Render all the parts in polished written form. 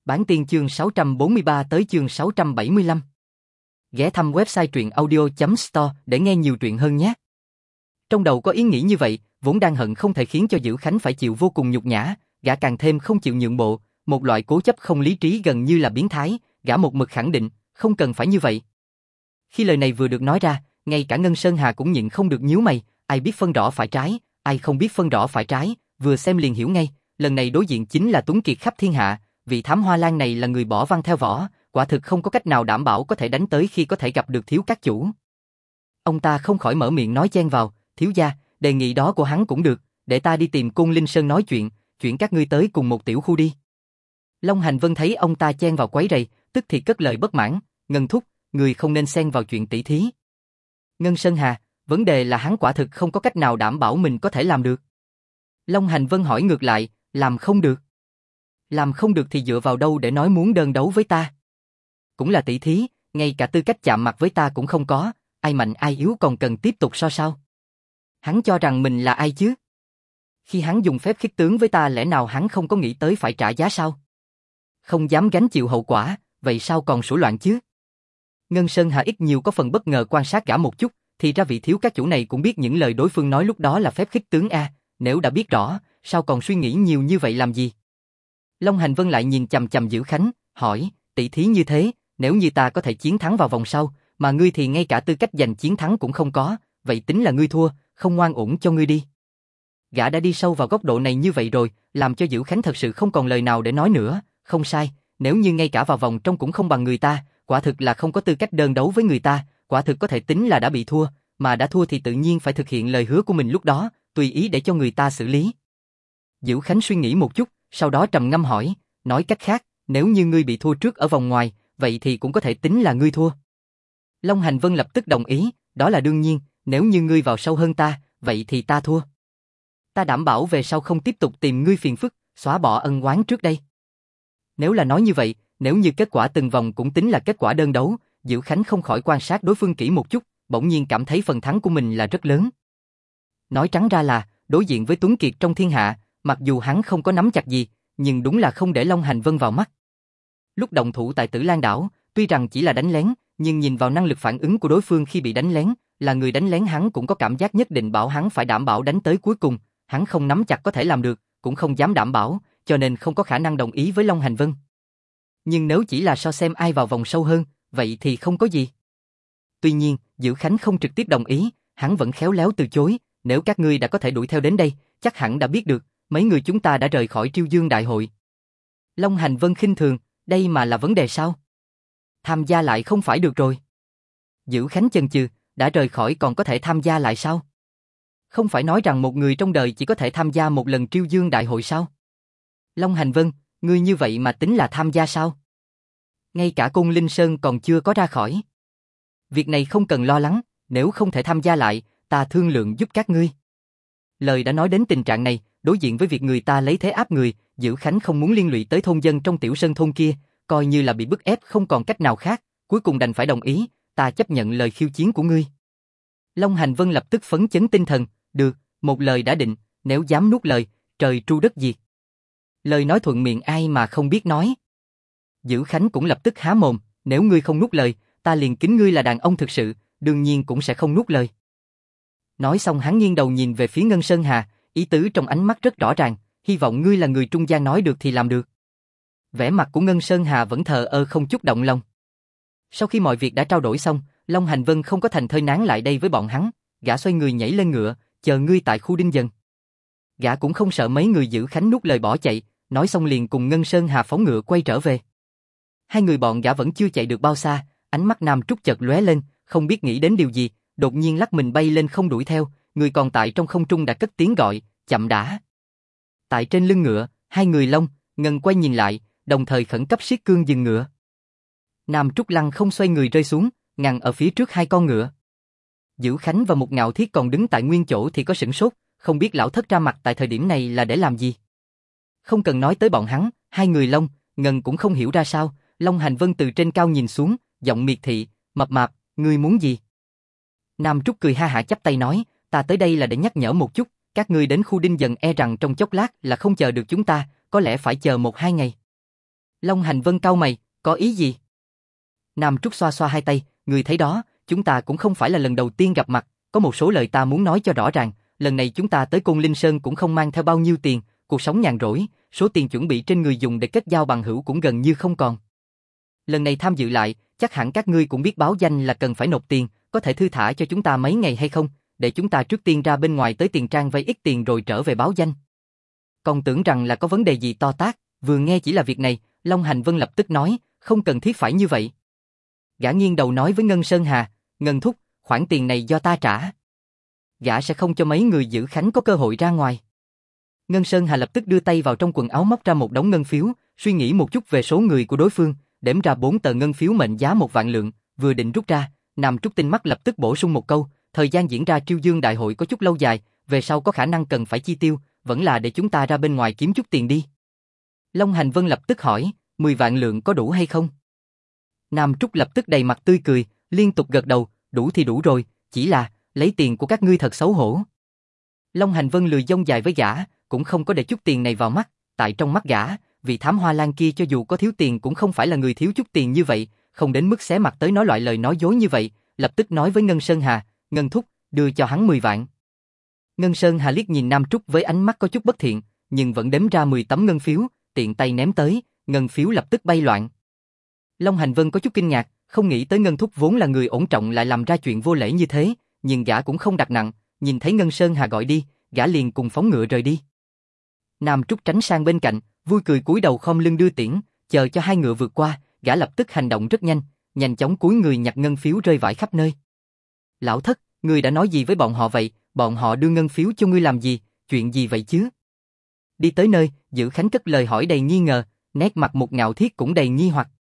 Bản tiên chương 643 tới chương 675. Ghé thăm website truyện audio.store để nghe nhiều truyện hơn nhé. Trong đầu có ý nghĩ như vậy, vốn đang hận không thể khiến cho Dữ Khánh phải chịu vô cùng nhục nhã, gã càng thêm không chịu nhượng bộ, một loại cố chấp không lý trí gần như là biến thái, gã một mực khẳng định, không cần phải như vậy. Khi lời này vừa được nói ra, ngay cả Ngân Sơn Hà cũng nhịn không được nhíu mày, ai biết phân rõ phải trái, ai không biết phân rõ phải trái, vừa xem liền hiểu ngay, lần này đối diện chính là tuấn kiệt khắp thiên hạ, vị thám hoa lan này là người bỏ văn theo võ, quả thực không có cách nào đảm bảo có thể đánh tới khi có thể gặp được thiếu các chủ. Ông ta không khỏi mở miệng nói chen vào, thiếu gia, đề nghị đó của hắn cũng được, để ta đi tìm Côn Linh Sơn nói chuyện, chuyển các ngươi tới cùng một tiểu khu đi. Long Hành Vân thấy ông ta chen vào quấy rầy, tức thì cất lời bất mãn, Ngân thúc, người không nên xen vào chuyện tỷ thí. Ngân Sơn Hà, vấn đề là hắn quả thực không có cách nào đảm bảo mình có thể làm được. Long Hành Vân hỏi ngược lại, làm không được? Làm không được thì dựa vào đâu để nói muốn đơn đấu với ta? Cũng là tỷ thí, ngay cả tư cách chạm mặt với ta cũng không có, ai mạnh ai yếu còn cần tiếp tục so sao? Hắn cho rằng mình là ai chứ? Khi hắn dùng phép khích tướng với ta lẽ nào hắn không có nghĩ tới phải trả giá sao? Không dám gánh chịu hậu quả, vậy sao còn sủa loạn chứ? Ngân Sơn Hà ít nhiều có phần bất ngờ quan sát gã một chút, thì ra vị thiếu các chủ này cũng biết những lời đối phương nói lúc đó là phép khích tướng a, nếu đã biết rõ, sao còn suy nghĩ nhiều như vậy làm gì? Long Hành Vân lại nhìn chằm chằm Dữ Khánh, hỏi, tỷ thí như thế, nếu như ta có thể chiến thắng vào vòng sau, mà ngươi thì ngay cả tư cách giành chiến thắng cũng không có, vậy tính là ngươi thua, không ngoan ổn cho ngươi đi. Gã đã đi sâu vào góc độ này như vậy rồi, làm cho Dữ Khánh thật sự không còn lời nào để nói nữa, không sai, nếu như ngay cả vào vòng trong cũng không bằng người ta, quả thực là không có tư cách đơn đấu với người ta, quả thực có thể tính là đã bị thua, mà đã thua thì tự nhiên phải thực hiện lời hứa của mình lúc đó, tùy ý để cho người ta xử lý. Dữ Khánh suy nghĩ một chút, sau đó trầm ngâm hỏi, nói cách khác, nếu như ngươi bị thua trước ở vòng ngoài, vậy thì cũng có thể tính là ngươi thua. Long Hành Vân lập tức đồng ý, đó là đương nhiên, nếu như ngươi vào sâu hơn ta, vậy thì ta thua. Ta đảm bảo về sau không tiếp tục tìm ngươi phiền phức, xóa bỏ ân oán trước đây. Nếu là nói như vậy, nếu như kết quả từng vòng cũng tính là kết quả đơn đấu, Dữ Khánh không khỏi quan sát đối phương kỹ một chút, bỗng nhiên cảm thấy phần thắng của mình là rất lớn. Nói trắng ra là, đối diện với tuấn kiệt trong thiên hạ, mặc dù hắn không có nắm chặt gì, nhưng đúng là không để Long Hành Vân vào mắt. Lúc động thủ tại Tử Lan đảo, tuy rằng chỉ là đánh lén, nhưng nhìn vào năng lực phản ứng của đối phương khi bị đánh lén, là người đánh lén hắn cũng có cảm giác nhất định bảo hắn phải đảm bảo đánh tới cuối cùng, hắn không nắm chặt có thể làm được, cũng không dám đảm bảo, cho nên không có khả năng đồng ý với Long Hành Vân. Nhưng nếu chỉ là so xem ai vào vòng sâu hơn, vậy thì không có gì. Tuy nhiên, Dữ Khánh không trực tiếp đồng ý, hắn vẫn khéo léo từ chối, nếu các ngươi đã có thể đuổi theo đến đây, chắc hẳn đã biết được, mấy người chúng ta đã rời khỏi Triêu Dương Đại hội. Long Hành Vân khinh thường, đây mà là vấn đề sao? Tham gia lại không phải được rồi. Dữ Khánh chần chừ, đã rời khỏi còn có thể tham gia lại sao? Không phải nói rằng một người trong đời chỉ có thể tham gia một lần Triêu Dương Đại hội sao? Long Hành Vân, ngươi như vậy mà tính là tham gia sao? Ngay cả Côn Linh Sơn còn chưa có ra khỏi. Việc này không cần lo lắng, nếu không thể tham gia lại, ta thương lượng giúp các ngươi. Lời đã nói đến tình trạng này, đối diện với việc người ta lấy thế áp người, Dữ Khánh không muốn liên lụy tới thôn dân trong tiểu sơn thôn kia, coi như là bị bức ép không còn cách nào khác, cuối cùng đành phải đồng ý, ta chấp nhận lời khiêu chiến của ngươi. Long Hành Vân lập tức phấn chấn tinh thần, được, một lời đã định, nếu dám nuốt lời, trời tru đất diệt. Lời nói thuận miệng ai mà không biết nói. Dữ Khánh cũng lập tức há mồm, nếu ngươi không nuốt lời, ta liền kính ngươi là đàn ông thực sự, đương nhiên cũng sẽ không nuốt lời. Nói xong hắn nghiêng đầu nhìn về phía Ngân Sơn Hà, ý tứ trong ánh mắt rất rõ ràng, hy vọng ngươi là người trung gian nói được thì làm được. Vẻ mặt của Ngân Sơn Hà vẫn thờ ơ không chút động lòng. Sau khi mọi việc đã trao đổi xong, Long Hành Vân không có thành thơi nán lại đây với bọn hắn, gã xoay người nhảy lên ngựa, chờ ngươi tại khu Đinh Dần. Gã cũng không sợ mấy người Dữ Khánh nuốt lời bỏ chạy, nói xong liền cùng Ngân Sơn Hà phóng ngựa quay trở về. Hai người bọn gã vẫn chưa chạy được bao xa, ánh mắt Nam Trúc chợt lóe lên, không biết nghĩ đến điều gì, đột nhiên lắc mình bay lên không đuổi theo, người còn tại trong không trung đã cất tiếng gọi, chậm đã. Tại trên lưng ngựa, hai người Long, Ngân quay nhìn lại, đồng thời khẩn cấp siết cương dừng ngựa. Nam Trúc lăng không xoay người rơi xuống, ngăn ở phía trước hai con ngựa. Dữ Khánh và một Ngạo Thiết còn đứng tại nguyên chỗ thì có sửng sốt, không biết lão thất ra mặt tại thời điểm này là để làm gì. Không cần nói tới bọn hắn, hai người Long, Ngân cũng không hiểu ra sao. Long Hành Vân từ trên cao nhìn xuống, giọng miệt thị, mập mạp, ngươi muốn gì? Nam Trúc cười ha hả chắp tay nói, ta tới đây là để nhắc nhở một chút, các ngươi đến khu Đinh Dần e rằng trong chốc lát là không chờ được chúng ta, có lẽ phải chờ 1-2 ngày. Long Hành Vân cau mày, có ý gì? Nam Trúc xoa xoa hai tay, người thấy đó, chúng ta cũng không phải là lần đầu tiên gặp mặt, có một số lời ta muốn nói cho rõ ràng, lần này chúng ta tới Côn Linh Sơn cũng không mang theo bao nhiêu tiền, cuộc sống nhàn rỗi, số tiền chuẩn bị trên người dùng để kết giao bằng hữu cũng gần như không còn. Lần này tham dự lại, chắc hẳn các ngươi cũng biết báo danh là cần phải nộp tiền, có thể thư thả cho chúng ta mấy ngày hay không, để chúng ta trước tiên ra bên ngoài tới tiền trang vay ít tiền rồi trở về báo danh. Còn tưởng rằng là có vấn đề gì to tát, vừa nghe chỉ là việc này, Long Hành Vân lập tức nói, không cần thiết phải như vậy. Gã nghiêng đầu nói với Ngân Sơn Hà, Ngân thúc, khoản tiền này do ta trả. Gã sẽ không cho mấy người giữ Khánh có cơ hội ra ngoài. Ngân Sơn Hà lập tức đưa tay vào trong quần áo móc ra một đống ngân phiếu, suy nghĩ một chút về số người của đối phương, đếm ra 4 tờ ngân phiếu mệnh giá 1 vạn lượng, vừa định rút ra, Nam Trúc tinh mắt lập tức bổ sung một câu, thời gian diễn ra Triêu Dương đại hội có chút lâu dài, về sau có khả năng cần phải chi tiêu, vẫn là để chúng ta ra bên ngoài kiếm chút tiền đi. Long Hành Vân lập tức hỏi, 10 vạn lượng có đủ hay không? Nam Trúc lập tức đầy mặt tươi cười, liên tục gật đầu, đủ thì đủ rồi, chỉ là, lấy tiền của các ngươi thật xấu hổ. Long Hành Vân lười dông dài với gã, cũng không có để chút tiền này vào mắt, tại trong mắt gã, vị thám hoa lan kia cho dù có thiếu tiền cũng không phải là người thiếu chút tiền như vậy, không đến mức xé mặt tới nói loại lời nói dối như vậy, lập tức nói với Ngân Sơn Hà, Ngân thúc, đưa cho hắn 10 vạn. Ngân Sơn Hà liếc nhìn Nam Trúc với ánh mắt có chút bất thiện, nhưng vẫn đếm ra 10 tấm ngân phiếu, tiện tay ném tới, ngân phiếu lập tức bay loạn. Long Hành Vân có chút kinh ngạc, không nghĩ tới Ngân thúc vốn là người ổn trọng lại làm ra chuyện vô lễ như thế, nhưng gã cũng không đặt nặng, nhìn thấy Ngân Sơn Hà gọi đi, gã liền cùng phóng ngựa rời đi. Nam Trúc tránh sang bên cạnh, vui cười cúi đầu khom lưng đưa tiễn, chờ cho hai ngựa vượt qua, gã lập tức hành động rất nhanh, nhanh chóng cúi người nhặt ngân phiếu rơi vãi khắp nơi. Lão thất, ngươi đã nói gì với bọn họ vậy, bọn họ đưa ngân phiếu cho ngươi làm gì, chuyện gì vậy chứ? Đi tới nơi, Dữ Khánh cất lời hỏi đầy nghi ngờ, nét mặt Một Ngạo Thiết cũng đầy nghi hoặc.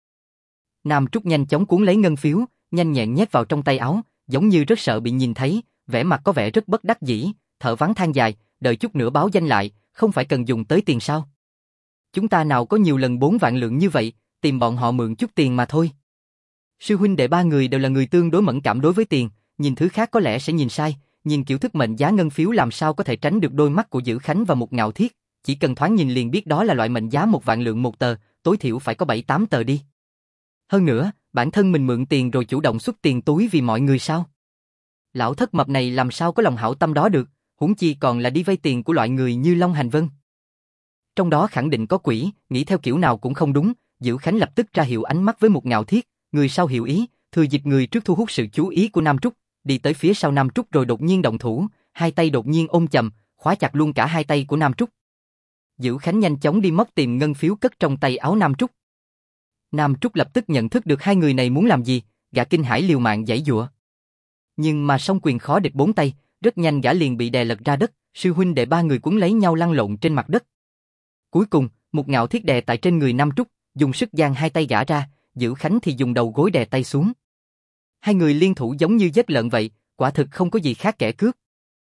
Nam Trúc nhanh chóng cuốn lấy ngân phiếu, nhanh nhẹn nhét vào trong tay áo, giống như rất sợ bị nhìn thấy, vẻ mặt có vẻ rất bất đắc dĩ, thở vắng than dài, đợi chút nữa báo danh lại, không phải cần dùng tới tiền sao? Chúng ta nào có nhiều lần 4 vạn lượng như vậy, tìm bọn họ mượn chút tiền mà thôi. Sư huynh đệ ba người đều là người tương đối mẫn cảm đối với tiền, nhìn thứ khác có lẽ sẽ nhìn sai, nhìn kiểu thức mệnh giá ngân phiếu làm sao có thể tránh được đôi mắt của Dữ Khánh và Một Ngạo Thiết, chỉ cần thoáng nhìn liền biết đó là loại mệnh giá 1 vạn lượng một tờ, tối thiểu phải có 7-8 tờ đi. Hơn nữa, bản thân mình mượn tiền rồi chủ động xuất tiền túi vì mọi người sao? Lão thất mập này làm sao có lòng hảo tâm đó được, huống chi còn là đi vay tiền của loại người như Long Hành Vân. Trong đó khẳng định có quỷ, nghĩ theo kiểu nào cũng không đúng, Dữ Khánh lập tức ra hiệu ánh mắt với Một Ngạo Thiết, người sau hiểu ý, thừa dịp người trước thu hút sự chú ý của Nam Trúc, đi tới phía sau Nam Trúc rồi đột nhiên động thủ, hai tay đột nhiên ôm chầm, khóa chặt luôn cả hai tay của Nam Trúc. Dữ Khánh nhanh chóng đi móc tìm ngân phiếu cất trong tay áo Nam Trúc. Nam Trúc lập tức nhận thức được hai người này muốn làm gì, gã kinh hãi liều mạng giãy giụa. Nhưng mà song quyền khó địch bốn tay, rất nhanh gã liền bị đè lật ra đất, sư huynh đệ ba người quấn lấy nhau lăn lộn trên mặt đất. Cuối cùng, Một Ngạo Thiết đè tại trên người Nam Trúc, dùng sức giang hai tay gã ra, Dữ Khánh thì dùng đầu gối đè tay xuống. Hai người liên thủ giống như giết lợn vậy, quả thực không có gì khác kẻ cướp.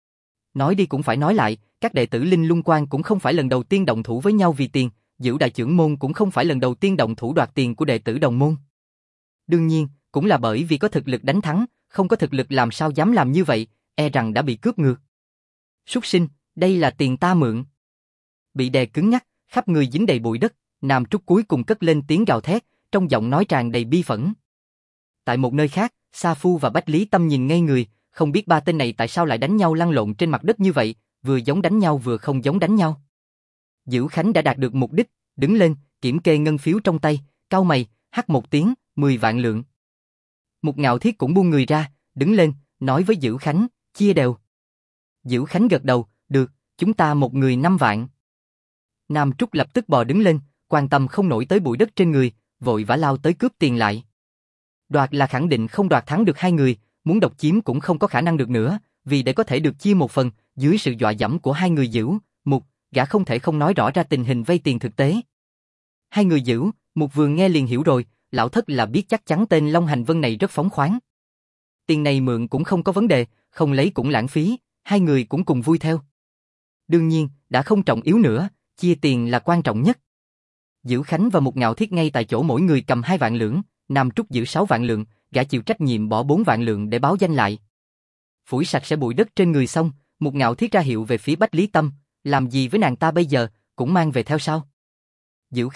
Nói đi cũng phải nói lại, các đệ tử Linh Lung Quan cũng không phải lần đầu tiên động thủ với nhau vì tiền, Dữ đại trưởng môn cũng không phải lần đầu tiên động thủ đoạt tiền của đệ tử đồng môn. Đương nhiên, cũng là bởi vì có thực lực đánh thắng, không có thực lực làm sao dám làm như vậy, e rằng đã bị cướp ngược. Súc sinh, đây là tiền ta mượn. Bị đè cứng nhắc, khắp người dính đầy bụi đất, Nam Trúc cuối cùng cất lên tiếng gào thét, trong giọng nói tràn đầy bi phẫn. Tại một nơi khác, Sa Phu và Bách Lý Tâm nhìn ngây người, không biết ba tên này tại sao lại đánh nhau lăn lộn trên mặt đất như vậy, vừa giống đánh nhau vừa không giống đánh nhau. Dữ Khánh đã đạt được mục đích, đứng lên, kiểm kê ngân phiếu trong tay, cau mày, hắt một tiếng, 10 vạn lượng. Một Ngạo Thiết cũng buông người ra, đứng lên, nói với Dữ Khánh, chia đều. Dữ Khánh gật đầu, được, chúng ta một người 5 vạn. Nam Trúc lập tức bò đứng lên, quan tâm không nổi tới bụi đất trên người, vội vã lao tới cướp tiền lại. Đoạt là khẳng định không đoạt thắng được hai người, muốn độc chiếm cũng không có khả năng được nữa, vì để có thể được chia một phần, dưới sự dọa dẫm của hai người Dữ, Mục, gã không thể không nói rõ ra tình hình vay tiền thực tế. Hai người Dữ, Mục vừa nghe liền hiểu rồi, lão thất là biết chắc chắn tên Long Hành Vân này rất phóng khoáng. Tiền này mượn cũng không có vấn đề, không lấy cũng lãng phí, hai người cũng cùng vui theo. Đương nhiên, đã không trọng yếu nữa, chia tiền là quan trọng nhất. Dữ Khánh và Một Ngạo Thiết ngay tại chỗ mỗi người cầm 2 vạn lượng, Nam Trúc giữ 6 vạn lượng, gã chịu trách nhiệm bỏ 4 vạn lượng để báo danh lại. Phủi sạch sẽ bụi đất trên người xong, Một Ngạo Thiết ra hiệu về phía Bách Lý Tâm, làm gì với nàng ta bây giờ, cũng mang về theo sao? Dữ Khánh,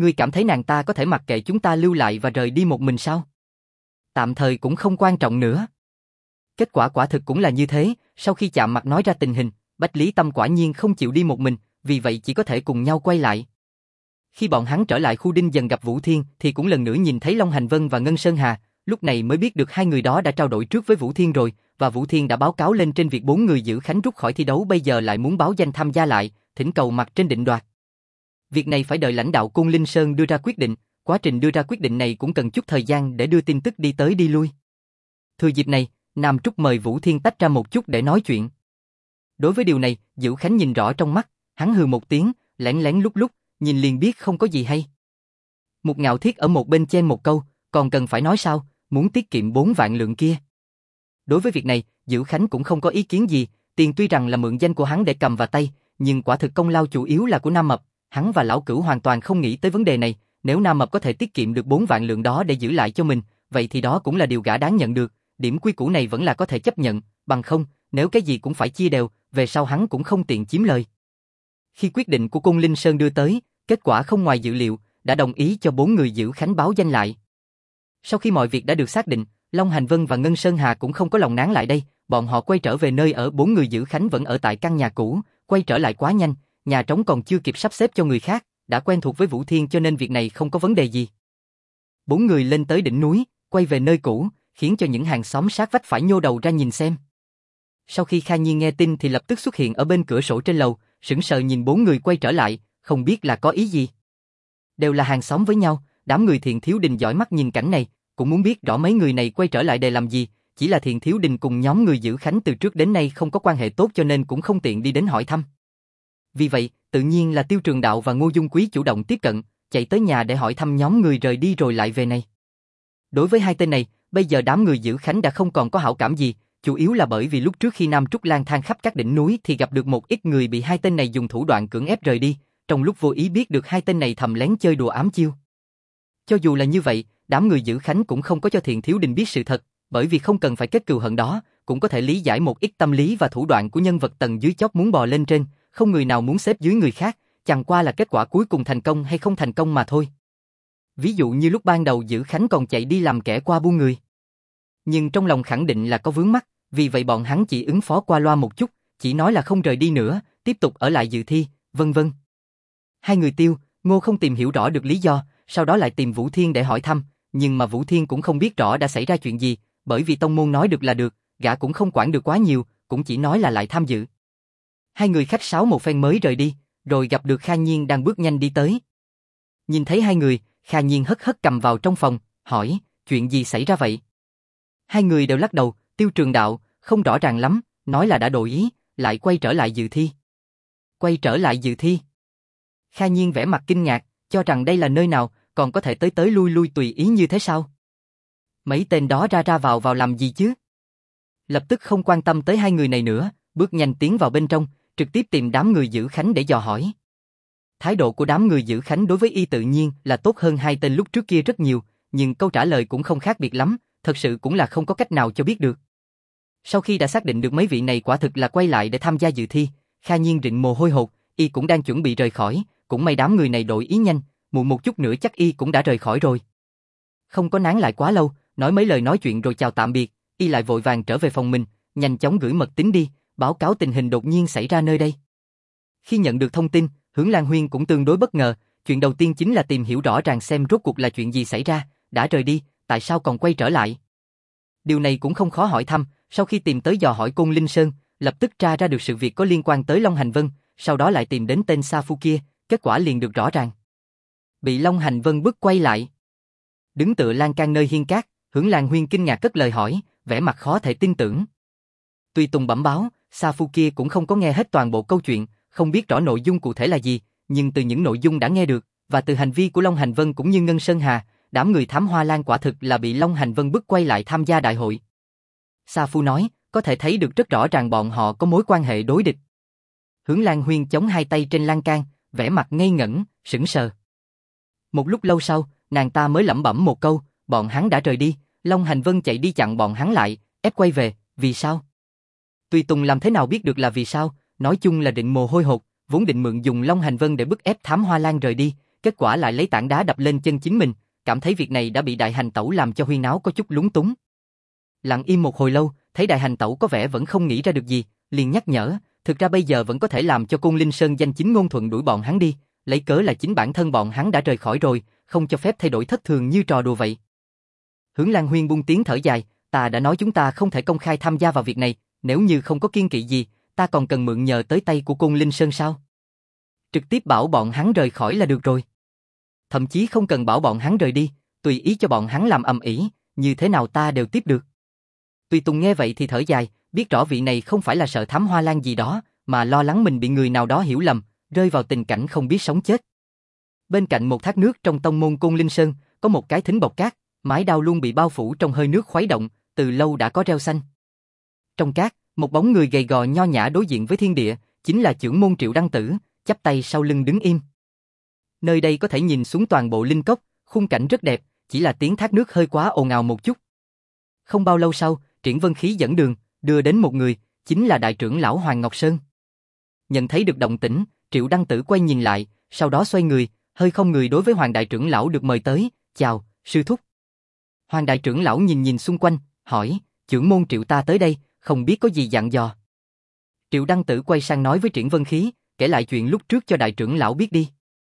Ngươi cảm thấy nàng ta có thể mặc kệ chúng ta lưu lại và rời đi một mình sao? Tạm thời cũng không quan trọng nữa. Kết quả quả thực cũng là như thế, sau khi chạm mặt nói ra tình hình, Bách Lý Tâm quả nhiên không chịu đi một mình, vì vậy chỉ có thể cùng nhau quay lại. Khi bọn hắn trở lại khu Đinh Dần gặp Vũ Thiên thì cũng lần nữa nhìn thấy Long Hành Vân và Ngân Sơn Hà, lúc này mới biết được hai người đó đã trao đổi trước với Vũ Thiên rồi, và Vũ Thiên đã báo cáo lên trên việc 4 người giữ Khánh rút khỏi thi đấu bây giờ lại muốn báo danh tham gia lại, thỉnh cầu mặt trên định đoạt. Việc này phải đợi lãnh đạo Côn Linh Sơn đưa ra quyết định, quá trình đưa ra quyết định này cũng cần chút thời gian để đưa tin tức đi tới đi lui. Thừa dịp này, Nam Trúc mời Vũ Thiên tách ra một chút để nói chuyện. Đối với điều này, Dữ Khánh nhìn rõ trong mắt, hắn hừ một tiếng, lén lén lúc lúc, nhìn liền biết không có gì hay. Một Ngạo Thiết ở một bên chen một câu, còn cần phải nói sao, muốn tiết kiệm 4 vạn lượng kia. Đối với việc này, Dữ Khánh cũng không có ý kiến gì, tiền tuy rằng là mượn danh của hắn để cầm vào tay, nhưng quả thực công lao chủ yếu là của Nam Mập, hắn và Lão Cửu hoàn toàn không nghĩ tới vấn đề này, nếu Nam Mập có thể tiết kiệm được 4 vạn lượng đó để giữ lại cho mình, vậy thì đó cũng là điều gã đáng nhận được, điểm quy củ này vẫn là có thể chấp nhận, bằng không, nếu cái gì cũng phải chia đều, về sau hắn cũng không tiện chiếm lời. Khi quyết định của Côn Linh Sơn đưa tới, kết quả không ngoài dự liệu, đã đồng ý cho 4 người giữ Khánh báo danh lại. Sau khi mọi việc đã được xác định, Long Hành Vân và Ngân Sơn Hà cũng không có lòng nán lại đây, bọn họ quay trở về nơi ở 4 người giữ Khánh vẫn ở tại căn nhà cũ, quay trở lại quá nhanh, nhà trống còn chưa kịp sắp xếp cho người khác, đã quen thuộc với Vũ Thiên cho nên việc này không có vấn đề gì. 4 người lên tới đỉnh núi, quay về nơi cũ, khiến cho những hàng xóm sát vách phải nhô đầu ra nhìn xem. Sau khi Kha Nhiên nghe tin thì lập tức xuất hiện ở bên cửa sổ trên lầu, sững sờ nhìn 4 người quay trở lại, không biết là có ý gì. Đều là hàng xóm với nhau, đám người Thiện Thiếu Đình dõi mắt nhìn cảnh này, cũng muốn biết rõ mấy người này quay trở lại để làm gì, chỉ là Thiện Thiếu Đình cùng nhóm người giữ Khánh từ trước đến nay không có quan hệ tốt cho nên cũng không tiện đi đến hỏi thăm. Vì vậy, tự nhiên là Tiêu Trường Đạo và Ngô Dung Quý chủ động tiếp cận, chạy tới nhà để hỏi thăm nhóm người rời đi rồi lại về này. Đối với hai tên này, bây giờ đám người giữ Khánh đã không còn có hảo cảm gì, chủ yếu là bởi vì lúc trước khi Nam Trúc lang thang khắp các đỉnh núi thì gặp được một ít người bị hai tên này dùng thủ đoạn cưỡng ép rời đi, trong lúc vô ý biết được hai tên này thầm lén chơi đùa ám chiêu. Cho dù là như vậy, đám người giữ Khánh cũng không có cho Thiện Thiếu Đình biết sự thật, bởi vì không cần phải kết cừu hận đó, cũng có thể lý giải một ít tâm lý và thủ đoạn của nhân vật tầng dưới chót muốn bò lên trên, không người nào muốn xếp dưới người khác, chẳng qua là kết quả cuối cùng thành công hay không thành công mà thôi. Ví dụ như lúc ban đầu giữ Khánh còn chạy đi làm kẻ qua buôn người. Nhưng trong lòng khẳng định là có vướng mắc, vì vậy bọn hắn chỉ ứng phó qua loa một chút, chỉ nói là không rời đi nữa, tiếp tục ở lại dự thi, vân vân. Hai người Tiêu, Ngô không tìm hiểu rõ được lý do, sau đó lại tìm Vũ Thiên để hỏi thăm, nhưng mà Vũ Thiên cũng không biết rõ đã xảy ra chuyện gì, bởi vì tông môn nói được là được, gã cũng không quản được quá nhiều, cũng chỉ nói là lại tham dự. Hai người khách sáo một phen mới rời đi, rồi gặp được Kha Nhiên đang bước nhanh đi tới. Nhìn thấy hai người, Kha Nhiên hất hất cầm vào trong phòng, hỏi, chuyện gì xảy ra vậy? Hai người đều lắc đầu, Tiêu Trường Đạo, không rõ ràng lắm, nói là đã đổi ý, lại quay trở lại dự thi. Quay trở lại dự thi? Kha Nhiên vẻ mặt kinh ngạc, cho rằng đây là nơi nào, còn có thể tới tới lui lui tùy ý như thế sao? Mấy tên đó ra ra vào làm gì chứ? Lập tức không quan tâm tới hai người này nữa, bước nhanh tiến vào bên trong, trực tiếp tìm đám người giữ Khánh để dò hỏi. Thái độ của đám người giữ Khánh đối với y tự nhiên là tốt hơn hai tên lúc trước kia rất nhiều, nhưng câu trả lời cũng không khác biệt lắm, thật sự cũng là không có cách nào cho biết được. Sau khi đã xác định được mấy vị này quả thực là quay lại để tham gia dự thi, Kha Nhiên rịn mồ hôi hột, y cũng đang chuẩn bị rời khỏi, cũng may đám người này đổi ý nhanh, muộn một chút nữa chắc y cũng đã rời khỏi rồi. Không có nán lại quá lâu, nói mấy lời nói chuyện rồi chào tạm biệt, y lại vội vàng trở về phòng mình, nhanh chóng gửi mật tín đi, báo cáo tình hình đột nhiên xảy ra nơi đây. Khi nhận được thông tin, Hướng Lan Huyên cũng tương đối bất ngờ, chuyện đầu tiên chính là tìm hiểu rõ ràng xem rốt cuộc là chuyện gì xảy ra, đã rời đi, tại sao còn quay trở lại. Điều này cũng không khó hỏi thăm, sau khi tìm tới dò hỏi Côn Linh Sơn, lập tức tra ra được sự việc có liên quan tới Long Hành Vân, sau đó lại tìm đến tên Sa Phu kia, kết quả liền được rõ ràng. Bị Long Hành Vân bức quay lại. Đứng tựa lan can nơi hiên cát, Hướng Lan Huyên kinh ngạc cất lời hỏi, vẻ mặt khó thể tin tưởng. Tuy Tùng bẩm báo, Sa Phu kia cũng không có nghe hết toàn bộ câu chuyện, không biết rõ nội dung cụ thể là gì, nhưng từ những nội dung đã nghe được, và từ hành vi của Long Hành Vân cũng như Ngân Sơn Hà, đám người thám hoa lan quả thực là bị Long Hành Vân bức quay lại tham gia đại hội. Sa Phu nói, có thể thấy được rất rõ ràng bọn họ có mối quan hệ đối địch. Hướng Lan Huyên chống hai tay trên lan can, vẻ mặt ngây ngẩn, sững sờ. Một lúc lâu sau, nàng ta mới lẩm bẩm một câu, bọn hắn đã rời đi, Long Hành Vân chạy đi chặn bọn hắn lại, ép quay về, vì sao? Tùy Tùng làm thế nào biết được là vì sao, nói chung là định mồ hôi hột, vốn định mượn dùng Long Hành Vân để bức ép thám hoa lan rời đi, kết quả lại lấy tảng đá đập lên chân chính mình, cảm thấy việc này đã bị đại hành tẩu làm cho huyên náo có chút lúng túng. Lặng im một hồi lâu, thấy đại hành tẩu có vẻ vẫn không nghĩ ra được gì, liền nhắc nhở, thực ra bây giờ vẫn có thể làm cho Côn Linh Sơn danh chính ngôn thuận đuổi bọn hắn đi, lấy cớ là chính bản thân bọn hắn đã rời khỏi rồi, không cho phép thay đổi thất thường như trò đùa vậy. Hướng Lan Huyên buông tiếng thở dài, ta đã nói chúng ta không thể công khai tham gia vào việc này, nếu như không có kiêng kỵ gì, ta còn cần mượn nhờ tới tay của Côn Linh Sơn sao? Trực tiếp bảo bọn hắn rời khỏi là được rồi. Thậm chí không cần bảo bọn hắn rời đi, tùy ý cho bọn hắn làm ầm ĩ, như thế nào ta đều tiếp được. Tùy Tùng nghe vậy thì thở dài, biết rõ vị này không phải là sợ thám hoa lan gì đó, mà lo lắng mình bị người nào đó hiểu lầm, rơi vào tình cảnh không biết sống chết. Bên cạnh một thác nước trong tông môn Côn Linh Sơn, có một cái thính bọc cát, mái đao luôn bị bao phủ trong hơi nước khuấy động, từ lâu đã có rêu xanh. Trong cát, một bóng người gầy gò nho nhã đối diện với thiên địa, chính là trưởng môn Triệu Đăng Tử, chắp tay sau lưng đứng im. Nơi đây có thể nhìn xuống toàn bộ linh cốc, khung cảnh rất đẹp, chỉ là tiếng thác nước hơi quá ồn ào một chút. Không bao lâu sau, Triển Vân Khí dẫn đường, đưa đến một người, chính là đại trưởng lão Hoàng Ngọc Sơn. Nhận thấy được động tĩnh, Triệu Đăng Tử quay nhìn lại, sau đó xoay người, hơi không người đối với Hoàng đại trưởng lão được mời tới, chào, sư thúc. Hoàng đại trưởng lão nhìn nhìn xung quanh, hỏi, trưởng môn Triệu ta tới đây, không biết có gì dặn dò. Triệu Đăng Tử quay sang nói với Triển Vân Khí, kể lại chuyện lúc trước cho đại trưởng lão biết đi.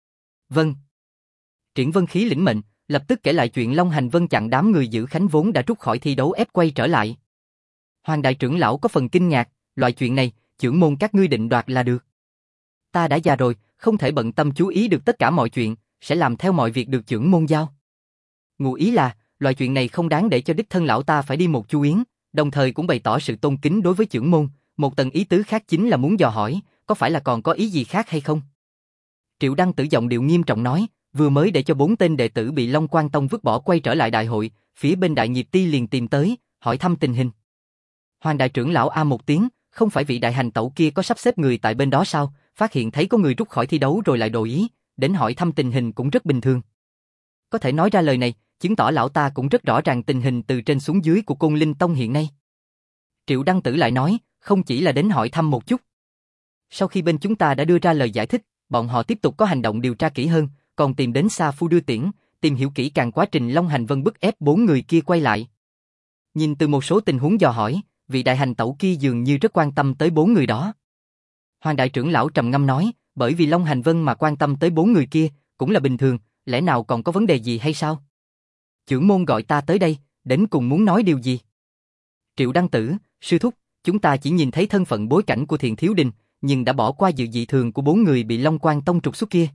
Vâng. Triển Vân Khí lĩnh mệnh, lập tức kể lại chuyện Long Hành Vân chặn đám người giữ khánh vốn đã rút khỏi thi đấu ép quay trở lại. Hoàng đại trưởng lão có phần kinh ngạc, loại chuyện này, trưởng môn các ngươi định đoạt là được. Ta đã già rồi, không thể bận tâm chú ý được tất cả mọi chuyện, sẽ làm theo mọi việc được trưởng môn giao. Ngụ ý là, loại chuyện này không đáng để cho đích thân lão ta phải đi một chu yến, đồng thời cũng bày tỏ sự tôn kính đối với trưởng môn, một tầng ý tứ khác chính là muốn dò hỏi, có phải là còn có ý gì khác hay không? Triệu Đăng Tử giọng điệu nghiêm trọng nói, vừa mới để cho 4 tên đệ tử bị Long Quang Tông vứt bỏ quay trở lại đại hội, phía bên Đại Nghiệp Ti liền tìm tới, hỏi thăm tình hình. Hoàng đại trưởng lão a một tiếng, không phải vị đại hành tẩu kia có sắp xếp người tại bên đó sao, phát hiện thấy có người rút khỏi thi đấu rồi lại đổi ý, đến hỏi thăm tình hình cũng rất bình thường. Có thể nói ra lời này, chứng tỏ lão ta cũng rất rõ ràng tình hình từ trên xuống dưới của Côn Linh Tông hiện nay. Triệu Đăng Tử lại nói, không chỉ là đến hỏi thăm một chút. Sau khi bên chúng ta đã đưa ra lời giải thích, bọn họ tiếp tục có hành động điều tra kỹ hơn, còn tìm đến Sa Phu đưa tiễn, tìm hiểu kỹ càng quá trình Long Hành Vân bức ép 4 người kia quay lại. Nhìn từ một số tình huống dò hỏi, vị đại hành tẩu kia dường như rất quan tâm tới 4 người đó. Hoàng đại trưởng lão trầm ngâm nói, bởi vì Long Hành Vân mà quan tâm tới 4 người kia, cũng là bình thường, lẽ nào còn có vấn đề gì hay sao? Trưởng môn gọi ta tới đây, đến cùng muốn nói điều gì? Triệu Đăng Tử, sư thúc, chúng ta chỉ nhìn thấy thân phận bối cảnh của Thiện Thiếu Đình, nhưng đã bỏ qua dự dị thường của 4 người bị Long Quang Tông trục xuất kia.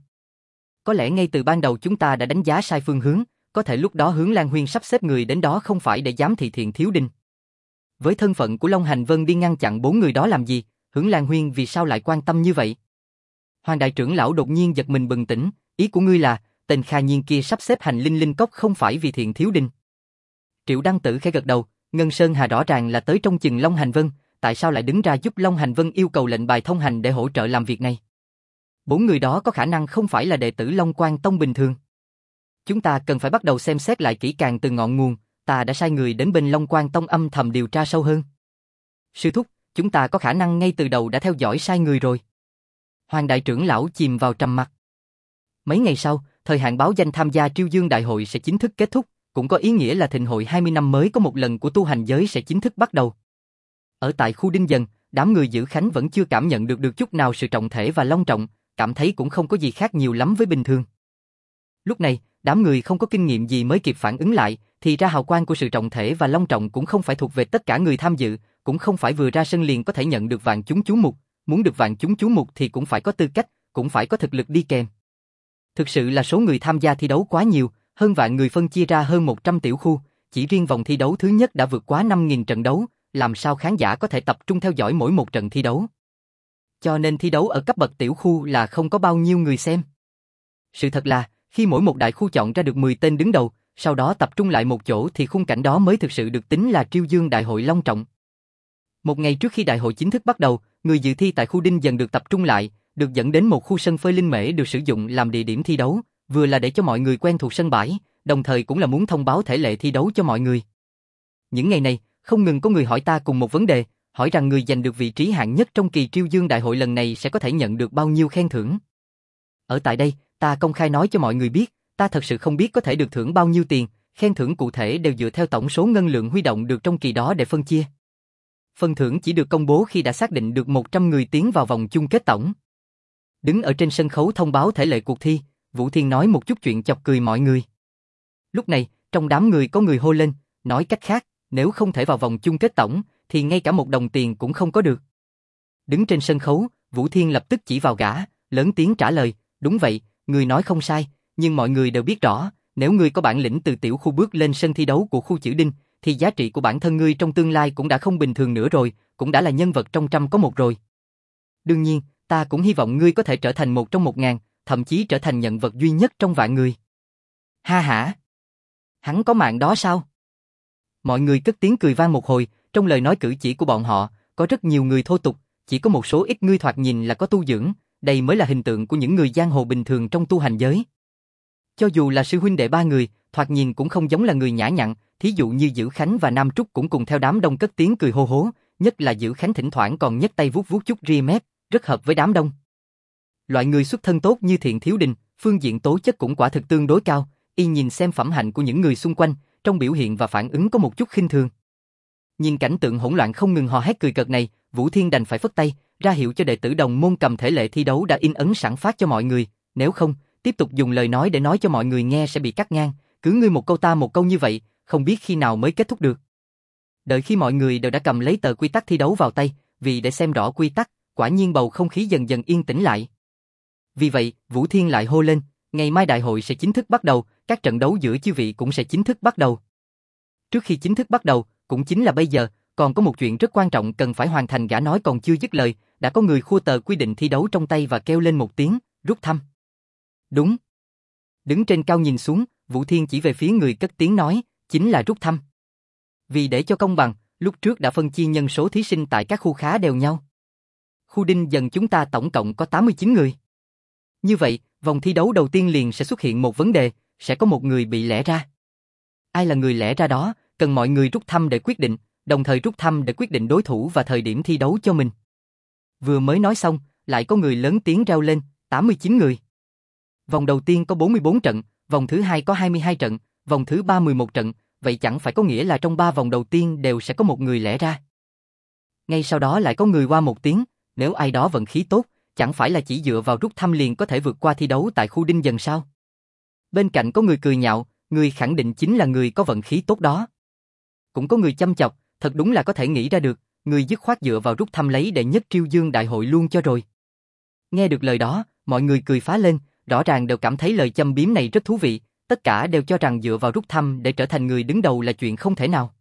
Có lẽ ngay từ ban đầu chúng ta đã đánh giá sai phương hướng, có thể lúc đó Hướng Lan Huyên sắp xếp người đến đó không phải để giám thị Thiện Thiếu Đình. Với thân phận của Long Hành Vân đi ngăn chặn 4 người đó làm gì, Hướng Lan Huyên vì sao lại quan tâm như vậy? Hoàng đại trưởng lão đột nhiên giật mình bừng tỉnh, ý của ngươi là, tên Kha Nhiên kia sắp xếp hành linh linh cốc không phải vì Thiện Thiếu Đình. Triệu Đăng Tử khẽ gật đầu, Ngân Sơn Hà rõ ràng là tới trong chừng Long Hành Vân, tại sao lại đứng ra giúp Long Hành Vân yêu cầu lệnh bài thông hành để hỗ trợ làm việc này? 4 người đó có khả năng không phải là đệ tử Long Quang Tông bình thường. Chúng ta cần phải bắt đầu xem xét lại kỹ càng từ ngọn nguồn, ta đã sai người đến bên Long Quang Tông âm thầm điều tra sâu hơn. Sư thúc, chúng ta có khả năng ngay từ đầu đã theo dõi sai người rồi. Hoàng đại trưởng lão chìm vào trầm mặc. Mấy ngày sau, thời hạn báo danh tham gia Triêu Dương Đại hội sẽ chính thức kết thúc, cũng có ý nghĩa là thịnh hội 20 năm mới có một lần của tu hành giới sẽ chính thức bắt đầu. Ở tại khu Đinh Dần, đám người giữ khánh vẫn chưa cảm nhận được chút nào sự trọng thể và long trọng, cảm thấy cũng không có gì khác nhiều lắm với bình thường. Lúc này, đám người không có kinh nghiệm gì mới kịp phản ứng lại, thì ra hào quang của sự trọng thể và long trọng cũng không phải thuộc về tất cả người tham dự, cũng không phải vừa ra sân liền có thể nhận được vạn chúng chú mục, muốn được vạn chúng chú mục thì cũng phải có tư cách, cũng phải có thực lực đi kèm. Thực sự là số người tham gia thi đấu quá nhiều, hơn vạn người phân chia ra hơn 100 tiểu khu, chỉ riêng vòng thi đấu thứ nhất đã vượt quá 5.000 trận đấu, làm sao khán giả có thể tập trung theo dõi mỗi một trận thi đấu. Cho nên thi đấu ở cấp bậc tiểu khu là không có bao nhiêu người xem. Sự thật là, khi mỗi một đại khu chọn ra được 10 tên đứng đầu, sau đó tập trung lại một chỗ thì khung cảnh đó mới thực sự được tính là Triêu Dương Đại hội long trọng. Một ngày trước khi đại hội chính thức bắt đầu, người dự thi tại khu Đinh dần được tập trung lại, được dẫn đến một khu sân phơi linh mễ được sử dụng làm địa điểm thi đấu, vừa là để cho mọi người quen thuộc sân bãi, đồng thời cũng là muốn thông báo thể lệ thi đấu cho mọi người. Những ngày này, không ngừng có người hỏi ta cùng một vấn đề, hỏi rằng người giành được vị trí hạng nhất trong kỳ Triêu Dương Đại hội lần này sẽ có thể nhận được bao nhiêu khen thưởng. Ở tại đây, ta công khai nói cho mọi người biết, ta thật sự không biết có thể được thưởng bao nhiêu tiền, khen thưởng cụ thể đều dựa theo tổng số ngân lượng huy động được trong kỳ đó để phân chia. Phần thưởng chỉ được công bố khi đã xác định được 100 người tiến vào vòng chung kết tổng. Đứng ở trên sân khấu thông báo thể lệ cuộc thi, Vũ Thiên nói một chút chuyện chọc cười mọi người. Lúc này, trong đám người có người hô lên, nói cách khác, nếu không thể vào vòng chung kết tổng, thì ngay cả 1 đồng tiền cũng không có được. Đứng trên sân khấu, Vũ Thiên lập tức chỉ vào gã, lớn tiếng trả lời, đúng vậy, người nói không sai, nhưng mọi người đều biết rõ, nếu ngươi có bản lĩnh từ tiểu khu bước lên sân thi đấu của khu Chữ Đinh, thì giá trị của bản thân ngươi trong tương lai cũng đã không bình thường nữa rồi, cũng đã là nhân vật trong trăm có một rồi. Đương nhiên, ta cũng hy vọng ngươi có thể trở thành 1 trong 1000, thậm chí trở thành nhân vật duy nhất trong vạn người. Ha hả? Hắn có mạng đó sao? Mọi người cất tiếng cười vang một hồi, trong lời nói cử chỉ của bọn họ, có rất nhiều người thô tục, chỉ có một số ít ngươi thoạt nhìn là có tu dưỡng, đây mới là hình tượng của những người giang hồ bình thường trong tu hành giới. Cho dù là sư huynh đệ 3 người, thoạt nhìn cũng không giống là người nhã nhặn, thí dụ như Dữ Khánh và Nam Trúc cũng cùng theo đám đông cất tiếng cười hô hố, nhất là Dữ Khánh thỉnh thoảng còn nhấc tay vuốt vuốt chút ria mép, rất hợp với đám đông. Loại người xuất thân tốt như Thiện Thiếu Đình, phương diện tố chất cũng quả thực tương đối cao, y nhìn xem phẩm hạnh của những người xung quanh, trong biểu hiện và phản ứng có một chút khinh thường. Nhìn cảnh tượng hỗn loạn không ngừng hò hét cười cợt này, Vũ Thiên đành phải phất tay, ra hiệu cho đệ tử đồng môn cầm thể lệ thi đấu đã in ấn sẵn phát cho mọi người, nếu không, tiếp tục dùng lời nói để nói cho mọi người nghe sẽ bị cắt ngang, cứ ngươi một câu ta một câu như vậy, không biết khi nào mới kết thúc được. Đợi khi mọi người đều đã cầm lấy tờ quy tắc thi đấu vào tay, vì để xem rõ quy tắc, quả nhiên bầu không khí dần dần yên tĩnh lại. Vì vậy, Vũ Thiên lại hô lên, ngày mai đại hội sẽ chính thức bắt đầu, các trận đấu giữa chư vị cũng sẽ chính thức bắt đầu. Trước khi chính thức bắt đầu, cũng chính là bây giờ, còn có một chuyện rất quan trọng cần phải hoàn thành. Gã nói còn chưa dứt lời, đã có người khua tờ quy định thi đấu trong tay và kêu lên một tiếng, rút thăm. Đúng. Đứng trên cao nhìn xuống, Vũ Thiên chỉ về phía người cất tiếng nói, chính là rút thăm. Vì để cho công bằng, lúc trước đã phân chia nhân số thí sinh tại các khu khá đều nhau. Khu Đinh Dần chúng ta tổng cộng có 89 người. Như vậy, vòng thi đấu đầu tiên liền sẽ xuất hiện một vấn đề, sẽ có một người bị lẻ ra. Ai là người lẻ ra đó, cần mọi người rút thăm để quyết định, đồng thời rút thăm để quyết định đối thủ và thời điểm thi đấu cho mình. Vừa mới nói xong, lại có người lớn tiếng reo lên, 89 người. Vòng đầu tiên có 44 trận, vòng thứ hai có 22 trận, vòng thứ 3 11 trận, vậy chẳng phải có nghĩa là trong 3 vòng đầu tiên đều sẽ có một người lẻ ra. Ngay sau đó lại có người qua một tiếng, nếu ai đó vận khí tốt, chẳng phải là chỉ dựa vào rút thăm liền có thể vượt qua thi đấu tại khu Đinh Dần sao? Bên cạnh có người cười nhạo, người khẳng định chính là người có vận khí tốt đó. Cũng có người chăm chọc, thật đúng là có thể nghĩ ra được, người dứt khoát dựa vào rút thăm lấy đệ nhất Triêu Dương đại hội luôn cho rồi. Nghe được lời đó, mọi người cười phá lên, rõ ràng đều cảm thấy lời châm biếm này rất thú vị, tất cả đều cho rằng dựa vào rút thăm để trở thành người đứng đầu là chuyện không thể nào.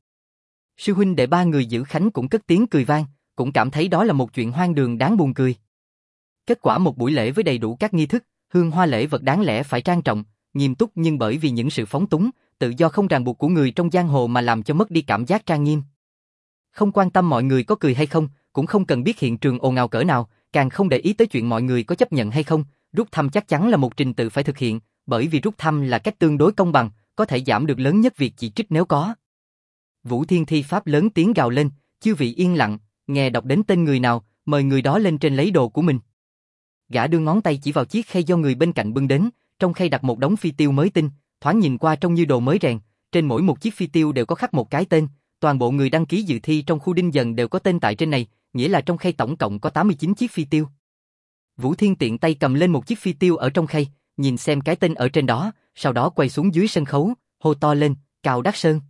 Sư huynh đệ 3 người Dữ Khánh cũng cất tiếng cười vang, cũng cảm thấy đó là một chuyện hoang đường đáng buồn cười. Kết quả một buổi lễ với đầy đủ các nghi thức, hương hoa lễ vật đáng lẽ phải trang trọng, nghiêm túc, nhưng bởi vì những sự phóng túng, tự do không ràng buộc của người trong giang hồ mà làm cho mất đi cảm giác trang nghiêm. Không quan tâm mọi người có cười hay không, cũng không cần biết hiện trường ồn ào cỡ nào, càng không để ý tới chuyện mọi người có chấp nhận hay không, rút thăm chắc chắn là một trình tự phải thực hiện, bởi vì rút thăm là cách tương đối công bằng, có thể giảm được lớn nhất việc chỉ trích nếu có. Vũ Thiên thi pháp lớn tiếng gào lên, chư vị yên lặng, nghe đọc đến tên người nào, mời người đó lên trên lấy đồ của mình. Gã đưa ngón tay chỉ vào chiếc khay do người bên cạnh bưng đến, trong khay đặt một đống phi tiêu mới tinh, thoáng nhìn qua trông như đồ mới rèn, trên mỗi một chiếc phi tiêu đều có khắc một cái tên, toàn bộ người đăng ký dự thi trong khu Đinh Dần đều có tên tại trên này, nghĩa là trong khay tổng cộng có 89 chiếc phi tiêu. Vũ Thiên tiện tay cầm lên một chiếc phi tiêu ở trong khay, nhìn xem cái tên ở trên đó, sau đó quay xuống dưới sân khấu, hô to lên, Cao Đắc Sơn.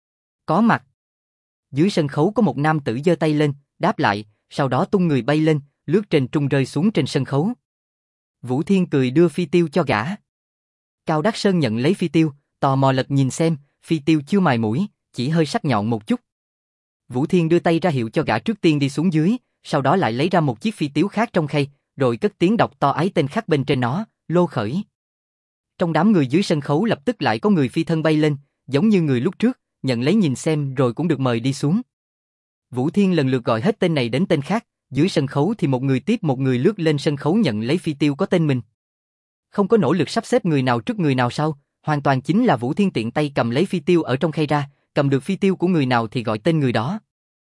Có mặt. Dưới sân khấu có một nam tử giơ tay lên, đáp lại, sau đó tung người bay lên, lướt trên trung rơi xuống trên sân khấu. Vũ Thiên cười đưa phi tiêu cho gã. Cao Đắc Sơn nhận lấy phi tiêu, tò mò lật nhìn xem, phi tiêu chưa mài mũi, chỉ hơi sắc nhọn một chút. Vũ Thiên đưa tay ra hiệu cho gã trước tiên đi xuống dưới, sau đó lại lấy ra một chiếc phi tiêu khác trong khay, rồi cất tiếng đọc to ái tên khắc bên trên nó, Lô Khởi. Trong đám người dưới sân khấu lập tức lại có người phi thân bay lên, giống như người lúc trước, nhận lấy nhìn xem rồi cũng được mời đi xuống. Vũ Thiên lần lượt gọi hết tên này đến tên khác, dưới sân khấu thì một người tiếp một người lướt lên sân khấu nhận lấy phi tiêu có tên mình. Không có nỗ lực sắp xếp người nào trước người nào sau, hoàn toàn chính là Vũ Thiên tiện tay cầm lấy phi tiêu ở trong khay ra, cầm được phi tiêu của người nào thì gọi tên người đó.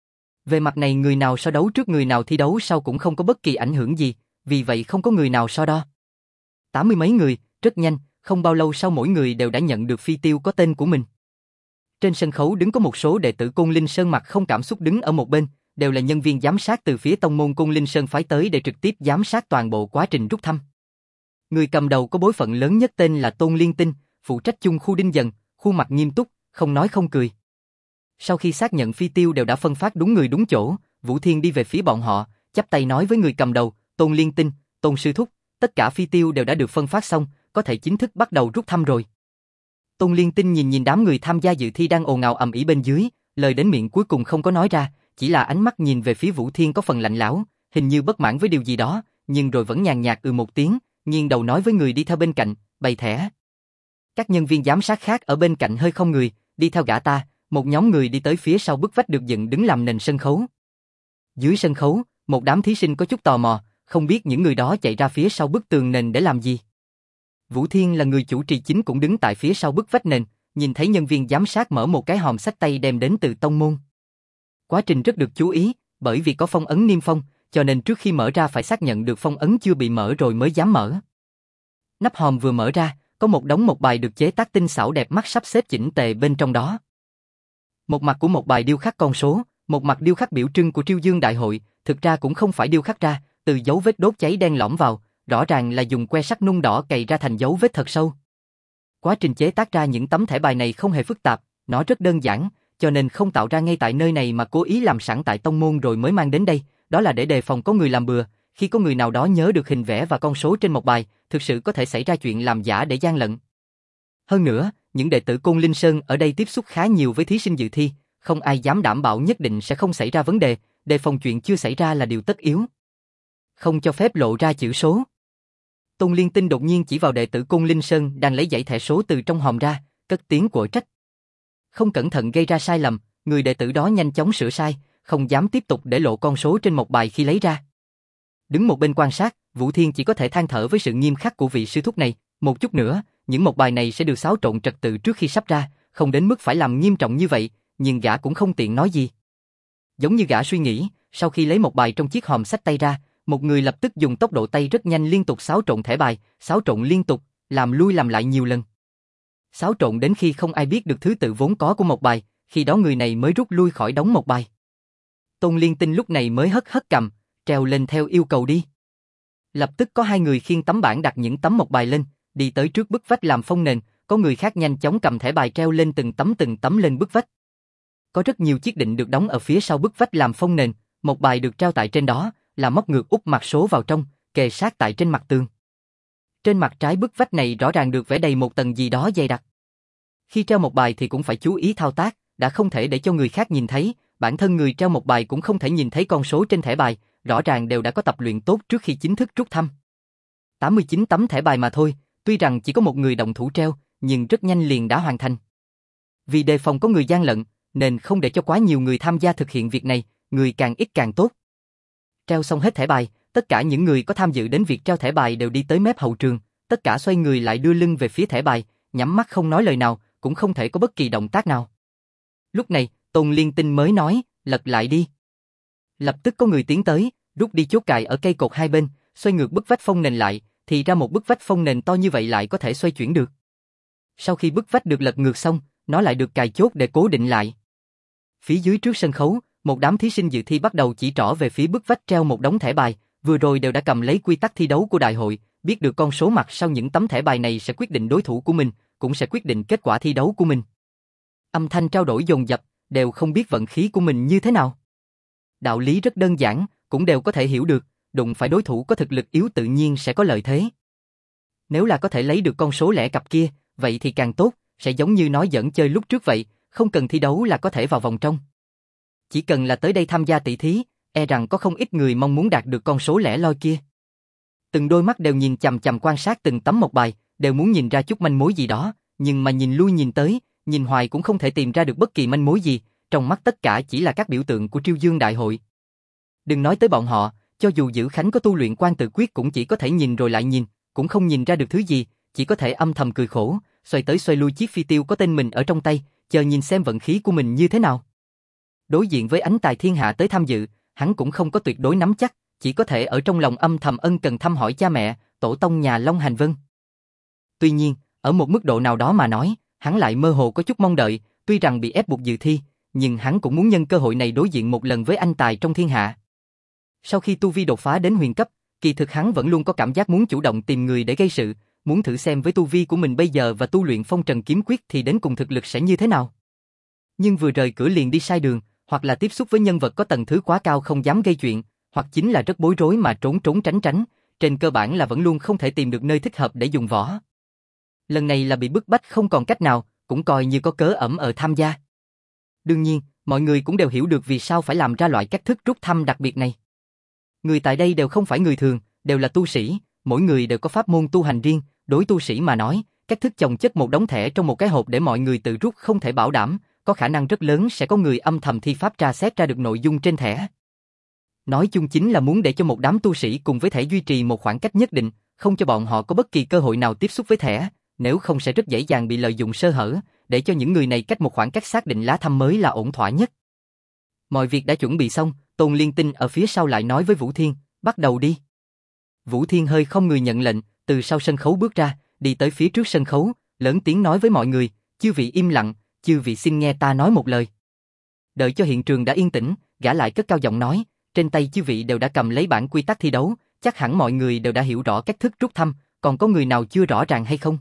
Về mặt này người nào so đấu trước người nào thi đấu sau cũng không có bất kỳ ảnh hưởng gì, vì vậy không có người nào so đo. 80 mấy người, Rất nhanh, không bao lâu sau mỗi người đều đã nhận được phi tiêu có tên của mình. Trên sân khấu đứng có một số đệ tử Côn Linh Sơn mặt không cảm xúc đứng ở một bên, đều là nhân viên giám sát từ phía tông môn Côn Linh Sơn phái tới để trực tiếp giám sát toàn bộ quá trình rút thăm. Người cầm đầu có bối phận lớn nhất tên là Tôn Liên Tinh, phụ trách chung khu Đinh Dần, khuôn mặt nghiêm túc, không nói không cười. Sau khi xác nhận phi tiêu đều đã phân phát đúng người đúng chỗ, Vũ Thiên đi về phía bọn họ, chắp tay nói với người cầm đầu, Tôn Liên Tinh, Tôn Sư Thúc, tất cả phi tiêu đều đã được phân phát xong, có thể chính thức bắt đầu rút thăm rồi. Tôn Liên Tinh nhìn đám người tham gia dự thi đang ồn ào ầm ĩ bên dưới, lời đến miệng cuối cùng không có nói ra, chỉ là ánh mắt nhìn về phía Vũ Thiên có phần lạnh lẽo, hình như bất mãn với điều gì đó, nhưng rồi vẫn nhàn nhạt một tiếng, nghiêng đầu nói với người đi theo bên cạnh, bày thẻ. Các nhân viên giám sát khác ở bên cạnh hơi không người, đi theo gã ta, một nhóm người đi tới phía sau bức vách được dựng đứng làm nền sân khấu. Dưới sân khấu, một đám thí sinh có chút tò mò, không biết những người đó chạy ra phía sau bức tường nền để làm gì. Vũ Thiên là người chủ trì chính cũng đứng tại phía sau bức vách nền, nhìn thấy nhân viên giám sát mở một cái hòm xách tay đem đến từ tông môn. Quá trình rất được chú ý, bởi vì có phong ấn niêm phong, cho nên trước khi mở ra phải xác nhận được phong ấn chưa bị mở rồi mới dám mở. Nắp hòm vừa mở ra, có một đống một bài được chế tác tinh xảo đẹp mắt sắp xếp chỉnh tề bên trong đó. Một mặt của một bài điêu khắc con số, một mặt điêu khắc biểu trưng của Triêu Dương Đại hội, thực ra cũng không phải điêu khắc ra, từ dấu vết đốt cháy đen lõm vào, rõ ràng là dùng que sắt nung đỏ cày ra thành dấu vết thật sâu. Quá trình chế tác ra những tấm thẻ bài này không hề phức tạp, nó rất đơn giản, cho nên không tạo ra ngay tại nơi này mà cố ý làm sẵn tại tông môn rồi mới mang đến đây, đó là để đề phòng có người làm bừa, khi có người nào đó nhớ được hình vẽ và con số trên một bài, thực sự có thể xảy ra chuyện làm giả để gian lận. Hơn nữa, những đệ tử Côn Linh Sơn ở đây tiếp xúc khá nhiều với thí sinh dự thi, không ai dám đảm bảo nhất định sẽ không xảy ra vấn đề, đề phòng chuyện chưa xảy ra là điều tất yếu. Không cho phép lộ ra chữ số. Tôn Liên Tinh đột nhiên chỉ vào đệ tử Côn Linh Sơn đang lấy dãy thẻ số từ trong hòm ra, cất tiếng quở trách. Không cẩn thận gây ra sai lầm, người đệ tử đó nhanh chóng sửa sai, không dám tiếp tục để lộ con số trên một bài khi lấy ra. Đứng một bên quan sát, Vũ Thiên chỉ có thể than thở với sự nghiêm khắc của vị sư thúc này, một chút nữa, những một bài này sẽ được xáo trộn trật tự trước khi sắp ra, không đến mức phải làm nghiêm trọng như vậy, nhưng gã cũng không tiện nói gì. Giống như gã suy nghĩ, sau khi lấy một bài trong chiếc hòm xách tay ra, một người lập tức dùng tốc độ tay rất nhanh liên tục xáo trộn thẻ bài, xáo trộn liên tục, làm lui làm lại nhiều lần. Xáo trộn đến khi không ai biết được thứ tự vốn có của một bài, khi đó người này mới rút lui khỏi đống một bài. Tôn Liên Tinh lúc này mới hất hất cầm, treo lên theo yêu cầu đi. Lập tức có hai người khiêng tấm bảng đặt những tấm một bài lên, đi tới trước bức vách làm phông nền, có người khác nhanh chóng cầm thẻ bài treo lên từng tấm lên bức vách. Có rất nhiều chiếc định được đóng ở phía sau bức vách làm phông nền, một bài được treo tại trên đó, là móc ngược úp mặt số vào trong, kề sát tại trên mặt tường. Trên mặt trái bức vách này rõ ràng được vẽ đầy một tầng gì đó dày đặc. Khi treo một bài thì cũng phải chú ý thao tác, đã không thể để cho người khác nhìn thấy, bản thân người treo một bài cũng không thể nhìn thấy con số trên thẻ bài, rõ ràng đều đã có tập luyện tốt trước khi chính thức rút thăm. 89 tấm thẻ bài mà thôi, tuy rằng chỉ có một người động thủ treo, nhưng rất nhanh liền đã hoàn thành. Vì đề phòng có người gian lận, nên không để cho quá nhiều người tham gia thực hiện việc này, người càng ít càng tốt. Treo xong hết thẻ bài, tất cả những người có tham dự đến việc treo thẻ bài đều đi tới mép hậu trường, tất cả xoay người lại đưa lưng về phía thẻ bài, nhắm mắt không nói lời nào, cũng không thể có bất kỳ động tác nào. Lúc này, Tôn Liên Tinh mới nói, lật lại đi. Lập tức có người tiến tới, rút đi chốt cài ở cây cột hai bên, xoay ngược bức vách phông nền lại, thì ra một bức vách phông nền to như vậy lại có thể xoay chuyển được. Sau khi bức vách được lật ngược xong, nó lại được cài chốt để cố định lại. Phía dưới trước sân khấu, một đám thí sinh dự thi bắt đầu chỉ trỏ về phía bức vách treo một đống thẻ bài, vừa rồi đều đã cầm lấy quy tắc thi đấu của đại hội, biết được con số mặt sau những tấm thẻ bài này sẽ quyết định đối thủ của mình, cũng sẽ quyết định kết quả thi đấu của mình. Âm thanh trao đổi dồn dập, đều không biết vận khí của mình như thế nào. Đạo lý rất đơn giản, cũng đều có thể hiểu được, đụng phải đối thủ có thực lực yếu tự nhiên sẽ có lợi thế. Nếu là có thể lấy được con số lẻ cặp kia, vậy thì càng tốt, sẽ giống như nói giỡn chơi lúc trước vậy, không cần thi đấu là có thể vào vòng trong. Chỉ cần là tới đây tham gia tỷ thí, e rằng có không ít người mong muốn đạt được con số lẻ loi kia. Từng đôi mắt đều nhìn chằm chằm quan sát từng tấm một bài, đều muốn nhìn ra chút manh mối gì đó, nhưng mà nhìn lui nhìn tới, nhìn hoài cũng không thể tìm ra được bất kỳ manh mối gì, trong mắt tất cả chỉ là các biểu tượng của Triêu Dương Đại hội. Đừng nói tới bọn họ, cho dù Dữ Khánh có tu luyện Quan Tự Quyết cũng chỉ có thể nhìn rồi lại nhìn, cũng không nhìn ra được thứ gì, chỉ có thể âm thầm cười khổ, xoay tới xoay lui chiếc phi tiêu có tên mình ở trong tay, chờ nhìn xem vận khí của mình như thế nào. Đối diện với ánh tài thiên hạ tới tham dự, hắn cũng không có tuyệt đối nắm chắc, chỉ có thể ở trong lòng âm thầm ân cần thăm hỏi cha mẹ, tổ tông nhà Long Hành Vân. Tuy nhiên, ở một mức độ nào đó mà nói, hắn lại mơ hồ có chút mong đợi, tuy rằng bị ép buộc dự thi, nhưng hắn cũng muốn nhân cơ hội này đối diện một lần với anh tài trong thiên hạ. Sau khi tu vi đột phá đến huyền cấp, kỳ thực hắn vẫn luôn có cảm giác muốn chủ động tìm người để gây sự, muốn thử xem với tu vi của mình bây giờ và tu luyện phong trần kiếm quyết thì đến cùng thực lực sẽ như thế nào. Nhưng vừa rời cửa liền đi sai đường, hoặc là tiếp xúc với nhân vật có tầng thứ quá cao không dám gây chuyện, hoặc chính là rất bối rối mà trốn trốn tránh tránh, trên cơ bản là vẫn luôn không thể tìm được nơi thích hợp để dùng võ. Lần này là bị bức bách không còn cách nào, cũng coi như có cớ ẩm ở tham gia. Đương nhiên, mọi người cũng đều hiểu được vì sao phải làm ra loại cách thức rút thăm đặc biệt này. Người tại đây đều không phải người thường, đều là tu sĩ, mỗi người đều có pháp môn tu hành riêng, đối tu sĩ mà nói, cách thức chồng chất một đống thẻ trong một cái hộp để mọi người tự rút không thể bảo đảm, có khả năng rất lớn sẽ có người âm thầm thi pháp tra xét ra được nội dung trên thẻ. Nói chung chính là muốn để cho một đám tu sĩ cùng với thẻ duy trì một khoảng cách nhất định, không cho bọn họ có bất kỳ cơ hội nào tiếp xúc với thẻ, nếu không sẽ rất dễ dàng bị lợi dụng sơ hở, để cho những người này cách một khoảng cách xác định lá thăm mới là ổn thỏa nhất. Mọi việc đã chuẩn bị xong, Tôn Liên Tinh ở phía sau lại nói với Vũ Thiên, bắt đầu đi. Vũ Thiên hơi không người nhận lệnh, từ sau sân khấu bước ra, đi tới phía trước sân khấu, lớn tiếng nói với mọi người, chư vị im lặng, chư vị xin nghe ta nói một lời. Đợi cho hiện trường đã yên tĩnh, gã lại cất cao giọng nói, trên tay chư vị đều đã cầm lấy bản quy tắc thi đấu, chắc hẳn mọi người đều đã hiểu rõ cách thức rút thăm, còn có người nào chưa rõ ràng hay không?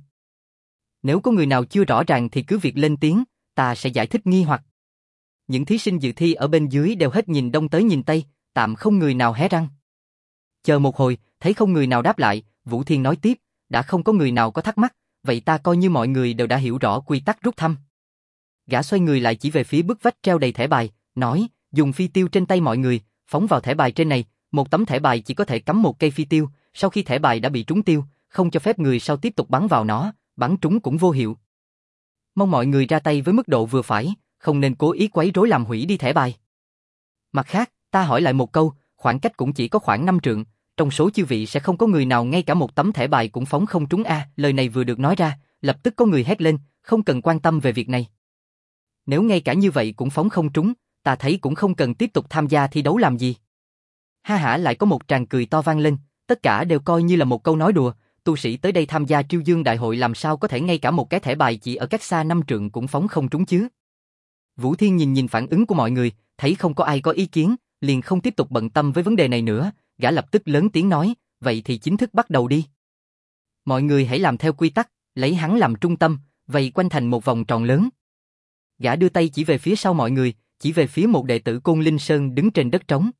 Nếu có người nào chưa rõ ràng thì cứ việc lên tiếng, ta sẽ giải thích nghi hoặc. Những thí sinh dự thi ở bên dưới đều hết nhìn đông tới nhìn tây, tạm không người nào hé răng. Chờ một hồi, thấy không người nào đáp lại, Vũ Thiên nói tiếp, đã không có người nào có thắc mắc, vậy ta coi như mọi người đều đã hiểu rõ quy tắc rút thăm. Gã xoay người lại chỉ về phía bức vách treo đầy thẻ bài, nói, dùng phi tiêu trên tay mọi người, phóng vào thẻ bài trên này, một tấm thẻ bài chỉ có thể cắm một cây phi tiêu, sau khi thẻ bài đã bị trúng tiêu, không cho phép người sau tiếp tục bắn vào nó, bắn trúng cũng vô hiệu. Mong mọi người ra tay với mức độ vừa phải, không nên cố ý quấy rối làm hủy đi thẻ bài. Mặt khác, ta hỏi lại một câu, khoảng cách cũng chỉ có khoảng 5 trượng, trong số chư vị sẽ không có người nào ngay cả một tấm thẻ bài cũng phóng không trúng a. Lời này vừa được nói ra, lập tức có người hét lên, không cần quan tâm về việc này. Nếu ngay cả như vậy cũng phóng không trúng, ta thấy cũng không cần tiếp tục tham gia thi đấu làm gì. Ha hả, lại có một tràng cười to vang lên, tất cả đều coi như là một câu nói đùa, tu sĩ tới đây tham gia Triêu Dương đại hội làm sao có thể ngay cả một cái thẻ bài chỉ ở cách xa 5 trượng cũng phóng không trúng chứ. Vũ Thiên nhìn phản ứng của mọi người, thấy không có ai có ý kiến, liền không tiếp tục bận tâm với vấn đề này nữa, gã lập tức lớn tiếng nói, vậy thì chính thức bắt đầu đi. Mọi người hãy làm theo quy tắc, lấy hắn làm trung tâm, vây quanh thành một vòng tròn lớn. Gã đưa tay chỉ về phía sau mọi người, chỉ về phía một đệ tử Côn Linh Sơn đứng trên đất trống.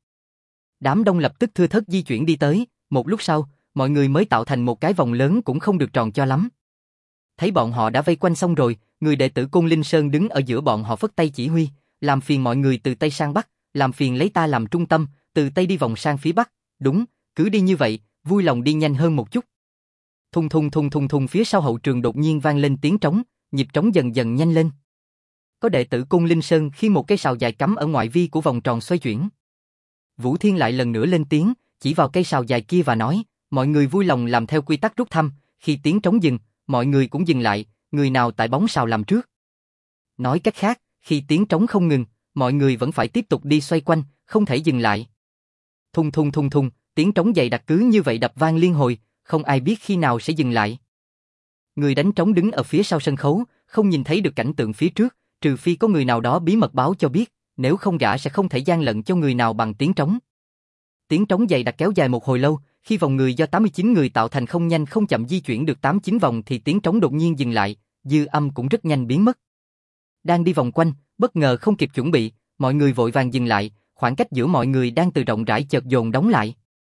Đám đông lập tức thưa thớt di chuyển đi tới, một lúc sau, mọi người mới tạo thành một cái vòng lớn cũng không được tròn cho lắm. Thấy bọn họ đã vây quanh xong rồi, người đệ tử Côn Linh Sơn đứng ở giữa bọn họ phất tay chỉ huy, làm phiền mọi người từ Tây sang Bắc, làm phiền lấy ta làm trung tâm, từ Tây đi vòng sang phía Bắc, đúng, cứ đi như vậy, vui lòng đi nhanh hơn một chút. Thùng thùng thùng thùng thùng, phía sau hậu trường đột nhiên vang lên tiếng trống, nhịp trống dần dần nhanh lên. Có đệ tử Côn Linh Sơn khi một cây sào dài cắm ở ngoại vi của vòng tròn xoay chuyển. Vũ Thiên lại lần nữa lên tiếng, chỉ vào cây sào dài kia và nói, mọi người vui lòng làm theo quy tắc rút thăm, khi tiếng trống dừng, mọi người cũng dừng lại, người nào tại bóng sào làm trước. Nói cách khác, khi tiếng trống không ngừng, mọi người vẫn phải tiếp tục đi xoay quanh, không thể dừng lại. Thùng thùng thùng thùng, tiếng trống dày đặc cứ như vậy đập vang liên hồi, không ai biết khi nào sẽ dừng lại. Người đánh trống đứng ở phía sau sân khấu, không nhìn thấy được cảnh tượng phía trước, trừ phi có người nào đó bí mật báo cho biết, nếu không gã sẽ không thể gian lận cho người nào bằng tiếng trống. Tiếng trống dày đặc kéo dài một hồi lâu, khi vòng người do 89 người tạo thành không nhanh không chậm di chuyển được 89 vòng thì tiếng trống đột nhiên dừng lại, dư âm cũng rất nhanh biến mất. Đang đi vòng quanh, bất ngờ không kịp chuẩn bị, mọi người vội vàng dừng lại, khoảng cách giữa mọi người đang từ rộng rãi chợt dồn đóng lại.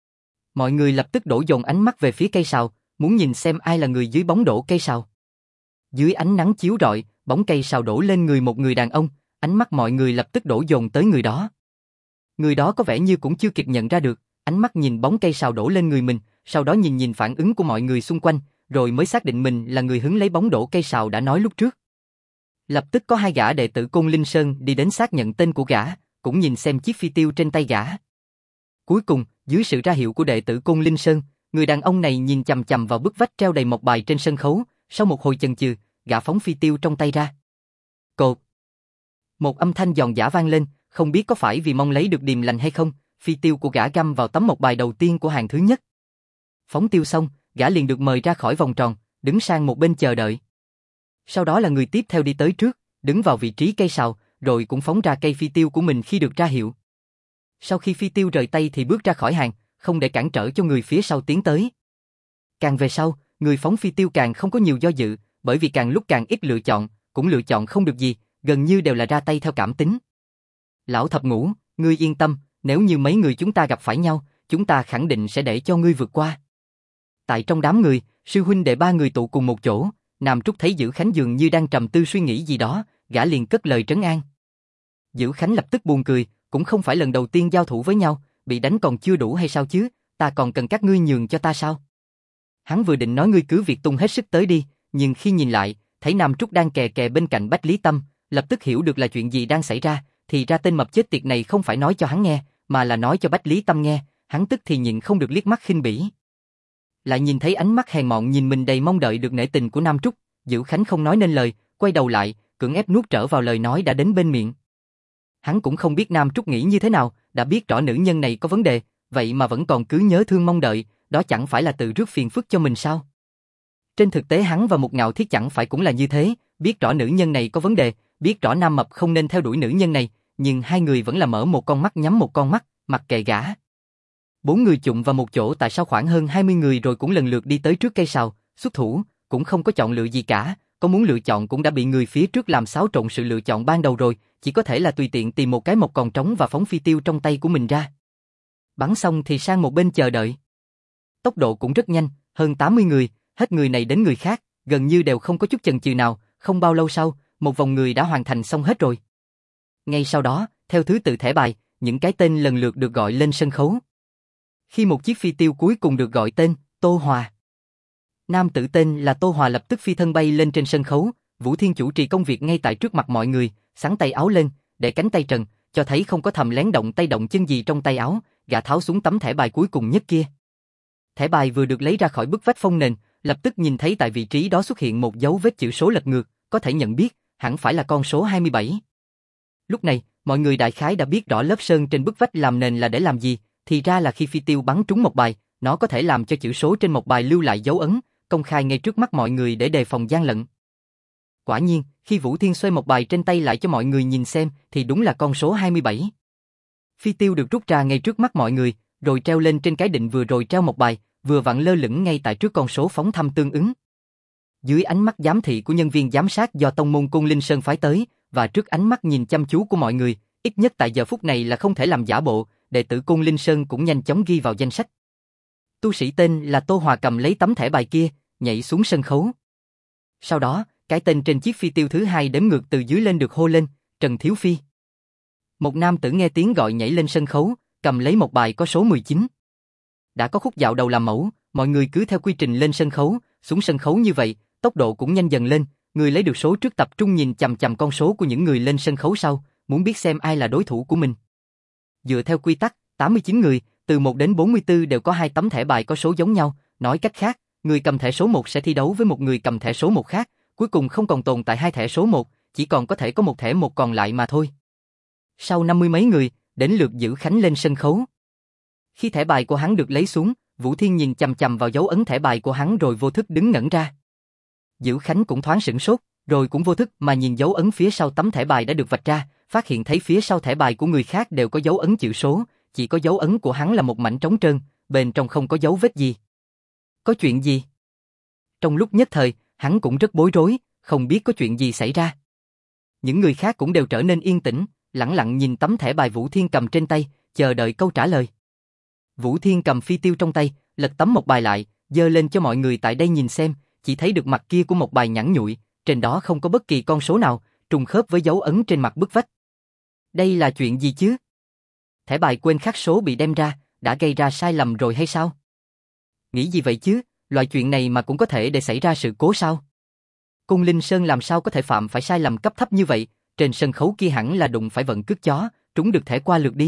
Mọi người lập tức đổ dồn ánh mắt về phía cây sào, muốn nhìn xem ai là người dưới bóng đổ cây sào. Dưới ánh nắng chiếu rọi, bóng cây sào đổ lên người một người đàn ông, ánh mắt mọi người lập tức đổ dồn tới người đó. Người đó có vẻ như cũng chưa kịp nhận ra được, ánh mắt nhìn bóng cây sào đổ lên người mình, sau đó nhìn phản ứng của mọi người xung quanh, rồi mới xác định mình là người hứng lấy bóng đổ cây sào đã nói lúc trước. Lập tức có hai gã đệ tử Côn Linh Sơn đi đến xác nhận tên của gã, cũng nhìn xem chiếc phi tiêu trên tay gã. Cuối cùng, dưới sự ra hiệu của đệ tử Côn Linh Sơn, người đàn ông này nhìn chằm chằm vào bức vách treo đầy mộc bài trên sân khấu, sau một hồi chần chừ, gã phóng phi tiêu trong tay ra. Cột. Một âm thanh giòn giã vang lên, không biết có phải vì mong lấy được điềm lành hay không, phi tiêu của gã găm vào tấm mộc bài đầu tiên của hàng thứ nhất. Phóng tiêu xong, gã liền được mời ra khỏi vòng tròn, đứng sang một bên chờ đợi. Sau đó là người tiếp theo đi tới trước, đứng vào vị trí cây sào, rồi cũng phóng ra cây phi tiêu của mình khi được ra hiệu. Sau khi phi tiêu rời tay thì bước ra khỏi hàng, không để cản trở cho người phía sau tiến tới. Càng về sau, người phóng phi tiêu càng không có nhiều do dự, bởi vì càng lúc càng ít lựa chọn, cũng lựa chọn không được gì, gần như đều là ra tay theo cảm tính. Lão thập ngũ, ngươi yên tâm, nếu như mấy người chúng ta gặp phải nhau, chúng ta khẳng định sẽ để cho ngươi vượt qua. Tại trong đám người, sư huynh đệ ba người tụ cùng một chỗ, Nam Trúc thấy Dữ Khánh dường như đang trầm tư suy nghĩ gì đó, gã liền cất lời trấn an. Dữ Khánh lập tức buồn cười, cũng không phải lần đầu tiên giao thủ với nhau, bị đánh còn chưa đủ hay sao chứ, ta còn cần các ngươi nhường cho ta sao? Hắn vừa định nói ngươi cứ việc tung hết sức tới đi, nhưng khi nhìn lại, thấy Nam Trúc đang kè kè bên cạnh Bách Lý Tâm, lập tức hiểu được là chuyện gì đang xảy ra, thì ra tên mập chết tiệt này không phải nói cho hắn nghe, mà là nói cho Bách Lý Tâm nghe, hắn tức thì nhịn không được liếc mắt khinh bỉ. Lại nhìn thấy ánh mắt hèn mọn nhìn mình đầy mong đợi được nể tình của Nam Trúc, Dữ Khánh không nói nên lời, quay đầu lại, cưỡng ép nuốt trở vào lời nói đã đến bên miệng. Hắn cũng không biết Nam Trúc nghĩ như thế nào, đã biết rõ nữ nhân này có vấn đề, vậy mà vẫn còn cứ nhớ thương mong đợi, đó chẳng phải là tự rước phiền phức cho mình sao? Trên thực tế hắn và Mục Ngạo Thiết chẳng phải cũng là như thế, biết rõ nữ nhân này có vấn đề, biết rõ Nam Mập không nên theo đuổi nữ nhân này, nhưng hai người vẫn là mở một con mắt nhắm một con mắt, mặc kệ gã. Bốn người chụm vào một chỗ tại sao khoảng hơn 20 người rồi cũng lần lượt đi tới trước cây sào, xuất thủ, cũng không có chọn lựa gì cả, có muốn lựa chọn cũng đã bị người phía trước làm xáo trộn sự lựa chọn ban đầu rồi, chỉ có thể là tùy tiện tìm một cái mộc còn trống và phóng phi tiêu trong tay của mình ra. Bắn xong thì sang một bên chờ đợi. Tốc độ cũng rất nhanh, hơn 80 người, hết người này đến người khác, gần như đều không có chút chần chừ nào, không bao lâu sau, một vòng người đã hoàn thành xong hết rồi. Ngay sau đó, theo thứ tự thẻ bài, những cái tên lần lượt được gọi lên sân khấu. Khi một chiếc phi tiêu cuối cùng được gọi tên, Tô Hòa. Nam tử tên là Tô Hòa lập tức phi thân bay lên trên sân khấu, Vũ Thiên chủ trì công việc ngay tại trước mặt mọi người, xắn tay áo lên, để cánh tay trần, cho thấy không có thầm lén động tay động chân gì trong tay áo, gã tháo xuống tấm thẻ bài cuối cùng nhất kia. Thẻ bài vừa được lấy ra khỏi bức vách phong nền, lập tức nhìn thấy tại vị trí đó xuất hiện một dấu vết chữ số lật ngược, có thể nhận biết, hẳn phải là con số 27. Lúc này, mọi người đại khái đã biết rõ lớp sơn trên bức vách làm nền là để làm gì, thì ra là khi phi tiêu bắn trúng một bài, nó có thể làm cho chữ số trên một bài lưu lại dấu ấn, công khai ngay trước mắt mọi người để đề phòng gian lận. Quả nhiên, khi Vũ Thiên xoay một bài trên tay lại cho mọi người nhìn xem, thì đúng là con số 27. Phi tiêu được rút ra ngay trước mắt mọi người, rồi treo lên trên cái định vừa rồi treo một bài, vừa vặn lơ lửng ngay tại trước con số phóng thăm tương ứng. Dưới ánh mắt giám thị của nhân viên giám sát do tông môn Côn Linh Sơn phái tới, và trước ánh mắt nhìn chăm chú của mọi người, ít nhất tại giờ phút này là không thể làm giả bộ, đệ tử Côn Linh Sơn cũng nhanh chóng ghi vào danh sách. Tu sĩ tên là Tô Hòa cầm lấy tấm thẻ bài kia, nhảy xuống sân khấu. Sau đó, cái tên trên chiếc phi tiêu thứ hai đếm ngược từ dưới lên được hô lên, Trần Thiếu Phi. Một nam tử nghe tiếng gọi nhảy lên sân khấu, cầm lấy một bài có số 19. Đã có khúc dạo đầu làm mẫu, mọi người cứ theo quy trình lên sân khấu, xuống sân khấu như vậy, tốc độ cũng nhanh dần lên, người lấy được số trước tập trung nhìn chằm chằm con số của những người lên sân khấu sau, muốn biết xem ai là đối thủ của mình. Dựa theo quy tắc, 89 người, từ 1 đến 44 đều có 2 tấm thẻ bài có số giống nhau, nói cách khác, người cầm thẻ số 1 sẽ thi đấu với một người cầm thẻ số 1 khác, cuối cùng không còn tồn tại 2 thẻ số 1, chỉ còn có thể có một thẻ 1 còn lại mà thôi. Sau 50 mấy người, đến lượt Dữ Khánh lên sân khấu. Khi thẻ bài của hắn được lấy xuống, Vũ Thiên nhìn chằm chằm vào dấu ấn thẻ bài của hắn rồi vô thức đứng ngẩn ra. Dữ Khánh cũng thoáng sửng sốt, rồi cũng vô thức mà nhìn dấu ấn phía sau tấm thẻ bài đã được vạch ra, phát hiện thấy phía sau thẻ bài của người khác đều có dấu ấn chữ số, chỉ có dấu ấn của hắn là một mảnh trống trơn, bên trong không có dấu vết gì. Có chuyện gì? Trong lúc nhất thời, hắn cũng rất bối rối, không biết có chuyện gì xảy ra. Những người khác cũng đều trở nên yên tĩnh, lẳng lặng nhìn tấm thẻ bài Vũ Thiên cầm trên tay, chờ đợi câu trả lời. Vũ Thiên cầm phi tiêu trong tay, lật tấm một bài lại, giơ lên cho mọi người tại đây nhìn xem, chỉ thấy được mặt kia của một bài nhẵn nhụi, trên đó không có bất kỳ con số nào, trùng khớp với dấu ấn trên mặt bức vách. Đây là chuyện gì chứ? Thẻ bài quên khắc số bị đem ra, đã gây ra sai lầm rồi hay sao? Nghĩ gì vậy chứ, loại chuyện này mà cũng có thể để xảy ra sự cố sao? Côn Linh Sơn làm sao có thể phạm phải sai lầm cấp thấp như vậy, trên sân khấu kia hẳn là đụng phải vận cước chó, trúng được thẻ qua lượt đi.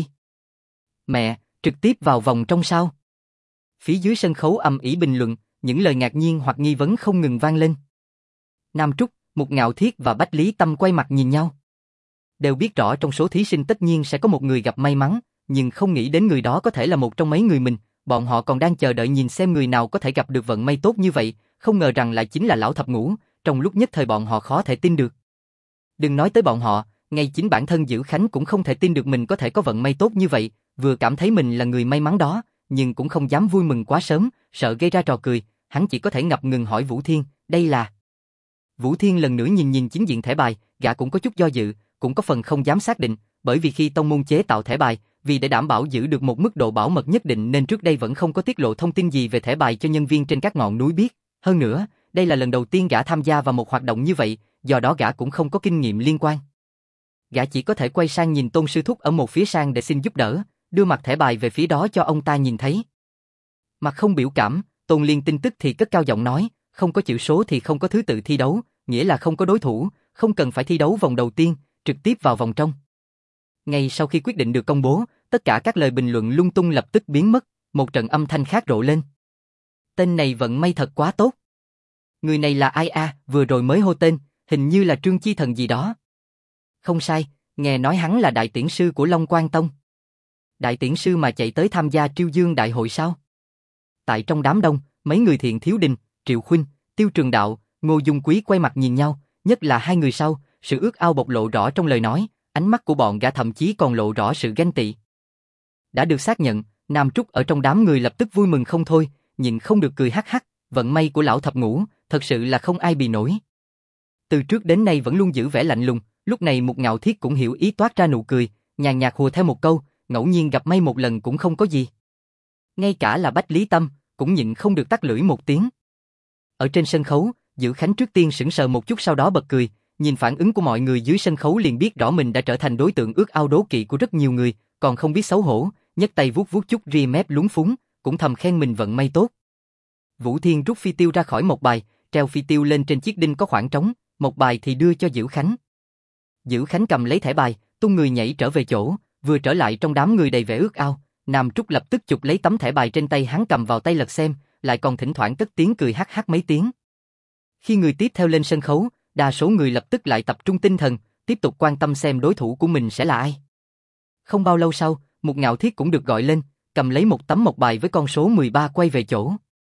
Mẹ, trực tiếp vào vòng trong sao? Phía dưới sân khấu ầm ĩ bình luận, những lời ngạc nhiên hoặc nghi vấn không ngừng vang lên. Nam Trúc, Mục Ngạo Thiết và Bách Lý Tâm quay mặt nhìn nhau. Đều biết rõ trong số thí sinh tất nhiên sẽ có một người gặp may mắn, nhưng không nghĩ đến người đó có thể là một trong mấy người mình, bọn họ còn đang chờ đợi nhìn xem người nào có thể gặp được vận may tốt như vậy, không ngờ rằng lại chính là lão thập ngũ, trong lúc nhất thời bọn họ khó thể tin được. Đừng nói tới bọn họ, ngay chính bản thân Dữ Khánh cũng không thể tin được mình có thể có vận may tốt như vậy, vừa cảm thấy mình là người may mắn đó, nhưng cũng không dám vui mừng quá sớm, sợ gây ra trò cười, hắn chỉ có thể ngập ngừng hỏi Vũ Thiên, đây là... Vũ Thiên lần nữa nhìn chính diện thẻ bài, gã cũng có chút do dự, cũng có phần không dám xác định, bởi vì khi tông môn chế tạo thẻ bài, vì để đảm bảo giữ được một mức độ bảo mật nhất định nên trước đây vẫn không có tiết lộ thông tin gì về thẻ bài cho nhân viên trên các ngọn núi biết. Hơn nữa, đây là lần đầu tiên gã tham gia vào một hoạt động như vậy, do đó gã cũng không có kinh nghiệm liên quan. Gã chỉ có thể quay sang nhìn Tôn sư thúc ở một phía sang để xin giúp đỡ, đưa mặt thẻ bài về phía đó cho ông ta nhìn thấy. Mặt không biểu cảm, Tôn Liên tin tức thì cất cao giọng nói, không có chữ số thì không có thứ tự thi đấu, nghĩa là không có đối thủ, không cần phải thi đấu vòng đầu tiên, trực tiếp vào vòng trong. Ngay sau khi quyết định được công bố, tất cả các lời bình luận lung tung lập tức biến mất, một trận âm thanh khác rộ lên. Tên này vận may thật quá tốt. Người này là ai a? Vừa rồi mới hô tên, hình như là Trương Chi Thần gì đó. Không sai, nghe nói hắn là đại tiễn sư của Long Quang Tông. Đại tiễn sư mà chạy tới tham gia Triêu Dương đại hội sao? Tại trong đám đông, mấy người Thiện Thiếu Đình, Triệu Khuynh, Tiêu Trường Đạo, Ngô Dung Quý quay mặt nhìn nhau, nhất là hai người sau, sự ước ao bộc lộ rõ trong lời nói, ánh mắt của bọn gã thậm chí còn lộ rõ sự ganh tị. Đã được xác nhận, Nam Trúc ở trong đám người lập tức vui mừng không thôi, nhịn không được cười hắc hắc, vận may của lão thập ngũ, thật sự là không ai bì nổi. Từ trước đến nay vẫn luôn giữ vẻ lạnh lùng, lúc này Mục Ngạo Thiết cũng hiểu ý toát ra nụ cười, nhàn nhạt hùa theo một câu, ngẫu nhiên gặp may một lần cũng không có gì. Ngay cả là Bách Lý Tâm, cũng nhịn không được tắc lưỡi một tiếng. Ở trên sân khấu, Dữ Khánh trước tiên sững sờ một chút sau đó bật cười, nhìn phản ứng của mọi người dưới sân khấu liền biết rõ mình đã trở thành đối tượng ước ao đố kỵ của rất nhiều người, còn không biết xấu hổ, nhấc tay vuốt vuốt chút ria mép lúng phúng, cũng thầm khen mình vận may tốt. Vũ Thiên rút phi tiêu ra khỏi một bài, treo phi tiêu lên trên chiếc đinh có khoảng trống, một bài thì đưa cho Dữ Khánh. Dữ Khánh cầm lấy thẻ bài, tung người nhảy trở về chỗ, vừa trở lại trong đám người đầy vẻ ước ao, Nam Trúc lập tức chụp lấy tấm thẻ bài trên tay hắn cầm vào tay lật xem, lại còn thỉnh thoảng cất tiếng cười hắc hắc mấy tiếng. Khi người tiếp theo lên sân khấu, đa số người lập tức lại tập trung tinh thần, tiếp tục quan tâm xem đối thủ của mình sẽ là ai. Không bao lâu sau, Mục Ngạo Thiết cũng được gọi lên, cầm lấy một tấm mộc bài với con số 13 quay về chỗ.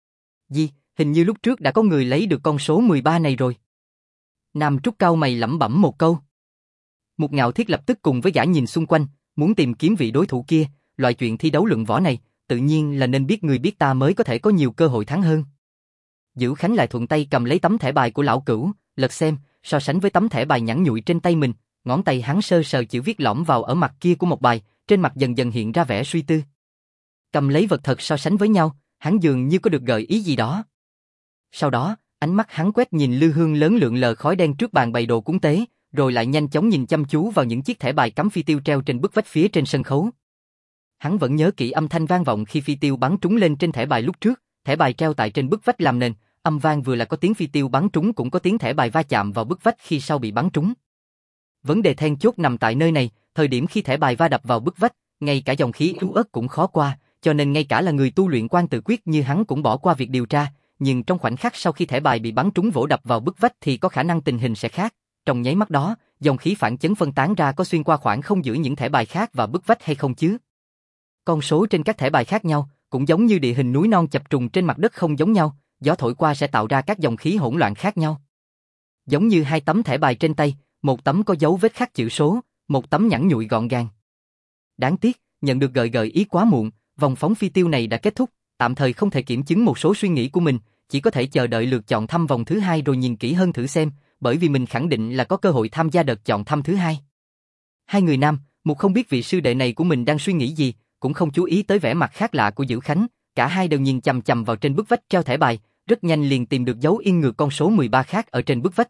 Hình như lúc trước đã có người lấy được con số 13 này rồi. Nam Trúc cau mày lẩm bẩm một câu. Mục Ngạo Thiết lập tức cùng với gã nhìn xung quanh, muốn tìm kiếm vị đối thủ kia, loại chuyện thi đấu luận võ này, tự nhiên là nên biết người biết ta mới có thể có nhiều cơ hội thắng hơn. Dữ Khánh lại thuận tay cầm lấy tấm thẻ bài của lão cửu, lật xem, so sánh với tấm thẻ bài nhẵn nhụi trên tay mình, ngón tay hắn sơ sờ chữ viết lõm vào ở mặt kia của một bài, trên mặt dần dần hiện ra vẻ suy tư. Cầm lấy vật thật so sánh với nhau, hắn dường như có được gợi ý gì đó. Sau đó, ánh mắt hắn quét nhìn lư hương lớn lượn lờ khói đen trước bàn bày đồ cúng tế, rồi lại nhanh chóng nhìn chăm chú vào những chiếc thẻ bài cắm phi tiêu treo trên bức vách phía trên sân khấu. Hắn vẫn nhớ kỹ âm thanh vang vọng khi phi tiêu bắn trúng lên trên thẻ bài lúc trước, thẻ bài treo tại trên bức vách làm nền, âm vang vừa là có tiếng phi tiêu bắn trúng cũng có tiếng thẻ bài va chạm vào bức vách khi sau bị bắn trúng. Vấn đề then chốt nằm tại nơi này, thời điểm khi thẻ bài va đập vào bức vách, ngay cả dòng khí yếu ớt cũng khó qua, cho nên ngay cả là người tu luyện quan tự quyết như hắn cũng bỏ qua việc điều tra, nhưng trong khoảnh khắc sau khi thẻ bài bị bắn trúng vỗ đập vào bức vách thì có khả năng tình hình sẽ khác. Trong nháy mắt đó, dòng khí phản chấn phân tán ra có xuyên qua khoảng không giữa những thẻ bài khác và bức vách hay không chứ? Con số trên các thẻ bài khác nhau, cũng giống như địa hình núi non chập trùng trên mặt đất không giống nhau, gió thổi qua sẽ tạo ra các dòng khí hỗn loạn khác nhau. Giống như hai tấm thẻ bài trên tay, một tấm có dấu vết khắc chữ số, một tấm nhẵn nhụi gọn gàng. Đáng tiếc, nhận được gợi ý quá muộn, vòng phóng phi tiêu này đã kết thúc, tạm thời không thể kiểm chứng một số suy nghĩ của mình, chỉ có thể chờ đợi lượt chọn thăm vòng thứ hai rồi nhìn kỹ hơn thử xem, bởi vì mình khẳng định là có cơ hội tham gia đợt chọn thăm thứ hai. Hai người nam, một không biết vị sư đệ này của mình đang suy nghĩ gì, cũng không chú ý tới vẻ mặt khác lạ của Dữ Khánh, cả hai đều nhìn chằm chằm vào trên bức vách treo thẻ bài, rất nhanh liền tìm được dấu in ngược con số 13 khác ở trên bức vách.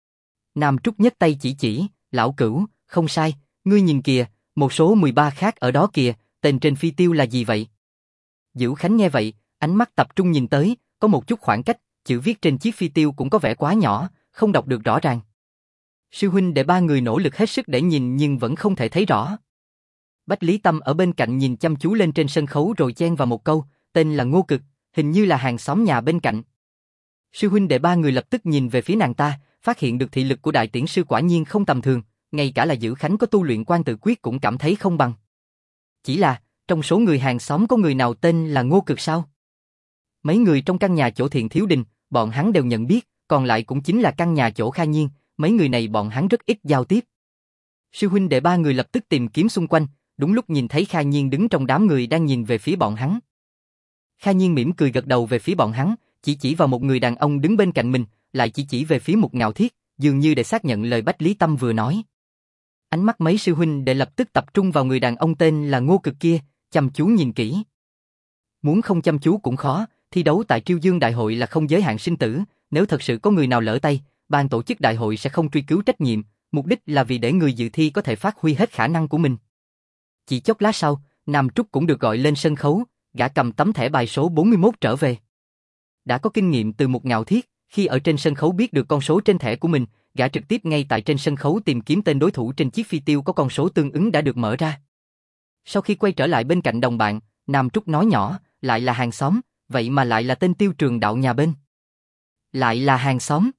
Nam Trúc nhấc tay chỉ, lão cửu, không sai, ngươi nhìn kìa, một số 13 khác ở đó kìa, tên trên phi tiêu là gì vậy? Dữ Khánh nghe vậy, ánh mắt tập trung nhìn tới, có một chút khoảng cách, chữ viết trên chiếc phi tiêu cũng có vẻ quá nhỏ, không đọc được rõ ràng. Sư huynh để ba người nỗ lực hết sức để nhìn nhưng vẫn không thể thấy rõ. Bách Lý Tâm ở bên cạnh nhìn chăm chú lên trên sân khấu rồi chen vào một câu, tên là Ngô Cực, hình như là hàng xóm nhà bên cạnh. Sư huynh đệ ba người lập tức nhìn về phía nàng ta, phát hiện được thị lực của đại tiễn sư quả nhiên không tầm thường, ngay cả là Dữ Khánh có tu luyện quan tự quyết cũng cảm thấy không bằng. Chỉ là, trong số người hàng xóm có người nào tên là Ngô Cực sao? Mấy người trong căn nhà chỗ Thiện Thiếu Đình, bọn hắn đều nhận biết, còn lại cũng chính là căn nhà chỗ Kha Nhiên, mấy người này bọn hắn rất ít giao tiếp. Sư huynh đệ ba người lập tức tìm kiếm xung quanh, đúng lúc nhìn thấy Kha Nhiên đứng trong đám người đang nhìn về phía bọn hắn. Kha Nhiên mỉm cười gật đầu về phía bọn hắn, chỉ vào một người đàn ông đứng bên cạnh mình, lại chỉ về phía Mục Ngạo Thiết, dường như để xác nhận lời Bách Lý Tâm vừa nói. Ánh mắt mấy sư huynh đệ lập tức tập trung vào người đàn ông tên là Ngô Cực kia, chăm chú nhìn kỹ. Muốn không chăm chú cũng khó, thi đấu tại Triêu Dương Đại hội là không giới hạn sinh tử, nếu thật sự có người nào lỡ tay, ban tổ chức đại hội sẽ không truy cứu trách nhiệm, mục đích là vì để người dự thi có thể phát huy hết khả năng của mình. Chỉ chốc lát sau, Nam Trúc cũng được gọi lên sân khấu, gã cầm tấm thẻ bài số 41 trở về. Đã có kinh nghiệm từ Mục Ngạo Thiết, khi ở trên sân khấu biết được con số trên thẻ của mình, gã trực tiếp ngay tại trên sân khấu tìm kiếm tên đối thủ trên chiếc phi tiêu có con số tương ứng đã được mở ra. Sau khi quay trở lại bên cạnh đồng bạn, Nam Trúc nói nhỏ, lại là hàng xóm, vậy mà lại là tên Tiêu Trường Đạo nhà bên. Lại là hàng xóm.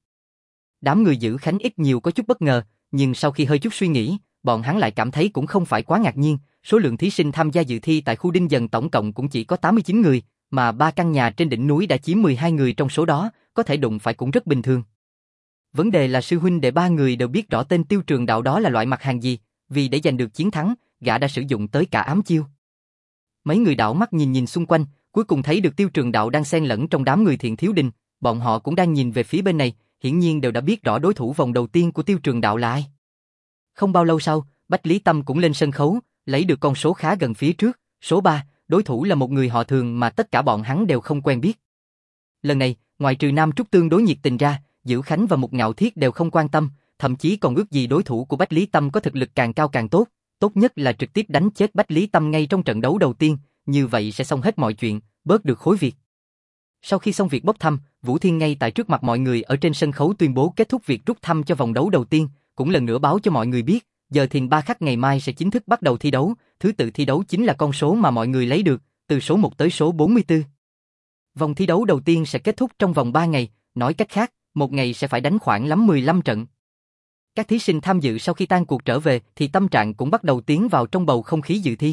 Đám người giữ Khánh ít nhiều có chút bất ngờ, nhưng sau khi hơi chút suy nghĩ, bọn hắn lại cảm thấy cũng không phải quá ngạc nhiên, số lượng thí sinh tham gia dự thi tại khu Đinh Dần tổng cộng cũng chỉ có 89 người, mà 3 căn nhà trên đỉnh núi đã chiếm 12 người trong số đó, có thể đụng phải cũng rất bình thường. Vấn đề là sư huynh đệ ba người đều biết rõ tên Tiêu Trường Đạo đó là loại mặt hàng gì, vì để giành được chiến thắng, gã đã sử dụng tới cả ám chiêu. Mấy người đảo mắt nhìn xung quanh, cuối cùng thấy được Tiêu Trường Đạo đang xen lẫn trong đám người Thiện Thiếu Đình, bọn họ cũng đang nhìn về phía bên này, hiển nhiên đều đã biết rõ đối thủ vòng đầu tiên của Tiêu Trường Đạo là ai. Không bao lâu sau, Bách Lý Tâm cũng lên sân khấu, lấy được con số khá gần phía trước, số 3, đối thủ là một người họ Thường mà tất cả bọn hắn đều không quen biết. Lần này, ngoài trừ Nam Trúc tương đối nhiệt tình ra, Diệu Khánh và Mục Ngạo Thiết đều không quan tâm, thậm chí còn ước gì đối thủ của Bách Lý Tâm có thực lực càng cao càng tốt, tốt nhất là trực tiếp đánh chết Bách Lý Tâm ngay trong trận đấu đầu tiên, như vậy sẽ xong hết mọi chuyện, bớt được khối việc. Sau khi xong việc bốc thăm, Vũ Thiên ngay tại trước mặt mọi người ở trên sân khấu tuyên bố kết thúc việc rút thăm cho vòng đấu đầu tiên, cũng lần nữa báo cho mọi người biết, giờ thìn 3 khắc ngày mai sẽ chính thức bắt đầu thi đấu, thứ tự thi đấu chính là con số mà mọi người lấy được, từ số 1 tới số 44. Vòng thi đấu đầu tiên sẽ kết thúc trong vòng 3 ngày, nói cách khác, một ngày sẽ phải đánh khoảng lắm 15 trận. Các thí sinh tham dự sau khi tan cuộc trở về thì tâm trạng cũng bắt đầu tiến vào trong bầu không khí dự thi.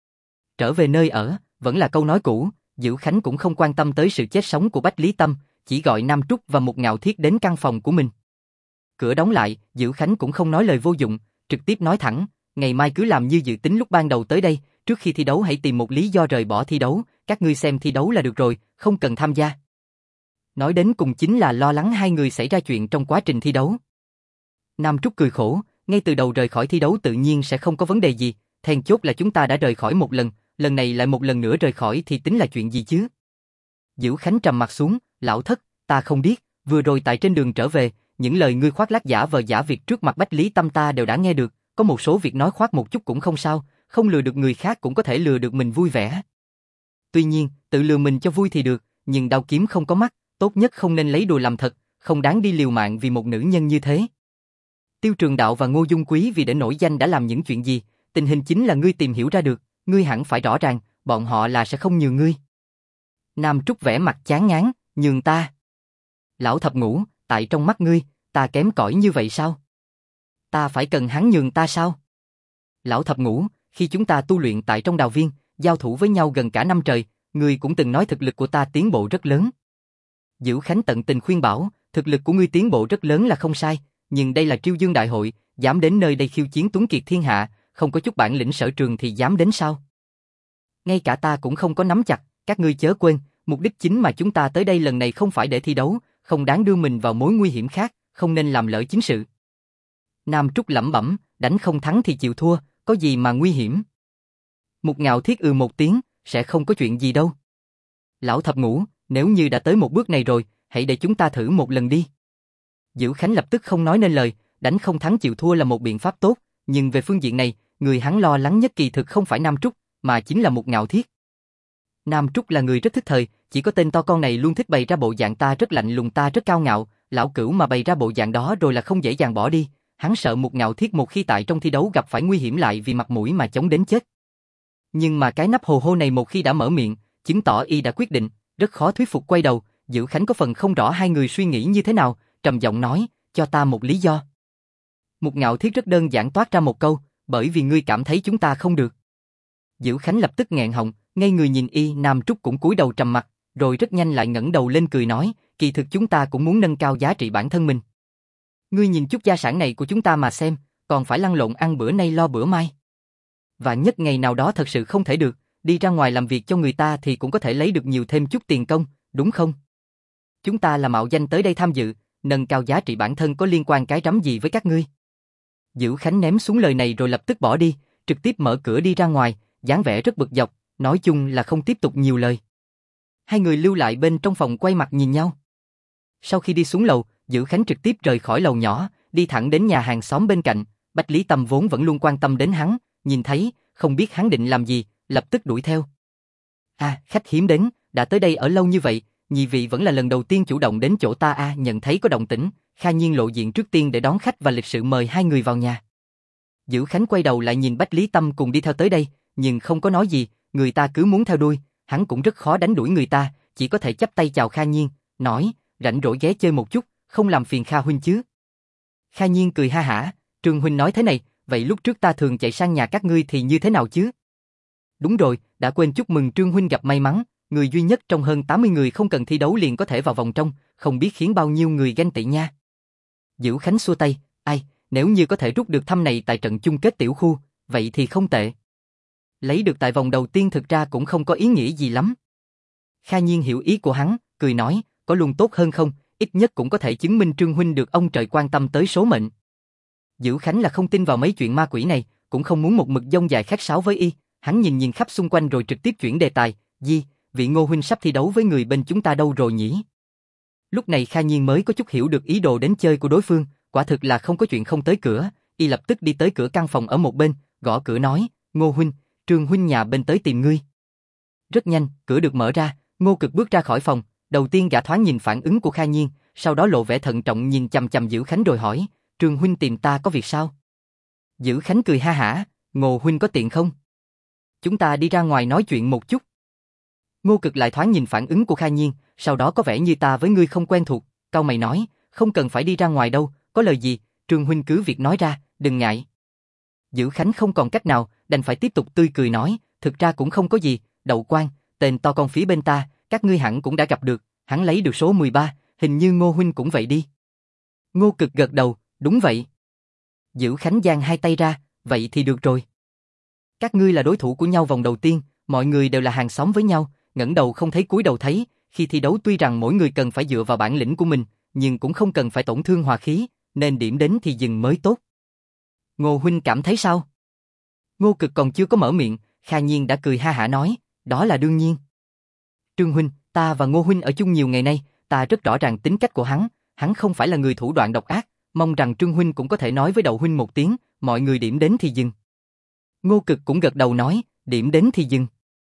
Trở về nơi ở, vẫn là câu nói cũ, Diệu Khánh cũng không quan tâm tới sự chết sống của Bách Lý Tâm, chỉ gọi Nam Trúc và Mục Ngạo Thiết đến căn phòng của mình. Cửa đóng lại, Diệu Khánh cũng không nói lời vô dụng, trực tiếp nói thẳng, ngày mai cứ làm như dự tính lúc ban đầu tới đây, trước khi thi đấu hãy tìm một lý do rời bỏ thi đấu, các ngươi xem thi đấu là được rồi, không cần tham gia. Nói đến cùng chính là lo lắng hai người xảy ra chuyện trong quá trình thi đấu. Nam Trúc cười khổ, ngay từ đầu rời khỏi thi đấu tự nhiên sẽ không có vấn đề gì, then chốt là chúng ta đã rời khỏi một lần, lần này lại một lần nữa rời khỏi thì tính là chuyện gì chứ? Diệu Khánh trầm mặt xuống, lão thất, ta không biết, vừa rồi tại trên đường trở về, những lời ngươi khoác lác giả vờ giả việc trước mặt Bách Lý Tâm ta đều đã nghe được, có một số việc nói khoác một chút cũng không sao, không lừa được người khác cũng có thể lừa được mình vui vẻ. Tuy nhiên, tự lừa mình cho vui thì được, nhưng đao kiếm không có mắt, tốt nhất không nên lấy đùa làm thật, không đáng đi liều mạng vì một nữ nhân như thế. Tiêu Trường Đạo và Ngô Dung Quý vì để nổi danh đã làm những chuyện gì, tình hình chính là ngươi tìm hiểu ra được, ngươi hẳn phải rõ ràng, bọn họ là sẽ không nhường ngươi. Nam Trúc vẻ mặt chán ngán, nhường ta. Lão thập ngũ, tại trong mắt ngươi, ta kém cỏi như vậy sao? Ta phải cần hắn nhường ta sao? Lão thập ngũ, khi chúng ta tu luyện tại trong đào viên, giao thủ với nhau gần cả năm trời, ngươi cũng từng nói thực lực của ta tiến bộ rất lớn. Diệu Khánh tận tình khuyên bảo, thực lực của ngươi tiến bộ rất lớn là không sai, nhưng đây là Triêu Dương Đại hội, dám đến nơi đây khiêu chiến tuấn kiệt thiên hạ, không có chút bản lĩnh sở trường thì dám đến sao? Ngay cả ta cũng không có nắm chặt, các ngươi chớ quên, mục đích chính mà chúng ta tới đây lần này không phải để thi đấu, không đáng đưa mình vào mối nguy hiểm khác, không nên làm lỡ chính sự. Nam Trúc lẩm bẩm, đánh không thắng thì chịu thua, có gì mà nguy hiểm? Mục Ngạo Thiết một tiếng, sẽ không có chuyện gì đâu. Lão thập ngũ, nếu như đã tới một bước này rồi, hãy để chúng ta thử một lần đi. Diệu Khánh lập tức không nói nên lời, đánh không thắng chịu thua là một biện pháp tốt, nhưng về phương diện này, người hắn lo lắng nhất kỳ thực không phải Nam Trúc, mà chính là Mục Ngạo Thiết. Nam Trúc là người rất thức thời, chỉ có tên to con này luôn thích bày ra bộ dạng ta rất lạnh lùng ta rất cao ngạo, lão cửu mà bày ra bộ dạng đó rồi là không dễ dàng bỏ đi, hắn sợ Mục Ngạo Thiết một khi tại trong thi đấu gặp phải nguy hiểm lại vì mặt mũi mà chống đến chết. Nhưng mà cái nắp hồ hô này một khi đã mở miệng, chứng tỏ y đã quyết định, rất khó thuyết phục. Quay đầu, Diệu Khánh có phần không rõ hai người suy nghĩ như thế nào, trầm giọng nói, cho ta một lý do. Mục Ngạo Thiết rất đơn giản toát ra một câu, bởi vì ngươi cảm thấy chúng ta không được. Dữ Khánh lập tức nghẹn họng, ngay người nhìn y, Nam Trúc cũng cúi đầu trầm mặt, rồi rất nhanh lại ngẩng đầu lên cười nói, kỳ thực chúng ta cũng muốn nâng cao giá trị bản thân mình. Ngươi nhìn chút gia sản này của chúng ta mà xem, còn phải lăn lộn ăn bữa nay lo bữa mai. Và nhất ngày nào đó thật sự không thể được, đi ra ngoài làm việc cho người ta thì cũng có thể lấy được nhiều thêm chút tiền công, đúng không? Chúng ta là mạo danh tới đây tham dự, nâng cao giá trị bản thân có liên quan cái rắm gì với các ngươi? Dữ Khánh ném xuống lời này rồi lập tức bỏ đi, trực tiếp mở cửa đi ra ngoài, dáng vẻ rất bực dọc, nói chung là không tiếp tục nhiều lời. Hai người lưu lại bên trong phòng quay mặt nhìn nhau. Sau khi đi xuống lầu, Dữ Khánh trực tiếp rời khỏi lầu nhỏ, đi thẳng đến nhà hàng xóm bên cạnh. Bách Lý Tâm vốn vẫn luôn quan tâm đến hắn, nhìn thấy, không biết hắn định làm gì, lập tức đuổi theo. Khách hiếm đến, đã tới đây ở lâu như vậy, nhị vị vẫn là lần đầu tiên chủ động đến chỗ ta. Nhận thấy có động tĩnh, Kha Nhiên lộ diện trước tiên để đón khách và lịch sự mời hai người vào nhà. Dữ Khánh quay đầu lại nhìn Bách Lý Tâm cùng đi theo tới đây, nhưng không có nói gì, người ta cứ muốn theo đuôi, hắn cũng rất khó đánh đuổi người ta, chỉ có thể chắp tay chào Kha Nhiên, nói, rảnh rỗi ghé chơi một chút, không làm phiền Kha huynh chứ. Kha Nhiên cười ha hả, Trương huynh nói thế này, vậy lúc trước ta thường chạy sang nhà các ngươi thì như thế nào chứ? Đúng rồi, đã quên chúc mừng Trương huynh gặp may mắn, người duy nhất trong hơn 80 người không cần thi đấu liền có thể vào vòng trong, không biết khiến bao nhiêu người ganh tị nha. Dữ Khánh xua tay, nếu như có thể rút được thăm này tại trận chung kết tiểu khu, vậy thì không tệ. Lấy được tại vòng đầu tiên thực ra cũng không có ý nghĩa gì lắm. Kha Nhiên hiểu ý của hắn, cười nói, có luôn tốt hơn không, ít nhất cũng có thể chứng minh Trương huynh được ông trời quan tâm tới số mệnh. Dữ Khánh là không tin vào mấy chuyện ma quỷ này, cũng không muốn một mực dông dài khách sáo với y, hắn nhìn khắp xung quanh rồi trực tiếp chuyển đề tài, vị Ngô huynh sắp thi đấu với người bên chúng ta đâu rồi nhỉ? Lúc này Kha Nhiên mới có chút hiểu được ý đồ đến chơi của đối phương, quả thực là không có chuyện không tới cửa, y lập tức đi tới cửa căn phòng ở một bên, gõ cửa nói, Ngô huynh, Trương huynh nhà bên tới tìm ngươi. Rất nhanh, cửa được mở ra, Ngô Cực bước ra khỏi phòng, đầu tiên gã thoáng nhìn phản ứng của Kha Nhiên, sau đó lộ vẻ thận trọng nhìn chằm chằm Dữ Khánh rồi hỏi, Trương huynh tìm ta có việc sao? Dữ Khánh cười ha hả, Ngô huynh có tiện không? Chúng ta đi ra ngoài nói chuyện một chút. Ngô Cực lại thoáng nhìn phản ứng của Kha Nhiên, sau đó có vẻ như ta với ngươi không quen thuộc, cau mày nói, không cần phải đi ra ngoài đâu, có lời gì, Trương huynh cứ việc nói ra, đừng ngại. Dữ Khánh không còn cách nào, đành phải tiếp tục tươi cười nói, thực ra cũng không có gì, Đậu Quan, tên to con phía bên ta, các ngươi hẳn cũng đã gặp được, hắn lấy được số 13, hình như Ngô huynh cũng vậy đi. Ngô Cực gật đầu, đúng vậy. Dữ Khánh giang hai tay ra, vậy thì được rồi. Các ngươi là đối thủ của nhau vòng đầu tiên, mọi người đều là hàng xóm với nhau, ngẩng đầu không thấy cúi đầu thấy, khi thi đấu tuy rằng mỗi người cần phải dựa vào bản lĩnh của mình, nhưng cũng không cần phải tổn thương hòa khí, nên điểm đến thì dừng mới tốt. Ngô huynh cảm thấy sao? Ngô Cực còn chưa có mở miệng, Kha Nhiên đã cười ha hả nói, đó là đương nhiên. Trương huynh, ta và Ngô huynh ở chung nhiều ngày nay, ta rất rõ ràng tính cách của hắn không phải là người thủ đoạn độc ác, mong rằng Trương huynh cũng có thể nói với Đậu huynh một tiếng, mọi người điểm đến thì dừng. Ngô Cực cũng gật đầu nói, điểm đến thì dừng.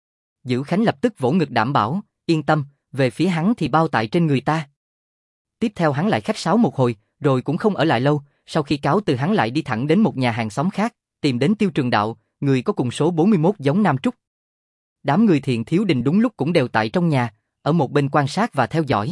Dữ Khánh lập tức vỗ ngực đảm bảo, yên tâm, về phía hắn thì bao tại trên người ta. Tiếp theo hắn lại khách sáo một hồi, rồi cũng không ở lại lâu, sau khi cáo từ hắn lại đi thẳng đến một nhà hàng xóm khác, tìm đến Tiêu Trường Đạo, người có cùng số 41 giống Nam Trúc. Đám người Thiện Thiếu Đình đúng lúc cũng đều tại trong nhà, ở một bên quan sát và theo dõi.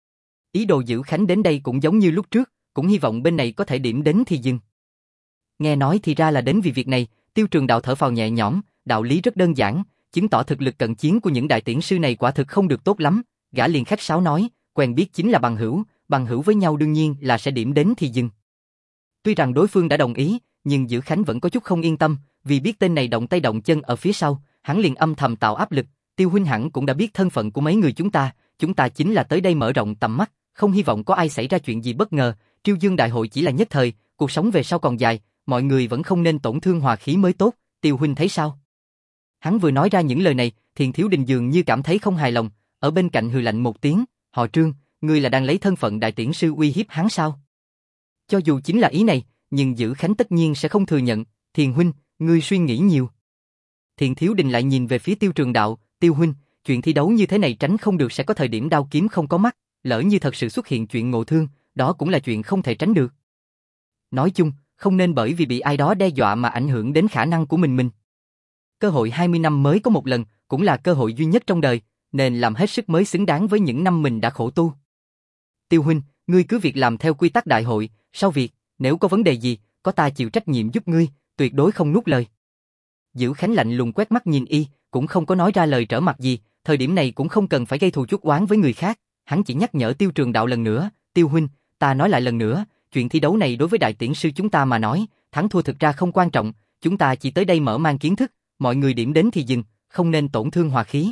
Ý đồ Dữ Khánh đến đây cũng giống như lúc trước, cũng hy vọng bên này có thể điểm đến thì dừng. Nghe nói thì ra là đến vì việc này, Tiêu Trường Đạo thở phào nhẹ nhõm, đạo lý rất đơn giản, chứng tỏ thực lực cận chiến của những đại tiễn sư này quả thực không được tốt lắm, gã liền khách sáo nói, quen biết chính là bằng hữu với nhau đương nhiên là sẽ điểm đến thì dừng. Tuy rằng đối phương đã đồng ý, nhưng Dữ Khánh vẫn có chút không yên tâm, vì biết tên này động tay động chân ở phía sau, hắn liền âm thầm tạo áp lực, Tiêu huynh hẳn cũng đã biết thân phận của mấy người chúng ta chính là tới đây mở rộng tầm mắt, không hy vọng có ai xảy ra chuyện gì bất ngờ, Triêu Dương đại hội chỉ là nhất thời, cuộc sống về sau còn dài, mọi người vẫn không nên tổn thương hòa khí mới tốt, Tiêu huynh thấy sao? Hắn vừa nói ra những lời này, Thiền Thiếu Đình dường như cảm thấy không hài lòng, ở bên cạnh hừ lạnh một tiếng, họ Trương, ngươi là đang lấy thân phận đại tiễn sư uy hiếp hắn sao? Cho dù chính là ý này, nhưng Dữ Khánh tất nhiên sẽ không thừa nhận, Thiền huynh, ngươi suy nghĩ nhiều. Thiền Thiếu Đình lại nhìn về phía Tiêu Trường Đạo, Tiêu huynh, chuyện thi đấu như thế này tránh không được sẽ có thời điểm đao kiếm không có mắt, lỡ như thật sự xuất hiện chuyện ngộ thương, đó cũng là chuyện không thể tránh được. Nói chung, không nên bởi vì bị ai đó đe dọa mà ảnh hưởng đến khả năng của mình. Cơ hội 20 năm mới có một lần, cũng là cơ hội duy nhất trong đời, nên làm hết sức mới xứng đáng với những năm mình đã khổ tu. Tiêu huynh, ngươi cứ việc làm theo quy tắc đại hội, sau việc, nếu có vấn đề gì, có ta chịu trách nhiệm giúp ngươi, tuyệt đối không nuốt lời. Dữ Khánh lạnh lùng quét mắt nhìn y, cũng không có nói ra lời trở mặt gì, thời điểm này cũng không cần phải gây thù chuốc oán với người khác, hắn chỉ nhắc nhở Tiêu Trường Đạo lần nữa, Tiêu huynh, ta nói lại lần nữa, chuyện thi đấu này đối với đại tiễn sư chúng ta mà nói, thắng thua thực ra không quan trọng, chúng ta chỉ tới đây mở mang kiến thức, mọi người điểm đến thì dừng, không nên tổn thương hòa khí.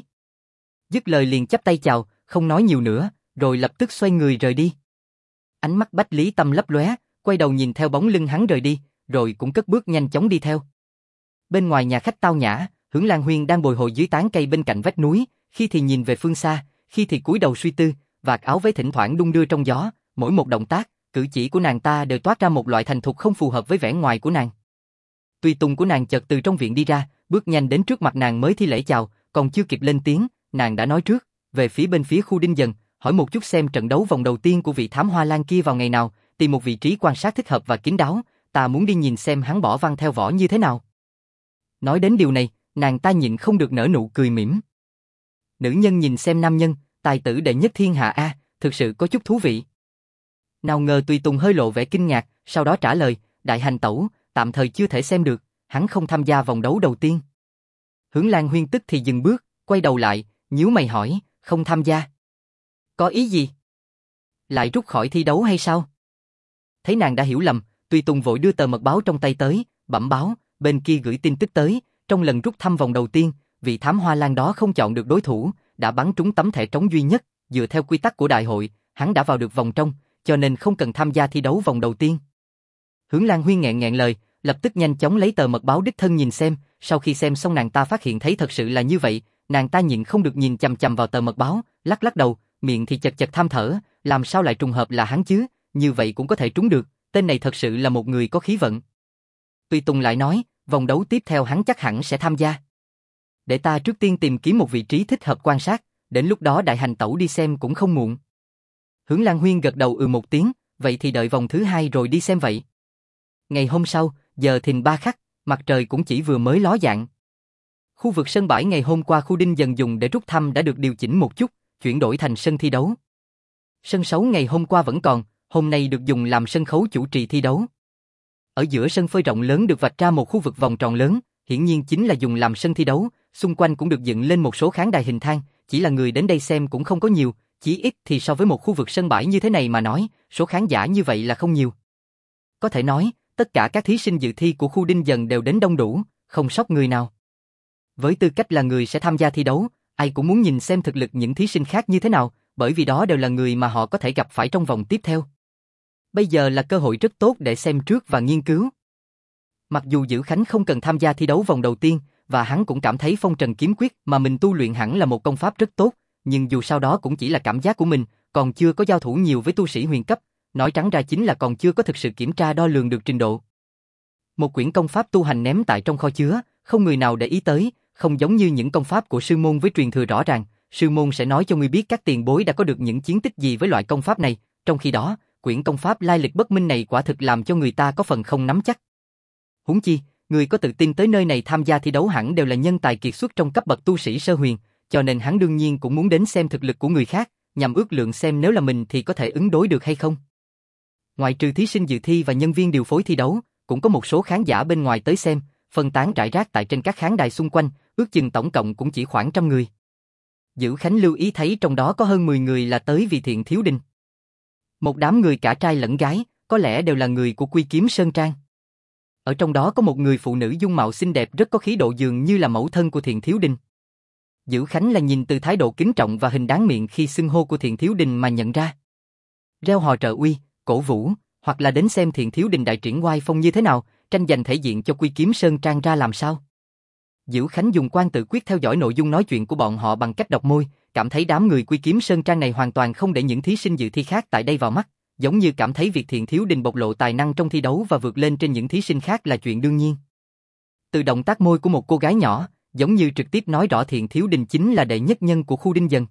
Dứt lời liền chắp tay chào, không nói nhiều nữa, rồi lập tức xoay người rời đi. Ánh mắt Bách Lý Tâm lấp lóe, quay đầu nhìn theo bóng lưng hắn rời đi, rồi cũng cất bước nhanh chóng đi theo. Bên ngoài nhà khách tao nhã, Hưởng Lan Huyên đang bồi hồi dưới tán cây bên cạnh vách núi, khi thì nhìn về phương xa, khi thì cúi đầu suy tư, vạt áo váy thỉnh thoảng đung đưa trong gió, mỗi một động tác, cử chỉ của nàng ta đều toát ra một loại thành thục không phù hợp với vẻ ngoài của nàng. Tùy tùng của nàng chợt từ trong viện đi ra, bước nhanh đến trước mặt nàng mới thi lễ chào, còn chưa kịp lên tiếng, nàng đã nói trước, về bên phía khu Đinh Dần, hỏi một chút xem trận đấu vòng đầu tiên của vị thám hoa lan kia vào ngày nào, tìm một vị trí quan sát thích hợp và kín đáo, ta muốn đi nhìn xem hắn bỏ văn theo võ như thế nào. Nói đến điều này, nàng ta nhịn không được nở nụ cười mỉm. Nữ nhân nhìn xem nam nhân, tài tử đệ nhất thiên hạ a, thực sự có chút thú vị. Nào ngờ tùy tùng hơi lộ vẻ kinh ngạc, sau đó trả lời, đại hành tẩu, tạm thời chưa thể xem được, hắn không tham gia vòng đấu đầu tiên. Hưởng Lan Huyên tức thì dừng bước, quay đầu lại, nhíu mày hỏi, không tham gia. Có ý gì? Lại rút khỏi thi đấu hay sao? Thấy nàng đã hiểu lầm, tùy tùng vội đưa tờ mật báo trong tay tới, bẩm báo, bên kia gửi tin tức tới, trong lần rút thăm vòng đầu tiên, vị thám hoa lan đó không chọn được đối thủ, đã bắn trúng tấm thẻ trống duy nhất, dựa theo quy tắc của đại hội, hắn đã vào được vòng trong, cho nên không cần tham gia thi đấu vòng đầu tiên. Hưởng Lan Huyên nghẹn lời, lập tức nhanh chóng lấy tờ mật báo đích thân nhìn xem, sau khi xem xong nàng ta phát hiện thấy thật sự là như vậy, nàng ta nhịn không được nhìn chằm chằm vào tờ mật báo, lắc đầu, miệng thì chật than thở, làm sao lại trùng hợp là hắn chứ, như vậy cũng có thể trúng được, tên này thật sự là một người có khí vận. Tùy tùng lại nói, vòng đấu tiếp theo hắn chắc hẳn sẽ tham gia. Để ta trước tiên tìm kiếm một vị trí thích hợp quan sát, đến lúc đó đại hành tẩu đi xem cũng không muộn. Hưởng Lan Huyên gật đầu một tiếng, vậy thì đợi vòng thứ 2 rồi đi xem vậy. Ngày hôm sau, giờ thìn 3 khắc, mặt trời cũng chỉ vừa mới ló dạng. Khu vực sân bãi ngày hôm qua khu Đinh Dần dùng để rút thăm đã được điều chỉnh một chút, chuyển đổi thành sân thi đấu. Sân sấu ngày hôm qua vẫn còn, hôm nay được dùng làm sân khấu chủ trì thi đấu. Ở giữa sân phơi rộng lớn được vạch ra một khu vực vòng tròn lớn, hiển nhiên chính là dùng làm sân thi đấu, xung quanh cũng được dựng lên một số khán đài hình thang, chỉ là người đến đây xem cũng không có nhiều, chỉ ít thì so với một khu vực sân bãi như thế này mà nói, số khán giả như vậy là không nhiều. Có thể nói, tất cả các thí sinh dự thi của khu Đinh Dần đều đến đông đủ, không sót người nào. Với tư cách là người sẽ tham gia thi đấu, ai cũng muốn nhìn xem thực lực những thí sinh khác như thế nào, bởi vì đó đều là người mà họ có thể gặp phải trong vòng tiếp theo. Bây giờ là cơ hội rất tốt để xem trước và nghiên cứu. Mặc dù Dữ Khánh không cần tham gia thi đấu vòng đầu tiên, và hắn cũng cảm thấy phong trần kiếm quyết mà mình tu luyện hẳn là một công pháp rất tốt, nhưng dù sao đó cũng chỉ là cảm giác của mình, còn chưa có giao thủ nhiều với tu sĩ huyền cấp, nói trắng ra chính là còn chưa có thực sự kiểm tra đo lường được trình độ. Một quyển công pháp tu hành ném tại trong kho chứa, không người nào để ý tới, không giống như những công pháp của sư môn với truyền thừa rõ ràng, sư môn sẽ nói cho ngươi biết các tiền bối đã có được những chiến tích gì với loại công pháp này, trong khi đó, quyển công pháp lai lịch bất minh này quả thực làm cho người ta có phần không nắm chắc. Huống chi, người có tự tin tới nơi này tham gia thi đấu hẳn đều là nhân tài kiệt xuất trong cấp bậc tu sĩ sơ huyền, cho nên hắn đương nhiên cũng muốn đến xem thực lực của người khác, nhằm ước lượng xem nếu là mình thì có thể ứng đối được hay không. Ngoại trừ thí sinh dự thi và nhân viên điều phối thi đấu, cũng có một số khán giả bên ngoài tới xem, phân tán rải rác tại trên các khán đài xung quanh, ước chừng tổng cộng cũng chỉ khoảng 100 người. Dữ Khánh lưu ý thấy trong đó có hơn 10 người là tới vì Thiện Thiếu Đình. Một đám người cả trai lẫn gái, có lẽ đều là người của Quy Kiếm Sơn Trang. Ở trong đó có một người phụ nữ dung mạo xinh đẹp rất có khí độ dường như là mẫu thân của Thiện Thiếu Đình. Dữ Khánh là nhìn từ thái độ kính trọng và hình dáng miệng khi xưng hô của Thiện Thiếu Đình mà nhận ra. Reo hò trợ uy, cổ vũ, hoặc là đến xem Thiện Thiếu Đình đại triển oai phong như thế nào, tranh giành thể diện cho Quy Kiếm Sơn Trang ra làm sao. Dữ Khánh dùng quan tự quyết theo dõi nội dung nói chuyện của bọn họ bằng cách đọc môi, cảm thấy đám người Quy Kiếm Sơn Trang này hoàn toàn không để những thí sinh dự thi khác tại đây vào mắt, giống như cảm thấy việc Thiện Thiếu Đình bộc lộ tài năng trong thi đấu và vượt lên trên những thí sinh khác là chuyện đương nhiên. Từ động tác môi của một cô gái nhỏ, giống như trực tiếp nói rõ Thiện Thiếu Đình chính là đệ nhất nhân của khu Đinh Dần.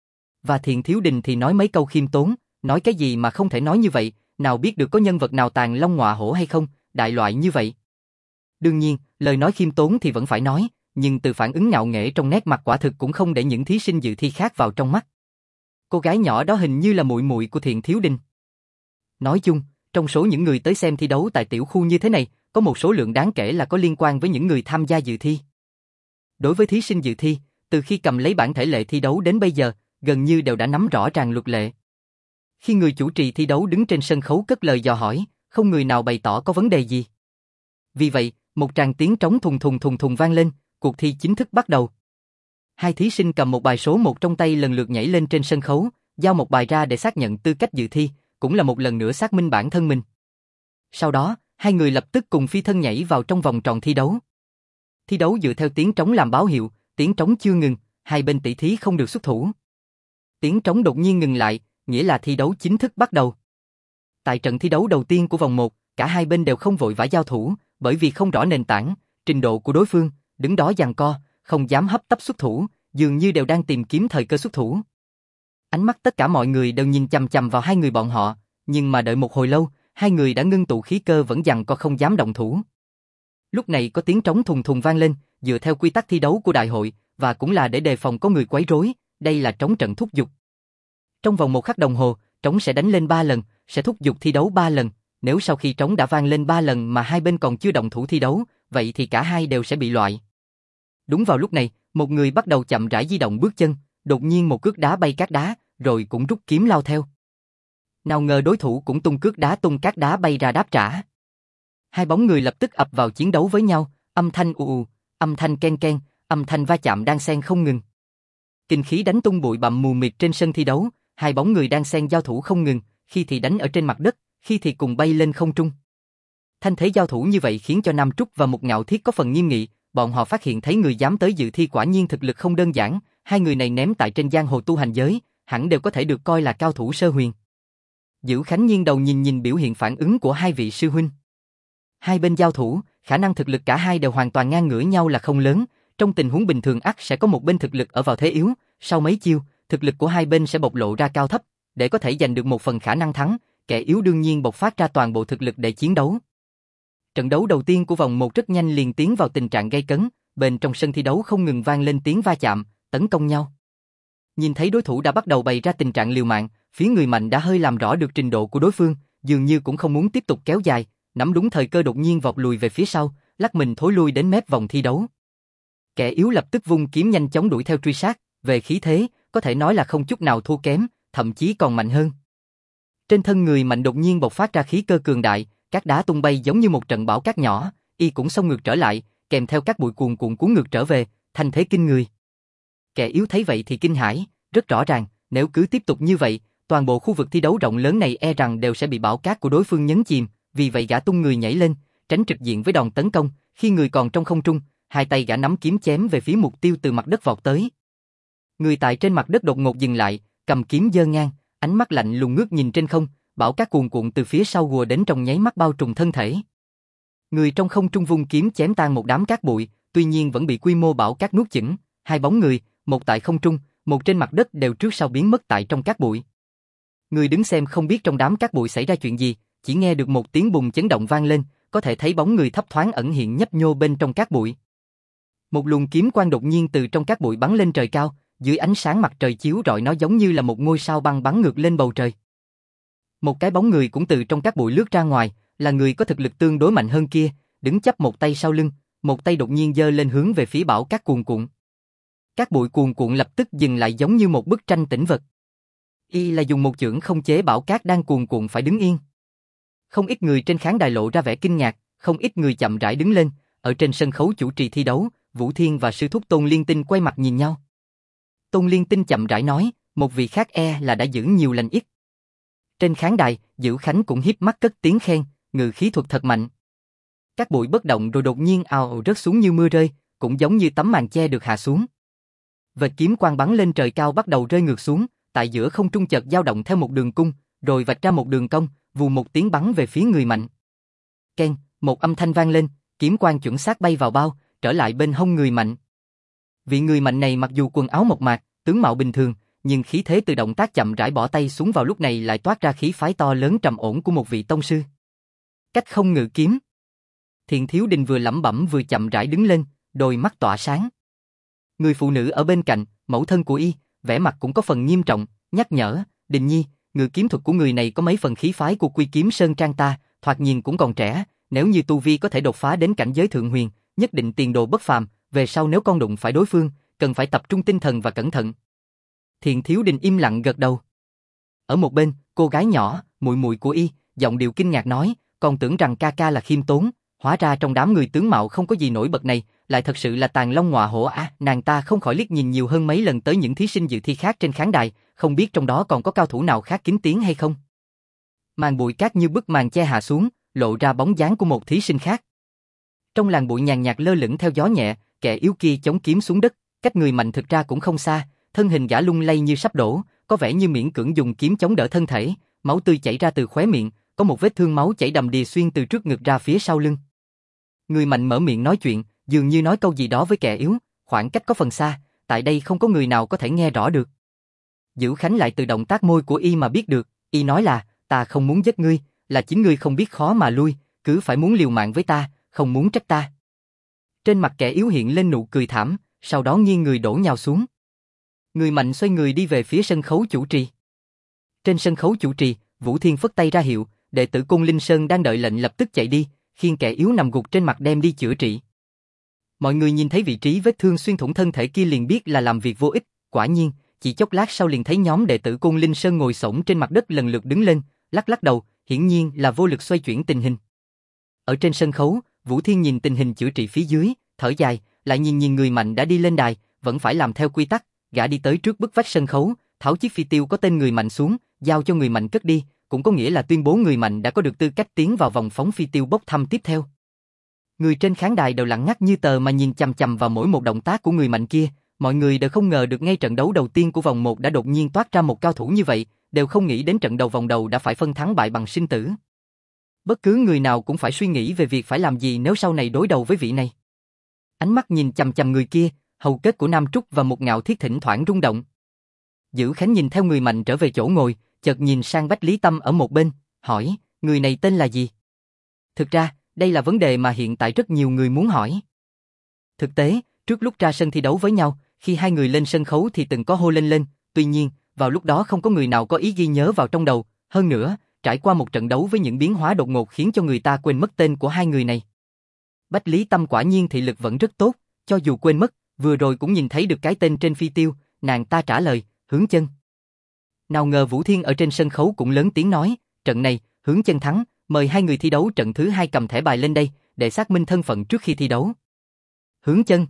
Và Thiện Thiếu Đình thì nói mấy câu khiêm tốn, nói cái gì mà không thể nói như vậy, nào biết được có nhân vật nào tàn long ngọa hổ hay không, đại loại như vậy. Đương nhiên, lời nói khiêm tốn thì vẫn phải nói, nhưng từ phản ứng ngạo nghễ trong nét mặt quả thực cũng không để những thí sinh dự thi khác vào trong mắt. Cô gái nhỏ đó hình như là muội muội của Thiện Thiếu Đình. Nói chung, trong số những người tới xem thi đấu tại tiểu khu như thế này, có một số lượng đáng kể là có liên quan với những người tham gia dự thi. Đối với thí sinh dự thi, từ khi cầm lấy bản thể lệ thi đấu đến bây giờ, gần như đều đã nắm rõ ràng luật lệ. Khi người chủ trì thi đấu đứng trên sân khấu cất lời dò hỏi, không người nào bày tỏ có vấn đề gì. Vì vậy, một tràng tiếng trống thùng thùng thùng thùng vang lên, cuộc thi chính thức bắt đầu. Hai thí sinh cầm một bài số 1 trong tay lần lượt nhảy lên trên sân khấu, giao một bài ra để xác nhận tư cách dự thi, cũng là một lần nữa xác minh bản thân mình. Sau đó, hai người lập tức cùng phi thân nhảy vào trong vòng tròn thi đấu. Thi đấu dựa theo tiếng trống làm báo hiệu, tiếng trống chưa ngừng, hai bên tỷ thí không được xuất thủ. Tiếng trống đột nhiên ngừng lại, nghĩa là thi đấu chính thức bắt đầu. Tại trận thi đấu đầu tiên của vòng 1, cả hai bên đều không vội vã giao thủ, bởi vì không rõ nền tảng, trình độ của đối phương, đứng đó giằng co, không dám hấp tấp xuất thủ, dường như đều đang tìm kiếm thời cơ xuất thủ. Ánh mắt tất cả mọi người đều nhìn chằm chằm vào hai người bọn họ, nhưng mà đợi một hồi lâu, hai người đã ngưng tụ khí cơ vẫn giằng co không dám động thủ. Lúc này có tiếng trống thùng thùng vang lên, dựa theo quy tắc thi đấu của đại hội, và cũng là để đề phòng có người quấy rối, đây là trống trận thúc giục. Trong vòng 1 khắc đồng hồ, trống sẽ đánh lên 3 lần, sẽ thúc giục thi đấu 3 lần, nếu sau khi trống đã vang lên 3 lần mà hai bên còn chưa động thủ thi đấu, vậy thì cả hai đều sẽ bị loại. Đúng vào lúc này, một người bắt đầu chậm rãi di động bước chân, đột nhiên một cước đá bay cát đá, rồi cũng rút kiếm lao theo. Nào ngờ đối thủ cũng tung cước đá tung cát đá bay ra đáp trả. Hai bóng người lập tức ập vào chiến đấu với nhau, âm thanh ù ù, âm thanh ken ken, âm thanh va chạm đan xen không ngừng. Kinh khí đánh tung bụi bặm mù mịt trên sân thi đấu, hai bóng người đan xen giao thủ không ngừng, khi thì đánh ở trên mặt đất, khi thì cùng bay lên không trung. Thanh thế giao thủ như vậy khiến cho Nam Trúc và Mục Ngạo Thiết có phần nghiêm nghị, bọn họ phát hiện thấy người dám tới dự thi quả nhiên thực lực không đơn giản, hai người này ném tại trên giang hồ tu hành giới, hẳn đều có thể được coi là cao thủ sơ huyền. Dữ Khánh nghiêng đầu nhìn biểu hiện phản ứng của hai vị sư huynh. Hai bên giao thủ, khả năng thực lực cả hai đều hoàn toàn ngang ngửa nhau là không lớn, trong tình huống bình thường ắt sẽ có một bên thực lực ở vào thế yếu, sau mấy chiêu, thực lực của hai bên sẽ bộc lộ ra cao thấp, để có thể giành được một phần khả năng thắng, kẻ yếu đương nhiên bộc phát ra toàn bộ thực lực để chiến đấu. Trận đấu đầu tiên của vòng 1 rất nhanh liền tiến vào tình trạng gay cấn, bên trong sân thi đấu không ngừng vang lên tiếng va chạm, tấn công nhau. Nhìn thấy đối thủ đã bắt đầu bày ra tình trạng liều mạng, phía người mạnh đã hơi làm rõ được trình độ của đối phương, dường như cũng không muốn tiếp tục kéo dài, nắm đúng thời cơ đột nhiên vọt lùi về phía sau, lắc mình thối lui đến mép vòng thi đấu. Kẻ yếu lập tức vung kiếm nhanh chóng đuổi theo truy sát, về khí thế, có thể nói là không chút nào thua kém, thậm chí còn mạnh hơn. Trên thân người mạnh đột nhiên bộc phát ra khí cơ cường đại, các đá tung bay giống như một trận bão cát nhỏ, y cũng xông ngược trở lại, kèm theo các bụi cuồn cuộn cuốn ngược trở về, thanh thế kinh người. Kẻ yếu thấy vậy thì kinh hãi, rất rõ ràng, nếu cứ tiếp tục như vậy, toàn bộ khu vực thi đấu rộng lớn này e rằng đều sẽ bị bão cát của đối phương nhấn chìm, vì vậy gã tung người nhảy lên, tránh trực diện với đòn tấn công, khi người còn trong không trung, hai tay gã nắm kiếm chém về phía mục tiêu từ mặt đất vọt tới. Người tại trên mặt đất đột ngột dừng lại, cầm kiếm giơ ngang, ánh mắt lạnh lùng ngước nhìn trên không, bão cát cuồn cuộn từ phía sau ùa đến trong nháy mắt bao trùm thân thể. Người trong không trung vung kiếm chém tan một đám cát bụi, tuy nhiên vẫn bị quy mô bão cát nuốt chửng, hai bóng người, một tại không trung, một trên mặt đất đều trước sau biến mất tại trong cát bụi. Người đứng xem không biết trong đám cát bụi xảy ra chuyện gì, chỉ nghe được một tiếng bùng chấn động vang lên, có thể thấy bóng người thấp thoáng ẩn hiện nhấp nhô bên trong cát bụi. Một luồng kiếm quang đột nhiên từ trong cát bụi bắn lên trời cao, dưới ánh sáng mặt trời chiếu rọi nó giống như là một ngôi sao băng bắn ngược lên bầu trời. Một cái bóng người cũng từ trong cát bụi lướt ra ngoài, là người có thực lực tương đối mạnh hơn kia, đứng chắp một tay sau lưng, một tay đột nhiên giơ lên hướng về phía bão cát cuồn cuộn. Cát bụi cuồn cuộn lập tức dừng lại giống như một bức tranh tĩnh vật. Y là dùng một chưởng không chế bão cát đang cuồn cuộn phải đứng yên. Không ít người trên khán đài lộ ra vẻ kinh ngạc, không ít người chậm rãi đứng lên, ở trên sân khấu chủ trì thi đấu, Vũ Thiên và sư thúc Tôn Liên Tinh quay mặt nhìn nhau. Tôn Liên Tinh chậm rãi nói, một vị khác là đã giữ nhiều lành ít. Trên khán đài, Dữ Khánh cũng hiếp mắt cất tiếng khen, ngự khí thuật thật mạnh. Các bụi bất động rồi đột nhiên ào rớt xuống như mưa rơi, cũng giống như tấm màn che được hạ xuống. Vệt kiếm quang bắn lên trời cao bắt đầu rơi ngược xuống, tại giữa không trung chợt dao động theo một đường cung, rồi vạch ra một đường cong, vù một tiếng bắn về phía người mạnh. Keng, một âm thanh vang lên, kiếm quang chuẩn xác bay vào bao, trở lại bên hông người mạnh. Vị người mạnh này mặc dù quần áo mộc mạc, tướng mạo bình thường, nhưng khí thế từ động tác chậm rãi bỏ tay xuống vào lúc này lại toát ra khí phái to lớn trầm ổn của một vị tông sư. Cách không ngự kiếm. Thiện Thiếu Đình vừa lẩm bẩm vừa chậm rãi đứng lên, đôi mắt tỏa sáng. Người phụ nữ ở bên cạnh, mẫu thân của y, vẻ mặt cũng có phần nghiêm trọng, nhắc nhở, Đình Nhi, ngự kiếm thuật của người này có mấy phần khí phái của Quy Kiếm Sơn Trang ta, thoạt nhìn cũng còn trẻ, nếu như tu vi có thể đột phá đến cảnh giới thượng huyền, nhất định tiền đồ bất phàm, về sau nếu con đụng phải đối phương, cần phải tập trung tinh thần và cẩn thận. Thiện Thiếu Đình im lặng gật đầu. Ở một bên, cô gái nhỏ, muội muội của y, giọng điệu kinh ngạc nói, còn tưởng rằng ca ca là khiêm tốn, hóa ra trong đám người tướng mạo không có gì nổi bật này, lại thật sự là tàng long ngọa hổ à. Nàng ta không khỏi liếc nhìn nhiều hơn mấy lần tới những thí sinh dự thi khác trên khán đài, không biết trong đó còn có cao thủ nào khác kín tiếng hay không. Màn bụi cát như bức màn che hạ xuống, lộ ra bóng dáng của một thí sinh khác. Trong làn bụi nhàn nhạt lơ lửng theo gió nhẹ, kẻ yếu kia chống kiếm xuống đất, cách người mạnh thực ra cũng không xa, thân hình gã lung lay như sắp đổ, có vẻ như miễn cưỡng dùng kiếm chống đỡ thân thể, máu tươi chảy ra từ khóe miệng, có một vết thương máu chảy đầm đìa xuyên từ trước ngực ra phía sau lưng. Người mạnh mở miệng nói chuyện, dường như nói câu gì đó với kẻ yếu, khoảng cách có phần xa, tại đây không có người nào có thể nghe rõ được. Dữ Khánh lại từ động tác môi của y mà biết được, y nói là, ta không muốn giết ngươi, là chính ngươi không biết khó mà lui, cứ phải muốn liều mạng với ta, không muốn trách ta. Trên mặt kẻ yếu hiện lên nụ cười thảm, sau đó nghiêng người đổ nhào xuống. Người mạnh xoay người đi về phía sân khấu chủ trì. Trên sân khấu chủ trì, Vũ Thiên phất tay ra hiệu, đệ tử Côn Linh Sơn đang đợi lệnh lập tức chạy đi, khiêng kẻ yếu nằm gục trên mặt đem đi chữa trị. Mọi người nhìn thấy vị trí vết thương xuyên thủng thân thể kia liền biết là làm việc vô ích, quả nhiên, chỉ chốc lát sau liền thấy nhóm đệ tử Côn Linh Sơn ngồi xổm trên mặt đất lần lượt đứng lên, lắc lắc đầu, hiển nhiên là vô lực xoay chuyển tình hình. Ở trên sân khấu, Vũ Thiên nhìn tình hình chữa trị phía dưới, thở dài, lại nhìn người mạnh đã đi lên đài, vẫn phải làm theo quy tắc, gã đi tới trước bức vách sân khấu, tháo chiếc phi tiêu có tên người mạnh xuống, giao cho người mạnh cất đi, cũng có nghĩa là tuyên bố người mạnh đã có được tư cách tiến vào vòng phóng phi tiêu bốc thăm tiếp theo. Người trên khán đài đều lặng ngắt như tờ mà nhìn chằm chằm vào mỗi một động tác của người mạnh kia, mọi người đều không ngờ được ngay trận đấu đầu tiên của vòng 1 đã đột nhiên toát ra một cao thủ như vậy, đều không nghĩ đến trận đầu vòng đầu đã phải phân thắng bại bằng sinh tử. Bất cứ người nào cũng phải suy nghĩ về việc phải làm gì nếu sau này đối đầu với vị này. Ánh mắt nhìn chằm chằm người kia, hầu kết của Nam Trúc và Một Ngạo Thiết thỉnh thoảng rung động. Dữ Khánh nhìn theo người mạnh trở về chỗ ngồi, chợt nhìn sang Bách Lý Tâm ở một bên, hỏi, người này tên là gì? Thực ra, đây là vấn đề mà hiện tại rất nhiều người muốn hỏi. Thực tế, trước lúc ra sân thi đấu với nhau, khi hai người lên sân khấu thì từng có hô lên, tuy nhiên, vào lúc đó không có người nào có ý ghi nhớ vào trong đầu, hơn nữa, trải qua một trận đấu với những biến hóa đột ngột khiến cho người ta quên mất tên của hai người này. Bách Lý Tâm quả nhiên thị lực vẫn rất tốt, cho dù quên mất, vừa rồi cũng nhìn thấy được cái tên trên phi tiêu, nàng ta trả lời, Hướng Chân. Nào ngờ Vũ Thiên ở trên sân khấu cũng lớn tiếng nói, trận này, Hướng Chân thắng, mời hai người thi đấu trận thứ 2 cầm thẻ bài lên đây, để xác minh thân phận trước khi thi đấu. Hướng Chân.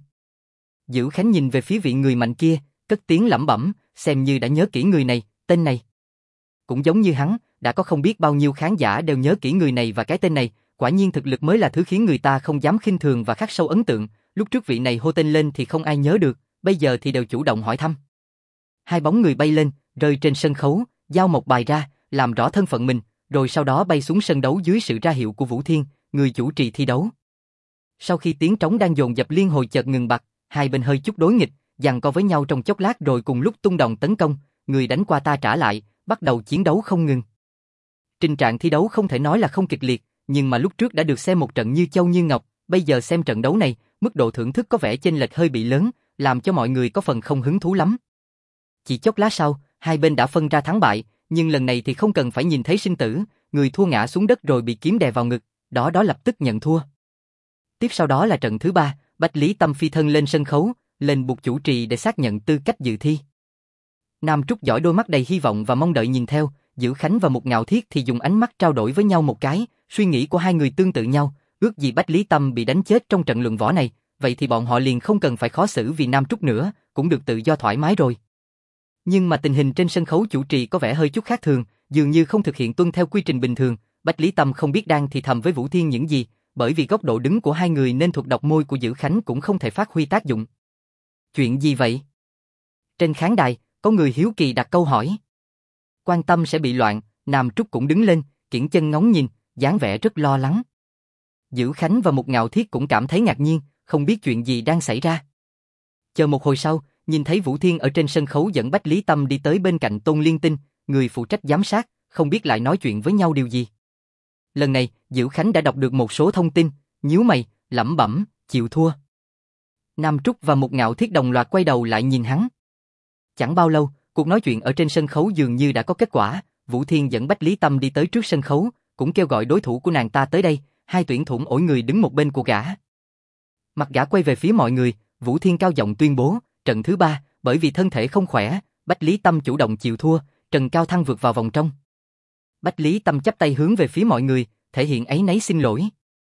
Dữ Khánh nhìn về phía vị người mạnh kia, cất tiếng lẩm bẩm, xem như đã nhớ kỹ người này, tên này. Cũng giống như hắn, đã có không biết bao nhiêu khán giả đều nhớ kỹ người này và cái tên này, quả nhiên thực lực mới là thứ khiến người ta không dám khinh thường và khắc sâu ấn tượng, lúc trước vị này hô tên lên thì không ai nhớ được, bây giờ thì đều chủ động hỏi thăm. Hai bóng người bay lên, rơi trên sân khấu, giao một bài ra, làm rõ thân phận mình, rồi sau đó bay xuống sân đấu dưới sự ra hiệu của Vũ Thiên, người chủ trì thi đấu. Sau khi tiếng trống đang dồn dập liên hồi chợt ngừng bặt, hai bên hơi chút đối nghịch, giằng co với nhau trong chốc lát rồi cùng lúc tung đòn tấn công, người đánh qua ta trả lại, bắt đầu chiến đấu không ngừng. Trình trạng thi đấu không thể nói là không kịch liệt, nhưng mà lúc trước đã được xem một trận như châu như ngọc, bây giờ xem trận đấu này, mức độ thưởng thức có vẻ chênh lệch hơi bị lớn, làm cho mọi người có phần không hứng thú lắm. Chỉ chốc lát sau, hai bên đã phân ra thắng bại, nhưng lần này thì không cần phải nhìn thấy sinh tử, người thua ngã xuống đất rồi bị kiếm đè vào ngực, đó lập tức nhận thua. Tiếp sau đó là trận thứ 3, Bách Lý Tâm phi thân lên sân khấu, lên bục chủ trì để xác nhận tư cách dự thi. Nam Trúc dõi đôi mắt đầy hy vọng và mong đợi nhìn theo, Dữ Khánh và Một Ngạo Thiết thì dùng ánh mắt trao đổi với nhau một cái, suy nghĩ của hai người tương tự nhau, ước gì Bách Lý Tâm bị đánh chết trong trận luận võ này, vậy thì bọn họ liền không cần phải khó xử vì Nam Trúc nữa, cũng được tự do thoải mái rồi. Nhưng mà tình hình trên sân khấu chủ trì có vẻ hơi chút khác thường, dường như không thực hiện tuân theo quy trình bình thường, Bách Lý Tâm không biết đang thì thầm với Vũ Thiên những gì, bởi vì góc độ đứng của hai người nên thuật đọc môi của Dữ Khánh cũng không thể phát huy tác dụng. Chuyện gì vậy? Trên khán đài, có người hiếu kỳ đặt câu hỏi. Quan tâm sẽ bị loạn, Nam Trúc cũng đứng lên, kiễng chân ngóng nhìn, dáng vẻ rất lo lắng. Dữ Khánh và Một Ngạo Thiết cũng cảm thấy ngạc nhiên, không biết chuyện gì đang xảy ra. Chờ một hồi sau, nhìn thấy Vũ Thiên ở trên sân khấu dẫn Bách Lý Tâm đi tới bên cạnh Tôn Liên Tinh, người phụ trách giám sát, không biết lại nói chuyện với nhau điều gì. Lần này, Dữ Khánh đã đọc được một số thông tin, nhíu mày, lẩm bẩm, chịu thua. Nam Trúc và Một Ngạo Thiết đồng loạt quay đầu lại nhìn hắn. Chẳng bao lâu, cuộc nói chuyện ở trên sân khấu dường như đã có kết quả, Vũ Thiên dẫn Bách Lý Tâm đi tới trước sân khấu, cũng kêu gọi đối thủ của nàng ta tới đây, hai tuyển thủ mỗi người đứng một bên của gã. Mặt gã quay về phía mọi người, Vũ Thiên cao giọng tuyên bố, trận thứ 3, bởi vì thân thể không khỏe, Bách Lý Tâm chủ động chịu thua, Trần Cao Thăng vượt vào vòng trong. Bách Lý Tâm chắp tay hướng về phía mọi người, thể hiện áy náy xin lỗi.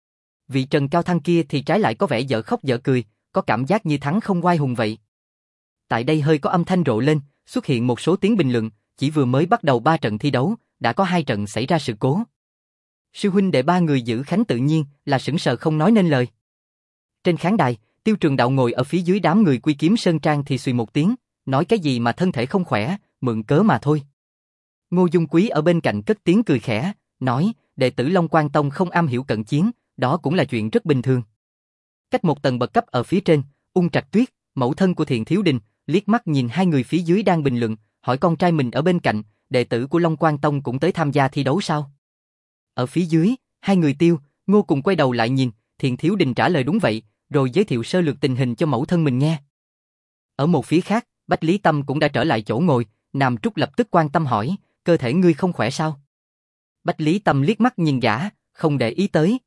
Vị Trần Cao Thăng kia thì trái lại có vẻ dở khóc dở cười, có cảm giác như thắng không oai hùng vậy. Tại đây hơi có âm thanh rộ lên, xuất hiện một số tiếng bình luận, chỉ vừa mới bắt đầu 3 trận thi đấu, đã có 2 trận xảy ra sự cố. Sư huynh đệ 3 người giữ khánh tự nhiên là sững sờ không nói nên lời. Trên khán đài, Tiêu Trường Đạo ngồi ở phía dưới đám người Quy Kiếm Sơn Trang thì xùy một tiếng, nói cái gì mà thân thể không khỏe, mượn cớ mà thôi. Ngô Dung Quý ở bên cạnh cất tiếng cười khẽ, nói, đệ tử Long Quan Tông không am hiểu cận chiến, đó cũng là chuyện rất bình thường. Cách một tầng bậc cấp ở phía trên, Ung Trạch Tuyết, mẫu thân của Thiện Thiếu Đình, liếc mắt nhìn hai người phía dưới đang bình luận, hỏi con trai mình ở bên cạnh, đệ tử của Long Quan Tông cũng tới tham gia thi đấu sao? Ở phía dưới, hai người Tiêu, Ngô cùng quay đầu lại nhìn, Thiện Thiếu Đình trả lời đúng vậy, rồi giới thiệu sơ lược tình hình cho mẫu thân mình nghe. Ở một phía khác, Bách Lý Tâm cũng đã trở lại chỗ ngồi, Nam Trúc lập tức quan tâm hỏi, cơ thể ngươi không khỏe sao? Bách Lý Tâm liếc mắt nhìn gã, không để ý tới.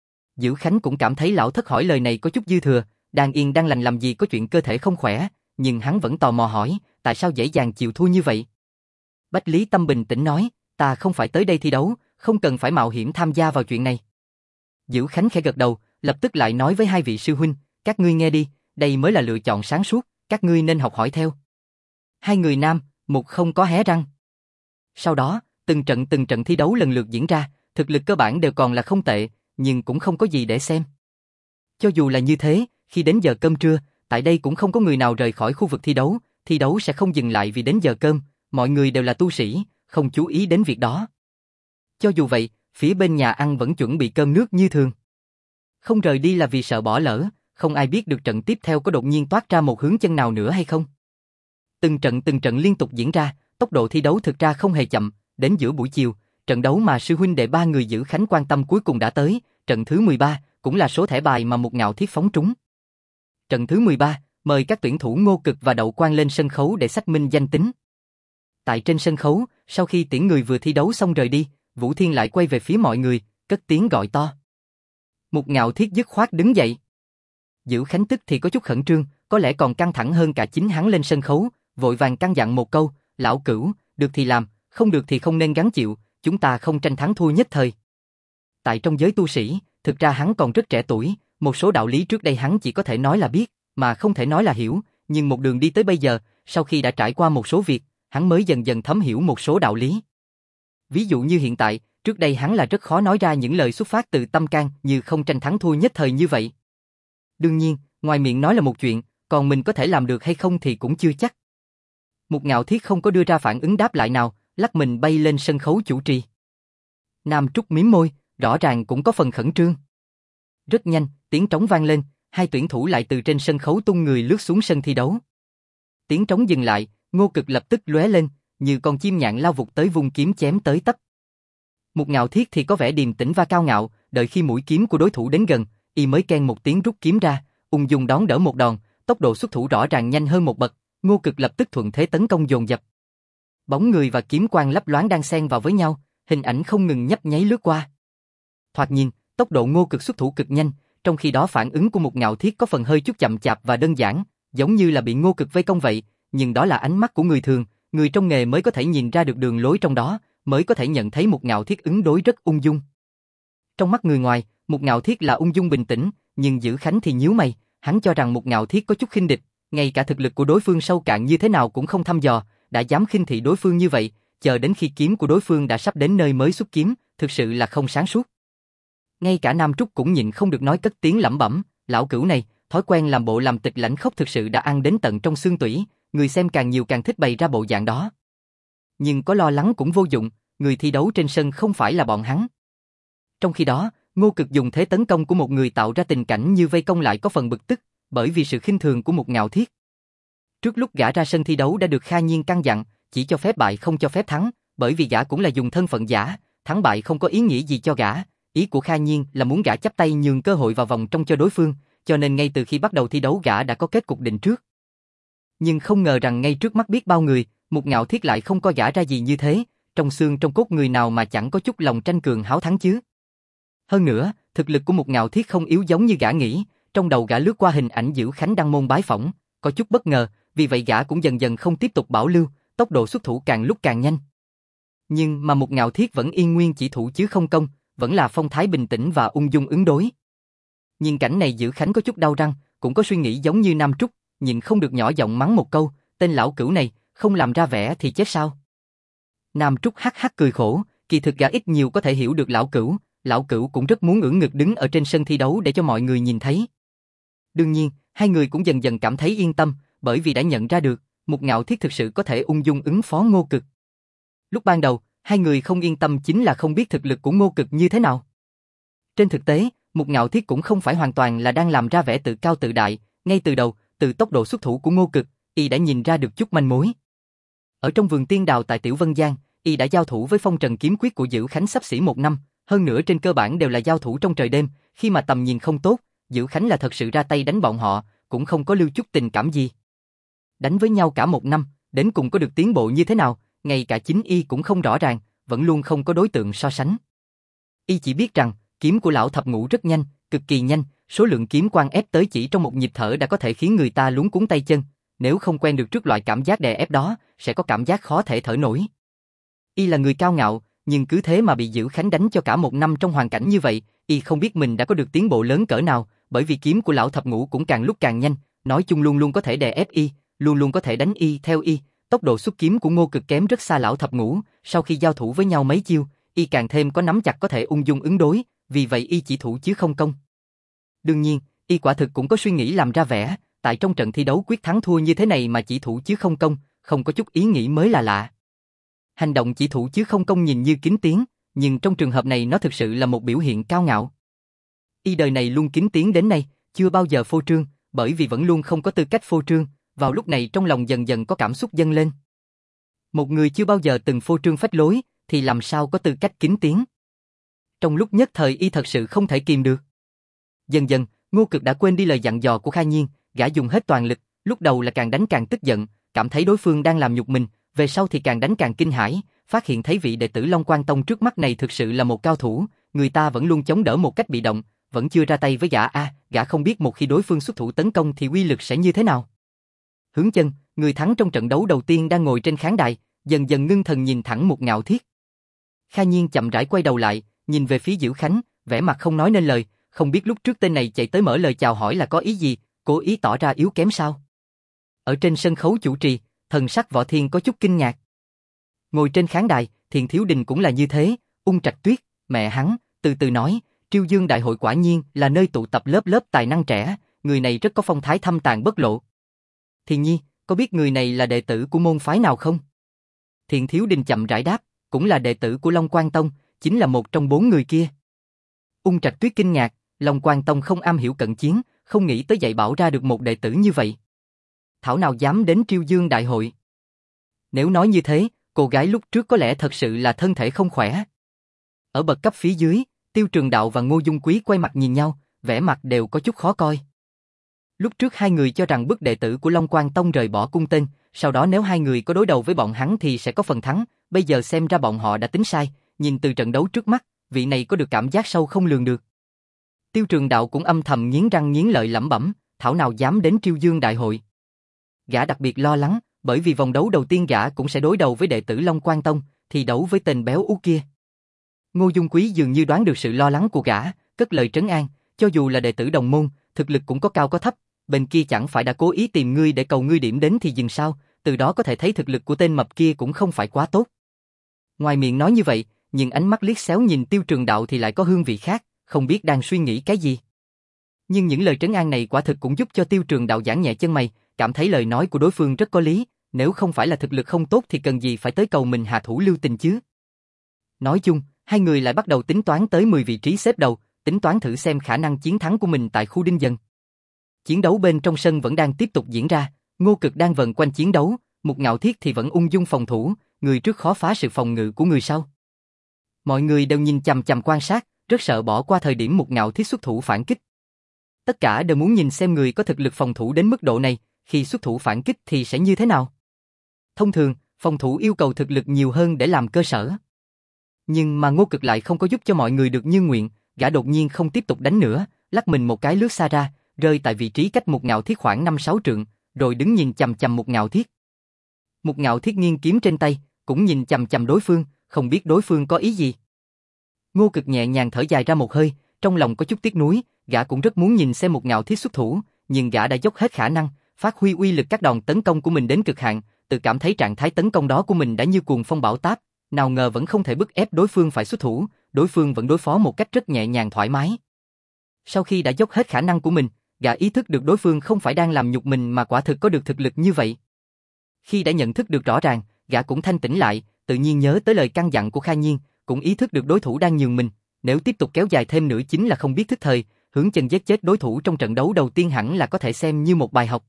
Dữ Khánh cũng cảm thấy lão thất hỏi lời này có chút dư thừa, đang yên đang lành làm gì có chuyện cơ thể không khỏe, nhưng hắn vẫn tò mò hỏi, tại sao dễ dàng chịu thua như vậy? Bách Lý Tâm bình tĩnh nói, ta không phải tới đây thi đấu, không cần phải mạo hiểm tham gia vào chuyện này. Dữ Khánh khẽ gật đầu, lập tức lại nói với hai vị sư huynh, các ngươi nghe đi, đây mới là lựa chọn sáng suốt, các ngươi nên học hỏi theo. Hai người nam, một không có hé răng. Sau đó, từng trận thi đấu lần lượt diễn ra, thực lực cơ bản đều còn là không tệ, nhưng cũng không có gì để xem. Cho dù là như thế, khi đến giờ cơm trưa, tại đây cũng không có người nào rời khỏi khu vực thi đấu sẽ không dừng lại vì đến giờ cơm, mọi người đều là tu sĩ, không chú ý đến việc đó. Cho dù vậy, phía bên nhà ăn vẫn chuẩn bị cơm nước như thường. Không rời đi là vì sợ bỏ lỡ, không ai biết được trận tiếp theo có đột nhiên toát ra một hướng chân nào nữa hay không. Từng trận liên tục diễn ra, tốc độ thi đấu thực ra không hề chậm, đến giữa buổi chiều, trận đấu mà sư huynh đệ 3 người giữ Khánh quan tâm cuối cùng đã tới, trận thứ 13, cũng là số thẻ bài mà một Ngạo Thiết phóng trúng. Trận thứ 13, mời các tuyển thủ Ngô Cực và Đậu Quang lên sân khấu để xác minh danh tính. Tại trên sân khấu, sau khi tiễn người vừa thi đấu xong rời đi, Vũ Thiên lại quay về phía mọi người, cất tiếng gọi to. Một Ngạo Thiết dứt khoát đứng dậy. Dữ Khánh tức thì có chút khẩn trương, có lẽ còn căng thẳng hơn cả chính hắn lên sân khấu, vội vàng căn dặn một câu, lão Cửu, được thì làm, không được thì không nên gắng chịu, chúng ta không tranh thắng thua nhất thời. Tại trong giới tu sĩ, thực ra hắn còn rất trẻ tuổi, một số đạo lý trước đây hắn chỉ có thể nói là biết, mà không thể nói là hiểu, nhưng một đường đi tới bây giờ, sau khi đã trải qua một số việc, hắn mới dần dần thấm hiểu một số đạo lý. Ví dụ như hiện tại, trước đây hắn là rất khó nói ra những lời xuất phát từ tâm can như không tranh thắng thua nhất thời như vậy. Đương nhiên, ngoài miệng nói là một chuyện, còn mình có thể làm được hay không thì cũng chưa chắc. Một Ngạo Thiết không có đưa ra phản ứng đáp lại nào, lắc mình bay lên sân khấu chủ trì. Nam Trúc mím môi, rõ ràng cũng có phần khẩn trương. Rất nhanh, tiếng trống vang lên, hai tuyển thủ lại từ trên sân khấu tung người lướt xuống sân thi đấu. Tiếng trống dừng lại, Ngô Cực lập tức lóe lên, như con chim nhạn lao vụt tới vung kiếm chém tới tấp. Một Ngạo Thiết thì có vẻ điềm tĩnh và cao ngạo, đợi khi mũi kiếm của đối thủ đến gần, y mới keng một tiếng rút kiếm ra, ung dung đón đỡ một đòn, tốc độ xuất thủ rõ ràng nhanh hơn một bậc, Ngô Cực lập tức thuận thế tấn công dồn dập. Bóng người và kiếm quang lấp loáng đang xen vào với nhau, hình ảnh không ngừng nhấp nháy lướt qua. Thoạt nhìn, tốc độ Ngô Cực xuất thủ cực nhanh, trong khi đó phản ứng của một Ngạo Thiết có phần hơi chút chậm chạp và đơn giản, giống như là bị Ngô Cực vây công vậy, nhưng đó là ánh mắt của người thường, người trong nghề mới có thể nhìn ra được đường lối trong đó, mới có thể nhận thấy một Ngạo Thiết ứng đối rất ung dung. Trong mắt người ngoài, một Ngạo Thiết là ung dung bình tĩnh, nhưng Dữ Khánh thì nhíu mày, hắn cho rằng một Ngạo Thiết có chút khinh địch, ngay cả thực lực của đối phương sâu cạn như thế nào cũng không thăm dò, đã dám khinh thị đối phương như vậy, chờ đến khi kiếm của đối phương đã sắp đến nơi mới xuất kiếm, thực sự là không sáng suốt. Ngay cả Nam Trúc cũng nhịn không được nói cất tiếng lẩm bẩm, lão Cửu này, thói quen làm bộ làm tịch lãnh khốc thực sự đã ăn đến tận trong xương tủy, người xem càng nhiều càng thích bày ra bộ dạng đó. Nhưng có lo lắng cũng vô dụng, người thi đấu trên sân không phải là bọn hắn. Trong khi đó, Ngô Cực dùng thế tấn công của một người tạo ra tình cảnh như vây công lại có phần bực tức, bởi vì sự khinh thường của một Ngạo Thiết. Trước lúc gã ra sân thi đấu đã được Kha Nhiên căn dặn, chỉ cho phép bại không cho phép thắng, bởi vì gã cũng là dùng thân phận giả, thắng bại không có ý nghĩa gì cho gã. Ý của Kha Nhiên là muốn gã chắp tay nhường cơ hội vào vòng trong cho đối phương, cho nên ngay từ khi bắt đầu thi đấu gã đã có kết cục định trước. Nhưng không ngờ rằng ngay trước mắt biết bao người, một Ngạo Thiết lại không coi gã ra gì như thế, trong xương trong cốt người nào mà chẳng có chút lòng tranh cường háo thắng chứ. Hơn nữa, thực lực của Mục Ngạo Thiết không yếu giống như gã nghĩ, trong đầu gã lướt qua hình ảnh Dữ Khánh đăng môn bái phỏng, có chút bất ngờ, vì vậy gã cũng dần dần không tiếp tục bảo lưu, tốc độ xuất thủ càng lúc càng nhanh. Nhưng mà Mục Ngạo Thiết vẫn yên nguyên chỉ thủ chứ không công, vẫn là phong thái bình tĩnh và ung dung ứng đối. Nhìn cảnh này Dữ Khánh có chút đau răng, cũng có suy nghĩ giống như Nam Trúc, nhịn không được nhỏ giọng mắng một câu, tên lão cửu này, không làm ra vẻ thì chết sao? Nam Trúc hắc hắc cười khổ, kỳ thực gã ít nhiều có thể hiểu được lão cửu cũng rất muốn ưỡn ngực đứng ở trên sân thi đấu để cho mọi người nhìn thấy. Đương nhiên, hai người cũng dần dần cảm thấy yên tâm, bởi vì đã nhận ra được, Mục Ngạo Thiết thực sự có thể ung dung ứng phó Ngô Cực. Lúc ban đầu, hai người không yên tâm chính là không biết thực lực của Ngô Cực như thế nào. Trên thực tế, Mục Ngạo Thiết cũng không phải hoàn toàn là đang làm ra vẻ tự cao tự đại, ngay từ đầu, từ tốc độ xuất thủ của Ngô Cực, y đã nhìn ra được chút manh mối. Ở trong vườn tiên đào tại Tiểu Vân Giang, y đã giao thủ với phong trần kiếm quyết của Dữ Khánh sắp xỉ 1 năm, hơn nữa trên cơ bản đều là giao thủ trong trời đêm, khi mà tầm nhìn không tốt, Dữ Khánh là thật sự ra tay đánh bọn họ, cũng không có lưu chút tình cảm gì. Đánh với nhau cả 1 năm, đến cùng có được tiến bộ như thế nào, ngay cả chính y cũng không rõ ràng, vẫn luôn không có đối tượng so sánh. Y chỉ biết rằng, kiếm của lão thập ngũ rất nhanh, cực kỳ nhanh, số lượng kiếm quang ép tới chỉ trong một nhịp thở đã có thể khiến người ta luống cuống tay chân, nếu không quen được trước loại cảm giác đè ép đó, sẽ có cảm giác khó thể thở nổi. Y là người cao ngạo, nhưng cứ thế mà bị Dữ Khánh đánh cho cả 1 năm trong hoàn cảnh như vậy, y không biết mình đã có được tiến bộ lớn cỡ nào, bởi vì kiếm của lão thập ngũ cũng càng lúc càng nhanh, nói chung luôn luôn có thể đè ép y, luôn luôn có thể đánh y theo y. Tốc độ xuất kiếm của Ngô Cực kém rất xa lão thập ngũ, sau khi giao thủ với nhau mấy chiêu, y càng thêm có nắm chặt có thể ung dung ứng đối, vì vậy y chỉ thủ chứ không công. Đương nhiên, y quả thực cũng có suy nghĩ làm ra vẻ, tại trong trận thi đấu quyết thắng thua như thế này mà chỉ thủ chứ không công, không có chút ý nghĩ mới là lạ. Hành động chỉ thủ chứ không công nhìn như kín tiếng, nhưng trong trường hợp này nó thực sự là một biểu hiện cao ngạo. Y đời này luôn kín tiếng đến nay, chưa bao giờ phô trương, bởi vì vẫn luôn không có tư cách phô trương, vào lúc này trong lòng dần dần có cảm xúc dâng lên. Một người chưa bao giờ từng phô trương phách lối, thì làm sao có tư cách kín tiếng. Trong lúc nhất thời y thật sự không thể kìm được. Dần dần, Ngô Cực đã quên đi lời dặn dò của Kha Nhiên, gã dùng hết toàn lực, lúc đầu là càng đánh càng tức giận, cảm thấy đối phương đang làm nhục mình, về sau thì càng đánh càng kinh hãi, phát hiện thấy vị đệ tử Long Quan Tông trước mắt này thực sự là một cao thủ, người ta vẫn luôn chống đỡ một cách bị động, vẫn chưa ra tay với gã gã không biết một khi đối phương xuất thủ tấn công thì uy lực sẽ như thế nào. Hướng Chân, người thắng trong trận đấu đầu tiên đang ngồi trên khán đài, dần dần ngưng thần nhìn thẳng Mục Ngạo Thiết. Kha Nhiên chậm rãi quay đầu lại, nhìn về phía Dữ Khánh, vẻ mặt không nói nên lời, không biết lúc trước tên này chạy tới mở lời chào hỏi là có ý gì, cố ý tỏ ra yếu kém sao? Ở trên sân khấu chủ trì, thần sắc Võ Thiên có chút kinh ngạc. Ngồi trên khán đài, Thiền Thiếu Đình cũng là như thế, Ung Trạch Tuyết, mẹ hắn, từ từ nói, Triêu Dương Đại hội quả nhiên là nơi tụ tập lớp lớp tài năng trẻ, người này rất có phong thái thâm tàng bất lộ. Thiền Nhi, có biết người này là đệ tử của môn phái nào không? Thiền Thiếu Đình chậm rãi đáp, cũng là đệ tử của Long Quan Tông, chính là một trong 4 người kia. Ung Trạch Tuyết kinh ngạc, Long Quan Tông không am hiểu cận chiến, không nghĩ tới dạy bảo ra được một đệ tử như vậy. Thảo nào dám đến Triêu Dương Đại hội. Nếu nói như thế, cô gái lúc trước có lẽ thật sự là thân thể không khỏe. Ở bậc cấp phía dưới, Tiêu Trường Đạo và Ngô Dung Quý quay mặt nhìn nhau, vẻ mặt đều có chút khó coi. Lúc trước hai người cho rằng bức đệ tử của Long Quan Tông rời bỏ cung tên, sau đó nếu hai người có đối đầu với bọn hắn thì sẽ có phần thắng, bây giờ xem ra bọn họ đã tính sai, nhìn từ trận đấu trước mắt, vị này có được cảm giác sâu không lường được. Tiêu Trường Đạo cũng âm thầm nghiến răng nghiến lợi lẩm bẩm, thảo nào dám đến Triêu Dương Đại hội. Gã đặc biệt lo lắng, bởi vì vòng đấu đầu tiên gã cũng sẽ đối đầu với đệ tử Long Quan Tông, thì đấu với tên béo ú kia. Ngô Dung Quý dường như đoán được sự lo lắng của gã, cất lời trấn an, cho dù là đệ tử đồng môn, thực lực cũng có cao có thấp, bên kia chẳng phải đã cố ý tìm ngươi để cầu ngươi điểm đến thì dừng sao, từ đó có thể thấy thực lực của tên mập kia cũng không phải quá tốt. Ngoài miệng nói như vậy, nhưng ánh mắt liếc xéo nhìn Tiêu Trường Đạo thì lại có hương vị khác, không biết đang suy nghĩ cái gì. Nhưng những lời trấn an này quả thực cũng giúp cho Tiêu Trường Đạo giãn nhẹ chân mày, cảm thấy lời nói của đối phương rất có lý, nếu không phải là thực lực không tốt thì cần gì phải tới cầu mình hạ thủ lưu tình chứ. Nói chung, hai người lại bắt đầu tính toán tới 10 vị trí xếp đầu, tính toán thử xem khả năng chiến thắng của mình tại khu Đinh Dần. Chiến đấu bên trong sân vẫn đang tiếp tục diễn ra, Ngô Cực đang vần quanh chiến đấu, Mục Ngạo Thiết thì vẫn ung dung phòng thủ, người trước khó phá sự phòng ngự của người sau. Mọi người đều nhìn chằm chằm quan sát, rất sợ bỏ qua thời điểm Mục Ngạo Thiết xuất thủ phản kích. Tất cả đều muốn nhìn xem người có thực lực phòng thủ đến mức độ này, khi xuất thủ phản kích thì sẽ như thế nào. Thông thường, phòng thủ yêu cầu thực lực nhiều hơn để làm cơ sở. Nhưng mà Ngô Cực lại không có giúp cho mọi người được như nguyện, gã đột nhiên không tiếp tục đánh nữa, lắc mình một cái lướt xa ra, rơi tại vị trí cách Một Ngạo Thiết khoảng 5-6 trượng, rồi đứng nhìn chằm chằm Một Ngạo Thiết. Một Ngạo Thiết nghiêng kiếm trên tay, cũng nhìn chằm chằm đối phương, không biết đối phương có ý gì. Ngô Cực nhẹ nhàng thở dài ra một hơi, trong lòng có chút tiếc nuối, gã cũng rất muốn nhìn xem Một Ngạo Thiết xuất thủ, nhưng gã đã dốc hết khả năng, phát huy uy lực các đòn tấn công của mình đến cực hạn, tự cảm thấy trạng thái tấn công đó của mình đã như cuồng phong bão táp, nào ngờ vẫn không thể bức ép đối phương phải xuất thủ, đối phương vẫn đối phó một cách rất nhẹ nhàng thoải mái. Sau khi đã dốc hết khả năng của mình, gã ý thức được đối phương không phải đang làm nhục mình mà quả thực có được thực lực như vậy. Khi đã nhận thức được rõ ràng, gã cũng thanh tĩnh lại, tự nhiên nhớ tới lời căn dặn của Kha Nhiên, cũng ý thức được đối thủ đang nhường mình, nếu tiếp tục kéo dài thêm nữa chính là không biết thức thời, hướng chân giết chết đối thủ trong trận đấu đầu tiên hẳn là có thể xem như một bài học.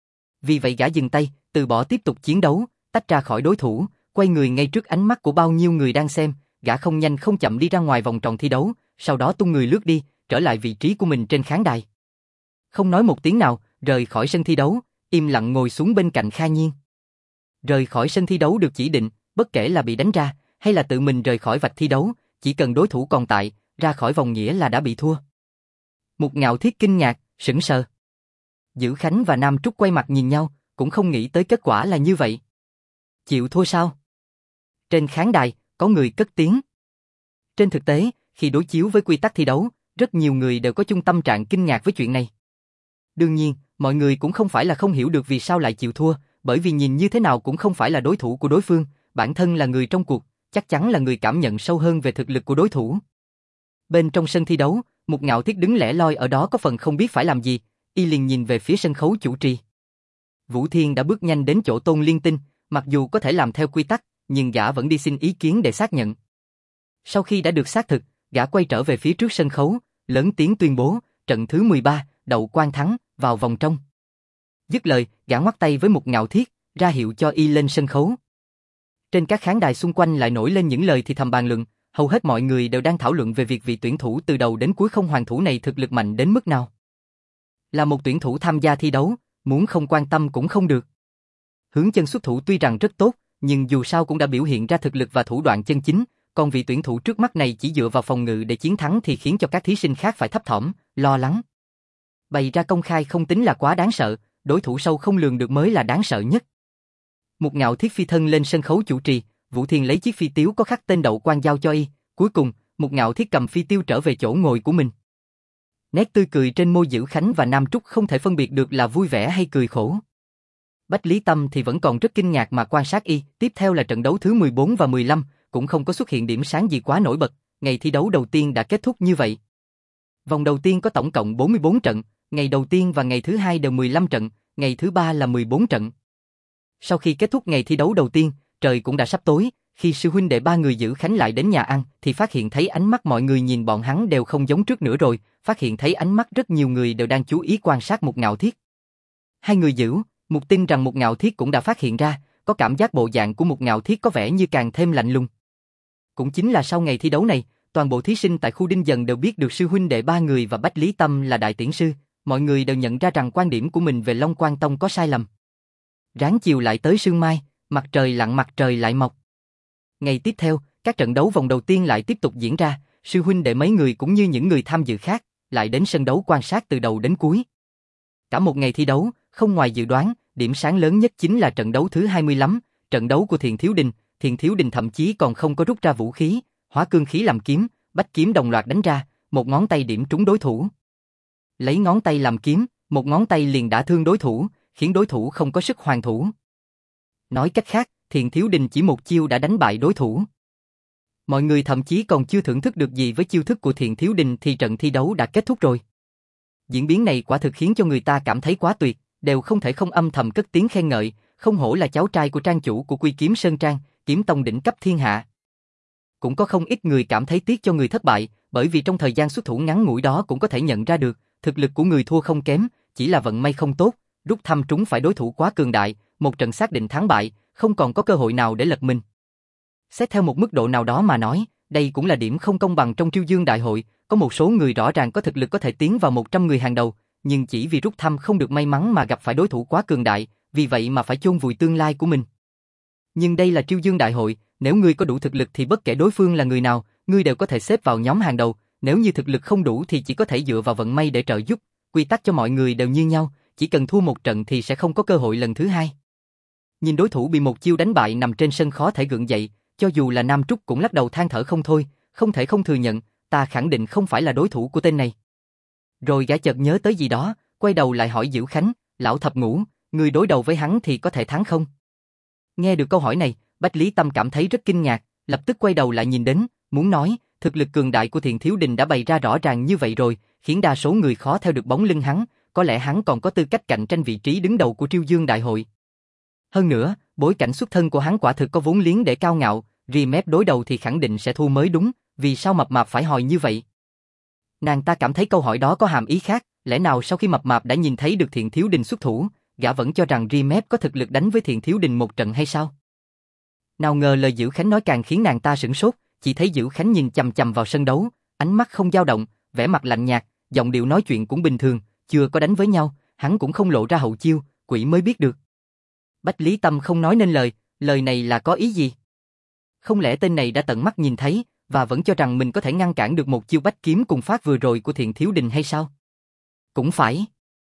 Vì vậy gã dừng tay, từ bỏ tiếp tục chiến đấu, tách ra khỏi đối thủ, quay người ngay trước ánh mắt của bao nhiêu người đang xem, gã không nhanh không chậm đi ra ngoài vòng tròn thi đấu, sau đó tung người lướt đi, trở lại vị trí của mình trên khán đài. Không nói một tiếng nào, rời khỏi sân thi đấu, im lặng ngồi xuống bên cạnh Kha Nhiên. Rời khỏi sân thi đấu được chỉ định, bất kể là bị đánh ra, hay là tự mình rời khỏi vạch thi đấu, chỉ cần đối thủ còn tại, ra khỏi vòng nghĩa là đã bị thua. Một Ngạo Thiết kinh ngạc, sững sờ. Dữ Khánh và Nam Trúc quay mặt nhìn nhau, cũng không nghĩ tới kết quả là như vậy. Chịu thua sao? Trên khán đài, có người cất tiếng. Trên thực tế, khi đối chiếu với quy tắc thi đấu, rất nhiều người đều có chung tâm trạng kinh ngạc với chuyện này. Đương nhiên, mọi người cũng không phải là không hiểu được vì sao lại chịu thua, bởi vì nhìn như thế nào cũng không phải là đối thủ của đối phương, bản thân là người trong cuộc, chắc chắn là người cảm nhận sâu hơn về thực lực của đối thủ. Bên trong sân thi đấu, Một Ngạo Thiết đứng lẻ loi ở đó có phần không biết phải làm gì, y liền nhìn về phía sân khấu chủ trì. Vũ Thiên đã bước nhanh đến chỗ Tôn Liên Tinh, mặc dù có thể làm theo quy tắc, nhưng gã vẫn đi xin ý kiến để xác nhận. Sau khi đã được xác thực, gã quay trở về phía trước sân khấu, lớn tiếng tuyên bố, trận thứ 13, Đậu Quan thắng, vào vòng trong. Dứt lời, gã ngoắc tay với Một Ngạo Thiết, ra hiệu cho y lên sân khấu. Trên các khán đài xung quanh lại nổi lên những lời thì thầm bàn luận, hầu hết mọi người đều đang thảo luận về việc vị tuyển thủ từ đầu đến cuối không hoàng thủ này thực lực mạnh đến mức nào. Là một tuyển thủ tham gia thi đấu, muốn không quan tâm cũng không được. Hướng Chân xuất thủ tuy rằng rất tốt, nhưng dù sao cũng đã biểu hiện ra thực lực và thủ đoạn chân chính, còn vị tuyển thủ trước mắt này chỉ dựa vào phòng ngự để chiến thắng thì khiến cho các thí sinh khác phải thấp thỏm, lo lắng. Bày ra công khai không tính là quá đáng sợ, đối thủ sâu không lường được mới là đáng sợ nhất. Một Ngạo Thiết phi thân lên sân khấu chủ trì, Vũ Thiên lấy chiếc phi tiêu có khắc tên Đậu Quan giao cho y, cuối cùng, Một Ngạo Thiết cầm phi tiêu trở về chỗ ngồi của mình. Nét tươi cười trên môi Dữ Khánh và Nam Trúc không thể phân biệt được là vui vẻ hay cười khổ. Bách Lý Tâm thì vẫn còn rất kinh ngạc mà quan sát y, tiếp theo là trận đấu thứ 14 và 15, cũng không có xuất hiện điểm sáng gì quá nổi bật, ngày thi đấu đầu tiên đã kết thúc như vậy. Vòng đầu tiên có tổng cộng 44 trận, ngày đầu tiên và ngày thứ hai đều 15 trận, ngày thứ ba là 14 trận. Sau khi kết thúc ngày thi đấu đầu tiên, trời cũng đã sắp tối, khi sư huynh đệ ba người Dữ Khánh lại đến nhà ăn thì phát hiện thấy ánh mắt mọi người nhìn bọn hắn đều không giống trước nữa rồi, phát hiện thấy ánh mắt rất nhiều người đều đang chú ý quan sát Một Ngạo Thiết. Hai người Dữ, Mục tin rằng Một Ngạo Thiết cũng đã phát hiện ra, có cảm giác bộ dạng của Một Ngạo Thiết có vẻ như càng thêm lạnh lùng. Cũng chính là sau ngày thi đấu này, toàn bộ thí sinh tại khu Đinh Dần đều biết được sư huynh đệ ba người và Bách Lý Tâm là đại tiễn sư, mọi người đều nhận ra rằng quan điểm của mình về Long Quan Tông có sai lầm. Ráng chiều lại tới sương mai, mặt trời lặn mặt trời lại mọc. Ngày tiếp theo, các trận đấu vòng đầu tiên lại tiếp tục diễn ra, sư huynh đệ mấy người cũng như những người tham dự khác, lại đến sân đấu quan sát từ đầu đến cuối. Cả một ngày thi đấu, không ngoài dự đoán, điểm sáng lớn nhất chính là trận đấu thứ 25, trận đấu của Thiền Thiếu Đình thậm chí còn không có rút ra vũ khí, hóa cương khí làm kiếm, bách kiếm đồng loạt đánh ra, một ngón tay điểm trúng đối thủ. Lấy ngón tay làm kiếm, một ngón tay liền đả thương đối thủ, khiến đối thủ không có sức hoàn thủ. Nói cách khác, Thiền Thiếu Đình chỉ một chiêu đã đánh bại đối thủ. Mọi người thậm chí còn chưa thưởng thức được gì với chiêu thức của Thiền Thiếu Đình thì trận thi đấu đã kết thúc rồi. Diễn biến này quả thực khiến cho người ta cảm thấy quá tuyệt, đều không thể không âm thầm cất tiếng khen ngợi, không hổ là cháu trai của trang chủ của Quy Kiếm Sơn Trang, kiếm tông đỉnh cấp thiên hạ. Cũng có không ít người cảm thấy tiếc cho người thất bại, bởi vì trong thời gian xuất thủ ngắn ngủi đó cũng có thể nhận ra được, thực lực của người thua không kém, chỉ là vận may không tốt, rút thăm trúng phải đối thủ quá cường đại, một trận xác định thắng bại, không còn có cơ hội nào để lật mình. Xét theo một mức độ nào đó mà nói, đây cũng là điểm không công bằng trong Triêu Dương Đại hội, có một số người rõ ràng có thực lực có thể tiến vào 100 người hàng đầu, nhưng chỉ vì rút thăm không được may mắn mà gặp phải đối thủ quá cường đại, vì vậy mà phải chôn vùi tương lai của mình. Nhưng đây là Triêu Dương Đại hội, nếu ngươi có đủ thực lực thì bất kể đối phương là người nào, ngươi đều có thể xếp vào nhóm hàng đầu, Nếu như thực lực không đủ thì chỉ có thể dựa vào vận may để trợ giúp, quy tắc cho mọi người đều như nhau, chỉ cần thua một trận thì sẽ không có cơ hội lần thứ hai. Nhìn đối thủ bị một chiêu đánh bại nằm trên sân khó thể gượng dậy, cho dù là Nam Trúc cũng lắc đầu than thở không thôi, không thể không thừa nhận, ta khẳng định không phải là đối thủ của tên này. Rồi gã chợt nhớ tới gì đó, quay đầu lại hỏi Diệu Khánh, lão thập ngũ, người đối đầu với hắn thì có thể thắng không? Nghe được câu hỏi này, Bách Lý Tâm cảm thấy rất kinh ngạc, lập tức quay đầu lại nhìn đến, muốn nói, thực lực cường đại của Thiện Thiếu Đình đã bày ra rõ ràng như vậy rồi, khiến đa số người khó theo được bóng lưng hắn, có lẽ hắn còn có tư cách cạnh tranh vị trí đứng đầu của Triêu Dương Đại hội. Hơn nữa, bối cảnh xuất thân của hắn quả thực có vốn liếng để cao ngạo, Remap đối đầu thì khẳng định sẽ thua mới đúng, vì sao Mập Mạp phải hỏi như vậy? Nàng ta cảm thấy câu hỏi đó có hàm ý khác, lẽ nào sau khi Mập Mạp đã nhìn thấy được Thiện Thiếu Đình xuất thủ, gã vẫn cho rằng Remap có thực lực đánh với Thiện Thiếu Đình một trận hay sao? Nào ngờ lời Diệu Khánh nói càng khiến nàng ta sửng sốt, chỉ thấy Diệu Khánh nhìn chằm chằm vào sân đấu, ánh mắt không dao động, vẻ mặt lạnh nhạt, giọng điệu nói chuyện cũng bình thường, chưa có đánh với nhau, hắn cũng không lộ ra hậu chiêu, quỷ mới biết được. Bách Lý Tâm không nói nên lời này là có ý gì? Không lẽ tên này đã tận mắt nhìn thấy, và vẫn cho rằng mình có thể ngăn cản được một chiêu bách kiếm cùng phát vừa rồi của Thiện Thiếu Đình hay sao? Cũng phải.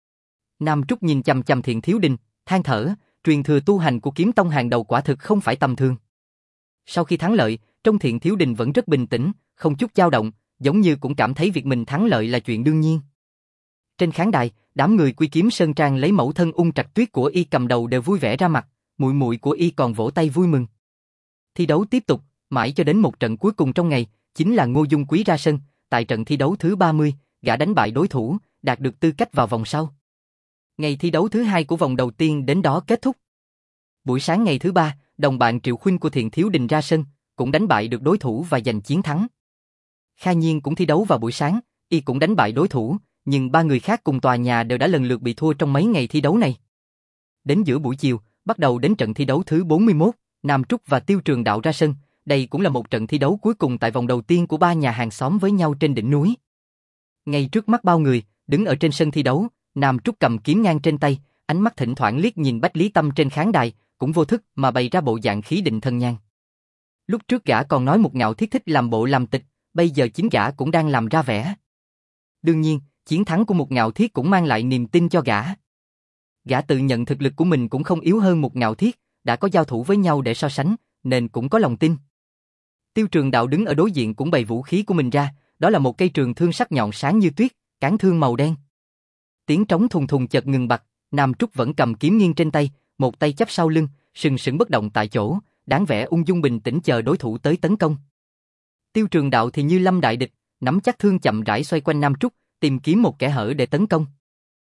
Nam Trúc nhìn chằm chằm Thiện Thiếu Đình, than thở, truyền thừa tu hành của kiếm tông hàng đầu quả thực không phải tầm thường. Sau khi thắng lợi, trong Thiện Thiếu Đình vẫn rất bình tĩnh, không chút dao động, giống như cũng cảm thấy việc mình thắng lợi là chuyện đương nhiên. Trên khán đài, đám người Quy Kiếm Sơn Trang lấy mẫu thân Ung Trạch Tuyết của y cầm đầu đều vui vẻ ra mặt, muội muội của y còn vỗ tay vui mừng. Thi đấu tiếp tục, mãi cho đến một trận cuối cùng trong ngày, chính là Ngô Dung Quý ra sân, tại trận thi đấu thứ 30, gã đánh bại đối thủ, đạt được tư cách vào vòng sau. Ngày thi đấu thứ 2 của vòng đầu tiên đến đó kết thúc. Buổi sáng ngày thứ 3, đồng bạn Triệu Khuynh của Thiện Thiếu Đình ra sân, cũng đánh bại được đối thủ và giành chiến thắng. Kha Nhiên cũng thi đấu vào buổi sáng, y cũng đánh bại đối thủ, nhưng ba người khác cùng tòa nhà đều đã lần lượt bị thua trong mấy ngày thi đấu này. Đến giữa buổi chiều, bắt đầu đến trận thi đấu thứ 41, Nam Trúc và Tiêu Trường Đạo ra sân, đây cũng là một trận thi đấu cuối cùng tại vòng đầu tiên của ba nhà hàng xóm với nhau trên đỉnh núi. Ngay trước mắt bao người, đứng ở trên sân thi đấu, Nam Trúc cầm kiếm ngang trên tay, ánh mắt thỉnh thoảng liếc nhìn Bách Lý Tâm trên khán đài, cũng vô thức mà bày ra bộ dạng khí định thần nhàn. Lúc trước gã còn nói một Ngạo Thiết thích làm bộ làm tịch, bây giờ chính gã cũng đang làm ra vẻ. Đương nhiên, chiến thắng của một Ngạo Thiết cũng mang lại niềm tin cho gã. Gã tự nhận thực lực của mình cũng không yếu hơn một Ngạo Thiết, đã có giao thủ với nhau để so sánh, nên cũng có lòng tin. Tiêu Trường Đạo đứng ở đối diện cũng bày vũ khí của mình ra, đó là một cây trường thương sắc nhọn sáng như tuyết, cán thương màu đen. Tiếng trống thùng thùng chợt ngừng bặt, Nam Trúc vẫn cầm kiếm nghiêng trên tay, một tay chắp sau lưng, sừng sững bất động tại chỗ, dáng vẻ ung dung bình tĩnh chờ đối thủ tới tấn công. Tiêu Trường Đạo thì như lâm đại địch, nắm chắc thương chậm rãi xoay quanh Nam Trúc, tìm kiếm một kẽ hở để tấn công.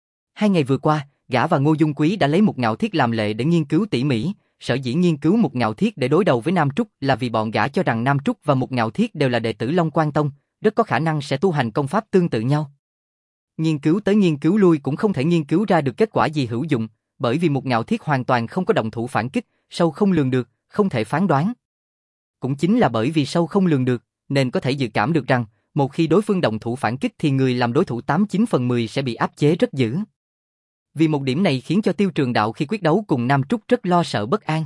2 ngày vừa qua, gã và Ngô Dung Quý đã lấy một Ngạo Thiết làm lệ để nghiên cứu tỉ mỉ, sở dĩ nghiên cứu một Ngạo Thiết để đối đầu với Nam Trúc là vì bọn gã cho rằng Nam Trúc và một Ngạo Thiết đều là đệ tử Long Quan Tông, rất có khả năng sẽ tu hành công pháp tương tự nhau. Nghiên cứu tới nghiên cứu lui cũng không thể nghiên cứu ra được kết quả gì hữu dụng, bởi vì một Ngạo Thiết hoàn toàn không có động thủ phản kích, sâu không lường được, không thể phán đoán. Cũng chính là bởi vì sâu không lường được, nên có thể dự cảm được rằng, một khi đối phương động thủ phản kích thì người làm đối thủ 89 phần 10 sẽ bị áp chế rất dữ. Vì một điểm này khiến cho Tiêu Trường Đạo khi quyết đấu cùng Nam Trúc rất lo sợ bất an.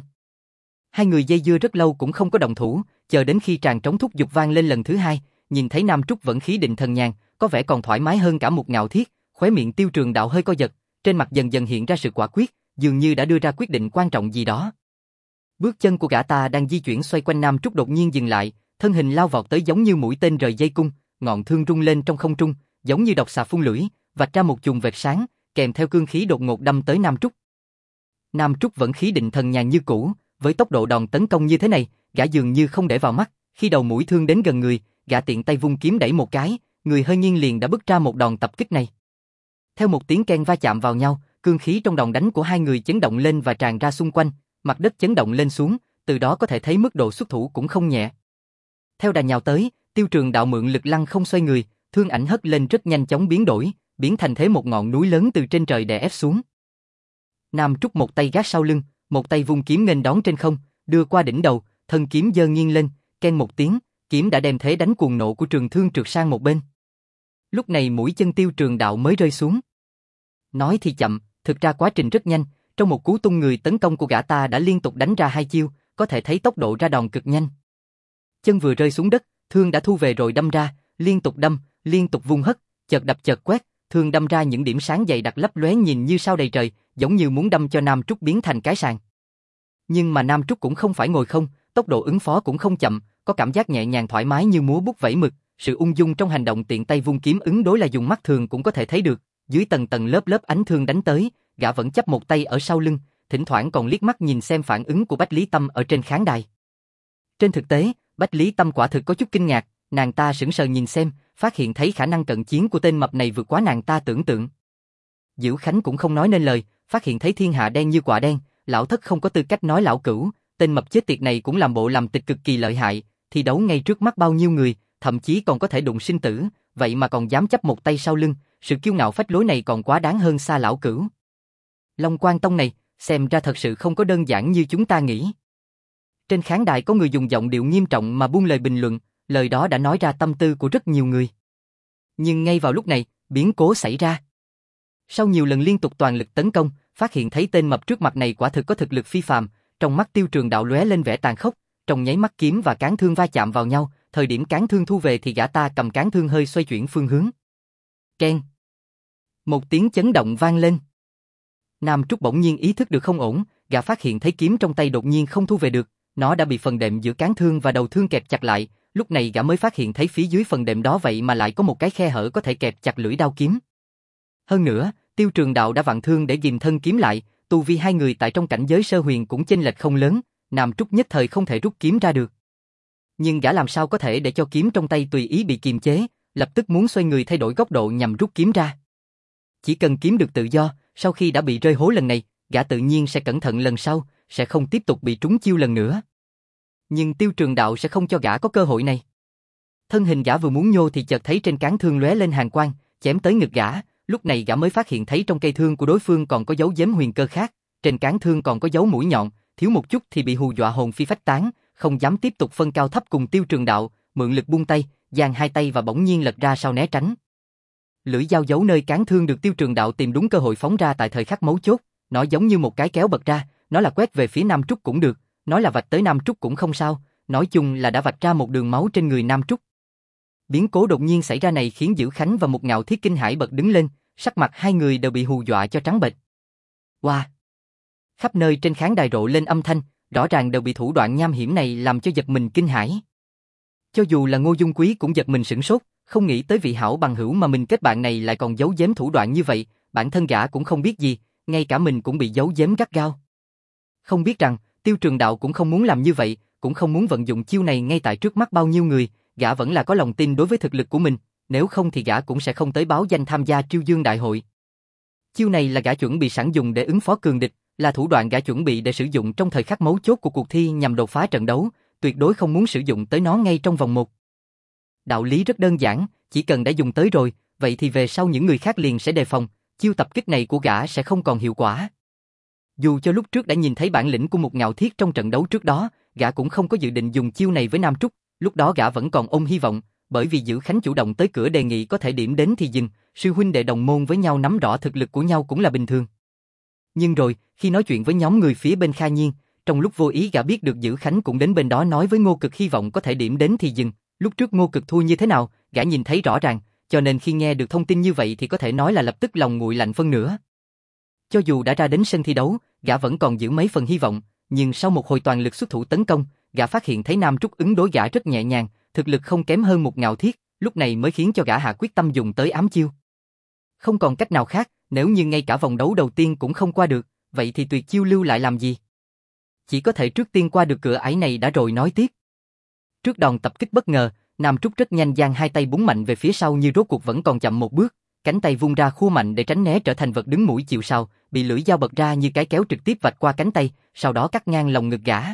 Hai người dây dưa rất lâu cũng không có động thủ, chờ đến khi tràng trống thúc giục vang lên lần thứ 2, nhìn thấy Nam Trúc vẫn khí định thần nhàn, có vẻ còn thoải mái hơn cả một Ngạo Thiết, khóe miệng Tiêu Trường Đạo hơi co giật, trên mặt dần dần hiện ra sự quả quyết, dường như đã đưa ra quyết định quan trọng gì đó. Bước chân của gã ta đang di chuyển xoay quanh Nam Trúc đột nhiên dừng lại, thân hình lao vọt tới giống như mũi tên rời dây cung, ngọn thương rung lên trong không trung, giống như độc xà phun lưỡi, vạch ra một chùm vệt sáng, kèm theo cương khí đột ngột đâm tới Nam Trúc. Nam Trúc vẫn khí định thần nhàn như cũ, với tốc độ đòn tấn công như thế này, gã dường như không để vào mắt, khi đầu mũi thương đến gần người, gã tiện tay vung kiếm đẩy một cái, người hơi nghiêng liền đã bứt ra một đòn tập kích này. Theo một tiếng keng va chạm vào nhau, cương khí trong đòn đánh của hai người chấn động lên và tràn ra xung quanh, mặt đất chấn động lên xuống, từ đó có thể thấy mức độ xuất thủ cũng không nhẹ. Theo đà nhào tới, Tiêu Trường Đạo mượn lực lăng không xoay người, thương ảnh hất lên rất nhanh chóng biến đổi, biến thành thế một ngọn núi lớn từ trên trời đè ép xuống. Nam Trúc một tay gác sau lưng, một tay vung kiếm nghênh đón trên không, đưa qua đỉnh đầu, thân kiếm giơ nghiêng lên, keng một tiếng, kiếm đã đem thế đánh cuồng nộ của trường thương trượt sang một bên. Lúc này mũi chân Tiêu Trường Đạo mới rơi xuống. Nói thì chậm, thực ra quá trình rất nhanh, trong một cú tung người tấn công của gã ta đã liên tục đánh ra 2 chiêu, có thể thấy tốc độ ra đòn cực nhanh. Chân vừa rơi xuống đất, thương đã thu về rồi đâm ra, liên tục đâm, liên tục vung hất, chợt đập chợt quét, thương đâm ra những điểm sáng dày đặc lấp lóe nhìn như sao đầy trời, giống như muốn đâm cho Nam Trúc biến thành cái sàng. Nhưng mà Nam Trúc cũng không phải ngồi không, tốc độ ứng phó cũng không chậm, có cảm giác nhẹ nhàng thoải mái như múa bút vẩy mực, sự ung dung trong hành động tiện tay vung kiếm ứng đối là dùng mắt thường cũng có thể thấy được, dưới tầng tầng lớp lớp ánh thương đánh tới, gã vẫn chấp một tay ở sau lưng, thỉnh thoảng còn liếc mắt nhìn xem phản ứng của Bách Lý Tâm ở trên khán đài. Trên thực tế, Bách Lý Tâm quả thực có chút kinh ngạc, nàng ta sững sờ nhìn xem, phát hiện thấy khả năng cận chiến của tên mập này vượt quá nàng ta tưởng tượng. Dữ Khánh cũng không nói nên lời, phát hiện thấy thiên hạ đen như quả đen, lão thất không có tư cách nói lão cửu, tên mập chết tiệt này cũng làm bộ làm tịch cực kỳ lợi hại, thi đấu ngay trước mắt bao nhiêu người, thậm chí còn có thể đụng sinh tử, vậy mà còn dám chấp một tay sau lưng, sự kiêu ngạo phách lối này còn quá đáng hơn xa lão cửu. Long Quan Tông này, xem ra thật sự không có đơn giản như chúng ta nghĩ. Trên khán đài có người dùng giọng điệu nghiêm trọng mà buông lời bình luận, lời đó đã nói ra tâm tư của rất nhiều người. Nhưng ngay vào lúc này, biến cố xảy ra. Sau nhiều lần liên tục toàn lực tấn công, phát hiện thấy tên mập trước mặt này quả thực có thực lực phi phàm, trong mắt Tiêu Trường Đạo lóe lên vẻ tàn khốc, trong nháy mắt kiếm và cán thương va chạm vào nhau, thời điểm cán thương thu về thì gã ta cầm cán thương hơi xoay chuyển phương hướng. Keng. Một tiếng chấn động vang lên. Nam Trúc bỗng nhiên ý thức được không ổn, gã phát hiện thấy kiếm trong tay đột nhiên không thu về được, nó đã bị phần đệm giữa cán thương và đầu thương kẹp chặt lại, lúc này gã mới phát hiện thấy phía dưới phần đệm đó vậy mà lại có một cái khe hở có thể kẹp chặt lưỡi đao kiếm. Hơn nữa, Tiêu Trường Đạo đã vặn thương để ghìm thân kiếm lại, tu vi hai người tại trong cảnh giới sơ huyền cũng chênh lệch không lớn, Nam Trúc nhất thời không thể rút kiếm ra được. Nhưng gã làm sao có thể để cho kiếm trong tay tùy ý bị kiềm chế, lập tức muốn xoay người thay đổi góc độ nhằm rút kiếm ra. Chỉ cần kiếm được tự do, sau khi đã bị rơi hố lần này, gã tự nhiên sẽ cẩn thận lần sau, sẽ không tiếp tục bị trúng chiêu lần nữa. Nhưng Tiêu Trường Đạo sẽ không cho gã có cơ hội này. Thân hình gã vừa muốn nhô thì chợt thấy trên cán thương lóe lên hàn quang, chém tới ngực gã, lúc này gã mới phát hiện thấy trong cây thương của đối phương còn có dấu giếm huyền cơ khác, trên cán thương còn có dấu mũi nhọn, thiếu một chút thì bị hù dọa hồn phi phách tán, không dám tiếp tục phân cao thấp cùng Tiêu Trường Đạo, mượn lực buông tay, giang hai tay và bỗng nhiên lật ra sau né tránh. Lưỡi dao giấu nơi cán thương được Tiêu Trường Đạo tìm đúng cơ hội phóng ra tại thời khắc mấu chốt, nó giống như một cái kéo bật ra, nó là quét về phía Nam Trúc cũng được, nói là vạch tới Nam Trúc cũng không sao, nói chung là đã vạch ra một đường máu trên người Nam Trúc. Biến cố đột nhiên xảy ra này khiến Dữ Khánh và Mục Ngạo Thiết kinh hãi bật đứng lên, sắc mặt hai người đều bị hù dọa cho trắng bệch. Wow! Khắp nơi trên khán đài rộ lên âm thanh, rõ ràng đều bị thủ đoạn nham hiểm này làm cho giật mình kinh hãi. Cho dù là Ngô Dung Quý cũng giật mình sửng sốt, không nghĩ tới vị hảo bằng hữu mà mình kết bạn này lại còn giấu giếm thủ đoạn như vậy, bản thân gã cũng không biết gì, ngay cả mình cũng bị giấu giếm gắt gao. Không biết rằng, Tiêu Trường Đạo cũng không muốn làm như vậy, cũng không muốn vận dụng chiêu này ngay tại trước mắt bao nhiêu người, gã vẫn là có lòng tin đối với thực lực của mình, nếu không thì gã cũng sẽ không tới báo danh tham gia Triêu Dương Đại hội. Chiêu này là gã chuẩn bị sẵn dùng để ứng phó cường địch, là thủ đoạn gã chuẩn bị để sử dụng trong thời khắc mấu chốt của cuộc thi nhằm đột phá trận đấu, tuyệt đối không muốn sử dụng tới nó ngay trong vòng 1. Đạo lý rất đơn giản, chỉ cần đã dùng tới rồi, vậy thì về sau những người khác liền sẽ đề phòng, chiêu tập kích này của gã sẽ không còn hiệu quả. Dù cho lúc trước đã nhìn thấy bản lĩnh của Mục Ngạo Thiết trong trận đấu trước đó, gã cũng không có dự định dùng chiêu này với Nam Trúc, lúc đó gã vẫn còn ôm hy vọng, bởi vì Dữ Khánh chủ động tới cửa đề nghị có thể điểm đến thì dừng, sư huynh đệ đồng môn với nhau nắm rõ thực lực của nhau cũng là bình thường. Nhưng rồi, khi nói chuyện với nhóm người phía bên Kha Nhiên, trong lúc vô ý gã biết được Dữ Khánh cũng đến bên đó nói với Ngô Cực hy vọng có thể điểm đến thì dừng, lúc trước Ngô Cực thua như thế nào, gã nhìn thấy rõ ràng, cho nên khi nghe được thông tin như vậy thì có thể nói là lập tức lòng nguội lạnh phân nửa. Cho dù đã ra đến sân thi đấu, gã vẫn còn giữ mấy phần hy vọng, nhưng sau một hồi toàn lực xuất thủ tấn công, gã phát hiện thấy Nam Trúc ứng đối gã rất nhẹ nhàng, thực lực không kém hơn Mục Ngạo Thiết, lúc này mới khiến cho gã hạ quyết tâm dùng tới ám chiêu. Không còn cách nào khác, nếu như ngay cả vòng đấu đầu tiên cũng không qua được, vậy thì tuyệt chiêu lưu lại làm gì? Chỉ có thể trước tiên qua được cửa ải này đã rồi nói tiếp. Trước đòn tập kích bất ngờ, Nam Trúc rất nhanh giang hai tay búng mạnh về phía sau như rốt cuộc vẫn còn chậm một bước, cánh tay vung ra khua mạnh để tránh né trở thành vật đứng mũi chịu sào, bị lưỡi dao bật ra như cái kéo trực tiếp vạch qua cánh tay, sau đó cắt ngang lồng ngực gã.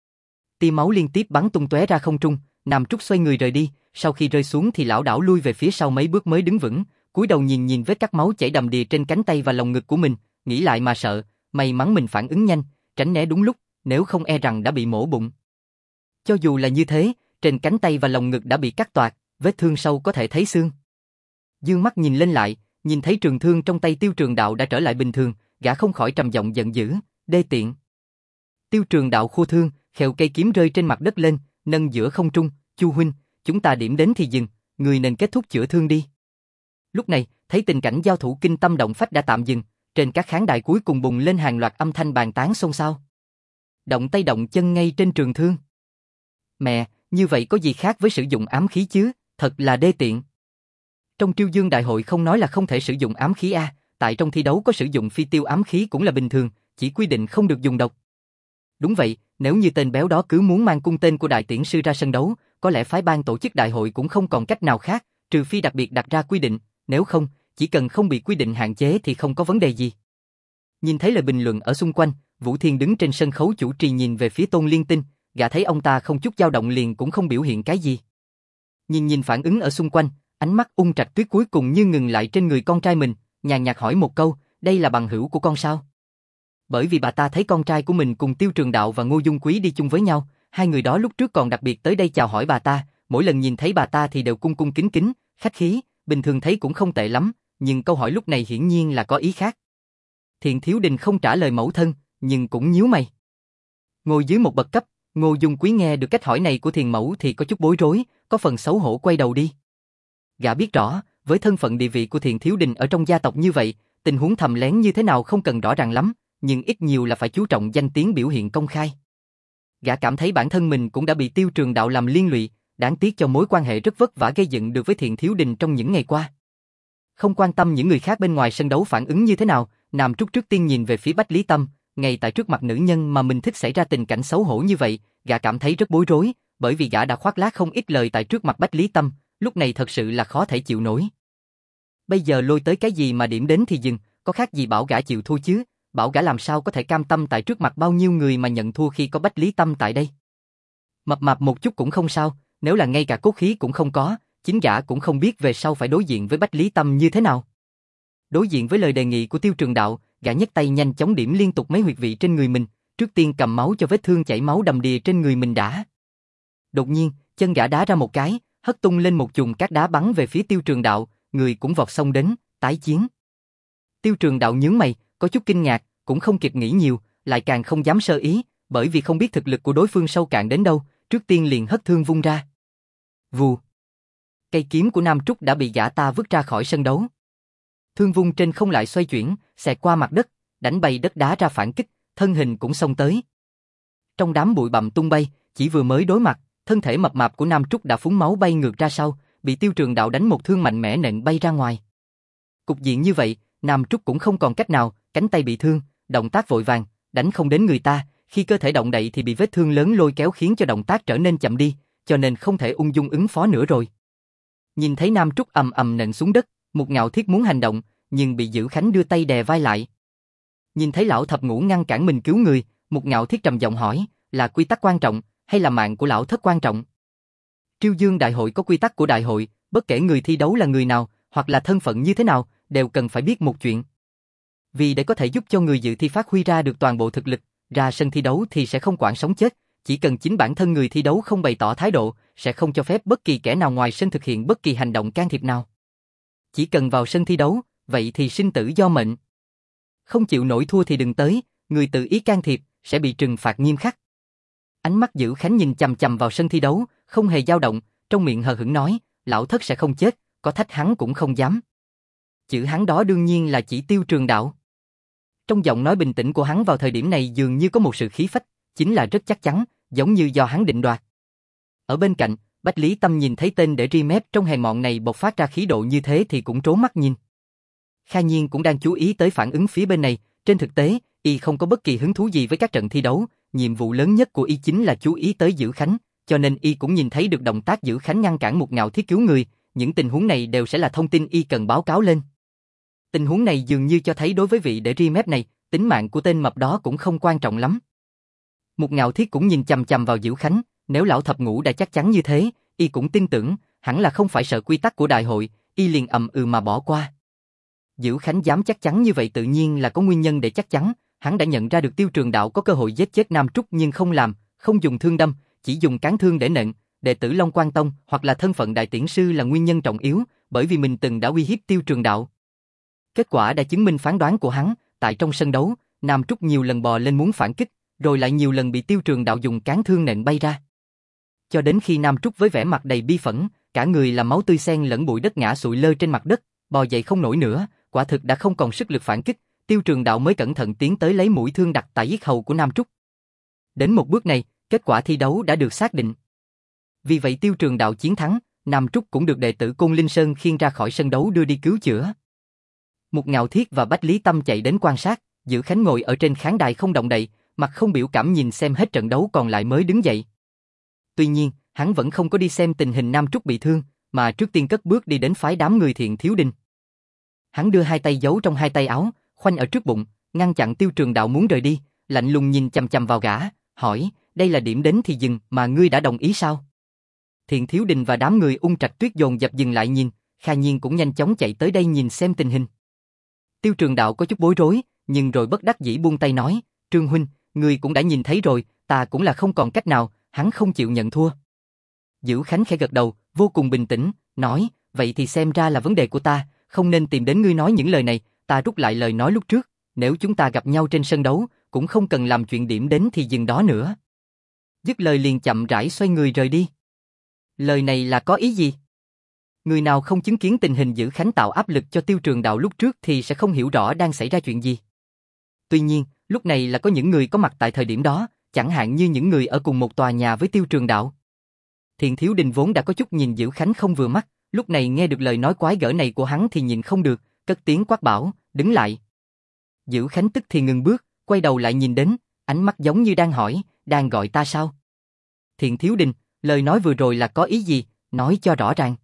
Tia máu liên tiếp bắn tung tóe ra không trung, Nam Trúc xoay người rời đi, sau khi rơi xuống thì lảo đảo lui về phía sau mấy bước mới đứng vững, cúi đầu nhìn vết cắt máu chảy đầm đìa trên cánh tay và lồng ngực của mình, nghĩ lại mà sợ, may mắn mình phản ứng nhanh, tránh né đúng lúc, nếu không e rằng đã bị mổ bụng. Cho dù là như thế, trên cánh tay và lồng ngực đã bị cắt toạc, vết thương sâu có thể thấy xương. Dương mắt nhìn lên lại, nhìn thấy trường thương trong tay Tiêu Trường Đạo đã trở lại bình thường, gã không khỏi trầm giọng giận dữ, đê tiện. Tiêu Trường Đạo khua thương, khều cây kiếm rơi trên mặt đất lên, nâng giữa không trung, Chu huynh, chúng ta điểm đến thì dừng, người nên kết thúc chữa thương đi. Lúc này, thấy tình cảnh giao thủ kinh tâm động phách đã tạm dừng, trên các khán đài cuối cùng bùng lên hàng loạt âm thanh bàn tán xôn xao. Động tay động chân ngay trên trường thương. Mẹ, như vậy có gì khác với sử dụng ám khí chứ, thật là đê tiện. Trong Triêu Dương đại hội không nói là không thể sử dụng ám khí a, tại trong thi đấu có sử dụng phi tiêu ám khí cũng là bình thường, chỉ quy định không được dùng độc. Đúng vậy, nếu như tên béo đó cứ muốn mang cung tên của đại tiễn sư ra sân đấu, có lẽ phái ban tổ chức đại hội cũng không còn cách nào khác, trừ phi đặc biệt đặt ra quy định, nếu không, chỉ cần không bị quy định hạn chế thì không có vấn đề gì. Nhìn thấy lời bình luận ở xung quanh, Vũ Thiên đứng trên sân khấu chủ trì nhìn về phía Tôn Liên Tinh, gã thấy ông ta không chút dao động liền cũng không biểu hiện cái gì. Nhìn phản ứng ở xung quanh, ánh mắt Ung Trạch Tuyết cuối cùng như ngừng lại trên người con trai mình, nhàn nhạt hỏi một câu, đây là bằng hữu của con sao? Bởi vì bà ta thấy con trai của mình cùng Tiêu Trường Đạo và Ngô Dung Quý đi chung với nhau, hai người đó lúc trước còn đặc biệt tới đây chào hỏi bà ta, mỗi lần nhìn thấy bà ta thì đều cung cung kính kính, khách khí, bình thường thấy cũng không tệ lắm, nhưng câu hỏi lúc này hiển nhiên là có ý khác. Thiện Thiếu Đình không trả lời mẫu thân, nhưng cũng nhíu mày. Ngồi dưới một bậc cấp, Ngô Dung Quý nghe được cách hỏi này của Thiền mẫu thì có chút bối rối, có phần xấu hổ quay đầu đi. Gã biết rõ, với thân phận địa vị của Thiện Thiếu Đình ở trong gia tộc như vậy, tình huống thầm lén như thế nào không cần rõ ràng lắm, nhưng ít nhiều là phải chú trọng danh tiếng biểu hiện công khai. Gã cảm thấy bản thân mình cũng đã bị Tiêu Trường Đạo làm liên lụy, đáng tiếc cho mối quan hệ rất vất vả gây dựng được với Thiện Thiếu Đình trong những ngày qua. Không quan tâm những người khác bên ngoài sân đấu phản ứng như thế nào, Nam Trúc trước tiên nhìn về phía Bách Lý Tâm, ngay tại trước mặt nữ nhân mà mình thích xảy ra tình cảnh xấu hổ như vậy, gã cảm thấy rất bối rối, bởi vì gã đã khoác lác không ít lời tại trước mặt Bách Lý Tâm, lúc này thật sự là khó thể chịu nổi. Bây giờ lôi tới cái gì mà điểm đến thì dừng, có khác gì bảo gã chịu thua chứ, bảo gã làm sao có thể cam tâm tại trước mặt bao nhiêu người mà nhận thua khi có Bách Lý Tâm tại đây. Mập mạp một chút cũng không sao, nếu là ngay cả cốt khí cũng không có, chính gã cũng không biết về sau phải đối diện với Bách Lý Tâm như thế nào. Đối diện với lời đề nghị của Tiêu Trường Đạo, gã nhấc tay nhanh chóng điểm liên tục mấy huyệt vị trên người mình, trước tiên cầm máu cho vết thương chảy máu đầm đìa trên người mình đã. Đột nhiên, chân gã đá ra một cái, hất tung lên một chùm cát đá bắn về phía Tiêu Trường Đạo, người cũng vọt xông đến, tái chiến. Tiêu Trường Đạo nhướng mày, có chút kinh ngạc, cũng không kịp nghĩ nhiều, lại càng không dám sơ ý, bởi vì không biết thực lực của đối phương sâu cạn đến đâu, trước tiên liền hất thương vung ra. Vù. Cây kiếm của Nam Trúc đã bị gã ta vứt ra khỏi sân đấu. Thương vung trên không lại xoay chuyển, xẹt qua mặt đất, đánh bay đất đá ra phản kích, thân hình cũng xông tới. Trong đám bụi bặm tung bay, chỉ vừa mới đối mặt, thân thể mập mạp của Nam Trúc đã phúng máu bay ngược ra sau, bị Tiêu Trường Đạo đánh một thương mạnh mẽ nện bay ra ngoài. Cục diện như vậy, Nam Trúc cũng không còn cách nào, cánh tay bị thương, động tác vội vàng, đánh không đến người ta, khi cơ thể động đậy thì bị vết thương lớn lôi kéo khiến cho động tác trở nên chậm đi, cho nên không thể ung dung ứng phó nữa rồi. Nhìn thấy Nam Trúc ầm ầm nện xuống đất, Mục Ngạo Thiết muốn hành động, nhưng bị Dữ Khánh đưa tay đè vai lại. Nhìn thấy lão thập ngũ ngăn cản mình cứu người, Mục Ngạo Thiết trầm giọng hỏi, là quy tắc quan trọng, hay là mạng của lão thất quan trọng? Triêu Dương đại hội có quy tắc của đại hội, bất kể người thi đấu là người nào, hoặc là thân phận như thế nào, đều cần phải biết một chuyện. Vì để có thể giúp cho người dự thi phát huy ra được toàn bộ thực lực, ra sân thi đấu thì sẽ không quản sống chết, chỉ cần chính bản thân người thi đấu không bày tỏ thái độ, sẽ không cho phép bất kỳ kẻ nào ngoài sân thực hiện bất kỳ hành động can thiệp nào. Chỉ cần vào sân thi đấu, vậy thì sinh tử do mệnh. Không chịu nổi thua thì đừng tới, người tự ý can thiệp, sẽ bị trừng phạt nghiêm khắc. Ánh mắt Dữ Khánh nhìn chằm chằm vào sân thi đấu, không hề dao động, trong miệng hờ hững nói, lão thất sẽ không chết, có thách hắn cũng không dám. Chữ hắn đó đương nhiên là chỉ Tiêu Trường Đạo. Trong giọng nói bình tĩnh của hắn vào thời điểm này dường như có một sự khí phách, chính là rất chắc chắn, giống như do hắn định đoạt. Ở bên cạnh, Bách Lý Tâm nhìn thấy tên để ri mép trong hèn mọn này bộc phát ra khí độ như thế thì cũng trố mắt nhìn. Kha Nhiên cũng đang chú ý tới phản ứng phía bên này, trên thực tế, y không có bất kỳ hứng thú gì với các trận thi đấu, nhiệm vụ lớn nhất của y chính là chú ý tới Dữ Khánh, cho nên y cũng nhìn thấy được động tác Dữ Khánh ngăn cản Mục Ngạo Thiết cứu người, những tình huống này đều sẽ là thông tin y cần báo cáo lên. Tình huống này dường như cho thấy đối với vị để ri mép này, tính mạng của tên mập đó cũng không quan trọng lắm. Mục Ngạo Thiết cũng nhìn chằm chằm vào Dữ Khánh, nếu lão thập ngũ đã chắc chắn như thế, y cũng tin tưởng, hẳn là không phải sợ quy tắc của đại hội, y liền ậm ừ mà bỏ qua. Dữ Khánh dám chắc chắn như vậy tự nhiên là có nguyên nhân để chắc chắn, hắn đã nhận ra được Tiêu Trường Đạo có cơ hội giết chết Nam Trúc nhưng không làm, không dùng thương đâm, chỉ dùng cán thương để nện, đệ tử Long Quan Tông hoặc là thân phận đại tiễn sư là nguyên nhân trọng yếu, bởi vì mình từng đã uy hiếp Tiêu Trường Đạo. Kết quả đã chứng minh phán đoán của hắn, tại trong sân đấu, Nam Trúc nhiều lần bò lên muốn phản kích, rồi lại nhiều lần bị Tiêu Trường Đạo dùng cán thương nện bay ra. Cho đến khi Nam Trúc với vẻ mặt đầy bi phẫn, cả người là máu tươi xen lẫn bụi đất ngã sụi lơ trên mặt đất, bò dậy không nổi nữa, quả thực đã không còn sức lực phản kích, Tiêu Trường Đạo mới cẩn thận tiến tới lấy mũi thương đặt tại yết hầu của Nam Trúc. Đến một bước này, kết quả thi đấu đã được xác định. Vì vậy Tiêu Trường Đạo chiến thắng, Nam Trúc cũng được đệ tử Côn Linh Sơn khiêng ra khỏi sân đấu đưa đi cứu chữa. Một Ngạo Thiết và Bách Lý Tâm chạy đến quan sát, Dữ Khánh ngồi ở trên khán đài không động đậy, mặt không biểu cảm nhìn xem hết trận đấu còn lại mới đứng dậy. Tuy nhiên, hắn vẫn không có đi xem tình hình Nam Trúc bị thương, mà trước tiên cất bước đi đến phái đám người Thiện Thiếu Đình. Hắn đưa hai tay giấu trong hai tay áo, khoanh ở trước bụng, ngăn chặn Tiêu Trường Đạo muốn rời đi, lạnh lùng nhìn chằm chằm vào gã, hỏi, đây là điểm đến thì dừng mà ngươi đã đồng ý sao? Thiện Thiếu Đình và đám người Ung Trạch Tuyết dồn dập dừng lại nhìn, Kha Nhiên cũng nhanh chóng chạy tới đây nhìn xem tình hình. Tiêu Trường Đạo có chút bối rối, nhưng rồi bất đắc dĩ buông tay nói, Trương huynh, ngươi cũng đã nhìn thấy rồi, ta cũng là không còn cách nào, hắn không chịu nhận thua. Dữ Khánh khẽ gật đầu, vô cùng bình tĩnh, nói, vậy thì xem ra là vấn đề của ta, không nên tìm đến ngươi nói những lời này, ta rút lại lời nói lúc trước, nếu chúng ta gặp nhau trên sân đấu, cũng không cần làm chuyện điểm đến thì dừng đó nữa. Dứt lời liền chậm rãi xoay người rời đi. Lời này là có ý gì? Người nào không chứng kiến tình hình Dữ Khánh tạo áp lực cho Tiêu Trường Đạo lúc trước thì sẽ không hiểu rõ đang xảy ra chuyện gì. Tuy nhiên, lúc này là có những người có mặt tại thời điểm đó, chẳng hạn như những người ở cùng một tòa nhà với Tiêu Trường Đạo. Thiện Thiếu Đình vốn đã có chút nhìn Dữ Khánh không vừa mắt, lúc này nghe được lời nói quái gở này của hắn thì nhìn không được, cất tiếng quát bảo, đứng lại. Dữ Khánh tức thì ngừng bước, quay đầu lại nhìn đến, ánh mắt giống như đang hỏi, đang gọi ta sao? Thiện Thiếu Đình, lời nói vừa rồi là có ý gì, nói cho rõ ràng.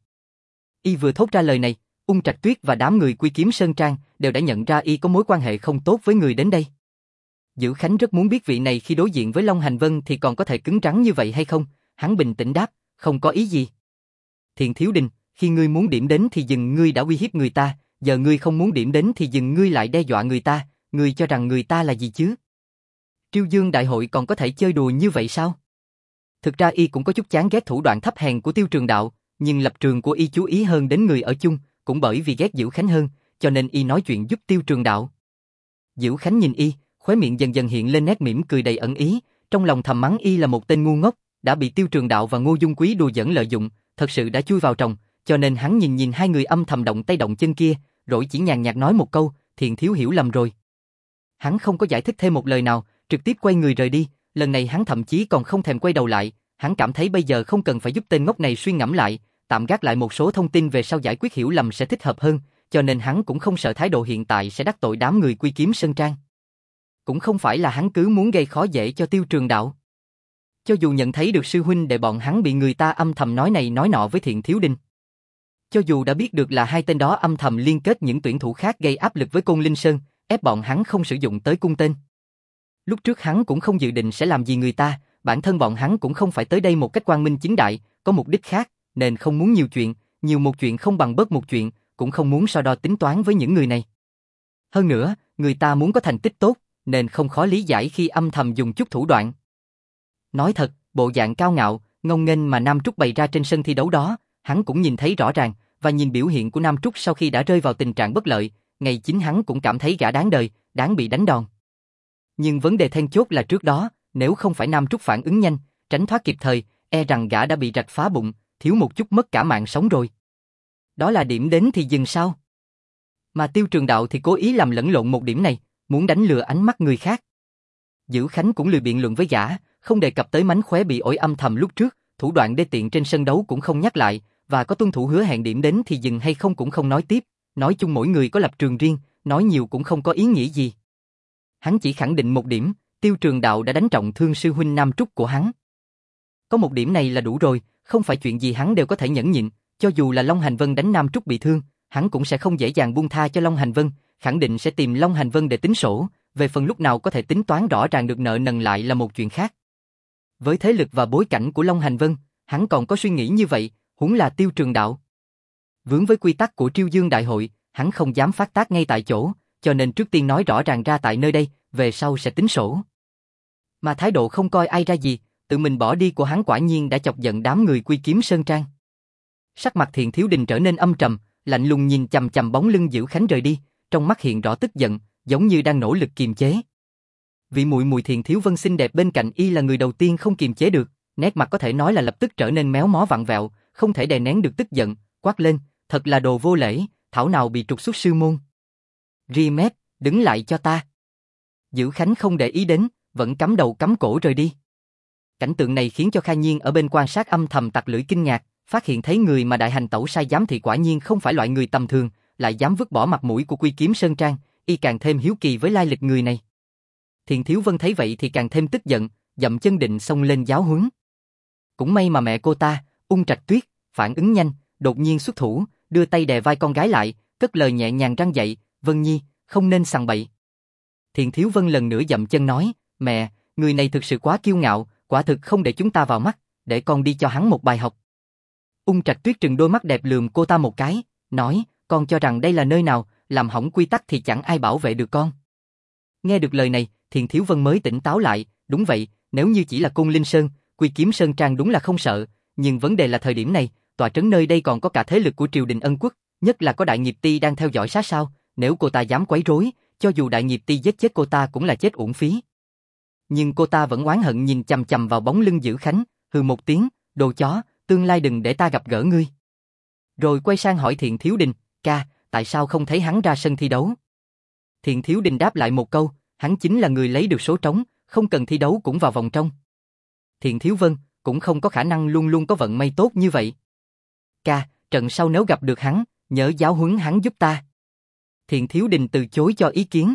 Y vừa thốt ra lời này, Ung Trạch Tuyết và đám người Quy Kiếm Sơn Trang đều đã nhận ra y có mối quan hệ không tốt với người đến đây. Dữ Khánh rất muốn biết vị này khi đối diện với Long Hành Vân thì còn có thể cứng rắn như vậy hay không, hắn bình tĩnh đáp, không có ý gì. Thiện Thiếu Đình, khi ngươi muốn điểm đến thì dừng ngươi đã uy hiếp người ta, giờ ngươi không muốn điểm đến thì dừng ngươi lại đe dọa người ta, ngươi cho rằng người ta là gì chứ? Triêu Dương Đại hội còn có thể chơi đùa như vậy sao? Thực ra y cũng có chút chán ghét thủ đoạn thấp hèn của Tiêu Trường Đạo, nhưng lập trường của y chú ý hơn đến người ở chung, cũng bởi vì ghét Dữ Khánh hơn, cho nên y nói chuyện giúp Tiêu Trường Đạo. Dữ Khánh nhìn y, khóe miệng dần dần hiện lên nét mỉm cười đầy ẩn ý, trong lòng thầm mắng y là một tên ngu ngốc, đã bị Tiêu Trường Đạo và Ngô Dung Quý đùa giỡn lợi dụng, thật sự đã chui vào tròng, cho nên hắn nhìn hai người âm thầm động tay động chân kia, rồi chỉ nhàn nhạt nói một câu, Thiện thiếu hiểu lầm rồi. Hắn không có giải thích thêm một lời nào, trực tiếp quay người rời đi, lần này hắn thậm chí còn không thèm quay đầu lại, hắn cảm thấy bây giờ không cần phải giúp tên ngốc này suy ngẫm lại, tạm gác lại một số thông tin về sau giải quyết hiểu lầm sẽ thích hợp hơn, cho nên hắn cũng không sợ thái độ hiện tại sẽ đắc tội đám người Quy Kiếm Sơn Trang. Cũng không phải là hắn cứ muốn gây khó dễ cho Tiêu Trường Đạo. Cho dù nhận thấy được sư huynh đệ bọn hắn bị người ta âm thầm nói này nói nọ với Thiện Thiếu Đình. Cho dù đã biết được là hai tên đó âm thầm liên kết những tuyển thủ khác gây áp lực với Côn Linh Sơn, ép bọn hắn không sử dụng tới cung tên. Lúc trước hắn cũng không dự định sẽ làm gì người ta, bản thân bọn hắn cũng không phải tới đây một cách quang minh chính đại, có mục đích khác, nên không muốn nhiều chuyện, nhiều một chuyện không bằng bớt một chuyện, cũng không muốn so đo tính toán với những người này. Hơn nữa, người ta muốn có thành tích tốt, nên không khó lý giải khi âm thầm dùng chút thủ đoạn. Nói thật, bộ dạng cao ngạo, ngông nghênh mà Nam Trúc bày ra trên sân thi đấu đó, hắn cũng nhìn thấy rõ ràng, và nhìn biểu hiện của Nam Trúc sau khi đã rơi vào tình trạng bất lợi, ngày chính hắn cũng cảm thấy gã đáng đời, đáng bị đánh đòn. Nhưng vấn đề then chốt là trước đó, nếu không phải Nam Trúc phản ứng nhanh, tránh thoát kịp thời, e rằng gã đã bị rạch phá bụng, thiếu một chút mất cả mạng sống rồi. Đó là điểm đến thì dừng sao? Mà Tiêu Trường Đạo thì cố ý làm lẫn lộn một điểm này, muốn đánh lừa ánh mắt người khác. Dữ Khánh cũng lười biện luận với gã, không đề cập tới mánh khóe bị ổi âm thầm lúc trước, thủ đoạn đê tiện trên sân đấu cũng không nhắc lại, và có tuân thủ hứa hẹn điểm đến thì dừng hay không cũng không nói tiếp, nói chung mỗi người có lập trường riêng, nói nhiều cũng không có ý nghĩa gì. Hắn chỉ khẳng định một điểm, Tiêu Trường Đạo đã đánh trọng thương sư huynh Nam Trúc của hắn. Có một điểm này là đủ rồi, không phải chuyện gì hắn đều có thể nhẫn nhịn, cho dù là Long Hành Vân đánh Nam Trúc bị thương, hắn cũng sẽ không dễ dàng buông tha cho Long Hành Vân, khẳng định sẽ tìm Long Hành Vân để tính sổ, về phần lúc nào có thể tính toán rõ ràng được nợ nần lại là một chuyện khác. Với thế lực và bối cảnh của Long Hành Vân, hắn còn có suy nghĩ như vậy, huống là Tiêu Trường Đạo. Vướng với quy tắc của Triêu Dương Đại hội, hắn không dám phát tác ngay tại chỗ, cho nên trước tiên nói rõ ràng ra tại nơi đây, về sau sẽ tính sổ. Mà thái độ không coi ai ra gì, tự mình bỏ đi của hắn quả nhiên đã chọc giận đám người Quy Kiếm Sơn Trang. Sắc mặt Thiện Thiếu Đình trở nên âm trầm, lạnh lùng nhìn chằm chằm bóng lưng Dữ Khánh rời đi, trong mắt hiện rõ tức giận, giống như đang nỗ lực kiềm chế. Vị muội muội Thiện Thiếu Vân xinh đẹp bên cạnh y là người đầu tiên không kiềm chế được, nét mặt có thể nói là lập tức trở nên méo mó vặn vẹo, không thể đè nén được tức giận, quát lên, thật là đồ vô lễ, thảo nào bị trục xuất sư môn. Ri mép, đứng lại cho ta. Dữ Khánh không để ý đến, vẫn cắm đầu cắm cổ rời đi. Cảnh tượng này khiến cho Kha Nhiên ở bên quan sát âm thầm tặc lưỡi kinh ngạc, phát hiện thấy người mà đại hành tẩu sai giám thì quả nhiên không phải loại người tầm thường, lại dám vứt bỏ mặt mũi của Quy Kiếm Sơn Trang, y càng thêm hiếu kỳ với lai lịch người này. Thiền Thiếu Vân thấy vậy thì càng thêm tức giận, dậm chân định xông lên giáo huấn. Cũng may mà mẹ cô ta, Ung Trạch Tuyết, phản ứng nhanh, đột nhiên xuất thủ, đưa tay đè vai con gái lại, cất lời nhẹ nhàng răn dạy, Vân Nhi, không nên sằng bậy. Thiền Thiếu Vân lần nữa dậm chân nói, mẹ, người này thực sự quá kiêu ngạo, quả thực không để chúng ta vào mắt, để con đi cho hắn một bài học. Ung Trạch Tuyết trừng đôi mắt đẹp lườm cô ta một cái, nói, con cho rằng đây là nơi nào, làm hỏng quy tắc thì chẳng ai bảo vệ được con. Nghe được lời này, Thiền Thiếu Vân mới tỉnh táo lại, đúng vậy, nếu như chỉ là Côn Linh Sơn, Quy Kiếm Sơn Trang đúng là không sợ, nhưng vấn đề là thời điểm này, tòa trấn nơi đây còn có cả thế lực của triều đình Ân Quốc, nhất là có Đại Nghiệp Ti đang theo dõi sát sao, nếu cô ta dám quấy rối, cho dù Đại Nghiệp Ti giết chết cô ta cũng là chết uổng phí. Nhưng cô ta vẫn oán hận nhìn chằm chằm vào bóng lưng Dữ Khánh, hừ một tiếng, đồ chó, tương lai đừng để ta gặp gỡ ngươi. Rồi quay sang hỏi Thiện Thiếu Đình, ca, tại sao không thấy hắn ra sân thi đấu? Thiện Thiếu Đình đáp lại một câu, hắn chính là người lấy được số trống, không cần thi đấu cũng vào vòng trong. Thiện Thiếu Vân, cũng không có khả năng luôn luôn có vận may tốt như vậy. Ca, trận sau nếu gặp được hắn, nhớ giáo huấn hắn giúp ta. Thiện Thiếu Đình từ chối cho ý kiến.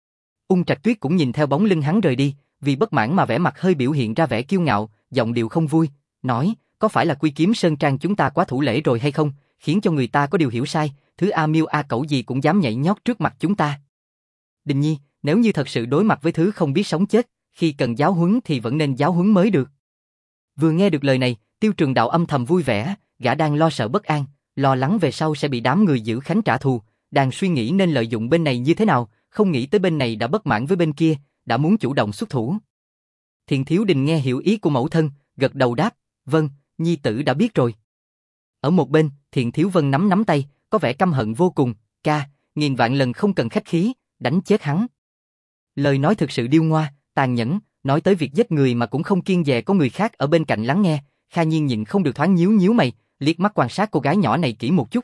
Ung Trạch Tuyết cũng nhìn theo bóng lưng hắn rời đi, vì bất mãn mà vẻ mặt hơi biểu hiện ra vẻ kiêu ngạo, giọng điệu không vui, nói, có phải là Quy Kiếm Sơn Trang chúng ta quá thủ lễ rồi hay không, khiến cho người ta có điều hiểu sai, thứ A Miêu A Cẩu gì cũng dám nhảy nhót trước mặt chúng ta. Đình Nhi, nếu như thật sự đối mặt với thứ không biết sống chết, khi cần giáo huấn thì vẫn nên giáo huấn mới được. Vừa nghe được lời này, Tiêu Trường Đạo âm thầm vui vẻ, gã đang lo sợ bất an, lo lắng về sau sẽ bị đám người Dữ Khánh trả thù, đang suy nghĩ nên lợi dụng bên này như thế nào, không nghĩ tới bên này đã bất mãn với bên kia, đã muốn chủ động xuất thủ. Thiện Thiếu Đình nghe hiểu ý của mẫu thân, gật đầu đáp, vâng, nhi tử đã biết rồi. Ở một bên, Thiện Thiếu Vân nắm tay, có vẻ căm hận vô cùng, ca, nghìn vạn lần không cần khách khí, đánh chết hắn. Lời nói thực sự điêu ngoa, tàn nhẫn, nói tới việc giết người mà cũng không kiêng dè có người khác ở bên cạnh lắng nghe, Kha Nhiên nhịn không được thoáng nhíu nhíu mày, liếc mắt quan sát cô gái nhỏ này kỹ một chút.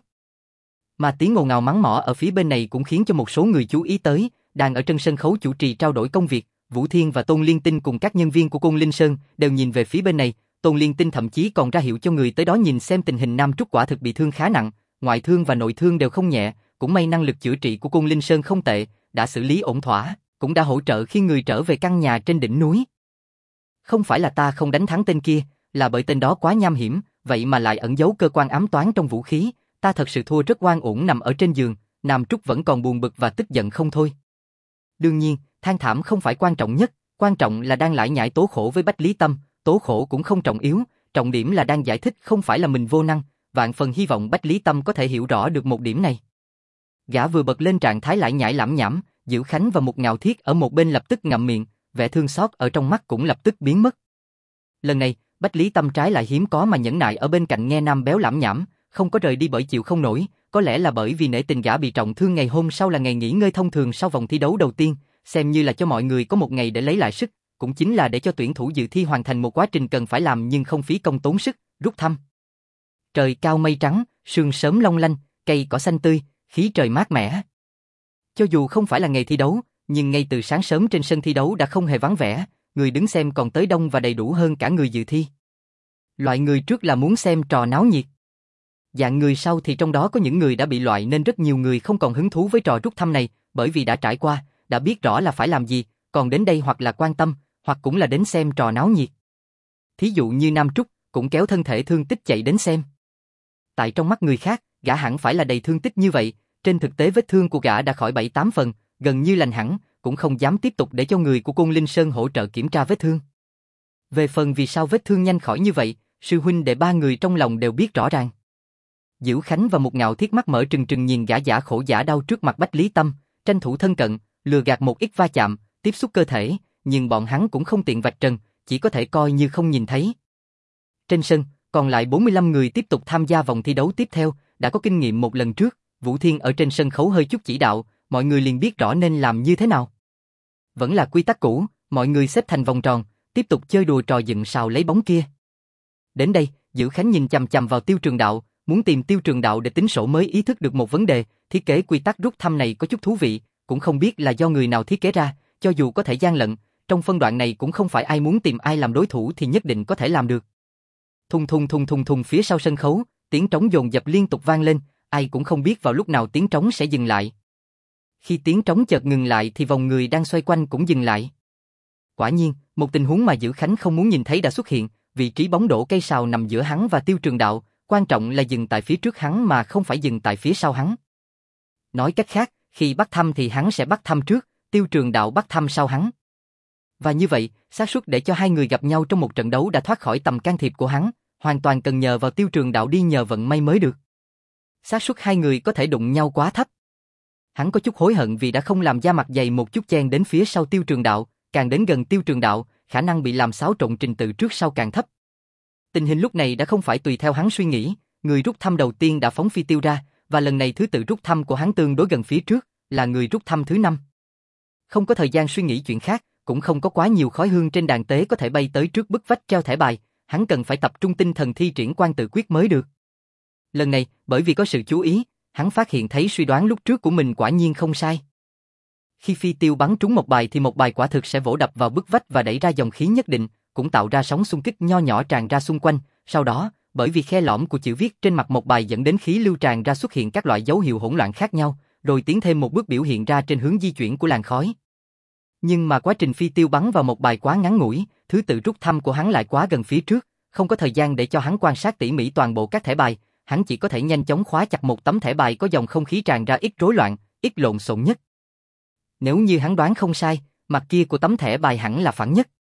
Mà tiếng ồn ào mắng mỏ ở phía bên này cũng khiến cho một số người chú ý tới, đang ở trên sân khấu chủ trì trao đổi công việc, Vũ Thiên và Tôn Liên Tinh cùng các nhân viên của Côn Linh Sơn đều nhìn về phía bên này, Tôn Liên Tinh thậm chí còn ra hiệu cho người tới đó nhìn xem tình hình Nam Trúc quả thực bị thương khá nặng, ngoại thương và nội thương đều không nhẹ, cũng may năng lực chữa trị của Côn Linh Sơn không tệ, đã xử lý ổn thỏa, cũng đã hỗ trợ khi người trở về căn nhà trên đỉnh núi. Không phải là ta không đánh thắng tên kia, là bởi tên đó quá nham hiểm, vậy mà lại ẩn giấu cơ quan ám toán trong vũ khí, ta thật sự thua rất oan uổng nằm ở trên giường, Nam Trúc vẫn còn buồn bực và tức giận không thôi. Đương nhiên, than thảm không phải quan trọng nhất, quan trọng là đang lải nhải tố khổ với Bách Lý Tâm, tố khổ cũng không trọng yếu, trọng điểm là đang giải thích không phải là mình vô năng, vạn phần hy vọng Bách Lý Tâm có thể hiểu rõ được một điểm này. Gã vừa bật lên trạng thái lải nhải lảm nhảm, Dữ Khánh và Mục Ngạo Thiết ở một bên lập tức ngậm miệng, vẻ thương xót ở trong mắt cũng lập tức biến mất. Lần này, Bách Lý Tâm trái lại hiếm có mà nhẫn nại ở bên cạnh nghe nam béo lảm nhảm, không có rời đi bởi chịu không nổi, có lẽ là bởi vì nể tình gã bị trọng thương ngày hôm sau là ngày nghỉ ngơi thông thường sau vòng thi đấu đầu tiên, xem như là cho mọi người có một ngày để lấy lại sức, cũng chính là để cho tuyển thủ dự thi hoàn thành một quá trình cần phải làm nhưng không phí công tốn sức, rút thăm. Trời cao mây trắng, sương sớm long lanh, cây cỏ xanh tươi, khí trời mát mẻ. Cho dù không phải là ngày thi đấu, nhưng ngay từ sáng sớm trên sân thi đấu đã không hề vắng vẻ, người đứng xem còn tới đông và đầy đủ hơn cả người dự thi. Loại người trước là muốn xem trò náo nhiệt. Dạng người sau thì trong đó có những người đã bị loại nên rất nhiều người không còn hứng thú với trò rút thăm này, bởi vì đã trải qua, đã biết rõ là phải làm gì, còn đến đây hoặc là quan tâm, hoặc cũng là đến xem trò náo nhiệt. Thí dụ như Nam Trúc, cũng kéo thân thể thương tích chạy đến xem. Tại trong mắt người khác, gã hẳn phải là đầy thương tích như vậy, trên thực tế vết thương của gã đã khỏi 7-8 phần, gần như lành hẳn, cũng không dám tiếp tục để cho người của Côn Linh Sơn hỗ trợ kiểm tra vết thương. Về phần vì sao vết thương nhanh khỏi như vậy, sư huynh đệ ba người trong lòng đều biết rõ ràng. Dữ Khánh và Mục Ngạo Thiết mắt mở trừng trừng nhìn gã giả khổ giả đau trước mặt Bách Lý Tâm, tranh thủ thân cận, lừa gạt một ít va chạm, tiếp xúc cơ thể, nhưng bọn hắn cũng không tiện vạch trần, chỉ có thể coi như không nhìn thấy. Trên sân, còn lại 45 người tiếp tục tham gia vòng thi đấu tiếp theo, đã có kinh nghiệm một lần trước, Vũ Thiên ở trên sân khấu hơi chút chỉ đạo, mọi người liền biết rõ nên làm như thế nào. Vẫn là quy tắc cũ, mọi người xếp thành vòng tròn, tiếp tục chơi đùa trò dựng sào lấy bóng kia. Đến đây, Dữ Khánh nhìn chằm chằm vào Tiêu Trường Đạo, muốn tìm Tiêu Trường Đạo để tính sổ mới ý thức được một vấn đề, thiết kế quy tắc rút thăm này có chút thú vị, cũng không biết là do người nào thiết kế ra, cho dù có thể gian lận, trong phân đoạn này cũng không phải ai muốn tìm ai làm đối thủ thì nhất định có thể làm được. Thùng thùng thùng thùng thùng phía sau sân khấu, tiếng trống dồn dập liên tục vang lên, ai cũng không biết vào lúc nào tiếng trống sẽ dừng lại. Khi tiếng trống chợt ngừng lại thì vòng người đang xoay quanh cũng dừng lại. Quả nhiên, một tình huống mà Dữ Khánh không muốn nhìn thấy đã xuất hiện, vị trí bóng đổ cây sào nằm giữa hắn và Tiêu Trường Đạo, quan trọng là dừng tại phía trước hắn mà không phải dừng tại phía sau hắn. Nói cách khác, khi bắt thăm thì hắn sẽ bắt thăm trước, Tiêu Trường Đạo bắt thăm sau hắn. Và như vậy, xác suất để cho hai người gặp nhau trong một trận đấu đã thoát khỏi tầm can thiệp của hắn, hoàn toàn cần nhờ vào Tiêu Trường Đạo đi nhờ vận may mới được. Xác suất hai người có thể đụng nhau quá thấp. Hắn có chút hối hận vì đã không làm da mặt dày một chút chen đến phía sau Tiêu Trường Đạo, càng đến gần Tiêu Trường Đạo, khả năng bị làm xáo trộn trình tự trước sau càng thấp. Tình hình lúc này đã không phải tùy theo hắn suy nghĩ, người rút thăm đầu tiên đã phóng phi tiêu ra, và lần này thứ tự rút thăm của hắn tương đối gần phía trước, là người rút thăm thứ 5. Không có thời gian suy nghĩ chuyện khác, cũng không có quá nhiều khói hương trên đàn tế có thể bay tới trước bức vách treo thẻ bài, hắn cần phải tập trung tinh thần thi triển quan tự quyết mới được. Lần này, bởi vì có sự chú ý, hắn phát hiện thấy suy đoán lúc trước của mình quả nhiên không sai. Khi phi tiêu bắn trúng một bài thì một bài quả thực sẽ vỗ đập vào bức vách và đẩy ra dòng khí nhất định, cũng tạo ra sóng xung kích nho nhỏ tràn ra xung quanh, sau đó, bởi vì khe lõm của chữ viết trên mặt một bài dẫn đến khí lưu tràn ra xuất hiện các loại dấu hiệu hỗn loạn khác nhau, rồi tiến thêm một bước biểu hiện ra trên hướng di chuyển của làn khói. Nhưng mà quá trình phi tiêu bắn vào một bài quá ngắn ngủi, thứ tự rút thăm của hắn lại quá gần phía trước, không có thời gian để cho hắn quan sát tỉ mỉ toàn bộ các thẻ bài, hắn chỉ có thể nhanh chóng khóa chặt một tấm thẻ bài có dòng không khí tràn ra ít rối loạn, ít lộn xộn nhất. Nếu như hắn đoán không sai, mặt kia của tấm thẻ bài hẳn là phẳng nhất.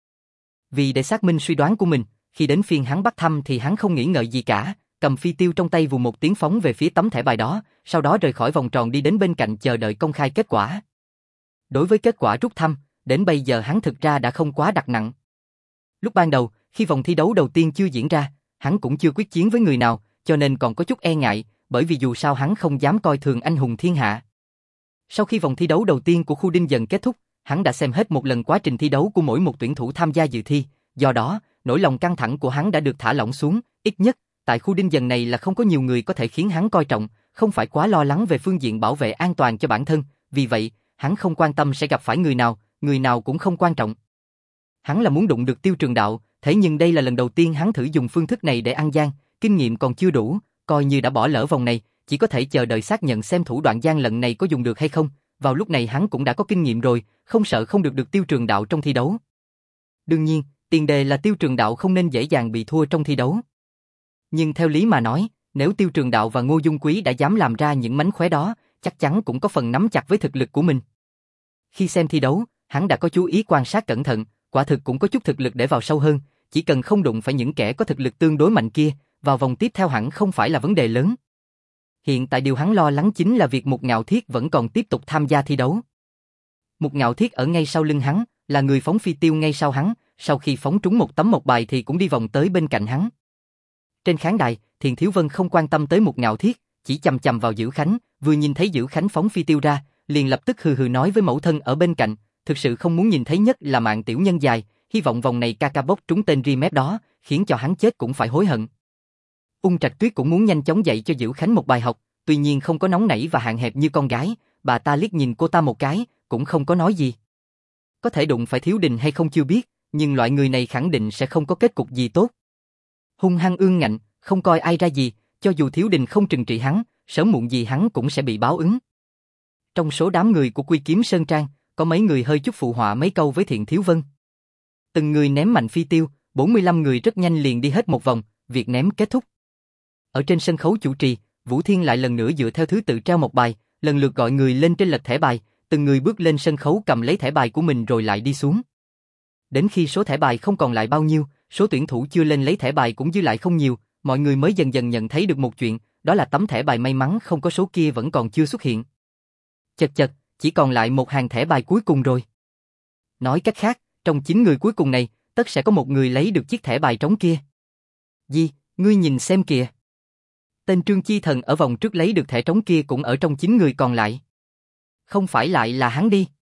Vì để xác minh suy đoán của mình, khi đến phiên hắn bắt thăm thì hắn không nghĩ ngợi gì cả, cầm phi tiêu trong tay vù một tiếng phóng về phía tấm thẻ bài đó, sau đó rời khỏi vòng tròn đi đến bên cạnh chờ đợi công khai kết quả. Đối với kết quả rút thăm, đến bây giờ hắn thực ra đã không quá đặt nặng. Lúc ban đầu, khi vòng thi đấu đầu tiên chưa diễn ra, hắn cũng chưa quyết chiến với người nào, cho nên còn có chút e ngại, bởi vì dù sao hắn không dám coi thường anh hùng thiên hạ. Sau khi vòng thi đấu đầu tiên của khu Đinh Dần kết thúc, hắn đã xem hết một lần quá trình thi đấu của mỗi một tuyển thủ tham gia dự thi, do đó, nỗi lòng căng thẳng của hắn đã được thả lỏng xuống, ít nhất, tại khu Đinh Dần này là không có nhiều người có thể khiến hắn coi trọng, không phải quá lo lắng về phương diện bảo vệ an toàn cho bản thân, vì vậy, hắn không quan tâm sẽ gặp phải người nào cũng không quan trọng. Hắn là muốn đụng được Tiêu Trường Đạo, thế nhưng đây là lần đầu tiên hắn thử dùng phương thức này để ăn gian, kinh nghiệm còn chưa đủ, coi như đã bỏ lỡ vòng này, chỉ có thể chờ đợi xác nhận xem thủ đoạn gian lận này có dùng được hay không, vào lúc này hắn cũng đã có kinh nghiệm rồi, không sợ không được Tiêu Trường Đạo trong thi đấu. Đương nhiên, tiền đề là Tiêu Trường Đạo không nên dễ dàng bị thua trong thi đấu. Nhưng theo lý mà nói, nếu Tiêu Trường Đạo và Ngô Dung Quý đã dám làm ra những mánh khóe đó, chắc chắn cũng có phần nắm chặt với thực lực của mình. Khi xem thi đấu, hắn đã có chú ý quan sát cẩn thận, quả thực cũng có chút thực lực để vào sâu hơn, chỉ cần không đụng phải những kẻ có thực lực tương đối mạnh kia, vào vòng tiếp theo hẳn không phải là vấn đề lớn. Hiện tại điều hắn lo lắng chính là việc Mục Ngạo Thiết vẫn còn tiếp tục tham gia thi đấu. Mục Ngạo Thiết ở ngay sau lưng hắn, là người phóng phi tiêu ngay sau hắn, sau khi phóng trúng một tấm một bài thì cũng đi vòng tới bên cạnh hắn. Trên khán đài, Thiền Thiếu Vân không quan tâm tới Mục Ngạo Thiết, chỉ chằm chằm vào Dữ Khánh, vừa nhìn thấy Dữ Khánh phóng phi tiêu ra, liền lập tức hừ hừ nói với mẫu thân ở bên cạnh, thực sự không muốn nhìn thấy nhất là mạng tiểu nhân dài, hy vọng vòng này ca ca bốc trúng tên Rimet đó, khiến cho hắn chết cũng phải hối hận. Ung Trạch Tuyết cũng muốn nhanh chóng dạy cho Dữ Khánh một bài học, tuy nhiên không có nóng nảy và hạn hẹp như con gái, bà ta liếc nhìn cô ta một cái, cũng không có nói gì. Có thể đụng phải Thiếu Đình hay không chưa biết, nhưng loại người này khẳng định sẽ không có kết cục gì tốt. Hung hăng ương ngạnh, không coi ai ra gì, cho dù Thiếu Đình không trừng trị hắn, sớm muộn gì hắn cũng sẽ bị báo ứng. Trong số đám người của Quy Kiếm Sơn Trang, có mấy người hơi chút phụ họa mấy câu với Thiện Thiếu Vân. Từng người ném mạnh phi tiêu, 45 người rất nhanh liền đi hết một vòng, việc ném kết thúc. Ở trên sân khấu chủ trì, Vũ Thiên lại lần nữa dựa theo thứ tự treo một bài, lần lượt gọi người lên trên lật thẻ bài, từng người bước lên sân khấu cầm lấy thẻ bài của mình rồi lại đi xuống. Đến khi số thẻ bài không còn lại bao nhiêu, số tuyển thủ chưa lên lấy thẻ bài cũng dư lại không nhiều, mọi người mới dần dần nhận thấy được một chuyện, đó là tấm thẻ bài may mắn không có số kia vẫn còn chưa xuất hiện. Chật chật, chỉ còn lại một hàng thẻ bài cuối cùng rồi. Nói cách khác, trong 9 người cuối cùng này, tất sẽ có một người lấy được chiếc thẻ bài trống kia. Gì, ngươi nhìn xem kìa. Tên Trương Chi Thần ở vòng trước lấy được thẻ trống kia cũng ở trong 9 người còn lại. Không phải lại là hắn đi.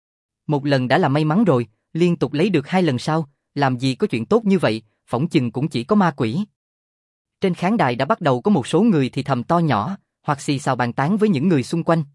Một lần đã là may mắn rồi, liên tục lấy được 2 lần sau, làm gì có chuyện tốt như vậy, phỏng chừng cũng chỉ có ma quỷ. Trên khán đài đã bắt đầu có một số người thì thầm to nhỏ, hoặc xì xào bàn tán với những người xung quanh.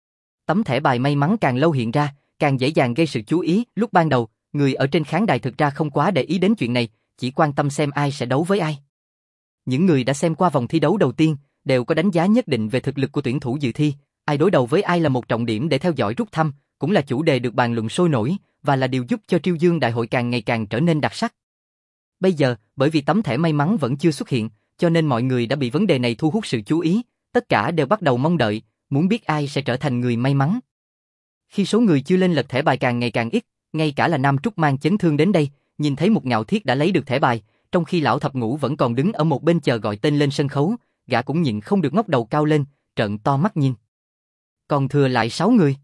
Tấm thẻ bài may mắn càng lâu hiện ra, càng dễ dàng gây sự chú ý. Lúc ban đầu, người ở trên khán đài thực ra không quá để ý đến chuyện này, chỉ quan tâm xem ai sẽ đấu với ai. Những người đã xem qua vòng thi đấu đầu tiên đều có đánh giá nhất định về thực lực của tuyển thủ dự thi, ai đối đầu với ai là một trọng điểm để theo dõi rút thăm, cũng là chủ đề được bàn luận sôi nổi và là điều giúp cho Triêu Dương Đại hội càng ngày càng trở nên đặc sắc. Bây giờ, bởi vì tấm thẻ may mắn vẫn chưa xuất hiện, cho nên mọi người đã bị vấn đề này thu hút sự chú ý, tất cả đều bắt đầu mong đợi, muốn biết ai sẽ trở thành người may mắn. Khi số người chưa lên lật thẻ bài càng ngày càng ít, ngay cả là Nam Trúc mang chấn thương đến đây, nhìn thấy một Ngạo Thiết đã lấy được thẻ bài, trong khi lão thập ngũ vẫn còn đứng ở một bên chờ gọi tên lên sân khấu, gã cũng nhịn không được ngóc đầu cao lên, trợn to mắt nhìn. Còn thừa lại 6 người.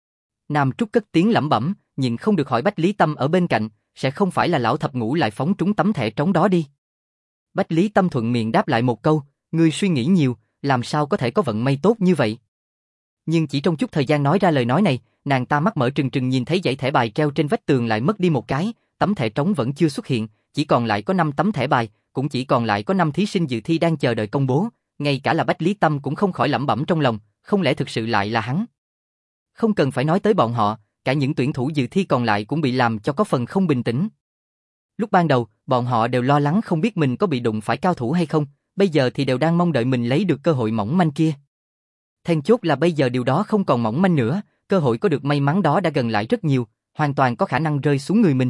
Nam Trúc cất tiếng lẩm bẩm, nhịn không được hỏi Bách Lý Tâm ở bên cạnh, sẽ không phải là lão thập ngũ lại phóng trúng tấm thẻ trống đó đi. Bách Lý Tâm thuận miệng đáp lại một câu, ngươi suy nghĩ nhiều, làm sao có thể có vận may tốt như vậy. Nhưng chỉ trong chút thời gian nói ra lời nói này, nàng ta mắt mở trừng trừng nhìn thấy dãy thẻ bài treo trên vách tường lại mất đi một cái, tấm thẻ trống vẫn chưa xuất hiện, chỉ còn lại có 5 tấm thẻ bài, cũng chỉ còn lại có 5 thí sinh dự thi đang chờ đợi công bố, ngay cả là Bách Lý Tâm cũng không khỏi lẩm bẩm trong lòng, không lẽ thực sự lại là hắn. Không cần phải nói tới bọn họ, cả những tuyển thủ dự thi còn lại cũng bị làm cho có phần không bình tĩnh. Lúc ban đầu, bọn họ đều lo lắng không biết mình có bị đụng phải cao thủ hay không, bây giờ thì đều đang mong đợi mình lấy được cơ hội mỏng manh kia. Then chốt là bây giờ điều đó không còn mỏng manh nữa, cơ hội có được may mắn đó đã gần lại rất nhiều, hoàn toàn có khả năng rơi xuống người mình.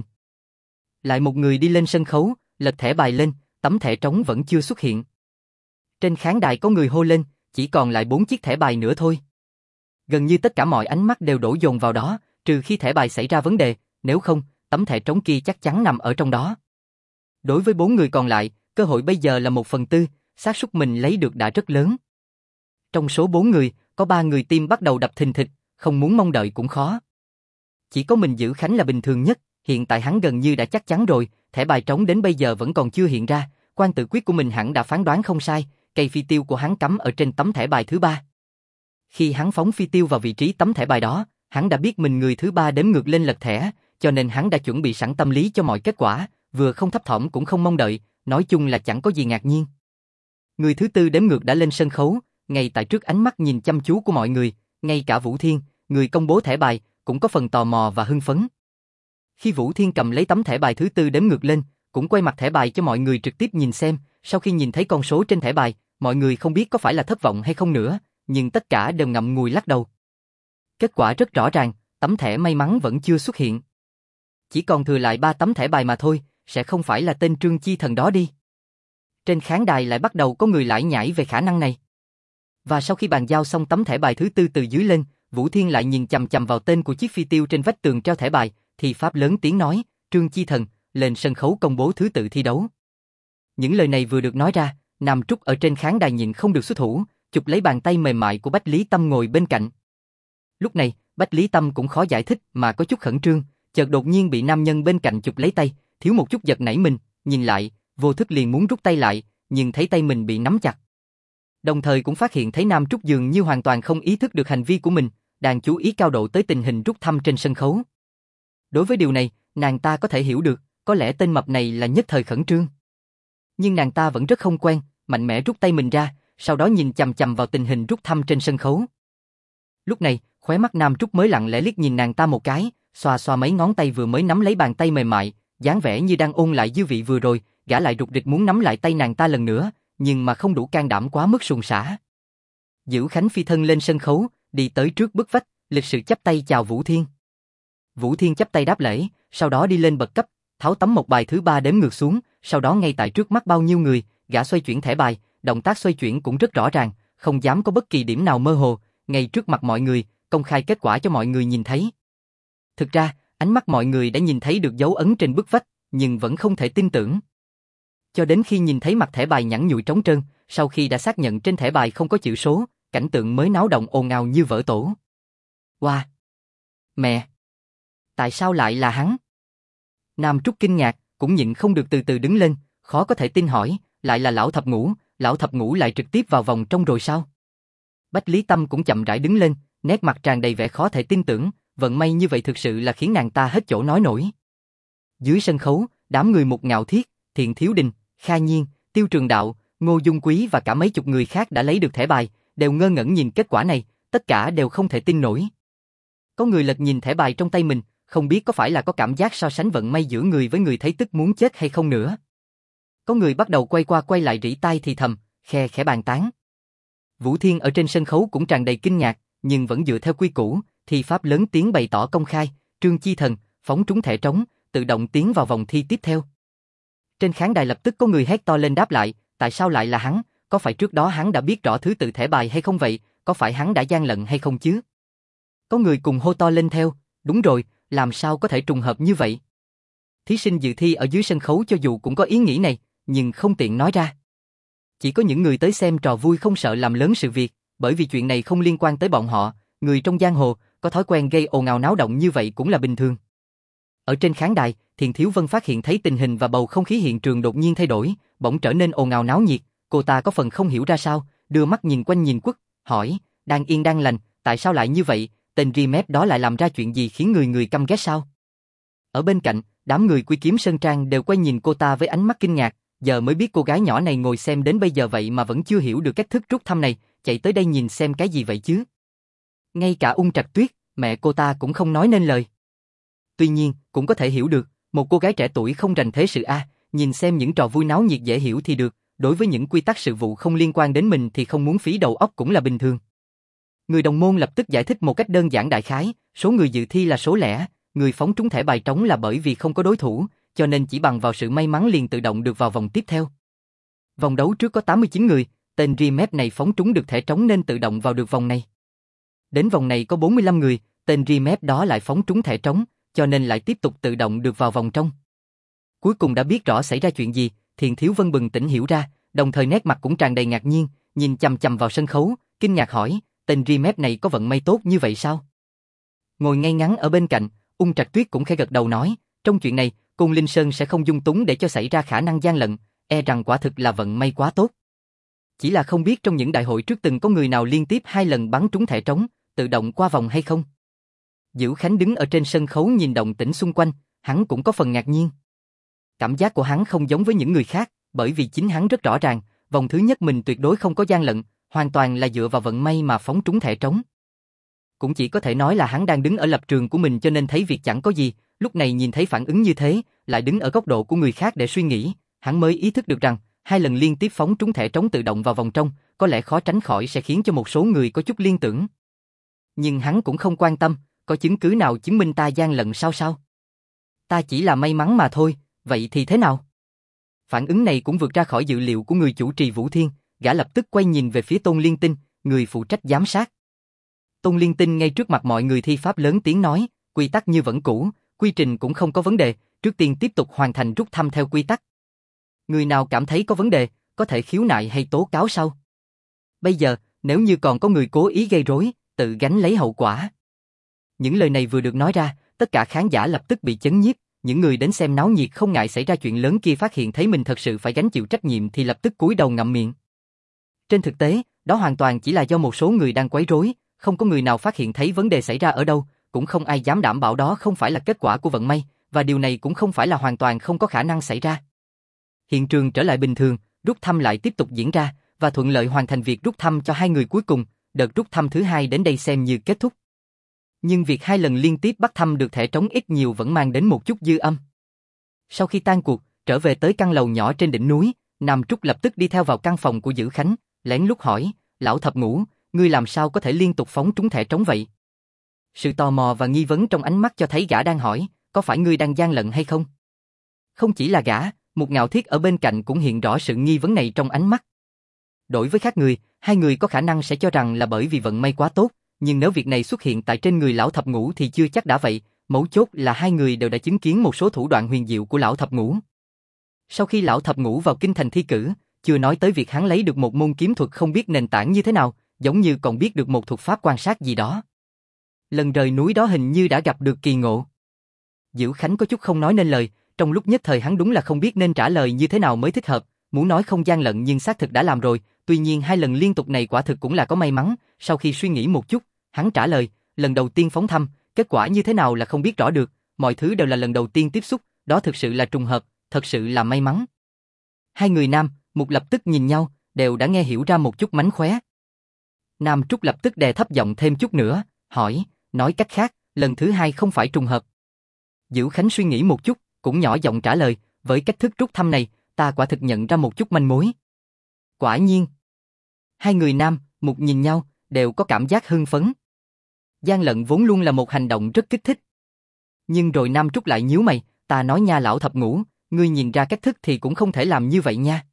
Lại một người đi lên sân khấu, lật thẻ bài lên, tấm thẻ trống vẫn chưa xuất hiện. Trên khán đài có người hô lên, chỉ còn lại 4 chiếc thẻ bài nữa thôi. Gần như tất cả mọi ánh mắt đều đổ dồn vào đó, trừ khi thẻ bài xảy ra vấn đề, nếu không, tấm thẻ trống kia chắc chắn nằm ở trong đó. Đối với 4 người còn lại, cơ hội bây giờ là 1/4, xác suất mình lấy được đã rất lớn. Trong số 4 người, có 3 người tim bắt đầu đập thình thịch, không muốn mong đợi cũng khó. Chỉ có mình Dữ Khánh là bình thường nhất, hiện tại hắn gần như đã chắc chắn rồi, thẻ bài trống đến bây giờ vẫn còn chưa hiện ra, quan tự quyết của mình hẳn đã phán đoán không sai, cây phi tiêu của hắn cắm ở trên tấm thẻ bài thứ 3. Khi hắn phóng phi tiêu vào vị trí tấm thẻ bài đó, hắn đã biết mình người thứ 3 đếm ngược lên lật thẻ, cho nên hắn đã chuẩn bị sẵn tâm lý cho mọi kết quả, vừa không thấp thỏm cũng không mong đợi, nói chung là chẳng có gì ngạc nhiên. Người thứ 4 đếm ngược đã lên sân khấu, ngay tại trước ánh mắt nhìn chăm chú của mọi người, ngay cả Vũ Thiên, người công bố thẻ bài, cũng có phần tò mò và hưng phấn. Khi Vũ Thiên cầm lấy tấm thẻ bài thứ 4 đếm ngược lên, cũng quay mặt thẻ bài cho mọi người trực tiếp nhìn xem, sau khi nhìn thấy con số trên thẻ bài, mọi người không biết có phải là thất vọng hay không nữa, nhưng tất cả đều ngậm ngùi lắc đầu. Kết quả rất rõ ràng, tấm thẻ may mắn vẫn chưa xuất hiện. Chỉ còn thừa lại 3 tấm thẻ bài mà thôi, sẽ không phải là tên Trương Chi Thần đó đi. Trên khán đài lại bắt đầu có người lải nhải về khả năng này. Và sau khi bàn giao xong tấm thẻ bài thứ 4 từ dưới lên, Vũ Thiên lại nhìn chằm chằm vào tên của chiếc phi tiêu trên vách tường treo thẻ bài, thì pháp lớn tiếng nói, Trương Chi Thần, lên sân khấu công bố thứ tự thi đấu. Những lời này vừa được nói ra, Nam Trúc ở trên khán đài nhịn không được xuất thủ, chụp lấy bàn tay mềm mại của Bách Lý Tâm ngồi bên cạnh. Lúc này, Bách Lý Tâm cũng khó giải thích mà có chút khẩn trương, chợt đột nhiên bị nam nhân bên cạnh chụp lấy tay, thiếu một chút giật nảy mình, nhìn lại, vô thức liền muốn rút tay lại, nhưng thấy tay mình bị nắm chặt. Đồng thời cũng phát hiện thấy Nam Trúc dường như hoàn toàn không ý thức được hành vi của mình, đang chú ý cao độ tới tình hình rút thăm trên sân khấu. Đối với điều này, nàng ta có thể hiểu được, có lẽ tên mập này là nhất thời khẩn trương. Nhưng nàng ta vẫn rất không quen, mạnh mẽ rút tay mình ra, sau đó nhìn chằm chằm vào tình hình rút thăm trên sân khấu. Lúc này, khóe mắt Nam Trúc mới lặng lẽ liếc nhìn nàng ta một cái, xoa xoa mấy ngón tay vừa mới nắm lấy bàn tay mềm mại, dáng vẻ như đang ôn lại dư vị vừa rồi, gã lại rụt rịch muốn nắm lại tay nàng ta lần nữa, nhưng mà không đủ can đảm quá mức suồng sã. Dữ Khánh phi thân lên sân khấu, đi tới trước bức vách, lịch sự chắp tay chào Vũ Thiên. Vũ Thiên chắp tay đáp lễ, sau đó đi lên bậc cấp, tháo tấm một bài thứ 3 đếm ngược xuống, sau đó ngay tại trước mắt bao nhiêu người, gã xoay chuyển thẻ bài, động tác xoay chuyển cũng rất rõ ràng, không dám có bất kỳ điểm nào mơ hồ, ngay trước mặt mọi người, công khai kết quả cho mọi người nhìn thấy. Thực ra, ánh mắt mọi người đã nhìn thấy được dấu ấn trên bức vách, nhưng vẫn không thể tin tưởng. Cho đến khi nhìn thấy mặt thẻ bài nhẵn nhụi trống trơn, sau khi đã xác nhận trên thẻ bài không có chữ số, cảnh tượng mới náo động ồn ào như vỡ tổ. Wow! Mẹ! Tại sao lại là hắn? Nam Trúc kinh ngạc, cũng nhịn không được từ từ đứng lên, khó có thể tin hỏi, lại là lão thập ngũ lại trực tiếp vào vòng trong rồi sao? Bách Lý Tâm cũng chậm rãi đứng lên, nét mặt tràn đầy vẻ khó thể tin tưởng, vận may như vậy thực sự là khiến nàng ta hết chỗ nói nổi. Dưới sân khấu, đám người Mục Ngạo Thiết, Thiện Thiếu Đình, Kha Nhiên, Tiêu Trường Đạo, Ngô Dung Quý và cả mấy chục người khác đã lấy được thẻ bài, đều ngơ ngẩn nhìn kết quả này, tất cả đều không thể tin nổi. Có người lật nhìn thẻ bài trong tay mình, không biết có phải là có cảm giác so sánh vận may giữa người với người thấy tức muốn chết hay không nữa. Có người bắt đầu quay qua quay lại rỉ tai thì thầm, khe khẽ bàn tán. Vũ Thiên ở trên sân khấu cũng tràn đầy kinh ngạc, nhưng vẫn dựa theo quy củ, thi pháp lớn tiếng bày tỏ công khai, Trương Chi Thần, phóng trúng thẻ trống, tự động tiến vào vòng thi tiếp theo. Trên khán đài lập tức có người hét to lên đáp lại, tại sao lại là hắn, có phải trước đó hắn đã biết rõ thứ tự thẻ bài hay không vậy, có phải hắn đã gian lận hay không chứ? Có người cùng hô to lên theo, đúng rồi, làm sao có thể trùng hợp như vậy? Thí sinh dự thi ở dưới sân khấu cho dù cũng có ý nghĩ này, nhưng không tiện nói ra. Chỉ có những người tới xem trò vui không sợ làm lớn sự việc, bởi vì chuyện này không liên quan tới bọn họ, người trong giang hồ, có thói quen gây ồn ào náo động như vậy cũng là bình thường. Ở trên khán đài, Thiền Thiếu Vân phát hiện thấy tình hình và bầu không khí hiện trường đột nhiên thay đổi, bỗng trở nên ồn ào náo nhiệt, cô ta có phần không hiểu ra sao, đưa mắt nhìn quanh nhìn quất, hỏi, đang yên đang lành, tại sao lại như vậy, tên Rimet đó lại làm ra chuyện gì khiến người người căm ghét sao? Ở bên cạnh, đám người Quy Kiếm Sơn Trang đều quay nhìn cô ta với ánh mắt kinh ngạc, giờ mới biết cô gái nhỏ này ngồi xem đến bây giờ vậy mà vẫn chưa hiểu được cách thức rút thăm này, chạy tới đây nhìn xem cái gì vậy chứ? Ngay cả Ung Trạch Tuyết, mẹ cô ta cũng không nói nên lời. Tuy nhiên, cũng có thể hiểu được, một cô gái trẻ tuổi không rành thế sự nhìn xem những trò vui náo nhiệt dễ hiểu thì được, đối với những quy tắc sự vụ không liên quan đến mình thì không muốn phí đầu óc cũng là bình thường. Người đồng môn lập tức giải thích một cách đơn giản đại khái, số người dự thi là số lẻ, người phóng trúng thẻ bài trống là bởi vì không có đối thủ, cho nên chỉ bằng vào sự may mắn liền tự động được vào vòng tiếp theo. Vòng đấu trước có 89 người, tên Rimet này phóng trúng được thẻ trống nên tự động vào được vòng này. Đến vòng này có 45 người, tên Rimet đó lại phóng trúng thẻ trống, cho nên lại tiếp tục tự động được vào vòng trong. Cuối cùng đã biết rõ xảy ra chuyện gì, Thiền Thiếu Vân bừng tỉnh hiểu ra, đồng thời nét mặt cũng tràn đầy ngạc nhiên, nhìn chằm chằm vào sân khấu, kinh ngạc hỏi, tên Rimet này có vận may tốt như vậy sao? Ngồi ngay ngắn ở bên cạnh, Ung Trạch Tuyết cũng khẽ gật đầu nói, trong chuyện này, Côn Linh Sơn sẽ không dung túng để cho xảy ra khả năng gian lận, rằng quả thực là vận may quá tốt. Chỉ là không biết trong những đại hội trước từng có người nào liên tiếp 2 lần bắn trúng thẻ trống, tự động qua vòng hay không? Dữ Khánh đứng ở trên sân khấu nhìn động tĩnh xung quanh, hắn cũng có phần ngạc nhiên. Cảm giác của hắn không giống với những người khác, bởi vì chính hắn rất rõ ràng, vòng thứ nhất mình tuyệt đối không có gian lận, hoàn toàn là dựa vào vận may mà phóng trúng thẻ trống. Cũng chỉ có thể nói là hắn đang đứng ở lập trường của mình cho nên thấy việc chẳng có gì, lúc này nhìn thấy phản ứng như thế, lại đứng ở góc độ của người khác để suy nghĩ, hắn mới ý thức được rằng, 2 lần liên tiếp phóng trúng thẻ trống tự động vào vòng trong, có lẽ khó tránh khỏi sẽ khiến cho một số người có chút liên tưởng. Nhưng hắn cũng không quan tâm, có chứng cứ nào chứng minh ta gian lận sao? Ta chỉ là may mắn mà thôi, vậy thì thế nào? Phản ứng này cũng vượt ra khỏi dự liệu của người chủ trì Vũ Thiên, gã lập tức quay nhìn về phía Tôn Liên Tinh, người phụ trách giám sát. Tôn Liên Tinh ngay trước mặt mọi người thi pháp lớn tiếng nói, quy tắc như vẫn cũ, quy trình cũng không có vấn đề, trước tiên tiếp tục hoàn thành rút thăm theo quy tắc. Người nào cảm thấy có vấn đề, có thể khiếu nại hay tố cáo sau. Bây giờ, nếu như còn có người cố ý gây rối, tự gánh lấy hậu quả. Những lời này vừa được nói ra, tất cả khán giả lập tức bị chấn nhiếp, những người đến xem náo nhiệt không ngại xảy ra chuyện lớn kia phát hiện thấy mình thật sự phải gánh chịu trách nhiệm thì lập tức cúi đầu ngậm miệng. Trên thực tế, đó hoàn toàn chỉ là do một số người đang quấy rối, không có người nào phát hiện thấy vấn đề xảy ra ở đâu, cũng không ai dám đảm bảo đó không phải là kết quả của vận may, và điều này cũng không phải là hoàn toàn không có khả năng xảy ra. Hiện trường trở lại bình thường, rút thăm lại tiếp tục diễn ra, và thuận lợi hoàn thành việc rút thăm cho 2 người cuối cùng, đợt rút thăm thứ 2 đến đây xem như kết thúc. Nhưng việc 2 lần liên tiếp bắt thăm được thẻ trống ít nhiều vẫn mang đến một chút dư âm. Sau khi tan cuộc, trở về tới căn lầu nhỏ trên đỉnh núi, Nam Trúc lập tức đi theo vào căn phòng của Dữ Khánh, lén lút hỏi, lão thập ngũ, ngươi làm sao có thể liên tục phóng trúng thẻ trống vậy? Sự tò mò và nghi vấn trong ánh mắt cho thấy gã đang hỏi, có phải ngươi đang gian lận hay không? Không chỉ là gã, một Ngạo Thiết ở bên cạnh cũng hiện rõ sự nghi vấn này trong ánh mắt. Đối với khác người, 2 người có khả năng sẽ cho rằng là bởi vì vận may quá tốt, nhưng nếu việc này xuất hiện tại trên người lão thập ngũ thì chưa chắc đã vậy, mấu chốt là 2 người đều đã chứng kiến một số thủ đoạn huyền diệu của lão thập ngũ. Sau khi lão thập ngũ vào kinh thành thi cử, chưa nói tới việc hắn lấy được một môn kiếm thuật không biết nền tảng như thế nào, giống như còn biết được một thuật pháp quan sát gì đó. Lần rời núi đó hình như đã gặp được kỳ ngộ. Dữ Khánh có chút không nói nên lời, trong lúc nhất thời hắn đúng là không biết nên trả lời như thế nào mới thích hợp, muốn nói không gian lận nhưng xác thực đã làm rồi, tuy nhiên 2 lần liên tục này quả thực cũng là có may mắn, sau khi suy nghĩ một chút, hắn trả lời, lần đầu tiên phóng thăm, kết quả như thế nào là không biết rõ được, mọi thứ đều là lần đầu tiên tiếp xúc, đó thực sự là trùng hợp, thật sự là may mắn. 2 người nam, Mục lập tức nhìn nhau, đều đã nghe hiểu ra một chút mánh khóe. Nam Trúc lập tức đè thấp giọng thêm chút nữa, hỏi, nói cách khác, lần thứ hai không phải trùng hợp. Dữ Khánh suy nghĩ một chút, cũng nhỏ giọng trả lời, với cách thức rút thăm này, ta quả thực nhận ra một chút manh mối. Quả nhiên. Hai người Nam, Mục nhìn nhau, đều có cảm giác hưng phấn. Gian lận vốn luôn là một hành động rất kích thích. Nhưng rồi Nam Trúc lại nhíu mày, ta nói nha lão thập ngũ, ngươi nhìn ra cách thức thì cũng không thể làm như vậy nha.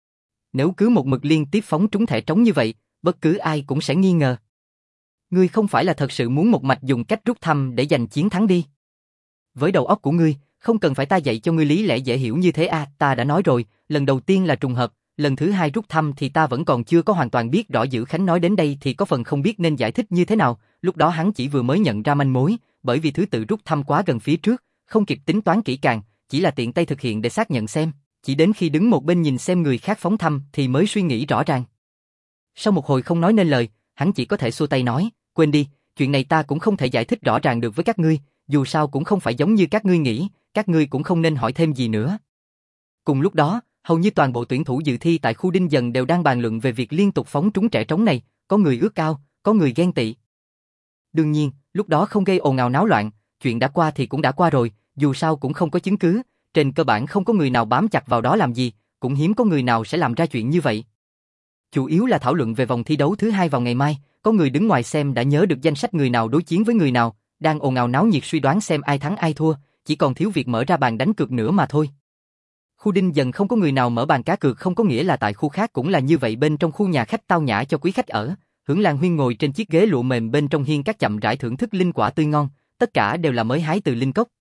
Nếu cứ một mực liên tiếp phóng trúng thẻ trống như vậy, bất cứ ai cũng sẽ nghi ngờ. Ngươi không phải là thật sự muốn một mạch dùng cách rút thăm để giành chiến thắng đi. Với đầu óc của ngươi, không cần phải ta dạy cho ngươi lý lẽ dễ hiểu như thế à, ta đã nói rồi, lần đầu tiên là trùng hợp, lần thứ hai rút thăm thì ta vẫn còn chưa có hoàn toàn biết rõ. Dữ Khánh nói đến đây thì có phần không biết nên giải thích như thế nào, lúc đó hắn chỉ vừa mới nhận ra manh mối, bởi vì thứ tự rút thăm quá gần phía trước, không kịp tính toán kỹ càng, chỉ là tiện tay thực hiện để xác nhận xem, chỉ đến khi đứng một bên nhìn xem người khác phóng thăm thì mới suy nghĩ rõ ràng. Sau một hồi không nói nên lời, hắn chỉ có thể xua tay nói, quên đi, chuyện này ta cũng không thể giải thích rõ ràng được với các ngươi, dù sao cũng không phải giống như các ngươi nghĩ, các ngươi cũng không nên hỏi thêm gì nữa. Cùng lúc đó, hầu như toàn bộ tuyển thủ dự thi tại khu Đinh Dần đều đang bàn luận về việc liên tục phóng trúng trẻ trống này, có người ước ao, có người ghen tị. Đương nhiên, lúc đó không gây ồn ào náo loạn, chuyện đã qua thì cũng đã qua rồi, dù sao cũng không có chứng cứ, trên cơ bản không có người nào bám chặt vào đó làm gì, cũng hiếm có người nào sẽ làm ra chuyện như vậy. Chủ yếu là thảo luận về vòng thi đấu thứ hai vào ngày mai, có người đứng ngoài xem đã nhớ được danh sách người nào đối chiến với người nào, đang ồn ào náo nhiệt suy đoán xem ai thắng ai thua, chỉ còn thiếu việc mở ra bàn đánh cược nữa mà thôi. Khu Đinh Dần không có người nào mở bàn cá cược không có nghĩa là tại khu khác cũng là như vậy. Bên trong khu nhà khách tao nhã cho quý khách ở, Hưởng Lan Huyên ngồi trên chiếc ghế lụa mềm bên trong hiên các chậm rãi thưởng thức linh quả tươi ngon, tất cả đều là mới hái từ linh cốc.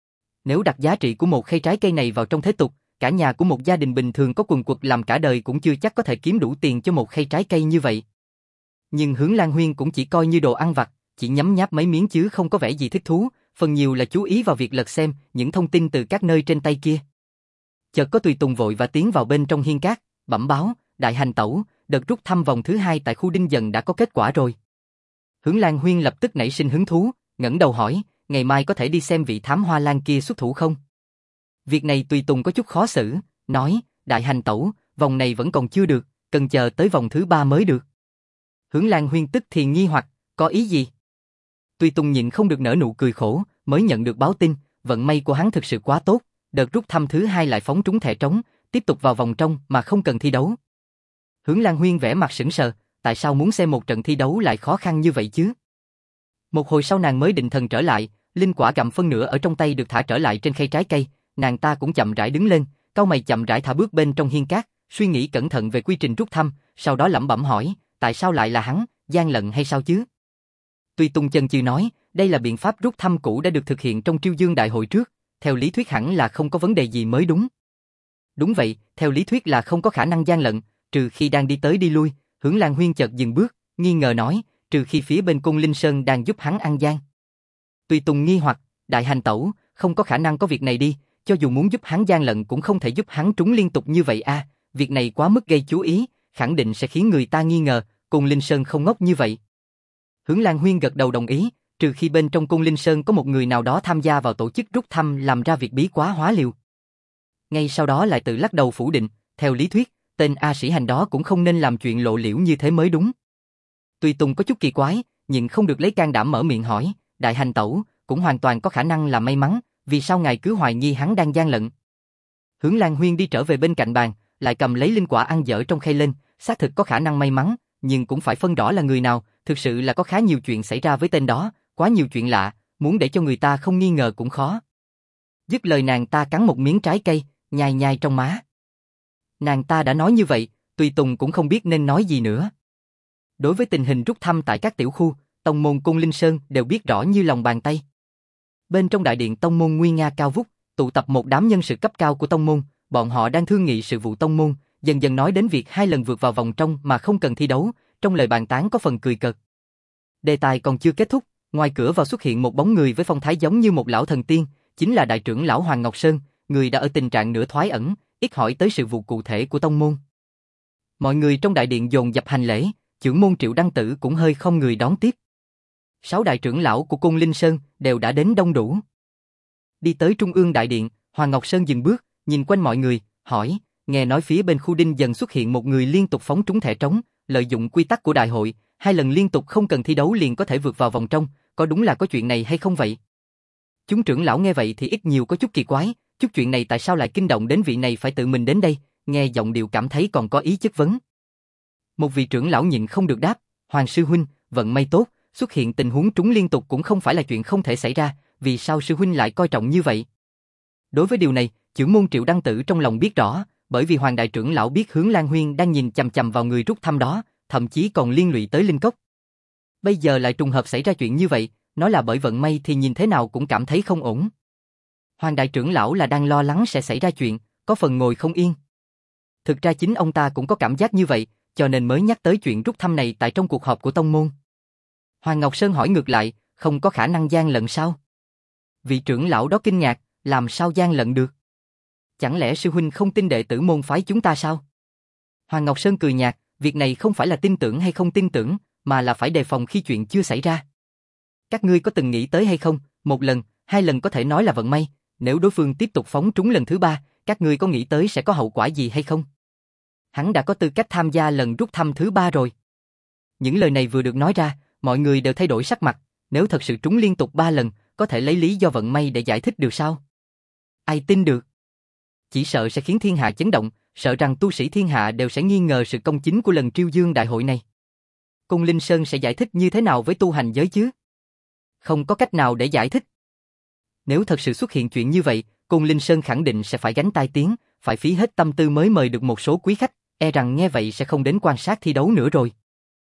Nếu đặt giá trị của một khay trái cây này vào trong thế tục, cả nhà của một gia đình bình thường có quần quật làm cả đời cũng chưa chắc có thể kiếm đủ tiền cho một khay trái cây như vậy. Nhưng Hưởng Lan Huyên cũng chỉ coi như đồ ăn vặt, chỉ nhấm nháp mấy miếng chứ không có vẻ gì thích thú, phần nhiều là chú ý vào việc lật xem những thông tin từ các nơi trên tay kia. Chợt có tùy tùng vội và tiến vào bên trong hiên cát, bẩm báo, đại hành tẩu, đợt rút thăm vòng thứ hai tại khu Đinh Dần đã có kết quả rồi. Hưởng Lan Huyên lập tức nảy sinh hứng thú, ngẩng đầu hỏi, ngày mai có thể đi xem vị thám hoa lan kia xuất thủ không? Việc này tùy tùng có chút khó xử, nói, đại hành tẩu, vòng này vẫn còn chưa được, cần chờ tới vòng thứ ba mới được. Hưởng Lan Huyên tức thì nghi hoặc, có ý gì? Tùy tùng nhịn không được nở nụ cười khổ, mới nhận được báo tin, vận may của hắn thực sự quá tốt, đợt rút thăm thứ hai lại phóng trúng thẻ trống, tiếp tục vào vòng trong mà không cần thi đấu. Hưởng Lan Huyên vẻ mặt sững sờ, tại sao muốn xem một trận thi đấu lại khó khăn như vậy chứ? Một hồi sau nàng mới định thần trở lại, linh quả gặm phân nửa ở trong tay được thả trở lại trên khay trái cây, nàng ta cũng chậm rãi đứng lên, cau mày chậm rãi thả bước bên trong hiên cát, suy nghĩ cẩn thận về quy trình rút thăm, sau đó lẩm bẩm hỏi, tại sao lại là hắn, gian lận hay sao chứ? Tuy Tùng chần chừ nói, đây là biện pháp rút thăm cũ đã được thực hiện trong Triêu Dương Đại hội trước, theo lý thuyết hẳn là không có vấn đề gì mới đúng. Đúng vậy, theo lý thuyết là không có khả năng gian lận, trừ khi đang đi tới đi lui. Hưởng Lan Huyên chợt dừng bước, nghi ngờ nói, trừ khi phía bên Côn Linh Sơn đang giúp hắn ăn gian. Tuy Tùng nghi hoặc, đại hành tẩu, không có khả năng có việc này đi, cho dù muốn giúp hắn gian lận cũng không thể giúp hắn trúng liên tục như vậy a, việc này quá mức gây chú ý, khẳng định sẽ khiến người ta nghi ngờ, Côn Linh Sơn không ngốc như vậy. Hưởng Lan Huyên gật đầu đồng ý, trừ khi bên trong Côn Linh Sơn có một người nào đó tham gia vào tổ chức rút thăm làm ra việc bí quá hóa liều. Ngay sau đó lại tự lắc đầu phủ định, theo lý thuyết, tên A Sĩ Hành đó cũng không nên làm chuyện lộ liễu như thế mới đúng. Tùy Tùng có chút kỳ quái, nhưng không được lấy can đảm mở miệng hỏi, đại hành tẩu, cũng hoàn toàn có khả năng là may mắn, vì sao ngài cứ hoài nghi hắn đang gian lận? Hưởng Lan Huyên đi trở về bên cạnh bàn, lại cầm lấy linh quả ăn dở trong khay lên, xác thực có khả năng may mắn, nhưng cũng phải phân rõ là người nào, thực sự là có khá nhiều chuyện xảy ra với tên đó, quá nhiều chuyện lạ, muốn để cho người ta không nghi ngờ cũng khó. Dứt lời nàng ta cắn một miếng trái cây, nhai nhai trong má. Nàng ta đã nói như vậy, Tùy Tùng cũng không biết nên nói gì nữa. Đối với tình hình rút thăm tại các tiểu khu, tông môn Côn Linh Sơn đều biết rõ như lòng bàn tay. Bên trong đại điện tông môn nguy nga cao vút, tụ tập một đám nhân sự cấp cao của tông môn, bọn họ đang thương nghị sự vụ tông môn, dần dần nói đến việc 2 lần vượt vào vòng trong mà không cần thi đấu, trong lời bàn tán có phần cười cợt. Đề tài còn chưa kết thúc, ngoài cửa vào xuất hiện một bóng người với phong thái giống như một lão thần tiên, chính là đại trưởng lão Hoàng Ngọc Sơn, người đã ở tình trạng nửa thoái ẩn, ít hỏi tới sự vụ cụ thể của tông môn. Mọi người trong đại điện dồn dập hành lễ, trưởng môn Triệu Đăng Tử cũng hơi không người đón tiếp. 6 đại trưởng lão của Côn Linh Sơn đều đã đến đông đủ. Đi tới trung ương đại điện, Hoàng Ngọc Sơn dừng bước, nhìn quanh mọi người, hỏi, nghe nói phía bên khu đinh dần xuất hiện một người liên tục phóng trúng thẻ trống, lợi dụng quy tắc của đại hội, 2 lần liên tục không cần thi đấu liền có thể vượt vào vòng trong, có đúng là có chuyện này hay không vậy? Chúng trưởng lão nghe vậy thì ít nhiều có chút kỳ quái, chút chuyện này tại sao lại kinh động đến vị này phải tự mình đến đây, nghe giọng điệu cảm thấy còn có ý chất vấn. Một vị trưởng lão nhịn không được đáp, Hoàng sư huynh, vận may tốt, xuất hiện tình huống trúng liên tục cũng không phải là chuyện không thể xảy ra, vì sao sư huynh lại coi trọng như vậy? Đối với điều này, trưởng môn Triệu Đăng Tử trong lòng biết rõ, bởi vì Hoàng đại trưởng lão biết Hướng Lan Huyên đang nhìn chằm chằm vào người rút thăm đó, thậm chí còn liên lụy tới linh cốc. Bây giờ lại trùng hợp xảy ra chuyện như vậy, nói là bởi vận may thì nhìn thế nào cũng cảm thấy không ổn. Hoàng đại trưởng lão là đang lo lắng sẽ xảy ra chuyện, có phần ngồi không yên. Thực ra chính ông ta cũng có cảm giác như vậy, cho nên mới nhắc tới chuyện rút thăm này tại trong cuộc họp của tông môn. Hoàng Ngọc Sơn hỏi ngược lại, không có khả năng gian lận sao? Vị trưởng lão đó kinh ngạc, làm sao gian lận được? Chẳng lẽ sư huynh không tin đệ tử môn phái chúng ta sao? Hoàng Ngọc Sơn cười nhạt, việc này không phải là tin tưởng hay không tin tưởng, mà là phải đề phòng khi chuyện chưa xảy ra. Các ngươi có từng nghĩ tới hay không, 1 lần, 2 lần có thể nói là vận may, nếu đối phương tiếp tục phóng trúng lần thứ 3, các ngươi có nghĩ tới sẽ có hậu quả gì hay không? Hắn đã có tư cách tham gia lần rút thăm thứ 3 rồi. Những lời này vừa được nói ra, mọi người đều thay đổi sắc mặt, nếu thật sự trúng liên tục 3 lần, có thể lấy lý do vận may để giải thích được sao? Ai tin được? Chỉ sợ sẽ khiến thiên hạ chấn động, sợ rằng tu sĩ thiên hạ đều sẽ nghi ngờ sự công chính của lần Triêu Dương đại hội này. Cung Linh Sơn sẽ giải thích như thế nào với tu hành giới chứ? Không có cách nào để giải thích. Nếu thật sự xuất hiện chuyện như vậy, Cung Linh Sơn khẳng định sẽ phải gánh tai tiếng, phải phí hết tâm tư mới mời được một số quý khách, e rằng nghe vậy sẽ không đến quan sát thi đấu nữa rồi.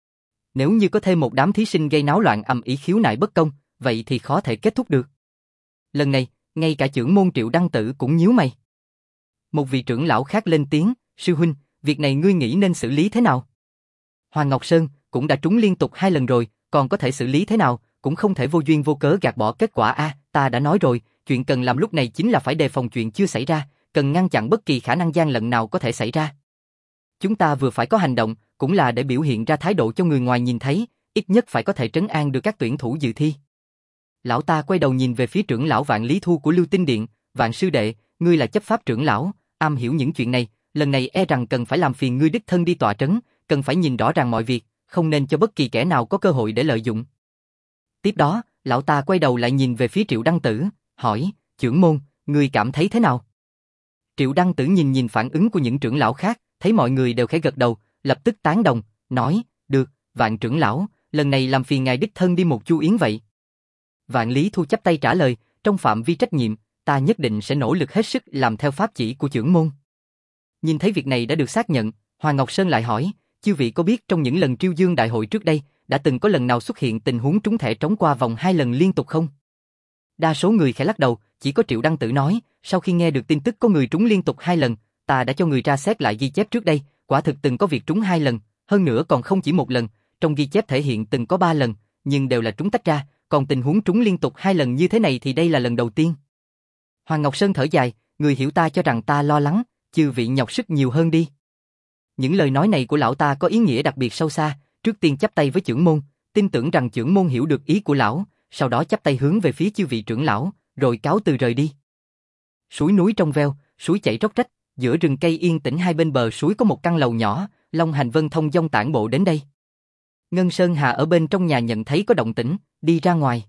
Nếu như có thêm một đám thí sinh gây náo loạn ầm ĩ khiếu nại bất công, vậy thì khó thể kết thúc được. Lần này, ngay cả trưởng môn Triệu Đăng Tử cũng nhíu mày. Một vị trưởng lão khác lên tiếng, sư huynh, việc này ngươi nghĩ nên xử lý thế nào? Hoàng Ngọc Sơn cũng đã trúng liên tục 2 lần rồi, còn có thể xử lý thế nào, cũng không thể vô duyên vô cớ gạt bỏ kết quả a. Ta đã nói rồi, chuyện cần làm lúc này chính là phải đề phòng chuyện chưa xảy ra, cần ngăn chặn bất kỳ khả năng gian lận nào có thể xảy ra. Chúng ta vừa phải có hành động, cũng là để biểu hiện ra thái độ cho người ngoài nhìn thấy, ít nhất phải có thể trấn an được các tuyển thủ dự thi. Lão ta quay đầu nhìn về phía trưởng lão Vạn Lý Thu của Lưu Tinh Điện, Vạn sư đệ, ngươi là chấp pháp trưởng lão, am hiểu những chuyện này, lần này e rằng cần phải làm phiền ngươi đích thân đi tọa trấn, cần phải nhìn rõ ràng mọi việc, không nên cho bất kỳ kẻ nào có cơ hội để lợi dụng. Tiếp đó, lão ta quay đầu lại nhìn về phía Triệu Đăng Tử, hỏi, trưởng môn, ngươi cảm thấy thế nào? Triệu Đăng Tử nhìn phản ứng của những trưởng lão khác, thấy mọi người đều khẽ gật đầu, lập tức tán đồng, nói, được, Vạn trưởng lão, lần này làm phiền ngài đích thân đi một chu yến vậy. Vạn Lý Thu chắp tay trả lời, trong phạm vi trách nhiệm, ta nhất định sẽ nỗ lực hết sức làm theo pháp chỉ của trưởng môn. Nhìn thấy việc này đã được xác nhận, Hoàng Ngọc Sơn lại hỏi, chư vị có biết trong những lần Triêu Dương đại hội trước đây, đã từng có lần nào xuất hiện tình huống trúng thẻ trống qua vòng 2 lần liên tục không? Đa số người khẽ lắc đầu, chỉ có Triệu Đăng Tử nói, sau khi nghe được tin tức có người trúng liên tục 2 lần, ta đã cho người ra xét lại ghi chép trước đây, quả thực từng có việc trúng 2 lần, hơn nữa còn không chỉ 1 lần, trong ghi chép thể hiện từng có 3 lần, nhưng đều là trúng tách ra, còn tình huống trúng liên tục 2 lần như thế này thì đây là lần đầu tiên. Hoàng Ngọc Sơn thở dài, người hiểu ta cho rằng ta lo lắng, chư vị nhọc sức nhiều hơn đi. Những lời nói này của lão ta có ý nghĩa đặc biệt sâu xa, trước tiên chắp tay với trưởng môn, tin tưởng rằng trưởng môn hiểu được ý của lão, sau đó chắp tay hướng về phía chư vị trưởng lão, rồi cáo từ rời đi. Suối núi trong veo, suối chảy róc rách, giữa rừng cây yên tĩnh hai bên bờ suối có một căn lầu nhỏ, Long Hành Vân thông dong tản bộ đến đây. Ngân Sơn Hà ở bên trong nhà nhận thấy có động tĩnh, đi ra ngoài.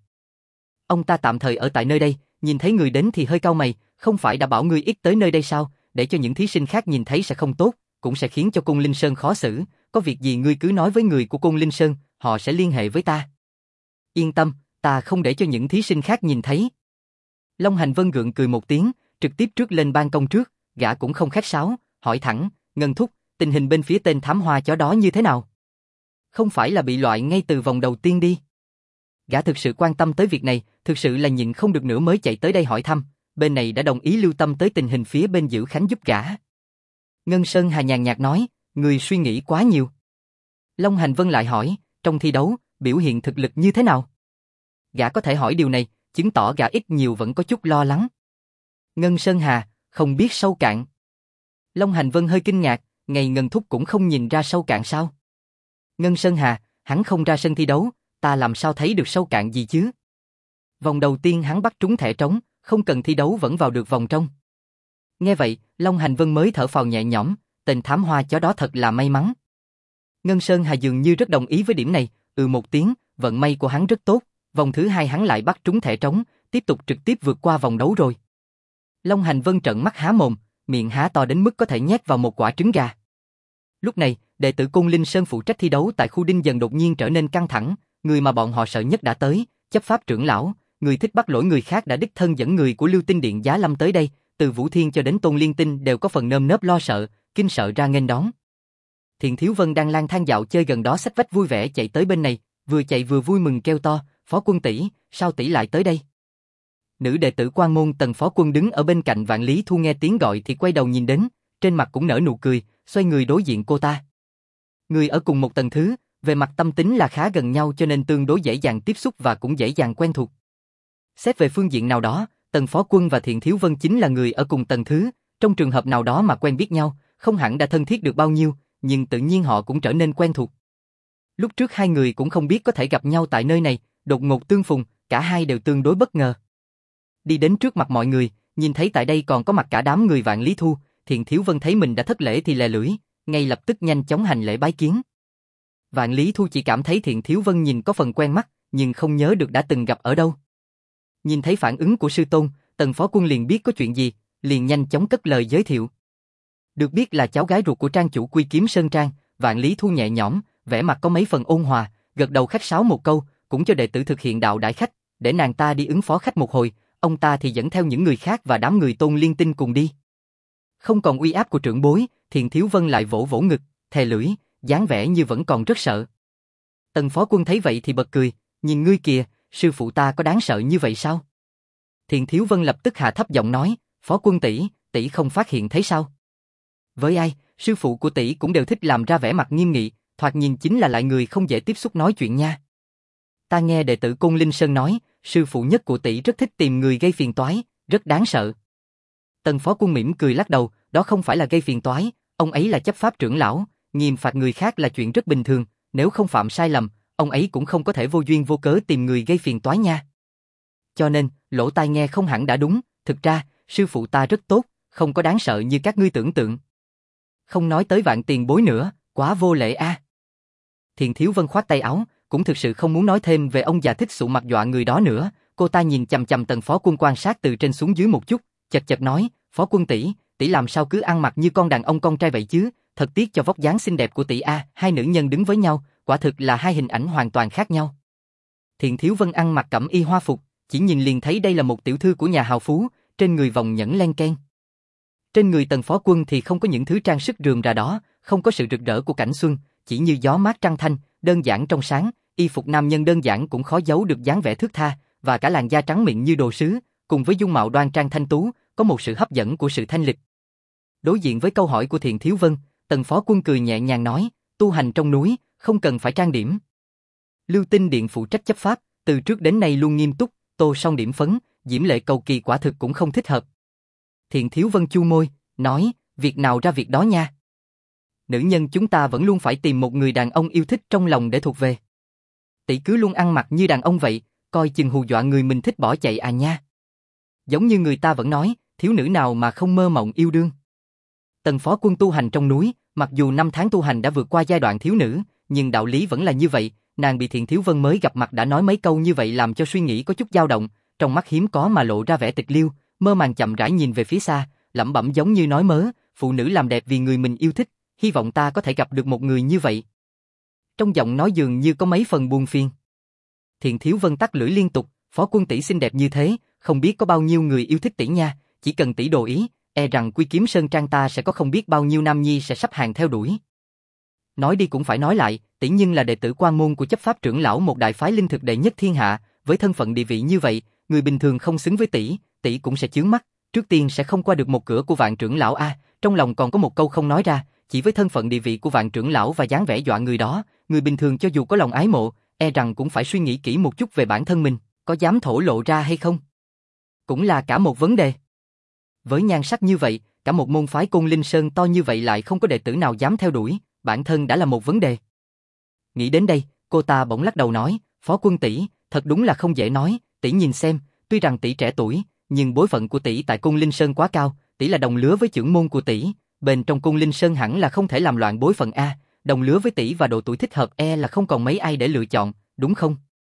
Ông ta tạm thời ở tại nơi đây, nhìn thấy người đến thì hơi cau mày, không phải đã bảo ngươi ít tới nơi đây sao, để cho những thí sinh khác nhìn thấy sẽ không tốt, cũng sẽ khiến cho Cung Linh Sơn khó xử, có việc gì ngươi cứ nói với người của Cung Linh Sơn, họ sẽ liên hệ với ta. Yên tâm, ta không để cho những thí sinh khác nhìn thấy. Long Hành Vân gượng cười một tiếng, trực tiếp trước lên ban công trước, gã cũng không khách sáo, hỏi thẳng, Ngân thúc, tình hình bên phía tên thám hoa chó đó như thế nào? Không phải là bị loại ngay từ vòng đầu tiên đi. Gã thực sự quan tâm tới việc này, thực sự là nhịn không được nữa mới chạy tới đây hỏi thăm, bên này đã đồng ý lưu tâm tới tình hình phía bên Dữ Khánh giúp gã. Ngân Sơn Hà nhàn nhạt nói, người suy nghĩ quá nhiều. Long Hành Vân lại hỏi, trong thi đấu, biểu hiện thực lực như thế nào? Gã có thể hỏi điều này, chứng tỏ gã ít nhiều vẫn có chút lo lắng. Ngân Sơn Hà, không biết sâu cạn. Long Hành Vân hơi kinh ngạc, ngày Ngân thúc cũng không nhìn ra sâu cạn sao? Ngân Sơn Hà, hắn không ra sân thi đấu, ta làm sao thấy được sâu cạn gì chứ? Vòng đầu tiên hắn bắt trúng thẻ trống, không cần thi đấu vẫn vào được vòng trong. Nghe vậy, Long Hành Vân mới thở phào nhẹ nhõm, tên thám hoa chó đó thật là may mắn. Ngân Sơn Hà dường như rất đồng ý với điểm này, một tiếng, vận may của hắn rất tốt, vòng thứ hai hắn lại bắt trúng thẻ trống, tiếp tục trực tiếp vượt qua vòng đấu rồi. Long Hành Vân trợn mắt há mồm, miệng há to đến mức có thể nhét vào một quả trứng gà. Lúc này, đệ tử Côn Linh Sơn phụ trách thi đấu tại khu Đinh Dần đột nhiên trở nên căng thẳng, người mà bọn họ sợ nhất đã tới, chấp pháp trưởng lão, người thích bắt lỗi người khác đã đích thân dẫn người của Lưu Tinh Điện Giá Lâm tới đây, từ Vũ Thiên cho đến Tôn Liên Tinh đều có phần nơm nớp lo sợ, kinh sợ ra nghênh đón. Thiện Thiếu Vân đang lang thang dạo chơi gần đó xách vách vui vẻ chạy tới bên này, vừa chạy vừa vui mừng kêu to, Phó Quân tỷ, sao tỷ lại tới đây? Nữ đệ tử Quan Môn Tần Phó Quân đứng ở bên cạnh Vạn Lý Thu nghe tiếng gọi thì quay đầu nhìn đến, trên mặt cũng nở nụ cười, xoay người đối diện cô ta. Người ở cùng một tầng thứ, về mặt tâm tính là khá gần nhau cho nên tương đối dễ dàng tiếp xúc và cũng dễ dàng quen thuộc. Xét về phương diện nào đó, Tần Phó Quân và Thiện Thiếu Vân chính là người ở cùng tầng thứ, trong trường hợp nào đó mà quen biết nhau, không hẳn đã thân thiết được bao nhiêu, nhưng tự nhiên họ cũng trở nên quen thuộc. Lúc trước hai người cũng không biết có thể gặp nhau tại nơi này, đột ngột tương phùng, cả hai đều tương đối bất ngờ. Đi đến trước mặt mọi người, nhìn thấy tại đây còn có mặt cả đám người Vạn Lý Thu, Thiện Thiếu Vân thấy mình đã thất lễ thì lè lưỡi, ngay lập tức nhanh chóng hành lễ bái kiến. Vạn Lý Thu chỉ cảm thấy Thiện Thiếu Vân nhìn có phần quen mắt, nhưng không nhớ được đã từng gặp ở đâu. Nhìn thấy phản ứng của sư tôn, Tần Phó Quân liền biết có chuyện gì, liền nhanh chóng cất lời giới thiệu. Được biết là cháu gái ruột của trang chủ Quy Kiếm Sơn Trang, Vạn Lý Thu nhẹ nhõm, vẻ mặt có mấy phần ôn hòa, gật đầu khách sáo một câu, cũng cho đệ tử thực hiện đạo đãi khách, để nàng ta đi ứng phó khách một hồi, ông ta thì dẫn theo những người khác và đám người Tôn Liên Tinh cùng đi. Không còn uy áp của trưởng bối, Thiện Thiếu Vân lại vỗ vỗ ngực, thè lưỡi, dáng vẻ như vẫn còn rất sợ. Tần Phó Quân thấy vậy thì bật cười, nhìn ngươi kìa, sư phụ ta có đáng sợ như vậy sao? Thiện Thiếu Vân lập tức hạ thấp giọng nói, Phó Quân tỷ, tỷ không phát hiện thấy sao? Với ai, sư phụ của tỷ cũng đều thích làm ra vẻ mặt nghiêm nghị, thoạt nhìn chính là loại người không dễ tiếp xúc nói chuyện nha. Ta nghe đệ tử Côn Linh Sơn nói, sư phụ nhất của tỷ rất thích tìm người gây phiền toái, rất đáng sợ. Tần Phó Quân mỉm cười lắc đầu, đó không phải là gây phiền toái, ông ấy là chấp pháp trưởng lão, nghiêm phạt người khác là chuyện rất bình thường, nếu không phạm sai lầm, ông ấy cũng không có thể vô duyên vô cớ tìm người gây phiền toái nha. Cho nên, lỗ tai nghe không hẳn đã đúng, thực ra, sư phụ ta rất tốt, không có đáng sợ như các ngươi tưởng tượng. Không nói tới Vạn tiền bối nữa, quá vô lễ a. Thiện Thiếu Vân khoát tay áo, cũng thực sự không muốn nói thêm về ông già thích sụ mặt dọa người đó nữa, cô ta nhìn chằm chằm Tần Phó Quân quan sát từ trên xuống dưới một chút, chật chật nói, Phó Quân tỷ, tỷ làm sao cứ ăn mặc như con đàn ông con trai vậy chứ, thật tiếc cho vóc dáng xinh đẹp của tỷ a. Hai nữ nhân đứng với nhau, quả thực là hai hình ảnh hoàn toàn khác nhau. Thiện Thiếu Vân ăn mặc cẩm y hoa phục, chỉ nhìn liền thấy đây là một tiểu thư của nhà hào phú, trên người vòng nhẫn len keng. Trên người Tần Phó Quân thì không có những thứ trang sức rườm rà đó, không có sự rực rỡ của cảnh xuân, chỉ như gió mát trăng thanh, đơn giản trong sáng, y phục nam nhân đơn giản cũng khó giấu được dáng vẻ thướt tha, và cả làn da trắng mịn như đồ sứ, cùng với dung mạo đoan trang thanh tú, có một sự hấp dẫn của sự thanh lịch. Đối diện với câu hỏi của Thiện Thiếu Vân, Tần Phó Quân cười nhẹ nhàng nói, tu hành trong núi, không cần phải trang điểm. Lưu Tinh Điện phụ trách chấp pháp, từ trước đến nay luôn nghiêm túc, tô son điểm phấn, diễm lệ cầu kỳ quả thực cũng không thích hợp. Thiện Thiếu Vân chu môi, nói, việc nào ra việc đó nha. Nữ nhân chúng ta vẫn luôn phải tìm một người đàn ông yêu thích trong lòng để thuộc về. Tỷ cứ luôn ăn mặc như đàn ông vậy, coi chừng hù dọa người mình thích bỏ chạy à nha. Giống như người ta vẫn nói, thiếu nữ nào mà không mơ mộng yêu đương. Tần Phó Quân tu hành trong núi, mặc dù 5 tháng tu hành đã vượt qua giai đoạn thiếu nữ, nhưng đạo lý vẫn là như vậy, nàng bị Thiện Thiếu Vân mới gặp mặt đã nói mấy câu như vậy làm cho suy nghĩ có chút dao động, trong mắt hiếm có mà lộ ra vẻ tịch liêu, mơ màng chậm rãi nhìn về phía xa, lẩm bẩm giống như nói mớ, phụ nữ làm đẹp vì người mình yêu thích, hy vọng ta có thể gặp được một người như vậy. Trong giọng nói dường như có mấy phần buồn phiền. Thiện Thiếu Vân tắt lưỡi liên tục, Phó Quân tỷ xinh đẹp như thế, không biết có bao nhiêu người yêu thích tỷ nha, chỉ cần tỷ đồ ý, e rằng Quy Kiếm Sơn Trang ta sẽ có không biết bao nhiêu nam nhi sẽ sắp hàng theo đuổi. Nói đi cũng phải nói lại, tỷ nhưng là đệ tử quan môn của chấp pháp trưởng lão một đại phái linh thực đệ nhất thiên hạ, với thân phận địa vị như vậy, người bình thường không xứng với tỷ cũng sẽ chướng mắt, trước tiên sẽ không qua được một cửa của Vạn trưởng lão a. Trong lòng còn có một câu không nói ra, chỉ với thân phận địa vị của Vạn trưởng lão và dáng vẻ dọa người đó, người bình thường cho dù có lòng ái mộ, e rằng cũng phải suy nghĩ kỹ một chút về bản thân mình, có dám thổ lộ ra hay không. Cũng là cả một vấn đề. Với nhan sắc như vậy, cả một môn phái Côn Linh Sơn to như vậy lại không có đệ tử nào dám theo đuổi, bản thân đã là một vấn đề. Nghĩ đến đây, cô ta bỗng lắc đầu nói, Phó Quân tỷ, thật đúng là không dễ nói, tỷ nhìn xem, tuy rằng tỷ trẻ tuổi, nhưng bối phận của tỷ tại Côn Linh Sơn quá cao, tỷ là đồng lứa với chưởng môn của tỷ, bên trong Côn Linh Sơn hẳn là không thể làm loạn bối phận a, đồng lứa với tỷ và độ tuổi thích hợp là không còn mấy ai để lựa chọn, đúng không?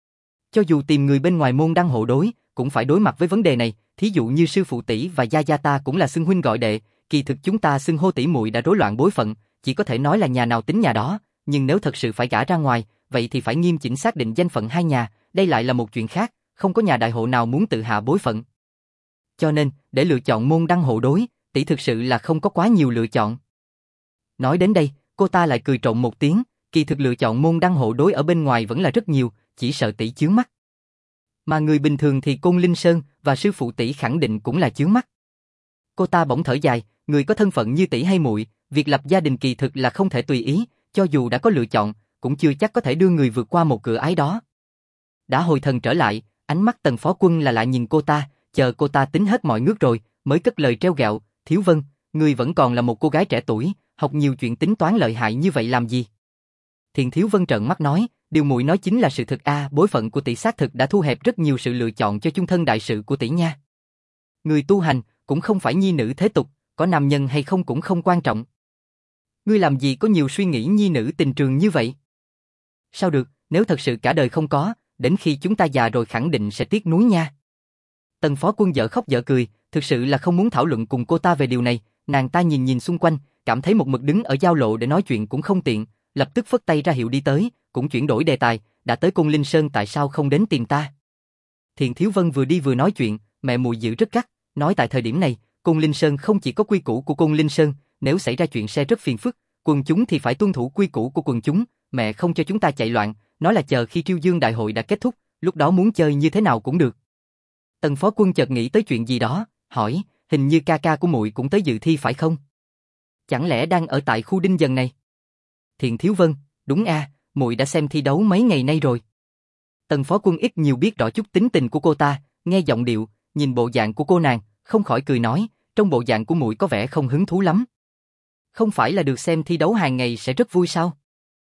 Cho dù tìm người bên ngoài môn đăng hộ đối, cũng phải đối mặt với vấn đề này, thí dụ như sư phụ tỷ và gia gia ta cũng là xưng huynh gọi đệ, kỳ thực chúng ta xưng hô tỷ muội đã rối loạn bối phận, chỉ có thể nói là nhà nào tính nhà đó, nhưng nếu thật sự phải gả ra ngoài, vậy thì phải nghiêm chỉnh xác định danh phận hai nhà, đây lại là một chuyện khác, không có nhà đại hộ nào muốn tự hạ bối phận. Cho nên, để lựa chọn môn đăng hộ đối, tỷ thực sự là không có quá nhiều lựa chọn. Nói đến đây, cô ta lại cười trộm một tiếng, kỳ thực lựa chọn môn đăng hộ đối ở bên ngoài vẫn là rất nhiều, chỉ sợ tỷ chướng mắt. Mà người bình thường thì Côn Linh Sơn và sư phụ tỷ khẳng định cũng là chướng mắt. Cô ta bỗng thở dài, người có thân phận như tỷ hay muội, việc lập gia đình kỳ thực là không thể tùy ý, cho dù đã có lựa chọn, cũng chưa chắc có thể đưa người vượt qua một cửa ái đó. Đã hồi thần trở lại, ánh mắt Tần Phó Quân là lại nhìn cô ta, chờ cô ta tính hết mọi ngước rồi, mới cất lời treo gẹo, Thiếu Vân, người vẫn còn là một cô gái trẻ tuổi, học nhiều chuyện tính toán lợi hại như vậy làm gì? Thiền Thiếu Vân trợn mắt nói, điều muội nói chính là sự thực a, bối phận của tỷ xác thực đã thu hẹp rất nhiều sự lựa chọn cho chung thân đại sự của tỷ nha. Người tu hành cũng không phải nhi nữ thế tục, có nam nhân hay không cũng không quan trọng. Ngươi làm gì có nhiều suy nghĩ nhi nữ tình trường như vậy? Sao được, nếu thật sự cả đời không có, đến khi chúng ta già rồi khẳng định sẽ tiếc nuối nha. Tần Phó Quân dở khóc dở cười, thực sự là không muốn thảo luận cùng cô ta về điều này, nàng ta nhìn nhìn xung quanh, cảm thấy một mực đứng ở giao lộ để nói chuyện cũng không tiện, lập tức phất tay ra hiệu đi tới, cũng chuyển đổi đề tài, đã tới Côn Linh Sơn tại sao không đến tìm ta? Thiền Thiếu Vân vừa đi vừa nói chuyện, mẹ muội giữ rất gắt, nói tại thời điểm này, Côn Linh Sơn không chỉ có quy củ của Côn Linh Sơn, nếu xảy ra chuyện sẽ rất phiền phức, quần chúng thì phải tuân thủ quy củ của quần chúng, mẹ không cho chúng ta chạy loạn, nói là chờ khi Triêu Dương đại hội đã kết thúc, lúc đó muốn chơi như thế nào cũng được. Tần Phó Quân chợt nghĩ tới chuyện gì đó, hỏi, hình như ca ca của muội cũng tới dự thi phải không? Chẳng lẽ đang ở tại khu Đinh Dần này? Thiền Thiếu Vân, đúng a, muội đã xem thi đấu mấy ngày nay rồi. Tần Phó Quân ít nhiều biết rõ chút tính tình của cô ta, nghe giọng điệu, nhìn bộ dạng của cô nàng, không khỏi cười nói, trong bộ dạng của muội có vẻ không hứng thú lắm. Không phải là được xem thi đấu hàng ngày sẽ rất vui sao?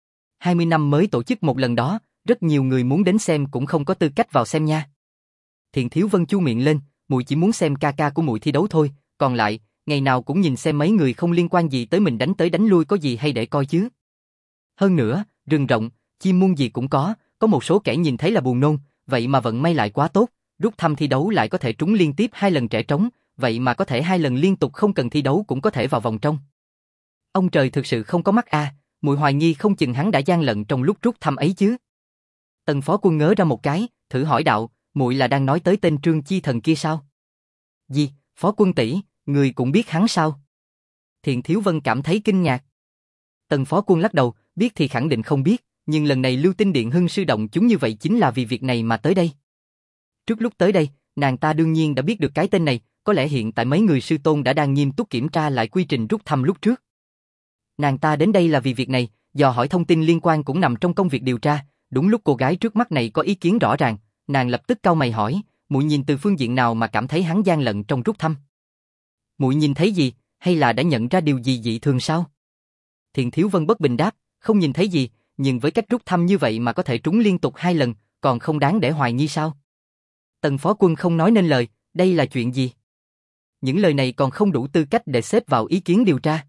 20 năm mới tổ chức một lần đó, rất nhiều người muốn đến xem cũng không có tư cách vào xem nha. Thiền Thiếu Vân chu miệng lên, muội chỉ muốn xem ca ca của muội thi đấu thôi, còn lại, ngày nào cũng nhìn xem mấy người không liên quan gì tới mình đánh tới đánh lui có gì hay để coi chứ. Hơn nữa, rừng rộng, chim muôn gì cũng có một số kẻ nhìn thấy là buồn nôn, vậy mà vận may lại quá tốt, rút thăm thi đấu lại có thể trúng liên tiếp 2 lần trẻ trống, vậy mà có thể 2 lần liên tục không cần thi đấu cũng có thể vào vòng trong. Ông trời thực sự không có mắt a, muội hoài nghi không chừng hắn đã gian lận trong lúc rút thăm ấy chứ. Tần Phó Quân ngớ ra một cái, thử hỏi đạo, muội là đang nói tới tên Trương Chi Thần kia sao? Gì, Phó Quân tỷ, người cũng biết hắn sao? Thiền Thiếu Vân cảm thấy kinh ngạc. Tần Phó Quân lắc đầu, biết thì khẳng định không biết, nhưng lần này Lưu Tinh Điện hưng sư động chúng như vậy chính là vì việc này mà tới đây. Trước lúc tới đây, nàng ta đương nhiên đã biết được cái tên này, có lẽ hiện tại mấy người sư tôn đã đang nghiêm túc kiểm tra lại quy trình rút thăm lúc trước. Nàng ta đến đây là vì việc này, dò hỏi thông tin liên quan cũng nằm trong công việc điều tra, đúng lúc cô gái trước mắt này có ý kiến rõ ràng, nàng lập tức cau mày hỏi, muội nhìn từ phương diện nào mà cảm thấy hắn gian lận trong rút thăm? Muội nhìn thấy gì, hay là đã nhận ra điều gì dị thường sao? Thiền Thiếu Vân bất bình đáp, không nhìn thấy gì, nhưng với cách rút thăm như vậy mà có thể trúng liên tục 2 lần, còn không đáng để hoài nghi sao? Tần Phó Quân không nói nên lời, đây là chuyện gì? Những lời này còn không đủ tư cách để xếp vào ý kiến điều tra.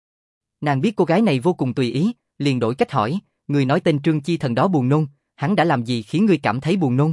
Nàng biết cô gái này vô cùng tùy ý, liền đổi cách hỏi, người nói tên Trương Chi Thần đó buồn nôn, hắn đã làm gì khiến ngươi cảm thấy buồn nôn?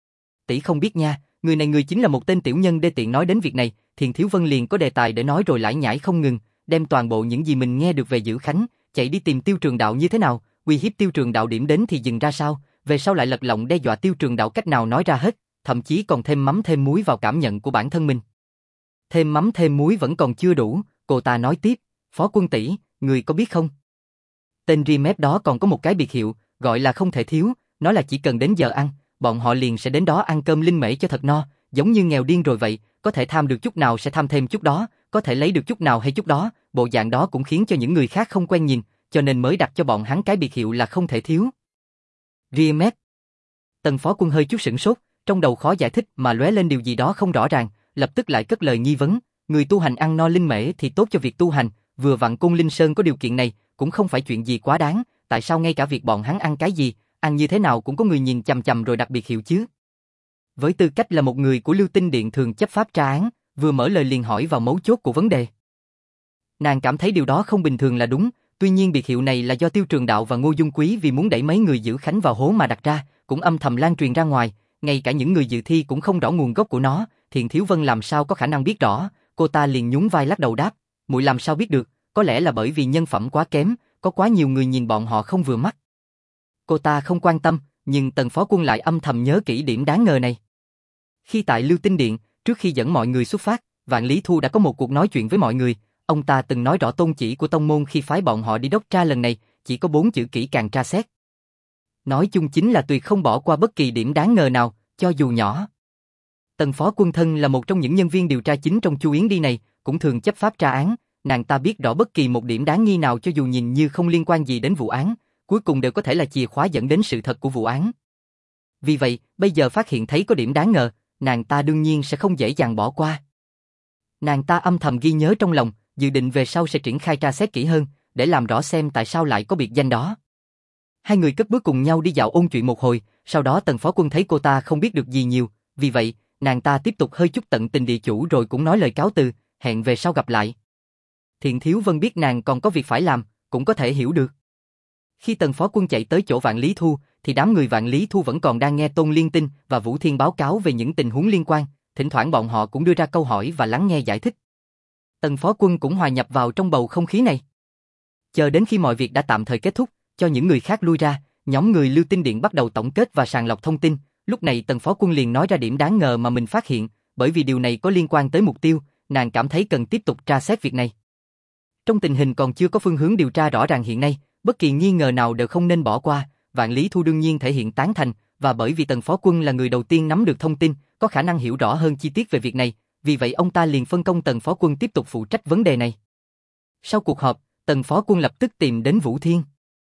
Tỷ không biết nha, người này người chính là một tên tiểu nhân đê tiện. Nói đến việc này, Thiền Thiếu Vân liền có đề tài để nói rồi lải nhải không ngừng, đem toàn bộ những gì mình nghe được về Dữ Khánh, chạy đi tìm Tiêu Trường Đạo như thế nào, uy hiếp Tiêu Trường Đạo điểm đến thì dừng ra sao, về sau lại lật lọng đe dọa Tiêu Trường Đạo cách nào nói ra hết, thậm chí còn thêm mắm thêm muối vào cảm nhận của bản thân mình. Thêm mắm thêm muối vẫn còn chưa đủ, cô ta nói tiếp, Phó Quân tỷ, người có biết không? Tên Remep đó còn có một cái biệt hiệu, gọi là không thể thiếu, nói là chỉ cần đến giờ ăn, bọn họ liền sẽ đến đó ăn cơm linh mễ cho thật no, giống như nghèo điên rồi vậy, có thể tham được chút nào sẽ tham thêm chút đó, có thể lấy được chút nào hay chút đó, bộ dạng đó cũng khiến cho những người khác không quen nhìn, cho nên mới đặt cho bọn hắn cái biệt hiệu là không thể thiếu. Remep. Tần Phó Quân hơi chút sửng sốt, trong đầu khó giải thích mà lóe lên điều gì đó không rõ ràng, lập tức lại cất lời nghi vấn, người tu hành ăn no linh mễ thì tốt cho việc tu hành, vừa vặn Côn Linh Sơn có điều kiện này, cũng không phải chuyện gì quá đáng, tại sao ngay cả việc bọn hắn ăn cái gì, ăn như thế nào cũng có người nhìn chằm chằm rồi đặc biệt hiệu chứ? Với tư cách là một người của Lưu Tinh Điện thường chấp pháp tra án, vừa mở lời liền hỏi vào mấu chốt của vấn đề. Nàng cảm thấy điều đó không bình thường là đúng, tuy nhiên biệt hiệu này là do Tiêu Trường Đạo và Ngô Dung Quý vì muốn đẩy mấy người giữ Khánh vào hố mà đặt ra, cũng âm thầm lan truyền ra ngoài, ngay cả những người dự thi cũng không rõ nguồn gốc của nó, Thiện Thiếu Vân làm sao có khả năng biết rõ, cô ta liền nhún vai lắc đầu đáp, muội làm sao biết được, có lẽ là bởi vì nhân phẩm quá kém, có quá nhiều người nhìn bọn họ không vừa mắt. Cô ta không quan tâm, nhưng Tần Phó Quân lại âm thầm nhớ kỹ điểm đáng ngờ này. Khi tại Lưu Tinh Điện, trước khi dẫn mọi người xuất phát, Vạn Lý Thu đã có một cuộc nói chuyện với mọi người, ông ta từng nói rõ tôn chỉ của tông môn khi phái bọn họ đi đốc tra lần này, chỉ có 4 chữ kỹ càng tra xét. Nói chung chính là tuyệt không bỏ qua bất kỳ điểm đáng ngờ nào, cho dù nhỏ. Tần Phó Quân thân là một trong những nhân viên điều tra chính trong Chu Yến đi này, cũng thường chấp pháp tra án, nàng ta biết rõ bất kỳ một điểm đáng nghi nào cho dù nhìn như không liên quan gì đến vụ án, cuối cùng đều có thể là chìa khóa dẫn đến sự thật của vụ án. Vì vậy, bây giờ phát hiện thấy có điểm đáng ngờ, nàng ta đương nhiên sẽ không dễ dàng bỏ qua. Nàng ta âm thầm ghi nhớ trong lòng, dự định về sau sẽ triển khai tra xét kỹ hơn, để làm rõ xem tại sao lại có biệt danh đó. Hai người cất bước cùng nhau đi dạo ôn chuyện một hồi, sau đó Tần Phó Quân thấy cô ta không biết được gì nhiều, vì vậy, nàng ta tiếp tục hơi chút tận tình địa chủ rồi cũng nói lời cáo từ, hẹn về sau gặp lại. Thiện Thiếu Vân biết nàng còn có việc phải làm, cũng có thể hiểu được. Khi Tần Phó Quân chạy tới chỗ Vạn Lý Thu, thì đám người Vạn Lý Thu vẫn còn đang nghe Tôn Liên Tinh và Vũ Thiên báo cáo về những tình huống liên quan, thỉnh thoảng bọn họ cũng đưa ra câu hỏi và lắng nghe giải thích. Tần Phó Quân cũng hòa nhập vào trong bầu không khí này. Chờ đến khi mọi việc đã tạm thời kết thúc, cho những người khác lui ra, nhóm người Lưu Tinh Điện bắt đầu tổng kết và sàng lọc thông tin, lúc này Tần Phó Quân liền nói ra điểm đáng ngờ mà mình phát hiện, bởi vì điều này có liên quan tới mục tiêu, nàng cảm thấy cần tiếp tục tra xét việc này. Trong tình hình còn chưa có phương hướng điều tra rõ ràng hiện nay, bất kỳ nghi ngờ nào đều không nên bỏ qua, Vạn Lý Thu đương nhiên thể hiện tán thành, và bởi vì Tần Phó Quân là người đầu tiên nắm được thông tin, có khả năng hiểu rõ hơn chi tiết về việc này, vì vậy ông ta liền phân công Tần Phó Quân tiếp tục phụ trách vấn đề này. Sau cuộc họp, Tần Phó Quân lập tức tìm đến Vũ Thiên.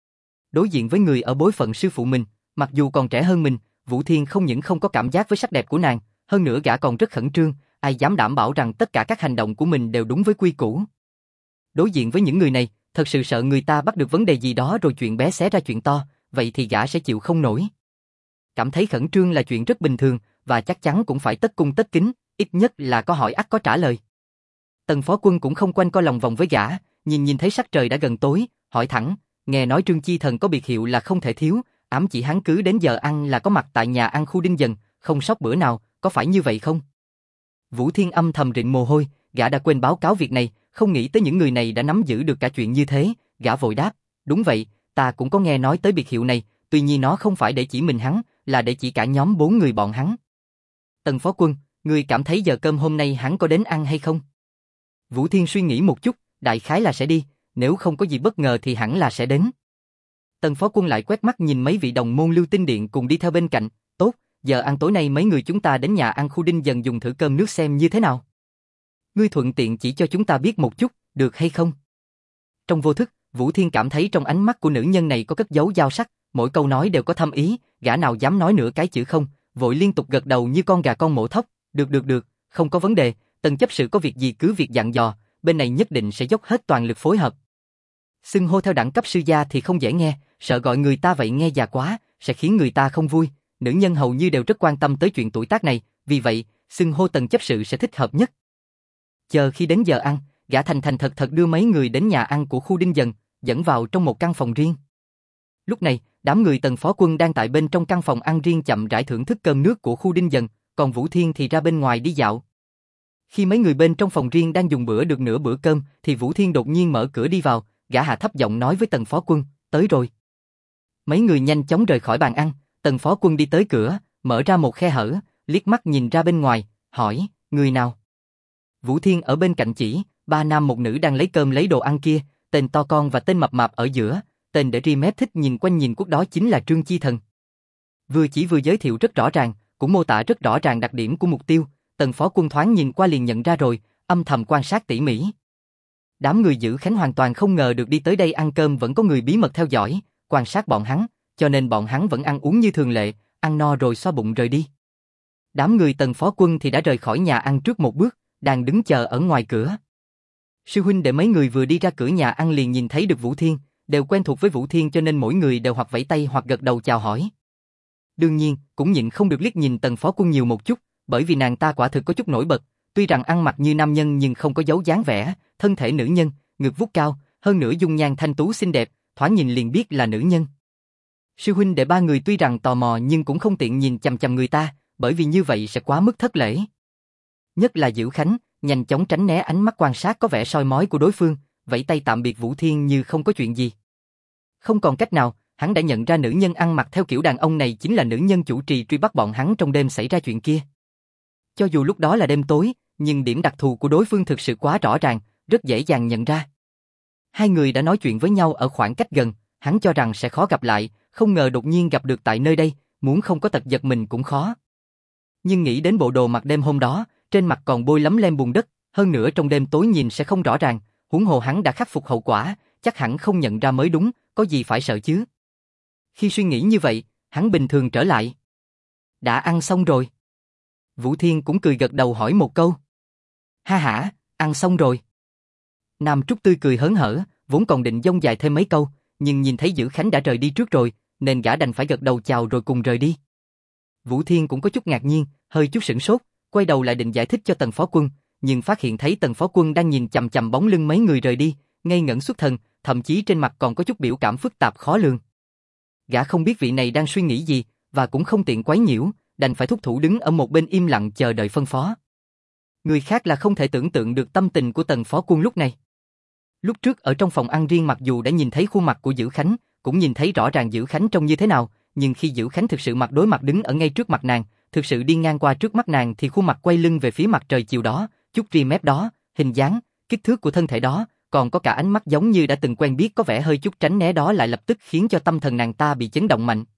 Đối diện với người ở bối phận sư phụ mình, mặc dù còn trẻ hơn mình, Vũ Thiên không những không có cảm giác với sắc đẹp của nàng, hơn nữa gã còn rất khẩn trương, ai dám đảm bảo rằng tất cả các hành động của mình đều đúng với quy củ. Đối diện với những người này, thật sự sợ người ta bắt được vấn đề gì đó rồi chuyện bé xé ra chuyện to, vậy thì gã sẽ chịu không nổi. Cảm thấy khẩn trương là chuyện rất bình thường, và chắc chắn cũng phải tất cung tất kính, ít nhất là có hỏi ắt có trả lời. Tần Phó Quân cũng không quanh co lòng vòng với gã, nhìn thấy sắc trời đã gần tối, hỏi thẳng, nghe nói Trương Chi Thần có biệt hiệu là không thể thiếu, ám chỉ hắn cứ đến giờ ăn là có mặt tại nhà ăn khu Đinh Dần, không sót bữa nào, có phải như vậy không? Vũ Thiên âm thầm rịn mồ hôi, gã đã quên báo cáo việc này, không nghĩ tới những người này đã nắm giữ được cả chuyện như thế, gã vội đáp, đúng vậy, ta cũng có nghe nói tới biệt hiệu này, tuy nhiên nó không phải để chỉ mình hắn, là để chỉ cả nhóm 4 người bọn hắn. Tần Phó Quân, ngươi cảm thấy giờ cơm hôm nay hắn có đến ăn hay không? Vũ Thiên suy nghĩ một chút, đại khái là sẽ đi, nếu không có gì bất ngờ thì hẳn là sẽ đến. Tần Phó Quân lại quét mắt nhìn mấy vị đồng môn Lưu Tinh Điện cùng đi theo bên cạnh, tốt, giờ ăn tối nay mấy người chúng ta đến nhà ăn khu Đinh Dần dùng thử cơm nước xem như thế nào. Ngươi thuận tiện chỉ cho chúng ta biết một chút, được hay không? Trong vô thức, Vũ Thiên cảm thấy trong ánh mắt của nữ nhân này có cất giấu dao sắc, mỗi câu nói đều có thâm ý, gã nào dám nói nửa cái chữ không, vội liên tục gật đầu như con gà con mổ thóc, được, không có vấn đề, Tần chấp sự có việc gì cứ việc dặn dò, bên này nhất định sẽ dốc hết toàn lực phối hợp. Xưng hô theo đẳng cấp sư gia thì không dễ nghe, sợ gọi người ta vậy nghe già quá, sẽ khiến người ta không vui, nữ nhân hầu như đều rất quan tâm tới chuyện tuổi tác này, vì vậy, xưng hô Tần chấp sự sẽ thích hợp nhất. Chờ khi đến giờ ăn, gã thành thật đưa mấy người đến nhà ăn của khu Đinh Dần, dẫn vào trong một căn phòng riêng. Lúc này, đám người Tần Phó Quân đang tại bên trong căn phòng ăn riêng chậm rãi thưởng thức cơm nước của khu Đinh Dần, còn Vũ Thiên thì ra bên ngoài đi dạo. Khi mấy người bên trong phòng riêng đang dùng bữa được nửa bữa cơm, thì Vũ Thiên đột nhiên mở cửa đi vào, gã hạ thấp giọng nói với Tần Phó Quân, tới rồi. Mấy người nhanh chóng rời khỏi bàn ăn, Tần Phó Quân đi tới cửa, mở ra một khe hở, liếc mắt nhìn ra bên ngoài, hỏi, người nào? Vũ Thiên ở bên cạnh chỉ, 3 nam một nữ đang lấy cơm lấy đồ ăn kia, tên to con và tên mập mạp ở giữa, tên để ri mép thích nhìn quanh nhìn quốc đó chính là Trương Chi Thần. Vừa chỉ vừa giới thiệu rất rõ ràng, cũng mô tả rất rõ ràng đặc điểm của mục tiêu, Tần Phó Quân thoáng nhìn qua liền nhận ra rồi, âm thầm quan sát tỉ mỉ. Đám người giữ Khánh hoàn toàn không ngờ được đi tới đây ăn cơm vẫn có người bí mật theo dõi, quan sát bọn hắn, cho nên bọn hắn vẫn ăn uống như thường lệ, ăn no rồi xoa bụng rời đi. Đám người Tần Phó Quân thì đã rời khỏi nhà ăn trước một bước, đang đứng chờ ở ngoài cửa. Sư huynh để mấy người vừa đi ra cửa nhà ăn liền nhìn thấy được Vũ Thiên, đều quen thuộc với Vũ Thiên cho nên mỗi người đều hoặc vẫy tay hoặc gật đầu chào hỏi. Đương nhiên, cũng nhịn không được liếc nhìn Tần Phó Quân nhiều một chút, bởi vì nàng ta quả thực có chút nổi bật, Tuy rằng ăn mặc như nam nhân nhưng không có dấu dáng vẻ, thân thể nữ nhân, ngực vuốt cao, hơn nữa dung nhan thanh tú xinh đẹp, thoáng nhìn liền biết là nữ nhân. Sư huynh đệ ba người tuy rằng tò mò nhưng cũng không tiện nhìn chằm chằm người ta, bởi vì như vậy sẽ quá mức thất lễ. Nhất là Dữ Khánh, nhanh chóng tránh né ánh mắt quan sát có vẻ soi mói của đối phương, vẫy tay tạm biệt Vũ Thiên như không có chuyện gì. Không còn cách nào, hắn đã nhận ra nữ nhân ăn mặc theo kiểu đàn ông này chính là nữ nhân chủ trì truy bắt bọn hắn trong đêm xảy ra chuyện kia. Cho dù lúc đó là đêm tối, nhưng điểm đặc thù của đối phương thực sự quá rõ ràng, rất dễ dàng nhận ra. Hai người đã nói chuyện với nhau ở khoảng cách gần, hắn cho rằng sẽ khó gặp lại, không ngờ đột nhiên gặp được tại nơi đây, muốn không có tật giật mình cũng khó. Nhưng nghĩ đến bộ đồ mặc đêm hôm đó, trên mặt còn bôi lấm lem bùn đất, hơn nữa trong đêm tối nhìn sẽ không rõ ràng, huống hồ hắn đã khắc phục hậu quả, chắc hẳn không nhận ra mới đúng, có gì phải sợ chứ. Khi suy nghĩ như vậy, hắn bình thường trở lại. Đã ăn xong rồi. Vũ Thiên cũng cười gật đầu hỏi một câu. Ha hả, ăn xong rồi. Nam Trúc tươi cười hớn hở, vốn còn định dông dài thêm mấy câu, nhưng nhìn thấy Dữ Khánh đã rời đi trước rồi, nên gã đành phải gật đầu chào rồi cùng rời đi. Vũ Thiên cũng có chút ngạc nhiên, hơi chút sửng sốt, quay đầu lại định giải thích cho Tần Phó Quân, nhưng phát hiện thấy Tần Phó Quân đang nhìn chằm chằm bóng lưng mấy người rời đi, ngây ngẩn xuất thần, thậm chí trên mặt còn có chút biểu cảm phức tạp khó lường. Gã không biết vị này đang suy nghĩ gì, và cũng không tiện quấy nhiễu, đành phải thúc thủ đứng ở một bên im lặng chờ đợi phân phó. Người khác là không thể tưởng tượng được tâm tình của Tần Phó Quân lúc này. Lúc trước ở trong phòng ăn riêng mặc dù đã nhìn thấy khuôn mặt của Dữ Khánh, cũng nhìn thấy rõ ràng Dữ Khánh trông như thế nào, nhưng khi Dữ Khánh thực sự mặt đối mặt đứng ở ngay trước mặt nàng, thực sự đi ngang qua trước mắt nàng thì khuôn mặt quay lưng về phía mặt trời chiều đó, chút ria mép đó, hình dáng, kích thước của thân thể đó, còn có cả ánh mắt giống như đã từng quen biết có vẻ hơi chút tránh né đó lại lập tức khiến cho tâm thần nàng ta bị chấn động mạnh.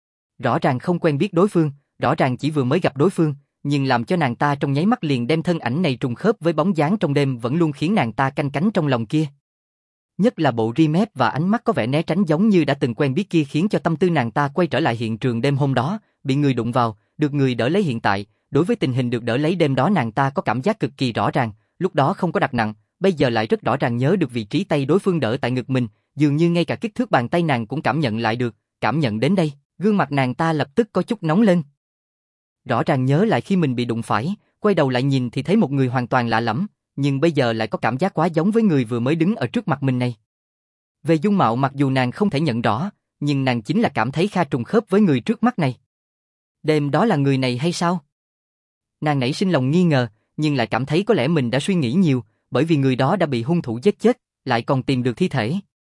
Rõ ràng không quen biết đối phương, rõ ràng chỉ vừa mới gặp đối phương, nhưng làm cho nàng ta trong nháy mắt liền đem thân ảnh này trùng khớp với bóng dáng trong đêm vẫn luôn khiến nàng ta canh cánh trong lòng kia. Nhất là bộ ria mép và ánh mắt có vẻ né tránh giống như đã từng quen biết kia khiến cho tâm tư nàng ta quay trở lại hiện trường đêm hôm đó, bị người đụng vào, được người đỡ lấy hiện tại, đối với tình hình được đỡ lấy đêm đó nàng ta có cảm giác cực kỳ rõ ràng, lúc đó không có đặt nặng, bây giờ lại rất rõ ràng nhớ được vị trí tay đối phương đỡ tại ngực mình, dường như ngay cả kích thước bàn tay nàng cũng cảm nhận lại được, cảm nhận đến đây, gương mặt nàng ta lập tức có chút nóng lên. Rõ ràng nhớ lại khi mình bị đụng phải, quay đầu lại nhìn thì thấy một người hoàn toàn lạ lẫm, nhưng bây giờ lại có cảm giác quá giống với người vừa mới đứng ở trước mặt mình này. Về dung mạo mặc dù nàng không thể nhận rõ, nhưng nàng chính là cảm thấy kha trùng khớp với người trước mắt này. Đêm đó là người này hay sao? Nàng nảy sinh lòng nghi ngờ, nhưng lại cảm thấy có lẽ mình đã suy nghĩ nhiều, bởi vì người đó đã bị hung thủ giết chết, lại còn tìm được thi thể.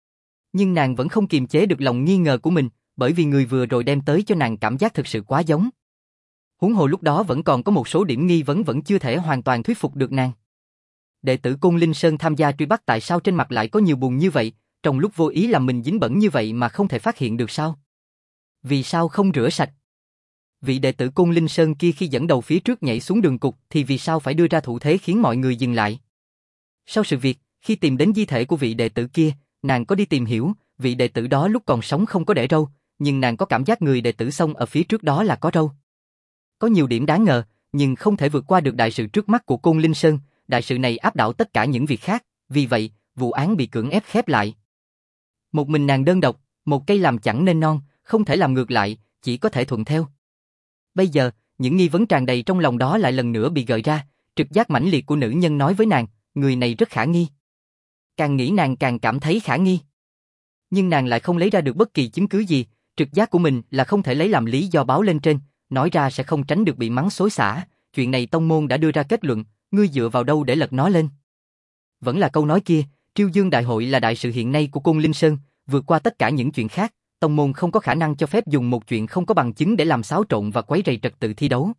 Nhưng nàng vẫn không kiềm chế được lòng nghi ngờ của mình, bởi vì người vừa rồi đem tới cho nàng cảm giác thực sự quá giống. Huống hồ lúc đó vẫn còn có một số điểm nghi vấn vẫn chưa thể hoàn toàn thuyết phục được nàng. Đệ tử Côn Linh Sơn tham gia truy bắt tại sao trên mặt lại có nhiều bùn như vậy, trong lúc vô ý làm mình dính bẩn như vậy mà không thể phát hiện được sao? Vì sao không rửa sạch? Vị đệ tử Côn Linh Sơn kia khi dẫn đầu phía trước nhảy xuống đường cục thì vì sao phải đưa ra thủ thế khiến mọi người dừng lại? Sau sự việc, khi tìm đến di thể của vị đệ tử kia, nàng có đi tìm hiểu, vị đệ tử đó lúc còn sống không có để râu, nhưng nàng có cảm giác người đệ tử xông ở phía trước đó là có râu. Có nhiều điểm đáng ngờ, nhưng không thể vượt qua được đại sự trước mắt của Côn Linh Sơn, đại sự này áp đảo tất cả những việc khác, vì vậy, vụ án bị cưỡng ép khép lại. Một mình nàng đơn độc, một cây làm chẳng nên non, không thể làm ngược lại, chỉ có thể thuận theo. Bây giờ, những nghi vấn tràn đầy trong lòng đó lại lần nữa bị gợi ra, trực giác mãnh liệt của nữ nhân nói với nàng, người này rất khả nghi. Càng nghĩ nàng càng cảm thấy khả nghi. Nhưng nàng lại không lấy ra được bất kỳ chứng cứ gì, trực giác của mình là không thể lấy làm lý do báo lên trên, nói ra sẽ không tránh được bị mắng xối xả, chuyện này tông môn đã đưa ra kết luận, ngươi dựa vào đâu để lật nó lên. Vẫn là câu nói kia, Triêu Dương Đại hội là đại sự hiện nay của Côn Linh Sơn, vượt qua tất cả những chuyện khác, tông môn không có khả năng cho phép dùng một chuyện không có bằng chứng để làm xáo trộn và quấy rầy trật tự thi đấu.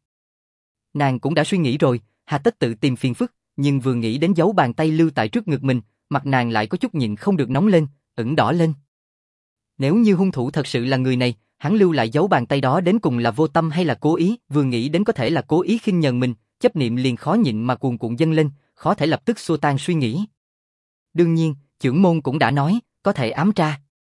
Nàng cũng đã suy nghĩ rồi, hà tất tự tìm phiền phức, nhưng vừa nghĩ đến dấu bàn tay lưu tại trước ngực mình, mặt nàng lại có chút nhịn không được nóng lên, ửng đỏ lên. Nếu như hung thủ thật sự là người này, hắn lưu lại dấu bàn tay đó đến cùng là vô tâm hay là cố ý, vừa nghĩ đến có thể là cố ý khinh nhờn mình, chấp niệm liền khó nhịn mà cuồn cuộn dâng lên, khó thể lập tức xua tan suy nghĩ. Đương nhiên, trưởng môn cũng đã nói, có thể ám tra.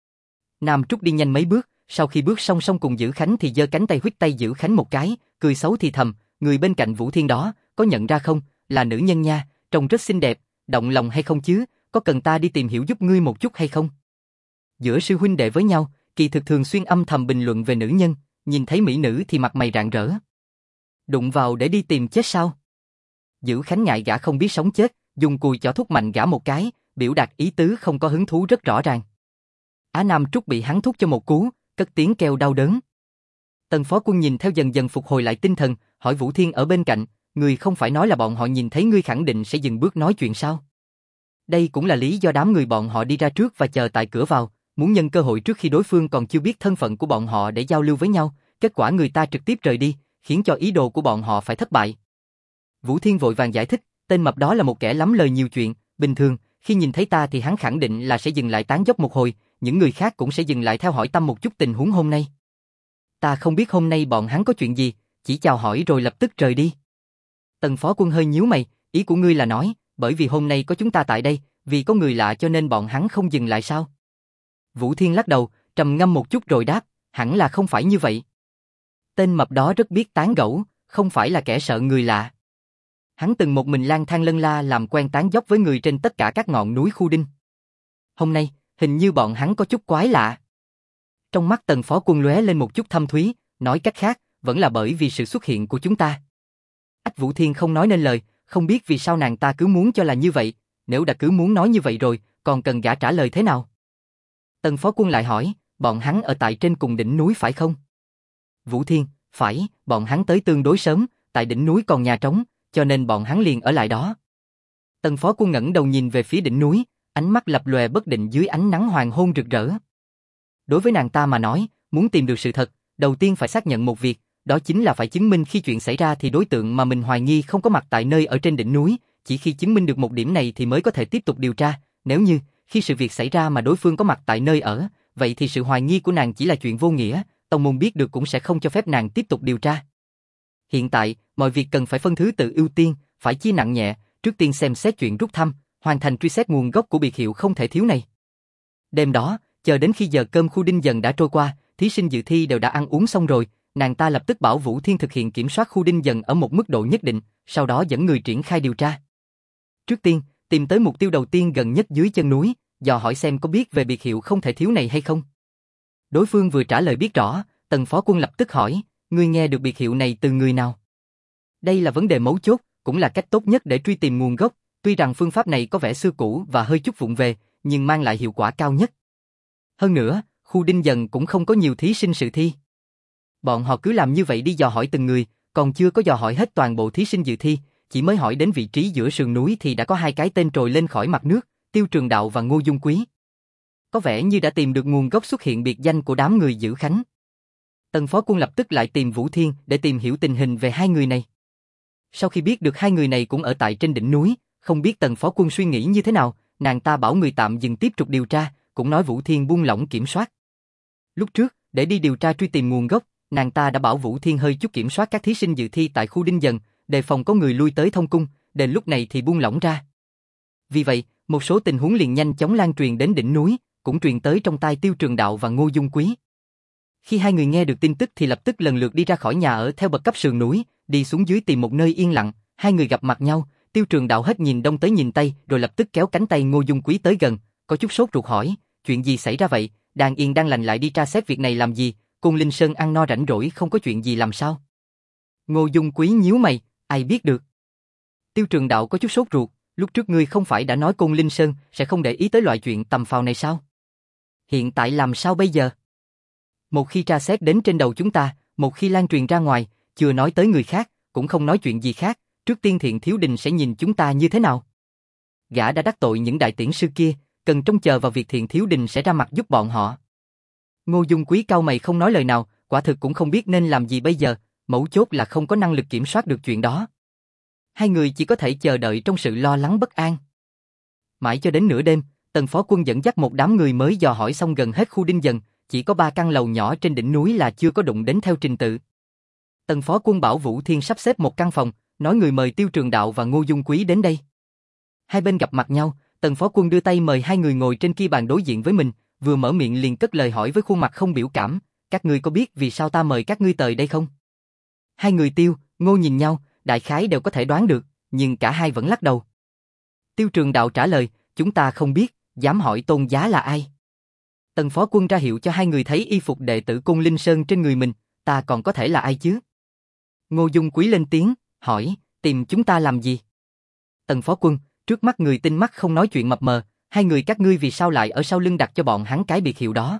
Nam Trúc đi nhanh mấy bước, sau khi bước song song cùng Dữ Khánh thì giơ cánh tay huýt tay Dữ Khánh một cái, cười xấu thì thầm, người bên cạnh Vũ Thiên đó, có nhận ra không, là nữ nhân nha, trông rất xinh đẹp, động lòng hay không chứ, có cần ta đi tìm hiểu giúp ngươi một chút hay không? Giữa sư huynh đệ với nhau, kỳ thực thường xuyên âm thầm bình luận về nữ nhân, nhìn thấy mỹ nữ thì mặt mày rạng rỡ. Đụng vào để đi tìm chết sao? Dữ Khánh ngại gã không biết sống chết, dùng cùi chỏ thúc mạnh gã một cái, biểu đạt ý tứ không có hứng thú rất rõ ràng. Á Nam Trúc bị hắn thúc cho một cú, cất tiếng kêu đau đớn. Tần Phó Quân nhìn theo dần dần phục hồi lại tinh thần, hỏi Vũ Thiên ở bên cạnh, người không phải nói là bọn họ nhìn thấy ngươi khẳng định sẽ dừng bước nói chuyện sao? Đây cũng là lý do đám người bọn họ đi ra trước và chờ tại cửa vào, muốn nhân cơ hội trước khi đối phương còn chưa biết thân phận của bọn họ để giao lưu với nhau, kết quả người ta trực tiếp rời đi, khiến cho ý đồ của bọn họ phải thất bại. Vũ Thiên vội vàng giải thích, tên mập đó là một kẻ lắm lời nhiều chuyện, bình thường, khi nhìn thấy ta thì hắn khẳng định là sẽ dừng lại tán dóc một hồi, những người khác cũng sẽ dừng lại theo hỏi thăm một chút tình huống hôm nay. Ta không biết hôm nay bọn hắn có chuyện gì, chỉ chào hỏi rồi lập tức rời đi. Tần Phó Quân hơi nhíu mày, ý của ngươi là nói, bởi vì hôm nay có chúng ta tại đây, vì có người lạ cho nên bọn hắn không dừng lại sao? Vũ Thiên lắc đầu, trầm ngâm một chút rồi đáp, hẳn là không phải như vậy. Tên mập đó rất biết tán gẫu, không phải là kẻ sợ người lạ. Hắn từng một mình lang thang lân la làm quen tán dóc với người trên tất cả các ngọn núi khu đinh. Hôm nay, hình như bọn hắn có chút quái lạ. Trong mắt Tần Phó Quân lóe lên một chút thâm thúy, nói cách khác, vẫn là bởi vì sự xuất hiện của chúng ta. Ách Vũ Thiên không nói nên lời, không biết vì sao nàng ta cứ muốn cho là như vậy, nếu đã cứ muốn nói như vậy rồi, còn cần gã trả lời thế nào? Tần Phó Quân lại hỏi, bọn hắn ở tại trên cùng đỉnh núi phải không? Vũ Thiên, phải, bọn hắn tới tương đối sớm, tại đỉnh núi còn nhà trống, cho nên bọn hắn liền ở lại đó. Tần Phó Quân ngẩng đầu nhìn về phía đỉnh núi, ánh mắt lập lòe bất định dưới ánh nắng hoàng hôn rực rỡ. Đối với nàng ta mà nói, muốn tìm được sự thật, đầu tiên phải xác nhận một việc, đó chính là phải chứng minh khi chuyện xảy ra thì đối tượng mà mình hoài nghi không có mặt tại nơi ở trên đỉnh núi, chỉ khi chứng minh được một điểm này thì mới có thể tiếp tục điều tra, nếu như, khi sự việc xảy ra mà đối phương có mặt tại nơi ở, vậy thì sự hoài nghi của nàng chỉ là chuyện vô nghĩa, tông môn biết được cũng sẽ không cho phép nàng tiếp tục điều tra. Hiện tại, mọi việc cần phải phân thứ tự ưu tiên, phải chia nặng nhẹ, trước tiên xem xét chuyện rút thăm, hoàn thành truy xét nguồn gốc của biệt hiệu không thể thiếu này. Đêm đó, chờ đến khi giờ cơm khu đinh dần đã trôi qua, thí sinh dự thi đều đã ăn uống xong rồi, nàng ta lập tức bảo Vũ Thiên thực hiện kiểm soát khu đinh dần ở một mức độ nhất định, sau đó dẫn người triển khai điều tra. Trước tiên, tìm tới mục tiêu đầu tiên gần nhất dưới chân núi, dò hỏi xem có biết về biệt hiệu không thể thiếu này hay không. Đối phương vừa trả lời biết rõ, Tần Phó Quân lập tức hỏi, ngươi nghe được biệt hiệu này từ người nào? Đây là vấn đề mấu chốt, cũng là cách tốt nhất để truy tìm nguồn gốc, tuy rằng phương pháp này có vẻ xưa cũ và hơi chút vụng về, nhưng mang lại hiệu quả cao nhất. Hơn nữa, khu đinh dần cũng không có nhiều thí sinh dự thi. Bọn họ cứ làm như vậy đi dò hỏi từng người, còn chưa có dò hỏi hết toàn bộ thí sinh dự thi, chỉ mới hỏi đến vị trí giữa sườn núi thì đã có hai cái tên trồi lên khỏi mặt nước, Tiêu Trường Đạo và Ngô Dung Quý. Có vẻ như đã tìm được nguồn gốc xuất hiện biệt danh của đám người Dữ Khánh. Tần Phó Quân lập tức lại tìm Vũ Thiên để tìm hiểu tình hình về hai người này. Sau khi biết được hai người này cũng ở tại trên đỉnh núi, không biết Tần Phó Quân suy nghĩ như thế nào, nàng ta bảo người tạm dừng tiếp tục điều tra, cũng nói Vũ Thiên buông lỏng kiểm soát. Lúc trước, để đi điều tra truy tìm nguồn gốc, nàng ta đã bảo Vũ Thiên hơi chút kiểm soát các thí sinh dự thi tại khu đinh dần, đề phòng có người lui tới thông cung, đến lúc này thì buông lỏng ra. Vì vậy, một số tình huống liền nhanh chóng lan truyền đến đỉnh núi, cũng truyền tới trong tai Tiêu Trường Đạo và Ngô Dung Quý. Khi hai người nghe được tin tức thì lập tức lần lượt đi ra khỏi nhà ở theo bậc cấp sườn núi, đi xuống dưới tìm một nơi yên lặng, hai người gặp mặt nhau, Tiêu Trường Đạo hết nhìn đông tới nhìn tây, rồi lập tức kéo cánh tay Ngô Dung Quý tới gần, có chút sốt ruột hỏi, chuyện gì xảy ra vậy, đang yên đang lành lại đi tra xét việc này làm gì, Côn Linh Sơn ăn no rảnh rỗi không có chuyện gì làm sao? Ngô Dung Quý nhíu mày, ai biết được. Tiêu Trường Đạo có chút sốt ruột, lúc trước ngươi không phải đã nói Côn Linh Sơn sẽ không để ý tới loại chuyện tầm phào này sao? Hiện tại làm sao bây giờ? Một khi tra xét đến trên đầu chúng ta, một khi lan truyền ra ngoài, chưa nói tới người khác, cũng không nói chuyện gì khác, trước tiên Thiện Thiếu Đình sẽ nhìn chúng ta như thế nào? Gã đã đắc tội những đại tiễn sư kia, cần trông chờ vào việc Thiện Thiếu Đình sẽ ra mặt giúp bọn họ. Ngô Dung Quý cau mày không nói lời nào, quả thực cũng không biết nên làm gì bây giờ, mấu chốt là không có năng lực kiểm soát được chuyện đó. Hai người chỉ có thể chờ đợi trong sự lo lắng bất an. Mãi cho đến nửa đêm, Tần Phó Quân dẫn dắt một đám người mới dò hỏi xong gần hết khu đinh dần, chỉ có 3 căn lầu nhỏ trên đỉnh núi là chưa có đụng đến theo trình tự. Tần Phó Quân bảo Vũ Thiên sắp xếp một căn phòng, nói người mời Tiêu Trường Đạo và Ngô Dung Quý đến đây. Hai bên gặp mặt nhau, Tần Phó Quân đưa tay mời hai người ngồi trên kia bàn đối diện với mình, vừa mở miệng liền cất lời hỏi với khuôn mặt không biểu cảm, các ngươi có biết vì sao ta mời các ngươi tới đây không? Hai người Tiêu, Ngô nhìn nhau, đại khái đều có thể đoán được, nhưng cả hai vẫn lắc đầu. Tiêu Trường Đạo trả lời, chúng ta không biết, dám hỏi tôn giá là ai? Tần Phó Quân ra hiệu cho hai người thấy y phục đệ tử Côn Linh Sơn trên người mình, ta còn có thể là ai chứ? Ngô Dung Quý lên tiếng, hỏi, tìm chúng ta làm gì? Tần Phó Quân, trước mắt người tinh mắt không nói chuyện mập mờ, hai người các ngươi vì sao lại ở sau lưng đặt cho bọn hắn cái biệt hiệu đó?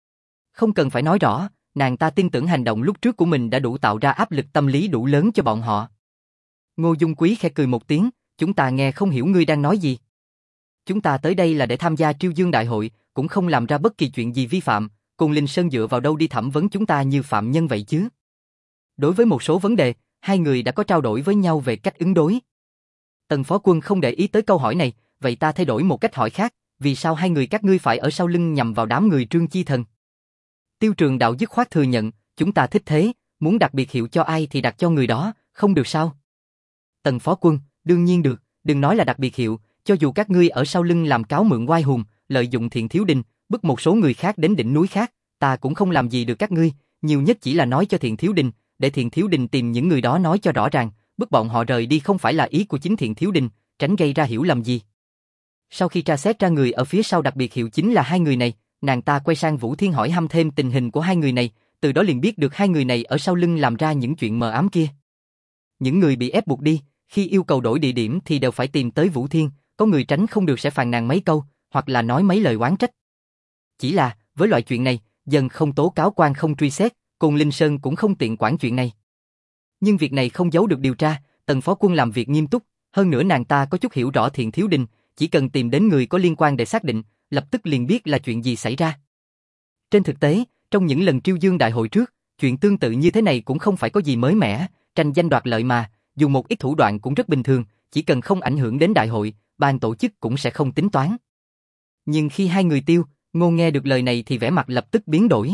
Không cần phải nói rõ, nàng ta tin tưởng hành động lúc trước của mình đã đủ tạo ra áp lực tâm lý đủ lớn cho bọn họ. Ngô Dung Quý khẽ cười một tiếng, chúng ta nghe không hiểu ngươi đang nói gì. Chúng ta tới đây là để tham gia Triêu Dương Đại hội, cũng không làm ra bất kỳ chuyện gì vi phạm, Côn Linh Sơn dựa vào đâu đi thẩm vấn chúng ta như phạm nhân vậy chứ? Đối với một số vấn đề, hai người đã có trao đổi với nhau về cách ứng đối. Tần Phó Quân không để ý tới câu hỏi này, vậy ta thay đổi một cách hỏi khác, vì sao hai người các ngươi phải ở sau lưng nhằm vào đám người Trương Chi Thần? Tiêu Trường Đạo dứt khoát thừa nhận, chúng ta thích thế, muốn đặt biệt hiệu cho ai thì đặt cho người đó, không được sao? Tần Phó Quân, đương nhiên được, đừng nói là đặt biệt hiệu, cho dù các ngươi ở sau lưng làm cáo mượn oai hùng, lợi dụng Thiện Thiếu Đình, bức một số người khác đến đỉnh núi khác, ta cũng không làm gì được các ngươi, nhiều nhất chỉ là nói cho Thiện Thiếu Đình, để Thiện Thiếu Đình tìm những người đó nói cho rõ ràng, bức bọn họ rời đi không phải là ý của chính Thiện Thiếu Đình, tránh gây ra hiểu lầm gì. Sau khi tra xét ra người ở phía sau đặc biệt hiệu chính là hai người này, nàng ta quay sang Vũ Thiên hỏi thăm thêm tình hình của hai người này, từ đó liền biết được hai người này ở sau lưng làm ra những chuyện mờ ám kia. Những người bị ép buộc đi, khi yêu cầu đổi địa điểm thì đều phải tìm tới Vũ Thiên, có người tránh không được sẽ phàn nàn mấy câu, hoặc là nói mấy lời oán trách. Chỉ là, với loại chuyện này, dân không tố cáo quan không truy xét, Côn Linh Sơn cũng không tiện quản chuyện này. Nhưng việc này không giấu được điều tra, Tần Phó Quân làm việc nghiêm túc, hơn nữa nàng ta có chút hiểu rõ Thiện Thiếu Đình, chỉ cần tìm đến người có liên quan để xác định, lập tức liền biết là chuyện gì xảy ra. Trên thực tế, trong những lần Triêu Dương Đại hội trước, chuyện tương tự như thế này cũng không phải có gì mới mẻ, tranh danh đoạt lợi mà, dùng một ít thủ đoạn cũng rất bình thường, chỉ cần không ảnh hưởng đến đại hội, ban tổ chức cũng sẽ không tính toán. Nhưng khi hai người Tiêu, Ngô nghe được lời này thì vẻ mặt lập tức biến đổi.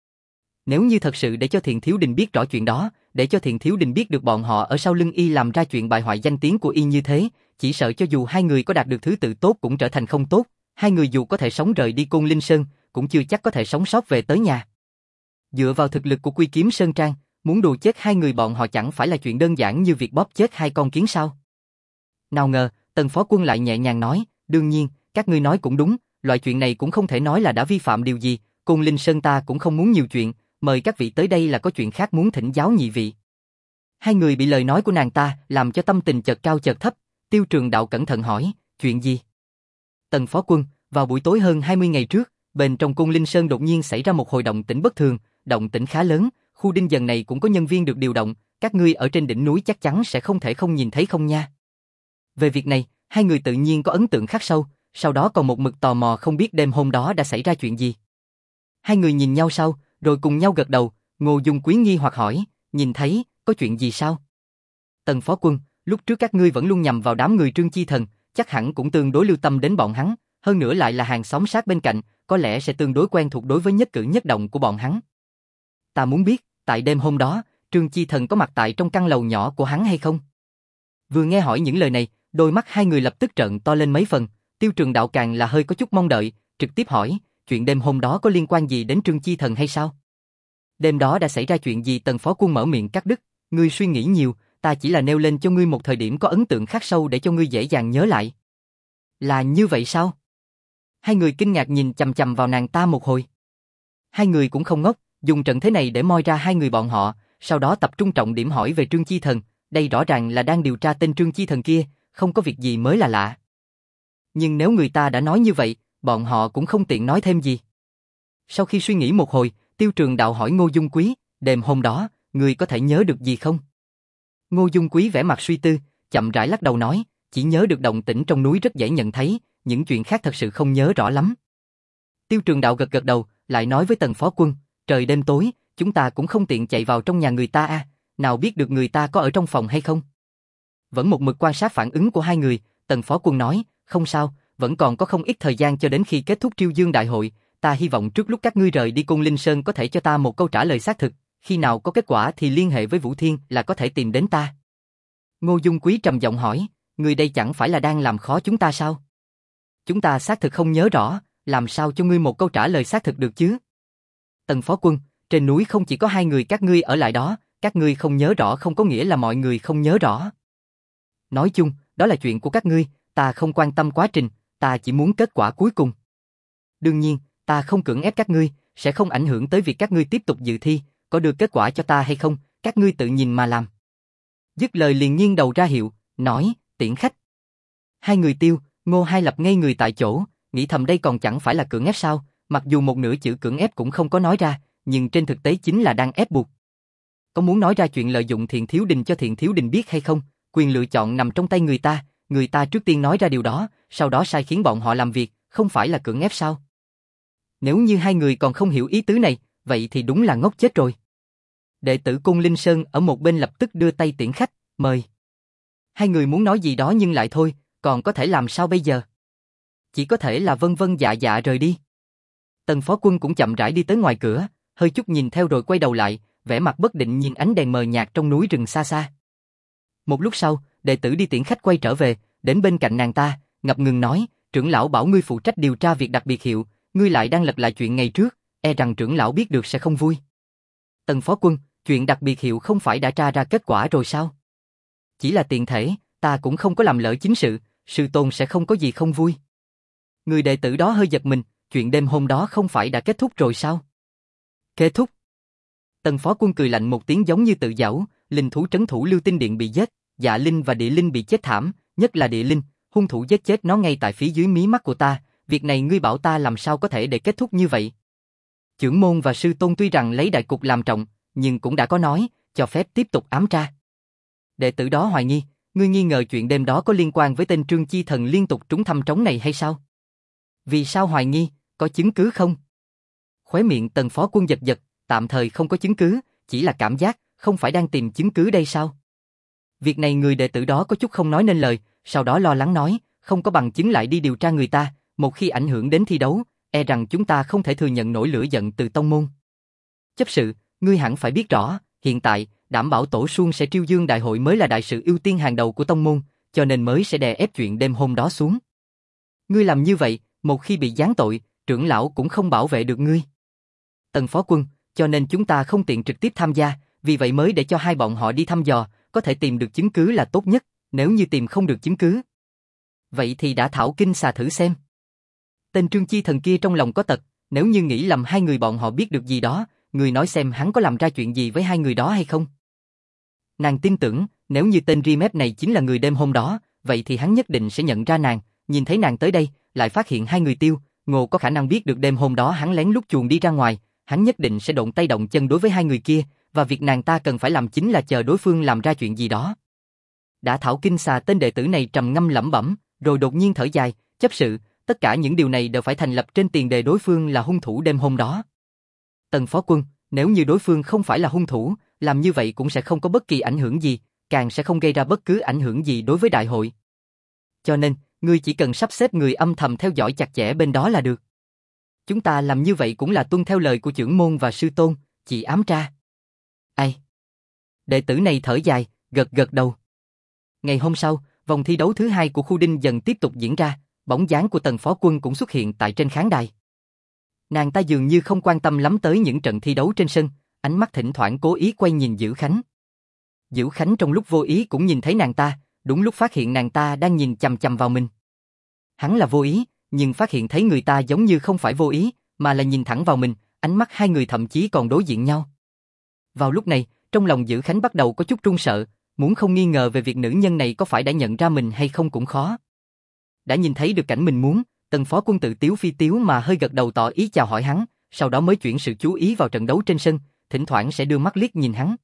Nếu như thật sự để cho Thiện Thiếu Đình biết rõ chuyện đó, để cho Thiện Thiếu Đình biết được bọn họ ở sau lưng y làm ra chuyện bại hoại danh tiếng của y như thế, chỉ sợ cho dù hai người có đạt được thứ tự tốt cũng trở thành không tốt, hai người dù có thể sống rời đi Côn Linh Sơn, cũng chưa chắc có thể sống sót về tới nhà. Dựa vào thực lực của Quy Kiếm Sơn Trang, muốn đùa chết hai người bọn họ chẳng phải là chuyện đơn giản như việc bóp chết hai con kiến sao? Nào ngờ, Tần Phó Quân lại nhẹ nhàng nói, đương nhiên, các ngươi nói cũng đúng, loại chuyện này cũng không thể nói là đã vi phạm điều gì, Côn Linh Sơn ta cũng không muốn nhiều chuyện, mời các vị tới đây là có chuyện khác muốn thỉnh giáo nhị vị. Hai người bị lời nói của nàng ta làm cho tâm tình chợt cao chợt thấp, Tiêu Trường Đạo cẩn thận hỏi, chuyện gì? Tần Phó Quân, vào buổi tối hơn 20 ngày trước, bên trong Côn Linh Sơn đột nhiên xảy ra một hồi động tĩnh bất thường, động tĩnh khá lớn, khu đinh dần này cũng có nhân viên được điều động, các ngươi ở trên đỉnh núi chắc chắn sẽ không thể không nhìn thấy không nha. Về việc này, hai người tự nhiên có ấn tượng khắc sâu, sau đó còn một mực tò mò không biết đêm hôm đó đã xảy ra chuyện gì. Hai người nhìn nhau sau, rồi cùng nhau gật đầu, Ngô Dung Quý nghi hoặc hỏi, nhìn thấy, có chuyện gì sao? Tần Phó Quân, lúc trước các ngươi vẫn luôn nhằm vào đám người Trương Chi Thần, chắc hẳn cũng tương đối lưu tâm đến bọn hắn, hơn nữa lại là hàng xóm sát bên cạnh, có lẽ sẽ tương đối quen thuộc đối với nhất cử nhất động của bọn hắn. Ta muốn biết, tại đêm hôm đó, Trương Chi Thần có mặt tại trong căn lầu nhỏ của hắn hay không? Vừa nghe hỏi những lời này, đôi mắt hai người lập tức trợn to lên mấy phần, Tiêu Trường Đạo càng là hơi có chút mong đợi, trực tiếp hỏi, chuyện đêm hôm đó có liên quan gì đến Trương Chi Thần hay sao? Đêm đó đã xảy ra chuyện gì? Tần Phó Quân mở miệng cắt đứt, ngươi suy nghĩ nhiều, ta chỉ là nêu lên cho ngươi một thời điểm có ấn tượng khắc sâu để cho ngươi dễ dàng nhớ lại. Là như vậy sao? Hai người kinh ngạc nhìn chằm chằm vào nàng ta một hồi. Hai người cũng không ngốc, dùng trận thế này để moi ra hai người bọn họ, sau đó tập trung trọng điểm hỏi về Trương Chi Thần, đây rõ ràng là đang điều tra tên Trương Chi Thần kia, không có việc gì mới là lạ. Nhưng nếu người ta đã nói như vậy, bọn họ cũng không tiện nói thêm gì. Sau khi suy nghĩ một hồi, Tiêu Trường Đạo hỏi Ngô Dung Quý, đêm hôm đó, người có thể nhớ được gì không? Ngô Dung Quý vẻ mặt suy tư, chậm rãi lắc đầu nói, chỉ nhớ được động tĩnh trong núi rất dễ nhận thấy, những chuyện khác thật sự không nhớ rõ lắm. Tiêu Trường Đạo gật gật đầu, lại nói với Tần Phó Quân, trời đêm tối, chúng ta cũng không tiện chạy vào trong nhà người ta nào biết được người ta có ở trong phòng hay không. Vẫn một mực quan sát phản ứng của hai người, Tần Phó Quân nói, không sao, vẫn còn có không ít thời gian cho đến khi kết thúc Triêu Dương Đại hội, ta hy vọng trước lúc các ngươi rời đi Côn Linh Sơn có thể cho ta một câu trả lời xác thực, khi nào có kết quả thì liên hệ với Vũ Thiên là có thể tìm đến ta. Ngô Dung Quý trầm giọng hỏi, ngươi đây chẳng phải là đang làm khó chúng ta sao? Chúng ta xác thực không nhớ rõ, làm sao cho ngươi một câu trả lời xác thực được chứ? Tần Phó Quân, trên núi không chỉ có hai người các ngươi ở lại đó, các ngươi không nhớ rõ không có nghĩa là mọi người không nhớ rõ. Nói chung, đó là chuyện của các ngươi, ta không quan tâm quá trình, ta chỉ muốn kết quả cuối cùng. Đương nhiên, ta không cưỡng ép các ngươi, sẽ không ảnh hưởng tới việc các ngươi tiếp tục dự thi, có được kết quả cho ta hay không, các ngươi tự nhìn mà làm. Dứt lời liền nghiêng đầu ra hiệu, nói, tiễn khách. Hai người Tiêu, Ngô Hai Lập ngây người tại chỗ, nghĩ thầm đây còn chẳng phải là cưỡng ép sao, mặc dù một nửa chữ cưỡng ép cũng không có nói ra, nhưng trên thực tế chính là đang ép buộc. Có muốn nói ra chuyện lợi dụng Thiện Thiếu Đình cho Thiện Thiếu Đình biết hay không, quyền lựa chọn nằm trong tay người ta trước tiên nói ra điều đó, sau đó sai khiến bọn họ làm việc, không phải là cưỡng ép sao? Nếu như hai người còn không hiểu ý tứ này, vậy thì đúng là ngốc chết rồi. Đệ tử Côn Linh Sơn ở một bên lập tức đưa tay tiễn khách, mời. Hai người muốn nói gì đó nhưng lại thôi, còn có thể làm sao bây giờ? Chỉ có thể là vân vân dạ dạ rời đi. Tần Phó Quân cũng chậm rãi đi tới ngoài cửa, hơi chút nhìn theo rồi quay đầu lại, vẻ mặt bất định nhìn ánh đèn mờ nhạt trong núi rừng xa xa. Một lúc sau, đệ tử đi tiễn khách quay trở về, đến bên cạnh nàng ta, ngập ngừng nói, trưởng lão bảo ngươi phụ trách điều tra việc đặc biệt hiệu, ngươi lại đang lật lại chuyện ngày trước, e rằng trưởng lão biết được sẽ không vui. Tần Phó Quân, chuyện đặc biệt hiệu không phải đã tra ra kết quả rồi sao? Chỉ là tiện thể, ta cũng không có làm lỡ chính sự, sư tôn sẽ không có gì không vui. Người đệ tử đó hơi giật mình, chuyện đêm hôm đó không phải đã kết thúc rồi sao? Kết thúc? Tần Phó Quân cười lạnh một tiếng giống như tự giễu, linh thú trấn thủ Lưu Tinh Điện bị giết, Dạ Linh và Địa Linh bị chết thảm, nhất là Địa Linh, hung thủ giết chết nó ngay tại phía dưới mí mắt của ta, việc này ngươi bảo ta làm sao có thể để kết thúc như vậy? Chưởng môn và sư tôn tuy rằng lấy đại cục làm trọng, nhưng cũng đã có nói, cho phép tiếp tục ám tra. Đệ tử đó hoài nghi, ngươi nghi ngờ chuyện đêm đó có liên quan với tên Trương Chi Thần liên tục trúng thăm trống này hay sao? Vì sao hoài nghi, có chứng cứ không? Khóe miệng Tần Phó Quân giật giật, tạm thời không có chứng cứ, chỉ là cảm giác, không phải đang tìm chứng cứ đây sao? Việc này người đệ tử đó có chút không nói nên lời, sau đó lo lắng nói, không có bằng chứng lại đi điều tra người ta, một khi ảnh hưởng đến thi đấu, e rằng chúng ta không thể thừa nhận nổi lửa giận từ tông môn. Chấp sự, ngươi hẳn phải biết rõ, hiện tại, đảm bảo Tổ Suông sẽ triêu dương đại hội mới là đại sự ưu tiên hàng đầu của tông môn, cho nên mới sẽ đè ép chuyện đêm hôm đó xuống. Ngươi làm như vậy, một khi bị giáng tội, trưởng lão cũng không bảo vệ được ngươi. Tần Phó Quân, cho nên chúng ta không tiện trực tiếp tham gia, vì vậy mới để cho hai bọn họ đi thăm dò, có thể tìm được chứng cứ là tốt nhất, nếu như tìm không được chứng cứ. Vậy thì đã thảo kinh xà thử xem. Tên Trương Chi Thần kia trong lòng có tật, nếu như nghĩ lầm hai người bọn họ biết được gì đó, người nói xem hắn có làm ra chuyện gì với hai người đó hay không. Nàng tin tưởng, nếu như tên Rimep này chính là người đêm hôm đó, vậy thì hắn nhất định sẽ nhận ra nàng, nhìn thấy nàng tới đây, lại phát hiện hai người Tiêu, Ngô có khả năng biết được đêm hôm đó hắn lén lút chuồn đi ra ngoài, hắn nhất định sẽ động tay động chân đối với hai người kia, và việc nàng ta cần phải làm chính là chờ đối phương làm ra chuyện gì đó. Đã thảo kinh xà tên đệ tử này trầm ngâm lẩm bẩm, rồi đột nhiên thở dài, chấp sự, tất cả những điều này đều phải thành lập trên tiền đề đối phương là hung thủ đêm hôm đó. Tần Phó Quân, nếu như đối phương không phải là hung thủ, làm như vậy cũng sẽ không có bất kỳ ảnh hưởng gì, càng sẽ không gây ra bất cứ ảnh hưởng gì đối với đại hội. Cho nên, ngươi chỉ cần sắp xếp người âm thầm theo dõi chặt chẽ bên đó là được. Chúng ta làm như vậy cũng là tuân theo lời của chưởng môn và sư tôn, chỉ ám tra. Ai? Đệ tử này thở dài, gật gật đầu. Ngày hôm sau, vòng thi đấu thứ hai của khu Đinh dần tiếp tục diễn ra, bóng dáng của Tần Phó Quân cũng xuất hiện tại trên khán đài. Nàng ta dường như không quan tâm lắm tới những trận thi đấu trên sân, ánh mắt thỉnh thoảng cố ý quay nhìn Dữ Khánh. Dữ Khánh trong lúc vô ý cũng nhìn thấy nàng ta, đúng lúc phát hiện nàng ta đang nhìn chằm chằm vào mình. Hắn là vô ý, nhưng phát hiện thấy người ta giống như không phải vô ý, mà là nhìn thẳng vào mình, ánh mắt hai người thậm chí còn đối diện nhau. Vào lúc này, trong lòng Dữ Khánh bắt đầu có chút run sợ, muốn không nghi ngờ về việc nữ nhân này có phải đã nhận ra mình hay không cũng khó. Đã nhìn thấy được cảnh mình muốn, Tần Phó Quân tự tiếu phi tiếu mà hơi gật đầu tỏ ý chào hỏi hắn, sau đó mới chuyển sự chú ý vào trận đấu trên sân, thỉnh thoảng sẽ đưa mắt liếc nhìn hắn.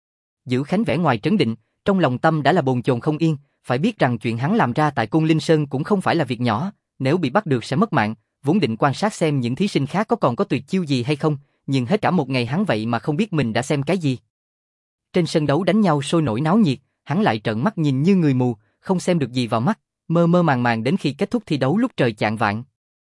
Dữ Khánh vẻ ngoài trấn định, trong lòng tâm đã là bồn chồn không yên, phải biết rằng chuyện hắn làm ra tại Côn Linh Sơn cũng không phải là việc nhỏ, nếu bị bắt được sẽ mất mạng, vốn định quan sát xem những thí sinh khác còn có tuyệt chiêu gì hay không, nhưng hết cả một ngày hắn vậy mà không biết mình đã xem cái gì. Trên sân đấu đánh nhau sôi nổi náo nhiệt, hắn lại trợn mắt nhìn như người mù, không xem được gì vào mắt, mơ mơ màng màng đến khi kết thúc thi đấu lúc trời chạng vạng.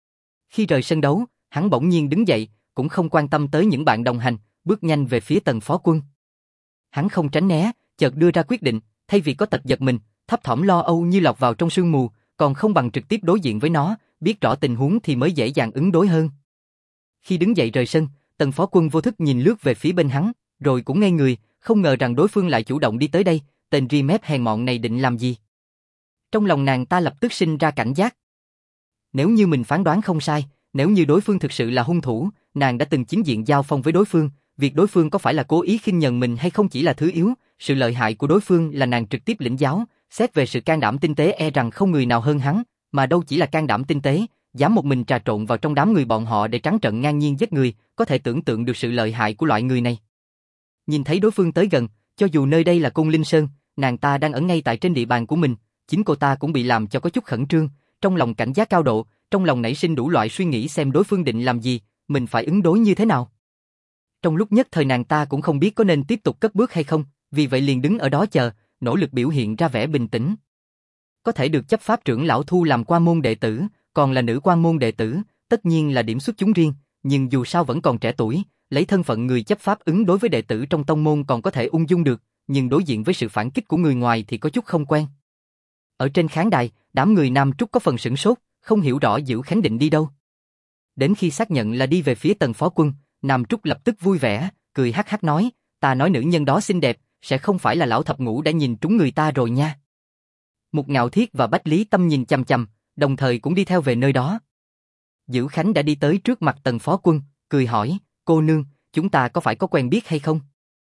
Khi rời sân đấu, hắn bỗng nhiên đứng dậy, cũng không quan tâm tới những bạn đồng hành, bước nhanh về phía Tần Phó Quân. Hắn không tránh né, chợt đưa ra quyết định, thay vì có tật giật mình, thấp thỏm lo âu như lọt vào trong sương mù, còn không bằng trực tiếp đối diện với nó, biết rõ tình huống thì mới dễ dàng ứng đối hơn. Khi đứng dậy rời sân, Tần Phó Quân vô thức nhìn lướt về phía bên hắn, rồi cũng ngây người, không ngờ rằng đối phương lại chủ động đi tới đây, tên Rimep hèn mọn này định làm gì? Trong lòng nàng ta lập tức sinh ra cảnh giác. Nếu như mình phán đoán không sai, nếu như đối phương thực sự là hung thủ, nàng đã từng chính diện giao phong với đối phương, việc đối phương có phải là cố ý khinh nhờn mình hay không chỉ là thứ yếu, sự lợi hại của đối phương là nàng trực tiếp lĩnh giáo, Xét về sự can đảm tinh tế e rằng không người nào hơn hắn, mà đâu chỉ là can đảm tinh tế, dám một mình trà trộn vào trong đám người bọn họ để trắng trợn ngang nhiên giết người, có thể tưởng tượng được sự lợi hại của loại người này. Nhìn thấy đối phương tới gần, cho dù nơi đây là Côn Linh Sơn, nàng ta đang ở ngay tại trên địa bàn của mình, chính cô ta cũng bị làm cho có chút khẩn trương, trong lòng cảnh giác cao độ, trong lòng nảy sinh đủ loại suy nghĩ xem đối phương định làm gì, mình phải ứng đối như thế nào. Trong lúc nhất thời nàng ta cũng không biết có nên tiếp tục cất bước hay không, vì vậy liền đứng ở đó chờ, nỗ lực biểu hiện ra vẻ bình tĩnh. Có thể được chấp pháp trưởng lão thu làm quan môn đệ tử, còn là nữ quan môn đệ tử, tất nhiên là điểm xuất chúng riêng, nhưng dù sao vẫn còn trẻ tuổi, lấy thân phận người chấp pháp ứng đối với đệ tử trong tông môn còn có thể ung dung được, nhưng đối diện với sự phản kích của người ngoài thì có chút không quen. Ở trên khán đài, đám người Nam Trúc có phần sửng sốt, không hiểu rõ Dữ Khánh định đi đâu. Đến khi xác nhận là đi về phía Tần phó quân, Nam Trúc lập tức vui vẻ, cười hắc hắc nói, ta nói nữ nhân đó xinh đẹp, sẽ không phải là lão thập ngũ đã nhìn trúng người ta rồi nha. Mục Ngạo Thiết và Bách Lý Tâm nhìn chằm chằm, đồng thời cũng đi theo về nơi đó. Dữ Khánh đã đi tới trước mặt Tần phó quân, cười hỏi, cô nương, chúng ta có phải có quen biết hay không?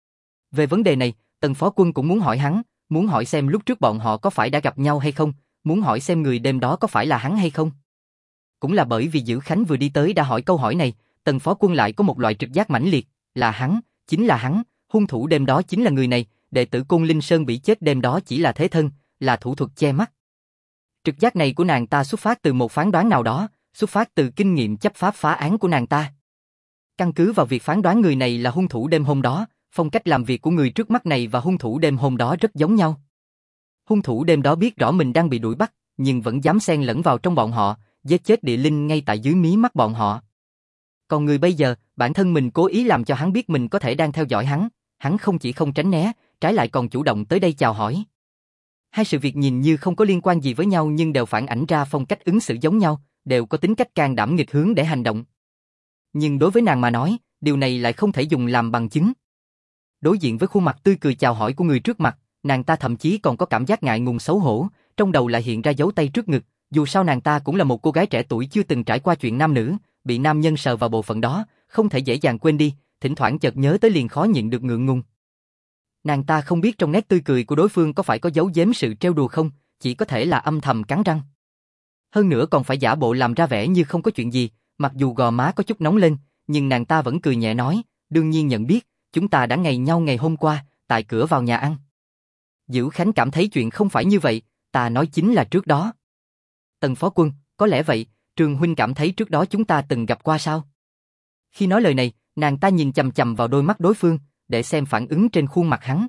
Về vấn đề này, Tần phó quân cũng muốn hỏi hắn, muốn hỏi xem lúc trước bọn họ có phải đã gặp nhau hay không, muốn hỏi xem người đêm đó có phải là hắn hay không. Cũng là bởi vì Dữ Khánh vừa đi tới đã hỏi câu hỏi này, Tần phó quân lại có một loại trực giác mãnh liệt, là hắn, chính là hắn, hung thủ đêm đó chính là người này, đệ tử Côn Linh Sơn bị chết đêm đó chỉ là thế thân, là thủ thuật che mắt. Trực giác này của nàng ta xuất phát từ một phán đoán nào đó, xuất phát từ kinh nghiệm chấp pháp phá án của nàng ta. Căn cứ vào việc phán đoán người này là hung thủ đêm hôm đó, phong cách làm việc của người trước mắt này và hung thủ đêm hôm đó rất giống nhau. Hung thủ đêm đó biết rõ mình đang bị đuổi bắt, nhưng vẫn dám xen lẫn vào trong bọn họ, giết chết địa linh ngay tại dưới mí mắt bọn họ. Còn người bây giờ, bản thân mình cố ý làm cho hắn biết mình có thể đang theo dõi hắn không chỉ không tránh né, trái lại còn chủ động tới đây chào hỏi. Hai sự việc nhìn như không có liên quan gì với nhau nhưng đều phản ảnh ra phong cách ứng xử giống nhau, đều có tính cách can đảm nghịch hướng để hành động. Nhưng đối với nàng mà nói, điều này lại không thể dùng làm bằng chứng. Đối diện với khuôn mặt tươi cười chào hỏi của người trước mặt, nàng ta thậm chí còn có cảm giác ngại ngùng xấu hổ, trong đầu lại hiện ra dấu tay trước ngực, dù sao nàng ta cũng là một cô gái trẻ tuổi chưa từng trải qua chuyện nam nữ, bị nam nhân sờ vào bộ phận đó, không thể dễ dàng quên đi, thỉnh thoảng chợt nhớ tới liền khó nhịn được ngượng ngùng. Nàng ta không biết trong nét tươi cười của đối phương có phải có giấu giếm sự trêu đùa không, chỉ có thể là âm thầm cắn răng. Hơn nữa còn phải giả bộ làm ra vẻ như không có chuyện gì, mặc dù gò má có chút nóng lên, nhưng nàng ta vẫn cười nhẹ nói, đương nhiên nhận biết, chúng ta đã ngày nhau ngày hôm qua, tại cửa vào nhà ăn. Dữ Khánh cảm thấy chuyện không phải như vậy, ta nói chính là trước đó. Tần phó quân, có lẽ vậy, Trường huynh cảm thấy trước đó chúng ta từng gặp qua sao? Khi nói lời này, nàng ta nhìn chằm chằm vào đôi mắt đối phương, để xem phản ứng trên khuôn mặt hắn.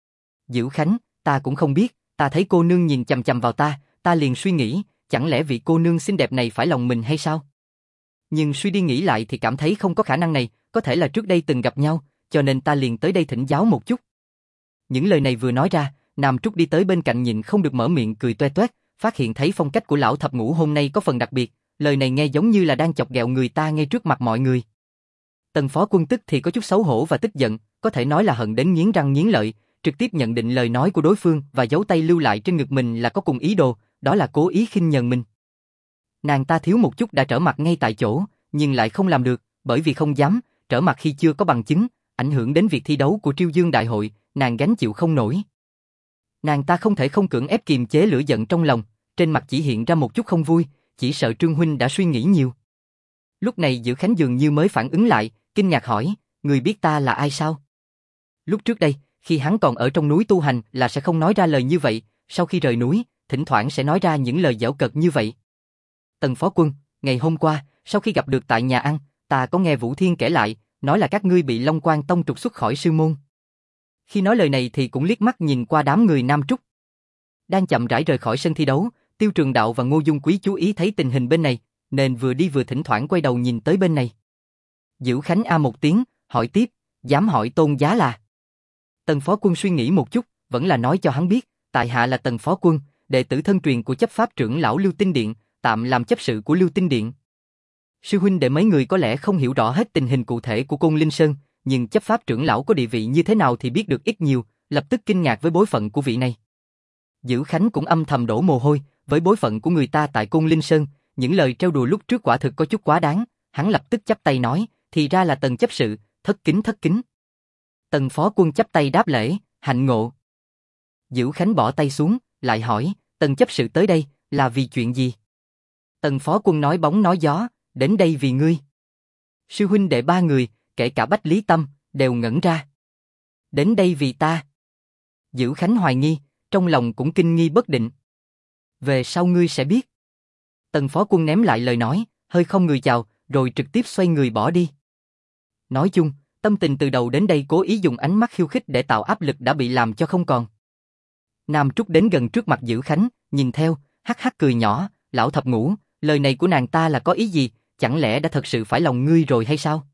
Dữ Khánh, ta cũng không biết, ta thấy cô nương nhìn chằm chằm vào ta liền suy nghĩ, chẳng lẽ vị cô nương xinh đẹp này phải lòng mình hay sao? Nhưng suy đi nghĩ lại thì cảm thấy không có khả năng này, có thể là trước đây từng gặp nhau, cho nên ta liền tới đây thỉnh giáo một chút. Những lời này vừa nói ra, Nam Trúc đi tới bên cạnh nhịn không được mở miệng cười toe toét, phát hiện thấy phong cách của lão thập ngũ hôm nay có phần đặc biệt, lời này nghe giống như là đang chọc ghẹo người ta ngay trước mặt mọi người. Tần phó quân tức thì có chút xấu hổ và tức giận, có thể nói là hận đến nghiến răng nghiến lợi, trực tiếp nhận định lời nói của đối phương và dấu tay lưu lại trên ngực mình là có cùng ý đồ, đó là cố ý khinh nhờn mình. Nàng ta thiếu một chút đã trở mặt ngay tại chỗ, nhưng lại không làm được, bởi vì không dám, trở mặt khi chưa có bằng chứng, ảnh hưởng đến việc thi đấu của Triêu Dương Đại hội, nàng gánh chịu không nổi. Nàng ta không thể không cưỡng ép kiềm chế lửa giận trong lòng, trên mặt chỉ hiện ra một chút không vui, chỉ sợ Trương huynh đã suy nghĩ nhiều. Lúc này Dữ Khánh dường như mới phản ứng lại, kinh ngạc hỏi, người biết ta là ai sao? Lúc trước đây, khi hắn còn ở trong núi tu hành là sẽ không nói ra lời như vậy, sau khi rời núi, thỉnh thoảng sẽ nói ra những lời giễu cợt như vậy. Tần phó quân, ngày hôm qua, sau khi gặp được tại nhà ăn, ta có nghe Vũ Thiên kể lại, nói là các ngươi bị Long Quan Tông trục xuất khỏi sư môn. Khi nói lời này thì cũng liếc mắt nhìn qua đám người Nam Trúc. Đang chậm rãi rời khỏi sân thi đấu, Tiêu Trường Đạo và Ngô Dung Quý chú ý thấy tình hình bên này, nên vừa đi vừa thỉnh thoảng quay đầu nhìn tới bên này. Dữ Khánh a một tiếng, hỏi tiếp, dám hỏi tôn giá là? Tần phó quân suy nghĩ một chút, vẫn là nói cho hắn biết, tại hạ là Tần phó quân, đệ tử thân truyền của chấp pháp trưởng lão Lưu Tinh Điện, tạm làm chấp sự của Lưu Tinh Điện. Sư huynh đệ mấy người có lẽ không hiểu rõ hết tình hình cụ thể của Côn Linh Sơn, nhưng chấp pháp trưởng lão có địa vị như thế nào thì biết được ít nhiều, lập tức kinh ngạc với bối phận của vị này. Dữ Khánh cũng âm thầm đổ mồ hôi, với bối phận của người ta tại Côn Linh Sơn, những lời trêu đùa lúc trước quả thực có chút quá đáng, hắn lập tức chắp tay nói, thì ra là Tần chấp sự, thất kính thất kính. Tần phó quân chắp tay đáp lễ, hạnh ngộ. Dữ Khánh bỏ tay xuống, lại hỏi, Tần chấp sự tới đây, là vì chuyện gì? Tần phó quân nói bóng nói gió, đến đây vì ngươi. Sư huynh đệ ba người, kể cả Bách Lý Tâm, đều ngẩn ra. Đến đây vì ta. Dữ Khánh hoài nghi, trong lòng cũng kinh nghi bất định. Về sau ngươi sẽ biết. Tần phó quân ném lại lời nói, hơi không người chào, rồi trực tiếp xoay người bỏ đi. Nói chung, tâm tình từ đầu đến đây cố ý dùng ánh mắt khiêu khích để tạo áp lực đã bị làm cho không còn. Nam Trúc đến gần trước mặt Dữ Khánh, nhìn theo, hắc hắc cười nhỏ, lão thập ngũ, lời này của nàng ta là có ý gì, chẳng lẽ đã thật sự phải lòng ngươi rồi hay sao?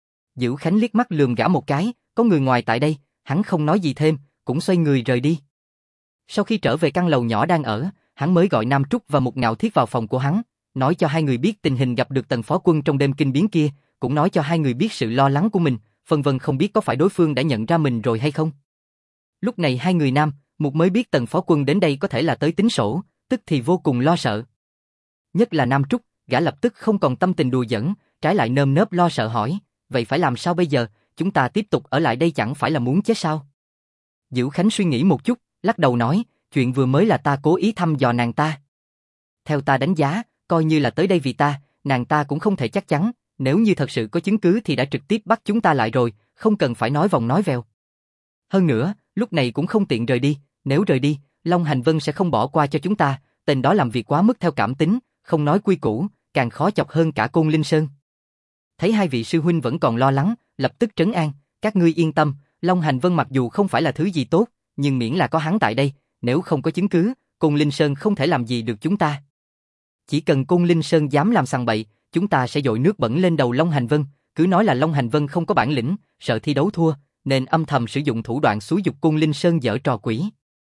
Dữ Khánh liếc mắt lườm gã một cái, có người ngoài tại đây, hắn không nói gì thêm, cũng xoay người rời đi. Sau khi trở về căn lầu nhỏ đang ở, hắn mới gọi Nam Trúc và Mục Ngạo Thiết vào phòng của hắn, nói cho hai người biết tình hình gặp được Tần phó quân trong đêm kinh biến kia, cũng nói cho hai người biết sự lo lắng của mình, phân vân không biết có phải đối phương đã nhận ra mình rồi hay không. Lúc này hai người nam, Mục mới biết Tần phó quân đến đây có thể là tới tính sổ, tức thì vô cùng lo sợ. Nhất là Nam Trúc, gã lập tức không còn tâm tình đùa giỡn, trái lại nơm nớp lo sợ hỏi, vậy phải làm sao bây giờ, chúng ta tiếp tục ở lại đây chẳng phải là muốn chết sao? Dữ Khánh suy nghĩ một chút, lắc đầu nói, chuyện vừa mới là ta cố ý thăm dò nàng ta. Theo ta đánh giá, coi như là tới đây vì ta, nàng ta cũng không thể chắc chắn, nếu như thật sự có chứng cứ thì đã trực tiếp bắt chúng ta lại rồi, không cần phải nói vòng nói vèo. Hơn nữa, lúc này cũng không tiện rời đi, nếu rời đi, Long Hành Vân sẽ không bỏ qua cho chúng ta, tên đó làm việc quá mức theo cảm tính, không nói quy củ, càng khó chọc hơn cả Côn Linh Sơn. Thấy hai vị sư huynh vẫn còn lo lắng, lập tức trấn an, các ngươi yên tâm, Long Hành Vân mặc dù không phải là thứ gì tốt, nhưng miễn là có hắn tại đây, nếu không có chứng cứ, Côn Linh Sơn không thể làm gì được chúng ta. Chỉ cần Côn Linh Sơn dám làm sằng bậy, chúng ta sẽ dội nước bẩn lên đầu Long Hành Vân, cứ nói là Long Hành Vân không có bản lĩnh, sợ thi đấu thua, nên âm thầm sử dụng thủ đoạn xúi giục Côn Linh Sơn giở trò quỷ.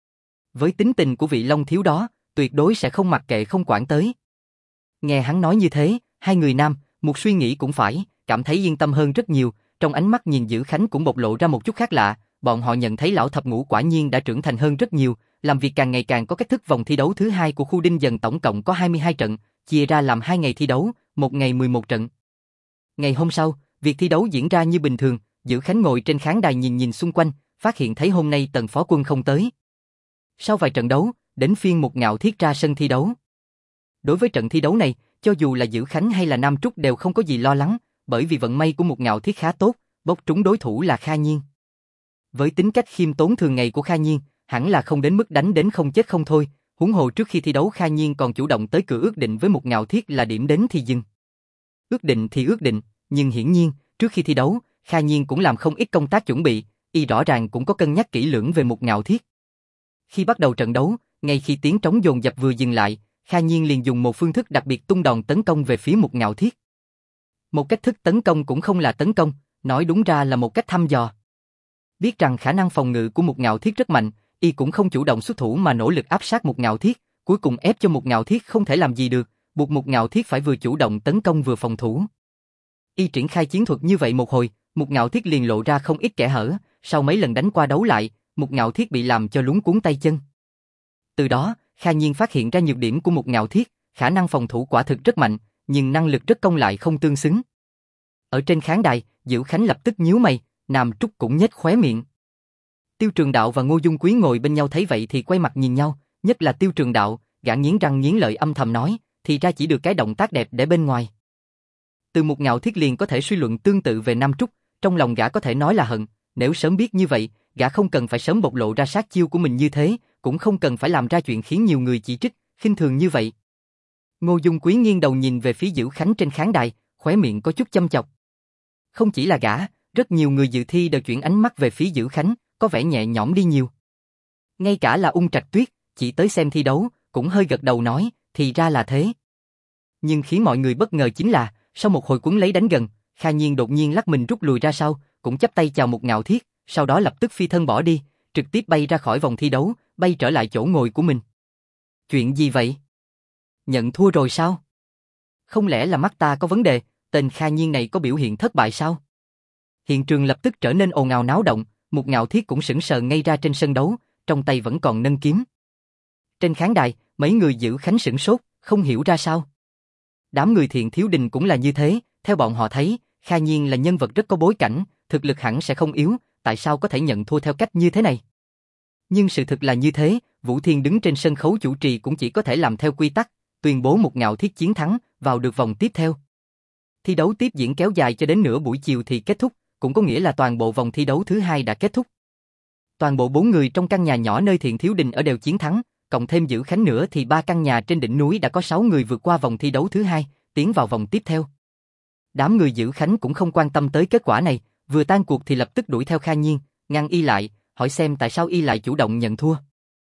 Với tính tình của vị Long thiếu đó, tuyệt đối sẽ không mặc kệ không quản tới. Nghe hắn nói như thế, hai người nam, một suy nghĩ cũng phải, cảm thấy yên tâm hơn rất nhiều, trong ánh mắt nhìn Dữ Khánh cũng bộc lộ ra một chút khác lạ, bọn họ nhận thấy lão thập ngũ quả nhiên đã trưởng thành hơn rất nhiều, làm việc càng ngày càng có cách thức. Vòng thi đấu thứ hai của khu Đinh Dần tổng cộng có 22 trận, chia ra làm 2 ngày thi đấu, một ngày 11 trận. Ngày hôm sau, việc thi đấu diễn ra như bình thường, Dữ Khánh ngồi trên khán đài nhìn xung quanh, phát hiện thấy hôm nay Tần phó quân không tới. Sau vài trận đấu, đến phiên Mục Ngạo Thiết ra sân thi đấu. Đối với trận thi đấu này, cho dù là Dữ Khánh hay là Nam Trúc đều không có gì lo lắng, bởi vì vận may của Mục Ngạo Thiết khá tốt, bốc trúng đối thủ là Kha Nhiên. Với tính cách khiêm tốn thường ngày của Kha Nhiên, hẳn là không đến mức đánh đến không chết không thôi, huống hồ trước khi thi đấu Kha Nhiên còn chủ động tới cửa ước định với Mục Ngạo Thiết là điểm đến thì dừng. Ước định thì ước định, nhưng hiển nhiên, trước khi thi đấu, Kha Nhiên cũng làm không ít công tác chuẩn bị, y rõ ràng cũng có cân nhắc kỹ lưỡng về Mục Ngạo Thiết. Khi bắt đầu trận đấu, ngay khi tiếng trống dồn dập vừa dừng lại, Kha Nhiên liền dùng một phương thức đặc biệt tung đòn tấn công về phía Mục Ngạo Thiết. Một cách thức tấn công cũng không là tấn công, nói đúng ra là một cách thăm dò. Biết rằng khả năng phòng ngự của Mục Ngạo Thiết rất mạnh, y cũng không chủ động xuất thủ mà nỗ lực áp sát Mục Ngạo Thiết, cuối cùng ép cho Mục Ngạo Thiết không thể làm gì được, buộc Mục Ngạo Thiết phải vừa chủ động tấn công vừa phòng thủ. Y triển khai chiến thuật như vậy một hồi, Mục Ngạo Thiết liền lộ ra không ít kẽ hở, sau mấy lần đánh qua đấu lại, Mục Ngạo Thiết bị làm cho luống cuống tay chân. Từ đó, Kha Nhiên phát hiện ra nhược điểm của Mục Ngạo Thiết, khả năng phòng thủ quả thực rất mạnh, nhưng năng lực rất công lại không tương xứng. Ở trên khán đài, Dữ Khánh lập tức nhíu mày, Nam Trúc cũng nhếch khóe miệng. Tiêu Trường Đạo và Ngô Dung Quý ngồi bên nhau thấy vậy thì quay mặt nhìn nhau, nhất là Tiêu Trường Đạo, gã nghiến răng nghiến lợi âm thầm nói, thì ra chỉ được cái động tác đẹp để bên ngoài. Từ Mục Ngạo Thiết liền có thể suy luận tương tự về Nam Trúc, trong lòng gã có thể nói là hận, nếu sớm biết như vậy, gã không cần phải sớm bộc lộ ra sát chiêu của mình như thế, cũng không cần phải làm ra chuyện khiến nhiều người chỉ trích, khinh thường như vậy. Ngô Dung Quý nghiêng đầu nhìn về phía Dữ Khánh trên khán đài, khóe miệng có chút châm chọc. Không chỉ là gã, rất nhiều người dự thi đều chuyển ánh mắt về phía Dữ Khánh, có vẻ nhẹ nhõm đi nhiều. Ngay cả là Ung Trạch Tuyết, chỉ tới xem thi đấu, cũng hơi gật đầu nói, thì ra là thế. Nhưng khiến mọi người bất ngờ chính là, sau một hồi quấn lấy đánh gần, Kha Nhiên đột nhiên lắc mình rút lùi ra sau, cũng chắp tay chào Mục Ngạo Thiết, sau đó lập tức phi thân bỏ đi, trực tiếp bay ra khỏi vòng thi đấu, bay trở lại chỗ ngồi của mình. Chuyện gì vậy? Nhận thua rồi sao? Không lẽ là mắt ta có vấn đề, tên Kha Nhiên này có biểu hiện thất bại sao? Hiện trường lập tức trở nên ồn ào náo động, Mục Ngạo Thiết cũng sững sờ ngay ra trên sân đấu, trong tay vẫn còn nâng kiếm. Trên khán đài, mấy người Dữ Khánh sửng sốt, không hiểu ra sao. Đám người Thiện Thiếu Đình cũng là như thế, theo bọn họ thấy, Kha Nhiên là nhân vật rất có bối cảnh, thực lực hẳn sẽ không yếu, tại sao có thể nhận thua theo cách như thế này? Nhưng sự thực là như thế, Vũ Thiên đứng trên sân khấu chủ trì cũng chỉ có thể làm theo quy tắc, tuyên bố một Ngạo Thiết chiến thắng, vào được vòng tiếp theo. Thi đấu tiếp diễn kéo dài cho đến nửa buổi chiều thì kết thúc, cũng có nghĩa là toàn bộ vòng thi đấu thứ hai đã kết thúc. Toàn bộ 4 người trong căn nhà nhỏ nơi Thiện Thiếu Đình ở đều chiến thắng, cộng thêm Dữ Khánh nữa thì 3 căn nhà trên đỉnh núi đã có 6 người vượt qua vòng thi đấu thứ hai, tiến vào vòng tiếp theo. Đám người Dữ Khánh cũng không quan tâm tới kết quả này, vừa tan cuộc thì lập tức đuổi theo Kha Nhiên, ngăn y lại, hỏi xem tại sao y lại chủ động nhận thua.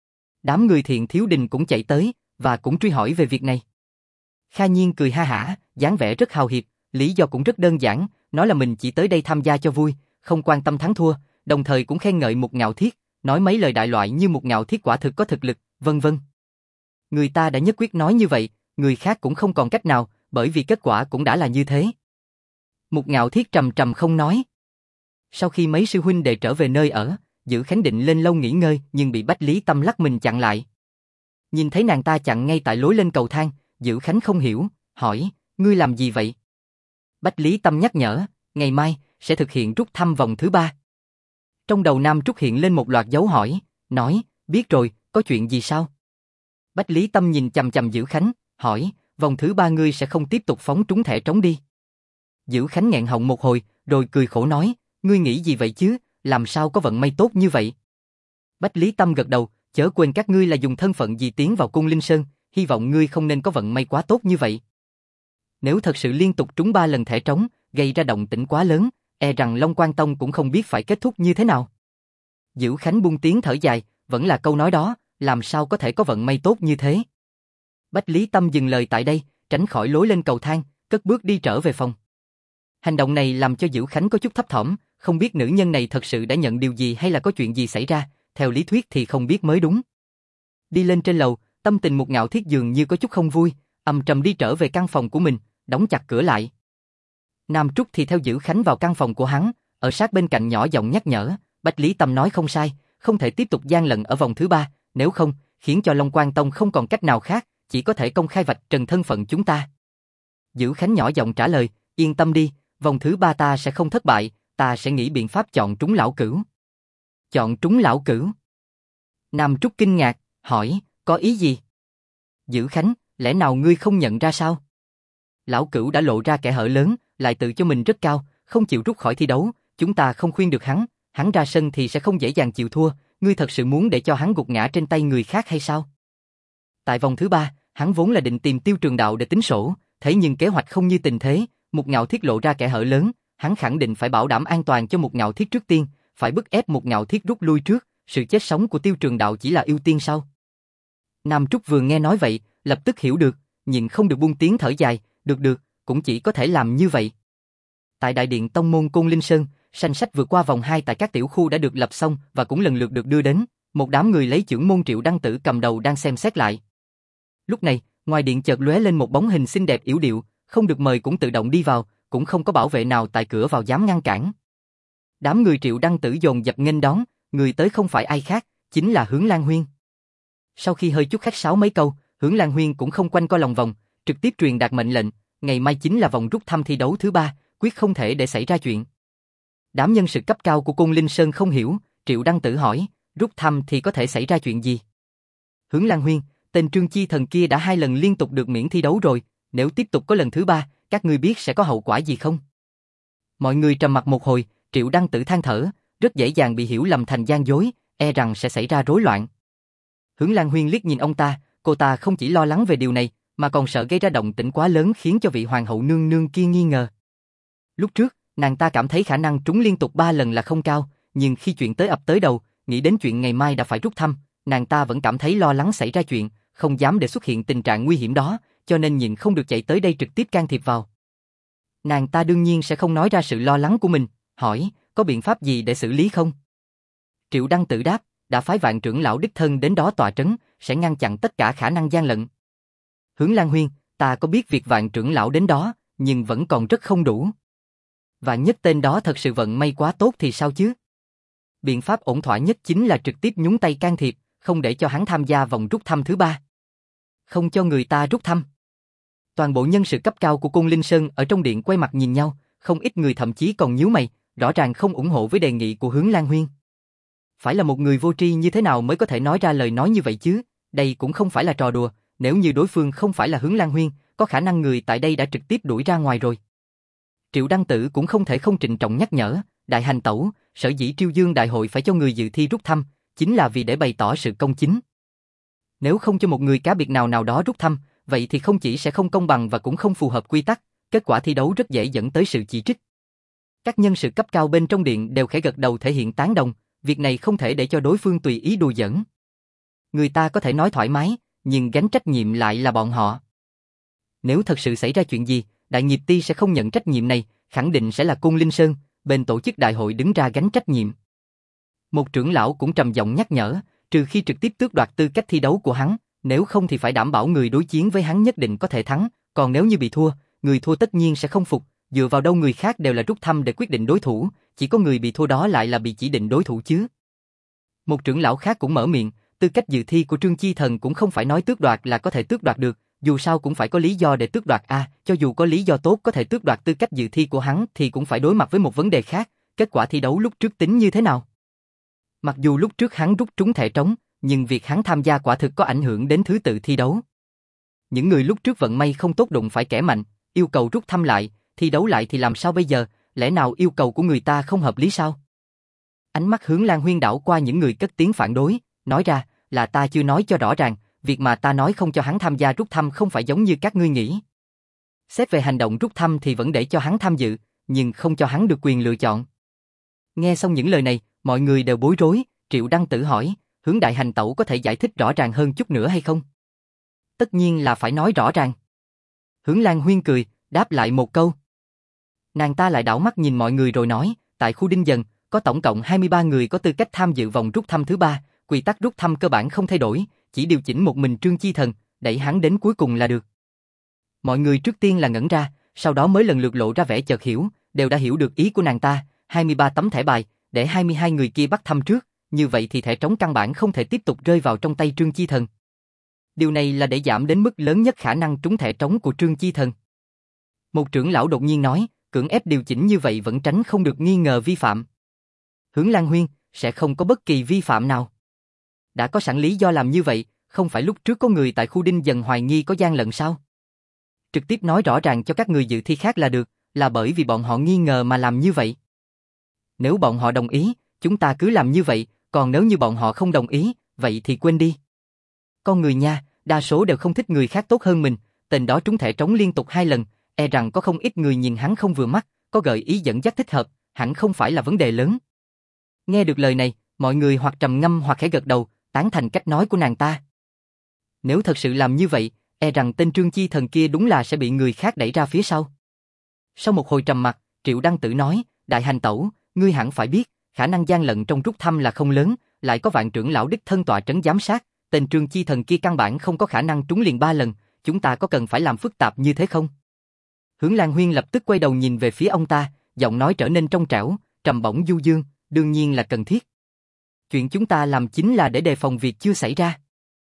Đám người Thiện Thiếu Đình cũng chạy tới, và cũng truy hỏi về việc này. Kha Nhiên cười ha hả, dáng vẻ rất hào hiệp, lý do cũng rất đơn giản, nói là mình chỉ tới đây tham gia cho vui, không quan tâm thắng thua, đồng thời cũng khen ngợi Mục Ngạo Thiết, nói mấy lời đại loại như Mục Ngạo Thiết quả thực có thực lực, vân vân. Người ta đã nhất quyết nói như vậy, người khác cũng không còn cách nào, bởi vì kết quả cũng đã là như thế. Mục Ngạo Thiết trầm trầm không nói. Sau khi mấy sư huynh đệ trở về nơi ở, Dữ Khánh định lên lâu nghỉ ngơi nhưng bị Bách Lý Tâm lắc mình chặn lại. Nhìn thấy nàng ta chặn ngay tại lối lên cầu thang, Dữ Khánh không hiểu, hỏi, ngươi làm gì vậy? Bách Lý Tâm nhắc nhở, ngày mai sẽ thực hiện rút thăm vòng thứ 3. Trong đầu Nam Trúc hiện lên một loạt dấu hỏi, nói, biết rồi, có chuyện gì sao? Bách Lý Tâm nhìn chằm chằm Dữ Khánh, hỏi, vòng thứ 3 ngươi sẽ không tiếp tục phóng trúng thẻ trống đi. Dữ Khánh nghẹn họng một hồi, rồi cười khổ nói, ngươi nghĩ gì vậy chứ, làm sao có vận may tốt như vậy? Bách Lý Tâm gật đầu, chớ quên các ngươi là dùng thân phận gì tiến vào cung Linh Sơn, hy vọng ngươi không nên có vận may quá tốt như vậy. Nếu thật sự liên tục trúng 3 lần thẻ trống, gây ra động tĩnh quá lớn, e rằng Long Quan Tông cũng không biết phải kết thúc như thế nào. Dữ Khánh buông tiếng thở dài, vẫn là câu nói đó, làm sao có thể có vận may tốt như thế. Bách Lý Tâm dừng lời tại đây, tránh khỏi lối lên cầu thang, cất bước đi trở về phòng. Hành động này làm cho Dữ Khánh có chút thấp thỏm, không biết nữ nhân này thật sự đã nhận điều gì hay là có chuyện gì xảy ra, theo lý thuyết thì không biết mới đúng. Đi lên trên lầu, tâm tình Mục Ngạo Thiết dường như có chút không vui, âm trầm đi trở về căn phòng của mình, đóng chặt cửa lại. Nam Trúc thì theo Dữ Khánh vào căn phòng của hắn, ở sát bên cạnh nhỏ giọng nhắc nhở, Bách Lý Tâm nói không sai, không thể tiếp tục gian lận ở vòng thứ 3, nếu không, khiến cho Long Quan Tông không còn cách nào khác, chỉ có thể công khai vạch trần thân phận chúng ta. Dữ Khánh nhỏ giọng trả lời, yên tâm đi, vòng thứ 3 ta sẽ không thất bại, ta sẽ nghĩ biện pháp chọn trúng lão cửu. Chọn trúng lão cửu? Nam Trúc kinh ngạc, hỏi, có ý gì? Dữ Khánh, lẽ nào ngươi không nhận ra sao? Lão cửu đã lộ ra kẻ hở lớn, lại tự cho mình rất cao, không chịu rút khỏi thi đấu, chúng ta không khuyên được hắn ra sân thì sẽ không dễ dàng chịu thua, ngươi thật sự muốn để cho hắn gục ngã trên tay người khác hay sao? Tại vòng thứ 3, hắn vốn là định tìm Tiêu Trường Đạo để tính sổ, thế nhưng kế hoạch không như tình thế, Mục Ngạo Thiết lộ ra kẻ hở lớn, hắn khẳng định phải bảo đảm an toàn cho Mục Ngạo Thiết trước tiên, phải bức ép Mục Ngạo Thiết rút lui trước, sự chết sống của Tiêu Trường Đạo chỉ là ưu tiên sau. Nam Trúc vừa nghe nói vậy, lập tức hiểu được, nhìn không được buông tiếng thở dài, được, cũng chỉ có thể làm như vậy. Tại đại điện tông môn Côn Linh Sơn, danh sách vượt qua vòng 2 tại các tiểu khu đã được lập xong và cũng lần lượt được đưa đến, một đám người lấy chưởng môn Triệu Đăng Tử cầm đầu đang xem xét lại. Lúc này, ngoài điện chợt lóe lên một bóng hình xinh đẹp yểu điệu, không được mời cũng tự động đi vào, cũng không có bảo vệ nào tại cửa vào dám ngăn cản. Đám người Triệu Đăng Tử dồn dập nghênh đón, người tới không phải ai khác, chính là Hướng Lan Huyên. Sau khi hơi chút khách sáo mấy câu, Hướng Lan Huyên cũng không quanh co lòng vòng, trực tiếp truyền đạt mệnh lệnh, ngày mai chính là vòng rút thăm thi đấu thứ 3, quyết không thể để xảy ra chuyện. Đám nhân sự cấp cao của Côn Linh Sơn không hiểu, Triệu Đăng Tử hỏi, rút thăm thì có thể xảy ra chuyện gì? Hướng Lan Huyên, tên Trương Chi Thần kia đã 2 lần liên tục được miễn thi đấu rồi, nếu tiếp tục có lần thứ 3, các ngươi biết sẽ có hậu quả gì không? Mọi người trầm mặc một hồi, Triệu Đăng Tử than thở, rất dễ dàng bị hiểu lầm thành gian dối, e rằng sẽ xảy ra rối loạn. Hướng Lan Huyên liếc nhìn ông ta, cô ta không chỉ lo lắng về điều này, mà còn sợ gây ra động tĩnh quá lớn khiến cho vị hoàng hậu nương nương kia nghi ngờ. Lúc trước, nàng ta cảm thấy khả năng trúng liên tục 3 lần là không cao, nhưng khi chuyện tới ập tới đầu, nghĩ đến chuyện ngày mai đã phải rút thăm, nàng ta vẫn cảm thấy lo lắng xảy ra chuyện, không dám để xuất hiện tình trạng nguy hiểm đó, cho nên nhịn không được chạy tới đây trực tiếp can thiệp vào. Nàng ta đương nhiên sẽ không nói ra sự lo lắng của mình, hỏi, có biện pháp gì để xử lý không? Triệu Đăng Tử đáp, đã phái Vạn trưởng lão đích thân đến đó tọa trấn, sẽ ngăn chặn tất cả khả năng gian lận. Hướng Lan Huyên, ta có biết việc Vạn trưởng lão đến đó, nhưng vẫn còn rất không đủ. Vạn nhất tên đó thật sự vận may quá tốt thì sao chứ? Biện pháp ổn thỏa nhất chính là trực tiếp nhúng tay can thiệp, không để cho hắn tham gia vòng rút thăm thứ 3. Không cho người ta rút thăm. Toàn bộ nhân sự cấp cao của Côn Linh Sơn ở trong điện quay mặt nhìn nhau, không ít người thậm chí còn nhíu mày, rõ ràng không ủng hộ với đề nghị của Hướng Lan Huyên. Phải là một người vô tri như thế nào mới có thể nói ra lời nói như vậy chứ, đây cũng không phải là trò đùa, nếu như đối phương không phải là Hướng Lan Huyên, có khả năng người tại đây đã trực tiếp đuổi ra ngoài rồi. Triệu Đăng Tử cũng không thể không trịnh trọng nhắc nhở, Đại Hành Tẩu, sở dĩ Triêu Dương Đại hội phải cho người dự thi rút thăm, chính là vì để bày tỏ sự công chính. Nếu không cho một người cá biệt nào đó rút thăm, vậy thì không chỉ sẽ không công bằng và cũng không phù hợp quy tắc, kết quả thi đấu rất dễ dẫn tới sự chỉ trích. Các nhân sự cấp cao bên trong điện đều khẽ gật đầu thể hiện tán đồng, việc này không thể để cho đối phương tùy ý đùa giỡn. Người ta có thể nói thoải mái, nhưng gánh trách nhiệm lại là bọn họ. Nếu thật sự xảy ra chuyện gì, Đại Nghiệp Ti sẽ không nhận trách nhiệm này, khẳng định sẽ là Côn Linh Sơn, bên tổ chức đại hội đứng ra gánh trách nhiệm. Một trưởng lão cũng trầm giọng nhắc nhở, trừ khi trực tiếp tước đoạt tư cách thi đấu của hắn, nếu không thì phải đảm bảo người đối chiến với hắn nhất định có thể thắng, còn nếu như bị thua, người thua tất nhiên sẽ không phục, dựa vào đâu người khác đều là rút thăm để quyết định đối thủ, chỉ có người bị thua đó lại là bị chỉ định đối thủ chứ. Một trưởng lão khác cũng mở miệng, tư cách dự thi của Trương Chi Thần cũng không phải nói tước đoạt là có thể tước đoạt được, dù sao cũng phải có lý do để tước đoạt cho dù có lý do tốt có thể tước đoạt tư cách dự thi của hắn thì cũng phải đối mặt với một vấn đề khác, kết quả thi đấu lúc trước tính như thế nào. Mặc dù lúc trước hắn rút trúng thẻ trống, nhưng việc hắn tham gia quả thực có ảnh hưởng đến thứ tự thi đấu. Những người lúc trước vận may không tốt đụng phải kẻ mạnh, yêu cầu rút thăm lại, thi đấu lại thì làm sao bây giờ, lẽ nào yêu cầu của người ta không hợp lý sao? Ánh mắt Hướng Lan Huyên đảo qua những người cất tiếng phản đối, nói ra, là ta chưa nói cho rõ ràng, việc mà ta nói không cho hắn tham gia rút thăm không phải giống như các ngươi nghĩ. Xét về hành động rút thăm thì vẫn để cho hắn tham dự, nhưng không cho hắn được quyền lựa chọn. Nghe xong những lời này, mọi người đều bối rối, Triệu Đăng Tử hỏi, Hướng Đại Hành Tẩu có thể giải thích rõ ràng hơn chút nữa hay không? Tất nhiên là phải nói rõ ràng. Hướng Lan Huyên cười, đáp lại một câu. Nàng ta lại đảo mắt nhìn mọi người rồi nói, tại khu Đinh Dần, có tổng cộng 23 người có tư cách tham dự vòng rút thăm thứ 3, quy tắc rút thăm cơ bản không thay đổi, chỉ điều chỉnh một mình Trương Chi Thần, đẩy hắn đến cuối cùng là được. Mọi người trước tiên là ngẩn ra, sau đó mới lần lượt lộ ra vẻ chợt hiểu, đều đã hiểu được ý của nàng ta, 23 tấm thẻ bài, để 22 người kia bắt thăm trước, như vậy thì thẻ trống căn bản không thể tiếp tục rơi vào trong tay Trương Chi Thần. Điều này là để giảm đến mức lớn nhất khả năng trúng thẻ trống của Trương Chi Thần. Một trưởng lão đột nhiên nói, cưỡng ép điều chỉnh như vậy vẫn tránh không được nghi ngờ vi phạm. Hướng Lan Huyên, sẽ không có bất kỳ vi phạm nào. Đã có sẵn lý do làm như vậy, không phải lúc trước có người tại khu Đinh Dần hoài nghi có gian lận sao? Trực tiếp nói rõ ràng cho các người dự thi khác là được, là bởi vì bọn họ nghi ngờ mà làm như vậy. Nếu bọn họ đồng ý, chúng ta cứ làm như vậy, còn nếu như bọn họ không đồng ý, vậy thì quên đi. Con người nha, đa số đều không thích người khác tốt hơn mình, tên đó trúng thẻ trống liên tục 2 lần, e rằng có không ít người nhìn hắn không vừa mắt, có gợi ý dẫn dắt thích hợp, hẳn không phải là vấn đề lớn. Nghe được lời này, mọi người hoặc trầm ngâm hoặc khẽ gật đầu, tán thành cách nói của nàng ta. Nếu thật sự làm như vậy, e rằng tên Trương Chi Thần kia đúng là sẽ bị người khác đẩy ra phía sau. Sau một hồi trầm mặc, Triệu Đăng Tử nói, Đại Hành Tẩu, ngươi hẳn phải biết, khả năng gian lận trong rút thăm là không lớn, lại có Vạn trưởng lão đích thân tọa trấn giám sát, tên Trương Chi Thần kia căn bản không có khả năng trúng liền 3 lần, chúng ta có cần phải làm phức tạp như thế không? Hướng Lan Huyên lập tức quay đầu nhìn về phía ông ta, giọng nói trở nên trong trẻo, trầm bổng du dương, đương nhiên là cần thiết. Chuyện chúng ta làm chính là để đề phòng việc chưa xảy ra.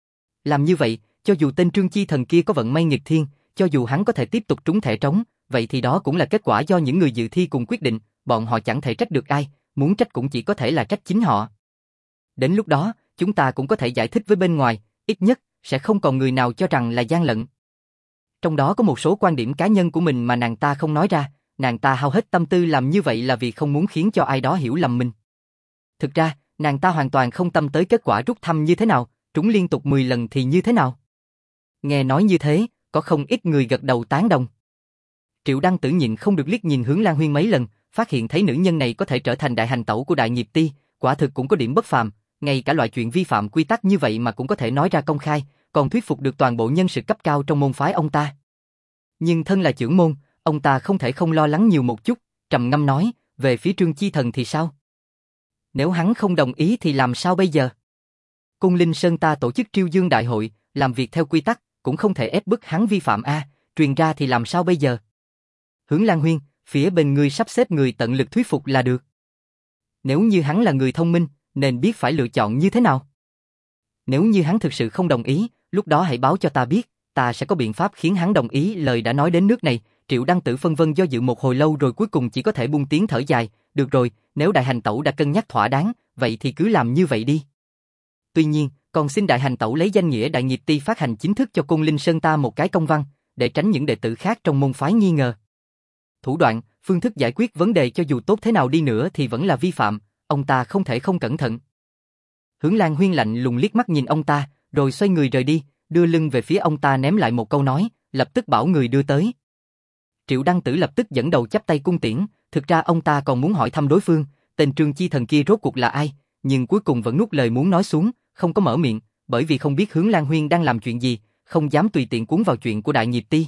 Làm như vậy, cho dù tên Trương Chi Thần kia có vận may nghịch thiên, cho dù hắn có thể tiếp tục trúng thẻ trống, vậy thì đó cũng là kết quả do những người dự thi cùng quyết định, bọn họ chẳng thể trách được ai, muốn trách cũng chỉ có thể là trách chính họ. Đến lúc đó, chúng ta cũng có thể giải thích với bên ngoài, ít nhất sẽ không còn người nào cho rằng là gian lận. Trong đó có một số quan điểm cá nhân của mình mà nàng ta không nói ra, nàng ta hao hết tâm tư làm như vậy là vì không muốn khiến cho ai đó hiểu lầm mình. Thực ra, nàng ta hoàn toàn không tâm tới kết quả rút thăm như thế nào, trúng liên tục 10 lần thì như thế nào. Nghe nói như thế, có không ít người gật đầu tán đồng. Triệu Đăng Tử nhịn không được liếc nhìn Hướng Lan Huyên mấy lần, phát hiện thấy nữ nhân này có thể trở thành đại hành tẩu của Đại Nghiệp Ti, quả thực cũng có điểm bất phàm, ngay cả loại chuyện vi phạm quy tắc như vậy mà cũng có thể nói ra công khai, còn thuyết phục được toàn bộ nhân sự cấp cao trong môn phái ông ta. Nhưng thân là trưởng môn, ông ta không thể không lo lắng nhiều một chút, trầm ngâm nói, về phía Trương Chi Thần thì sao? Nếu hắn không đồng ý thì làm sao bây giờ? Cung Linh Sơn ta tổ chức Triêu Dương Đại hội, làm việc theo quy tắc, cũng không thể ép bức hắn vi phạm truyền ra thì làm sao bây giờ? Hướng Lan Huyên, phía bên ngươi sắp xếp người tận lực thuyết phục là được. Nếu như hắn là người thông minh, nên biết phải lựa chọn như thế nào. Nếu như hắn thực sự không đồng ý, lúc đó hãy báo cho ta biết, ta sẽ có biện pháp khiến hắn đồng ý. Lời đã nói đến nước này, Triệu Đăng Tử phân vân do dự một hồi lâu rồi cuối cùng chỉ có thể buông tiếng thở dài, được rồi, nếu Đại Hành Tẩu đã cân nhắc thỏa đáng, vậy thì cứ làm như vậy đi. Tuy nhiên, còn xin đại hành tẩu lấy danh nghĩa Đại Nghiệp Ti phát hành chính thức cho Côn Linh Sơn ta một cái công văn, để tránh những đệ tử khác trong môn phái nghi ngờ. Thủ đoạn, phương thức giải quyết vấn đề cho dù tốt thế nào đi nữa thì vẫn là vi phạm, ông ta không thể không cẩn thận. Hướng Lan Huyên lạnh lùng liếc mắt nhìn ông ta, rồi xoay người rời đi, đưa lưng về phía ông ta ném lại một câu nói, lập tức bảo người đưa tới. Triệu Đăng Tử lập tức dẫn đầu chắp tay cung tiễn, thực ra ông ta còn muốn hỏi thăm đối phương, tên Trương Chi Thần kia rốt cuộc là ai, nhưng cuối cùng vẫn nuốt lời muốn nói xuống, không có mở miệng, bởi vì không biết Hướng Lan Huyên đang làm chuyện gì, không dám tùy tiện cuốn vào chuyện của Đại Nghiệp Ti.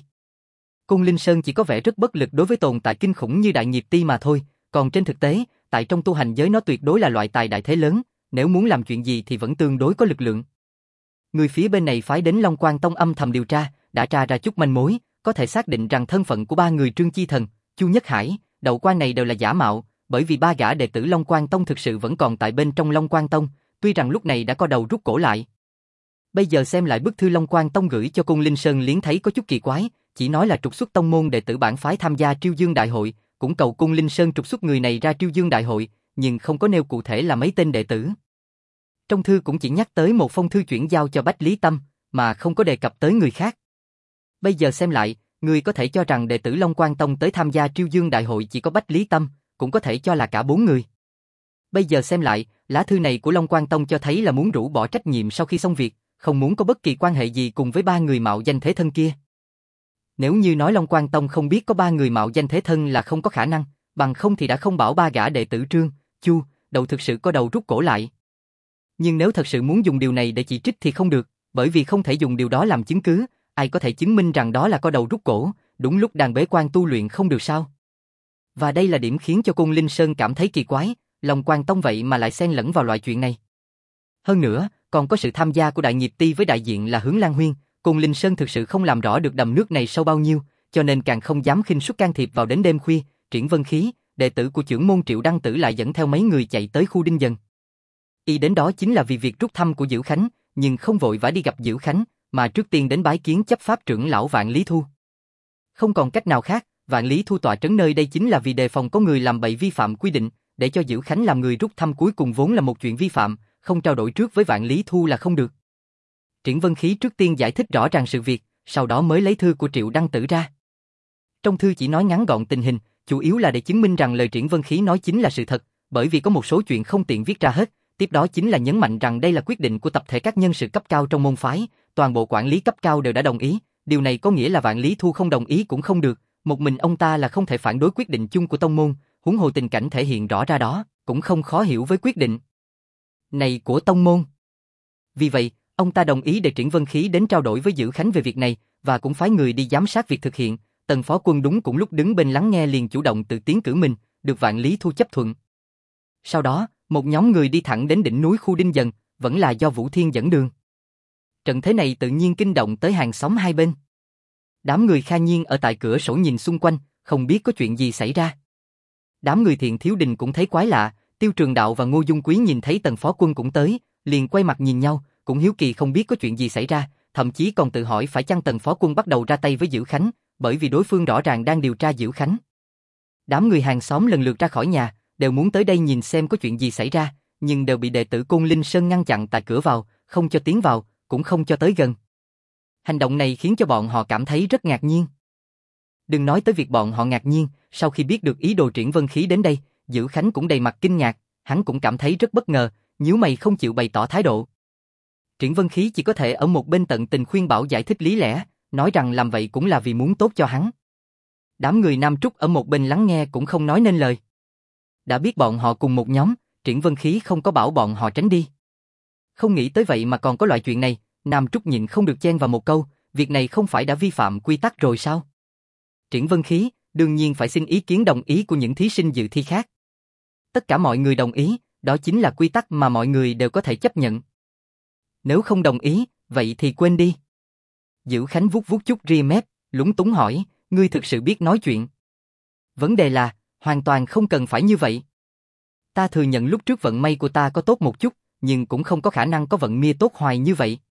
Côn Linh Sơn chỉ có vẻ rất bất lực đối với tồn tại kinh khủng như Đại Nghiệp Ti mà thôi, còn trên thực tế, tại trong tu hành giới nó tuyệt đối là loại tài đại thế lớn, nếu muốn làm chuyện gì thì vẫn tương đối có lực lượng. Người phía bên này phái đến Long Quang Tông âm thầm điều tra, đã tra ra chút manh mối, có thể xác định rằng thân phận của ba người Trương Chi Thần, Chu Nhất Hải, Đậu Quan này đều là giả mạo, bởi vì ba gã đệ tử Long Quang Tông thực sự vẫn còn tại bên trong Long Quang Tông, tuy rằng lúc này đã co đầu rút cổ lại. Bây giờ xem lại bức thư Long Quang Tông gửi cho Côn Linh Sơn liếng thấy có chút kỳ quái, chỉ nói là trục xuất tông môn đệ tử bản phái tham gia Triêu Dương Đại hội, cũng cầu Côn Linh Sơn trục xuất người này ra Triêu Dương Đại hội, nhưng không có nêu cụ thể là mấy tên đệ tử. Trong thư cũng chỉ nhắc tới một phong thư chuyển giao cho Bách Lý Tâm, mà không có đề cập tới người khác. Bây giờ xem lại, người có thể cho rằng đệ tử Long Quang Tông tới tham gia Triêu Dương Đại hội chỉ có Bách Lý Tâm, cũng có thể cho là cả 4 người. Bây giờ xem lại, lá thư này của Long Quang Tông cho thấy là muốn rũ bỏ trách nhiệm sau khi xong việc, không muốn có bất kỳ quan hệ gì cùng với ba người mạo danh thế thân kia. Nếu như nói Long Quang Tông không biết có ba người mạo danh thế thân là không có khả năng, bằng không thì đã không bảo ba gã đệ tử Trương, Chu, Đậu thực sự có đầu rút cổ lại. Nhưng nếu thật sự muốn dùng điều này để chỉ trích thì không được, bởi vì không thể dùng điều đó làm chứng cứ, ai có thể chứng minh rằng đó là có đầu rút cổ, đúng lúc đang bế quan tu luyện không được sao? Và đây là điểm khiến cho Côn Linh Sơn cảm thấy kỳ quái, Long Quang Tông vậy mà lại xen lẫn vào loại chuyện này. Hơn nữa, còn có sự tham gia của Đại Nghiệp Ti với đại diện là Hướng Lan Huyên, Côn Linh Sơn thực sự không làm rõ được đầm nước này sâu bao nhiêu, cho nên càng không dám khinh suất can thiệp vào đến đêm khuya. Triển Vân Khí, đệ tử của trưởng môn Triệu Đăng Tử lại dẫn theo mấy người chạy tới khu Đinh Dần. Y đến đó chính là vì việc rút thăm của Diễu Khánh, nhưng không vội vã đi gặp Diễu Khánh, mà trước tiên đến bái kiến chấp pháp trưởng lão Vạn Lý Thu. Không còn cách nào khác, Vạn Lý Thu tọa trấn nơi đây chính là vì đề phòng có người làm bậy vi phạm quy định, để cho Diễu Khánh làm người rút thăm cuối cùng vốn là một chuyện vi phạm, không trao đổi trước với Vạn Lý Thu là không được. Triển Vân Khí trước tiên giải thích rõ ràng sự việc, sau đó mới lấy thư của Triệu Đăng Tử ra. Trong thư chỉ nói ngắn gọn tình hình, chủ yếu là để chứng minh rằng lời Triển Vân Khí nói chính là sự thật, bởi vì có một số chuyện không tiện viết ra hết, tiếp đó chính là nhấn mạnh rằng đây là quyết định của tập thể các nhân sự cấp cao trong môn phái, toàn bộ quản lý cấp cao đều đã đồng ý, điều này có nghĩa là Vạn Lý Thu không đồng ý cũng không được, một mình ông ta là không thể phản đối quyết định chung của tông môn, huống hồ tình cảnh thể hiện rõ ra đó, cũng không khó hiểu với quyết định này của tông môn. Vì vậy, ông ta đồng ý để Triển Vân Khí đến trao đổi với Dữ Khánh về việc này, và cũng phái người đi giám sát việc thực hiện. Tần phó quân đúng cũng lúc đứng bên lắng nghe liền chủ động tự tiến cử mình, được Vạn Lý Thu chấp thuận. Sau đó, một nhóm người đi thẳng đến đỉnh núi khu Đinh Dần, vẫn là do Vũ Thiên dẫn đường. Trận thế này tự nhiên kinh động tới hàng xóm hai bên. Đám người Kha Nhiên ở tại cửa sổ nhìn xung quanh, không biết có chuyện gì xảy ra. Đám người Thiện Thiếu Đình cũng thấy quái lạ, Tiêu Trường Đạo và Ngô Dung Quý nhìn thấy Tần phó quân cũng tới, liền quay mặt nhìn nhau, cũng hiếu kỳ không biết có chuyện gì xảy ra, thậm chí còn tự hỏi phải chăng Tần phó quân bắt đầu ra tay với Dữ Khánh, bởi vì đối phương rõ ràng đang điều tra Dữ Khánh. Đám người hàng xóm lần lượt ra khỏi nhà, đều muốn tới đây nhìn xem có chuyện gì xảy ra, nhưng đều bị đệ tử Côn Linh Sơn ngăn chặn tại cửa vào, không cho tiến vào, cũng không cho tới gần. Hành động này khiến cho bọn họ cảm thấy rất ngạc nhiên. Đừng nói tới việc bọn họ ngạc nhiên, sau khi biết được ý đồ Triển Vân Khí đến đây, Dữ Khánh cũng đầy mặt kinh ngạc, hắn cũng cảm thấy rất bất ngờ, nhíu mày không chịu bày tỏ thái độ. Triển Vân Khí chỉ có thể ở một bên tận tình khuyên bảo giải thích lý lẽ, nói rằng làm vậy cũng là vì muốn tốt cho hắn. Đám người Nam Trúc ở một bên lắng nghe cũng không nói nên lời. Đã biết bọn họ cùng một nhóm, Triển Vân Khí không có bảo bọn họ tránh đi. Không nghĩ tới vậy mà còn có loại chuyện này, Nam Trúc nhịn không được chen vào một câu, việc này không phải đã vi phạm quy tắc rồi sao? Triển Vân Khí, đương nhiên phải xin ý kiến đồng ý của những thí sinh dự thi khác. Tất cả mọi người đồng ý, đó chính là quy tắc mà mọi người đều có thể chấp nhận. Nếu không đồng ý, vậy thì quên đi. Dữ Khánh vuốt vuốt chút ria mép, lúng túng hỏi, ngươi thực sự biết nói chuyện. Vấn đề là, hoàn toàn không cần phải như vậy. Ta thừa nhận lúc trước vận may của ta có tốt một chút, nhưng cũng không có khả năng có vận mia tốt hoài như vậy.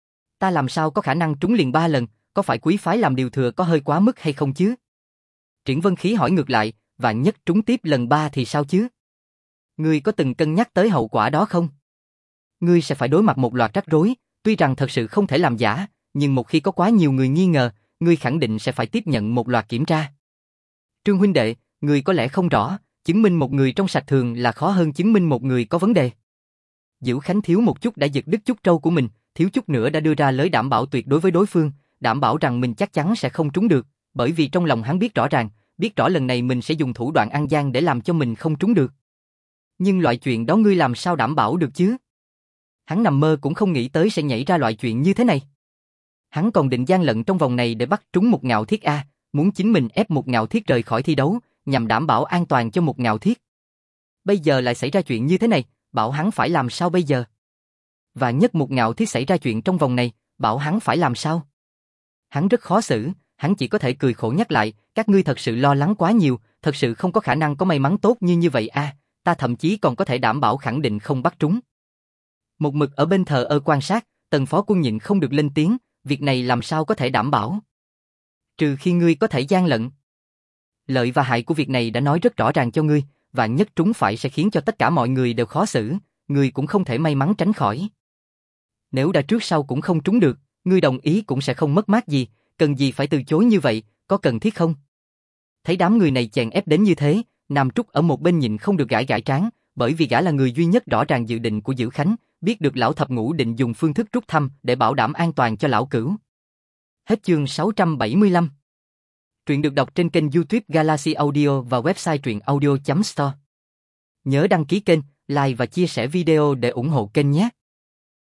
Ta làm sao có khả năng trúng liền 3 lần, có phải quý phái làm điều thừa có hơi quá mức hay không chứ? Triển Vân Khí hỏi ngược lại, vạn nhất trúng tiếp lần 3 thì sao chứ? Ngươi có từng cân nhắc tới hậu quả đó không? Ngươi sẽ phải đối mặt một loạt rắc rối, tuy rằng thật sự không thể làm giả, nhưng một khi có quá nhiều người nghi ngờ, ngươi khẳng định sẽ phải tiếp nhận một loạt kiểm tra. Trương huynh đệ, ngươi có lẽ không rõ, chứng minh một người trong sạch thường là khó hơn chứng minh một người có vấn đề. Dữu Khánh thiếu một chút đã giật đứt chút trâu của mình, thiếu chút nữa đã đưa ra lời đảm bảo tuyệt đối với đối phương, đảm bảo rằng mình chắc chắn sẽ không trúng được, bởi vì trong lòng hắn biết rõ ràng, biết rõ lần này mình sẽ dùng thủ đoạn ăn gian để làm cho mình không trúng được. Nhưng loại chuyện đó ngươi làm sao đảm bảo được chứ? Hắn nằm mơ cũng không nghĩ tới sẽ nhảy ra loại chuyện như thế này. Hắn còn định gian lận trong vòng này để bắt trúng một Ngạo Thiết A, muốn chính mình ép một Ngạo Thiết rời khỏi thi đấu, nhằm đảm bảo an toàn cho một Ngạo Thiết. Bây giờ lại xảy ra chuyện như thế này, bảo hắn phải làm sao bây giờ? Và nhất một Ngạo Thiết xảy ra chuyện trong vòng này, bảo hắn phải làm sao? Hắn rất khó xử, hắn chỉ có thể cười khổ nhắc lại, các ngươi thật sự lo lắng quá nhiều, thật sự không có khả năng có may mắn tốt như vậy a, ta thậm chí còn có thể đảm bảo khẳng định không bắt trúng. Một mực ở bên thờ ơ quan sát, Tần phó quân nhịn không được lên tiếng, việc này làm sao có thể đảm bảo? Trừ khi ngươi có thể gian lận. Lợi và hại của việc này đã nói rất rõ ràng cho ngươi, vạn nhất trúng phải sẽ khiến cho tất cả mọi người đều khó xử, ngươi cũng không thể may mắn tránh khỏi. Nếu đã trước sau cũng không trúng được, ngươi đồng ý cũng sẽ không mất mát gì, cần gì phải từ chối như vậy, có cần thiết không? Thấy đám người này chèn ép đến như thế, Nam Trúc ở một bên nhịn không được gãi gãi trán, bởi vì gã là người duy nhất rõ ràng dự định của Dữ Khánh, biết được lão thập ngũ định dùng phương thức rút thăm để bảo đảm an toàn cho lão cửu. Hết chương 675. Truyện được đọc trên kênh YouTube Galaxy Audio và website truyệnaudio.store. Nhớ đăng ký kênh, like và chia sẻ video để ủng hộ kênh nhé.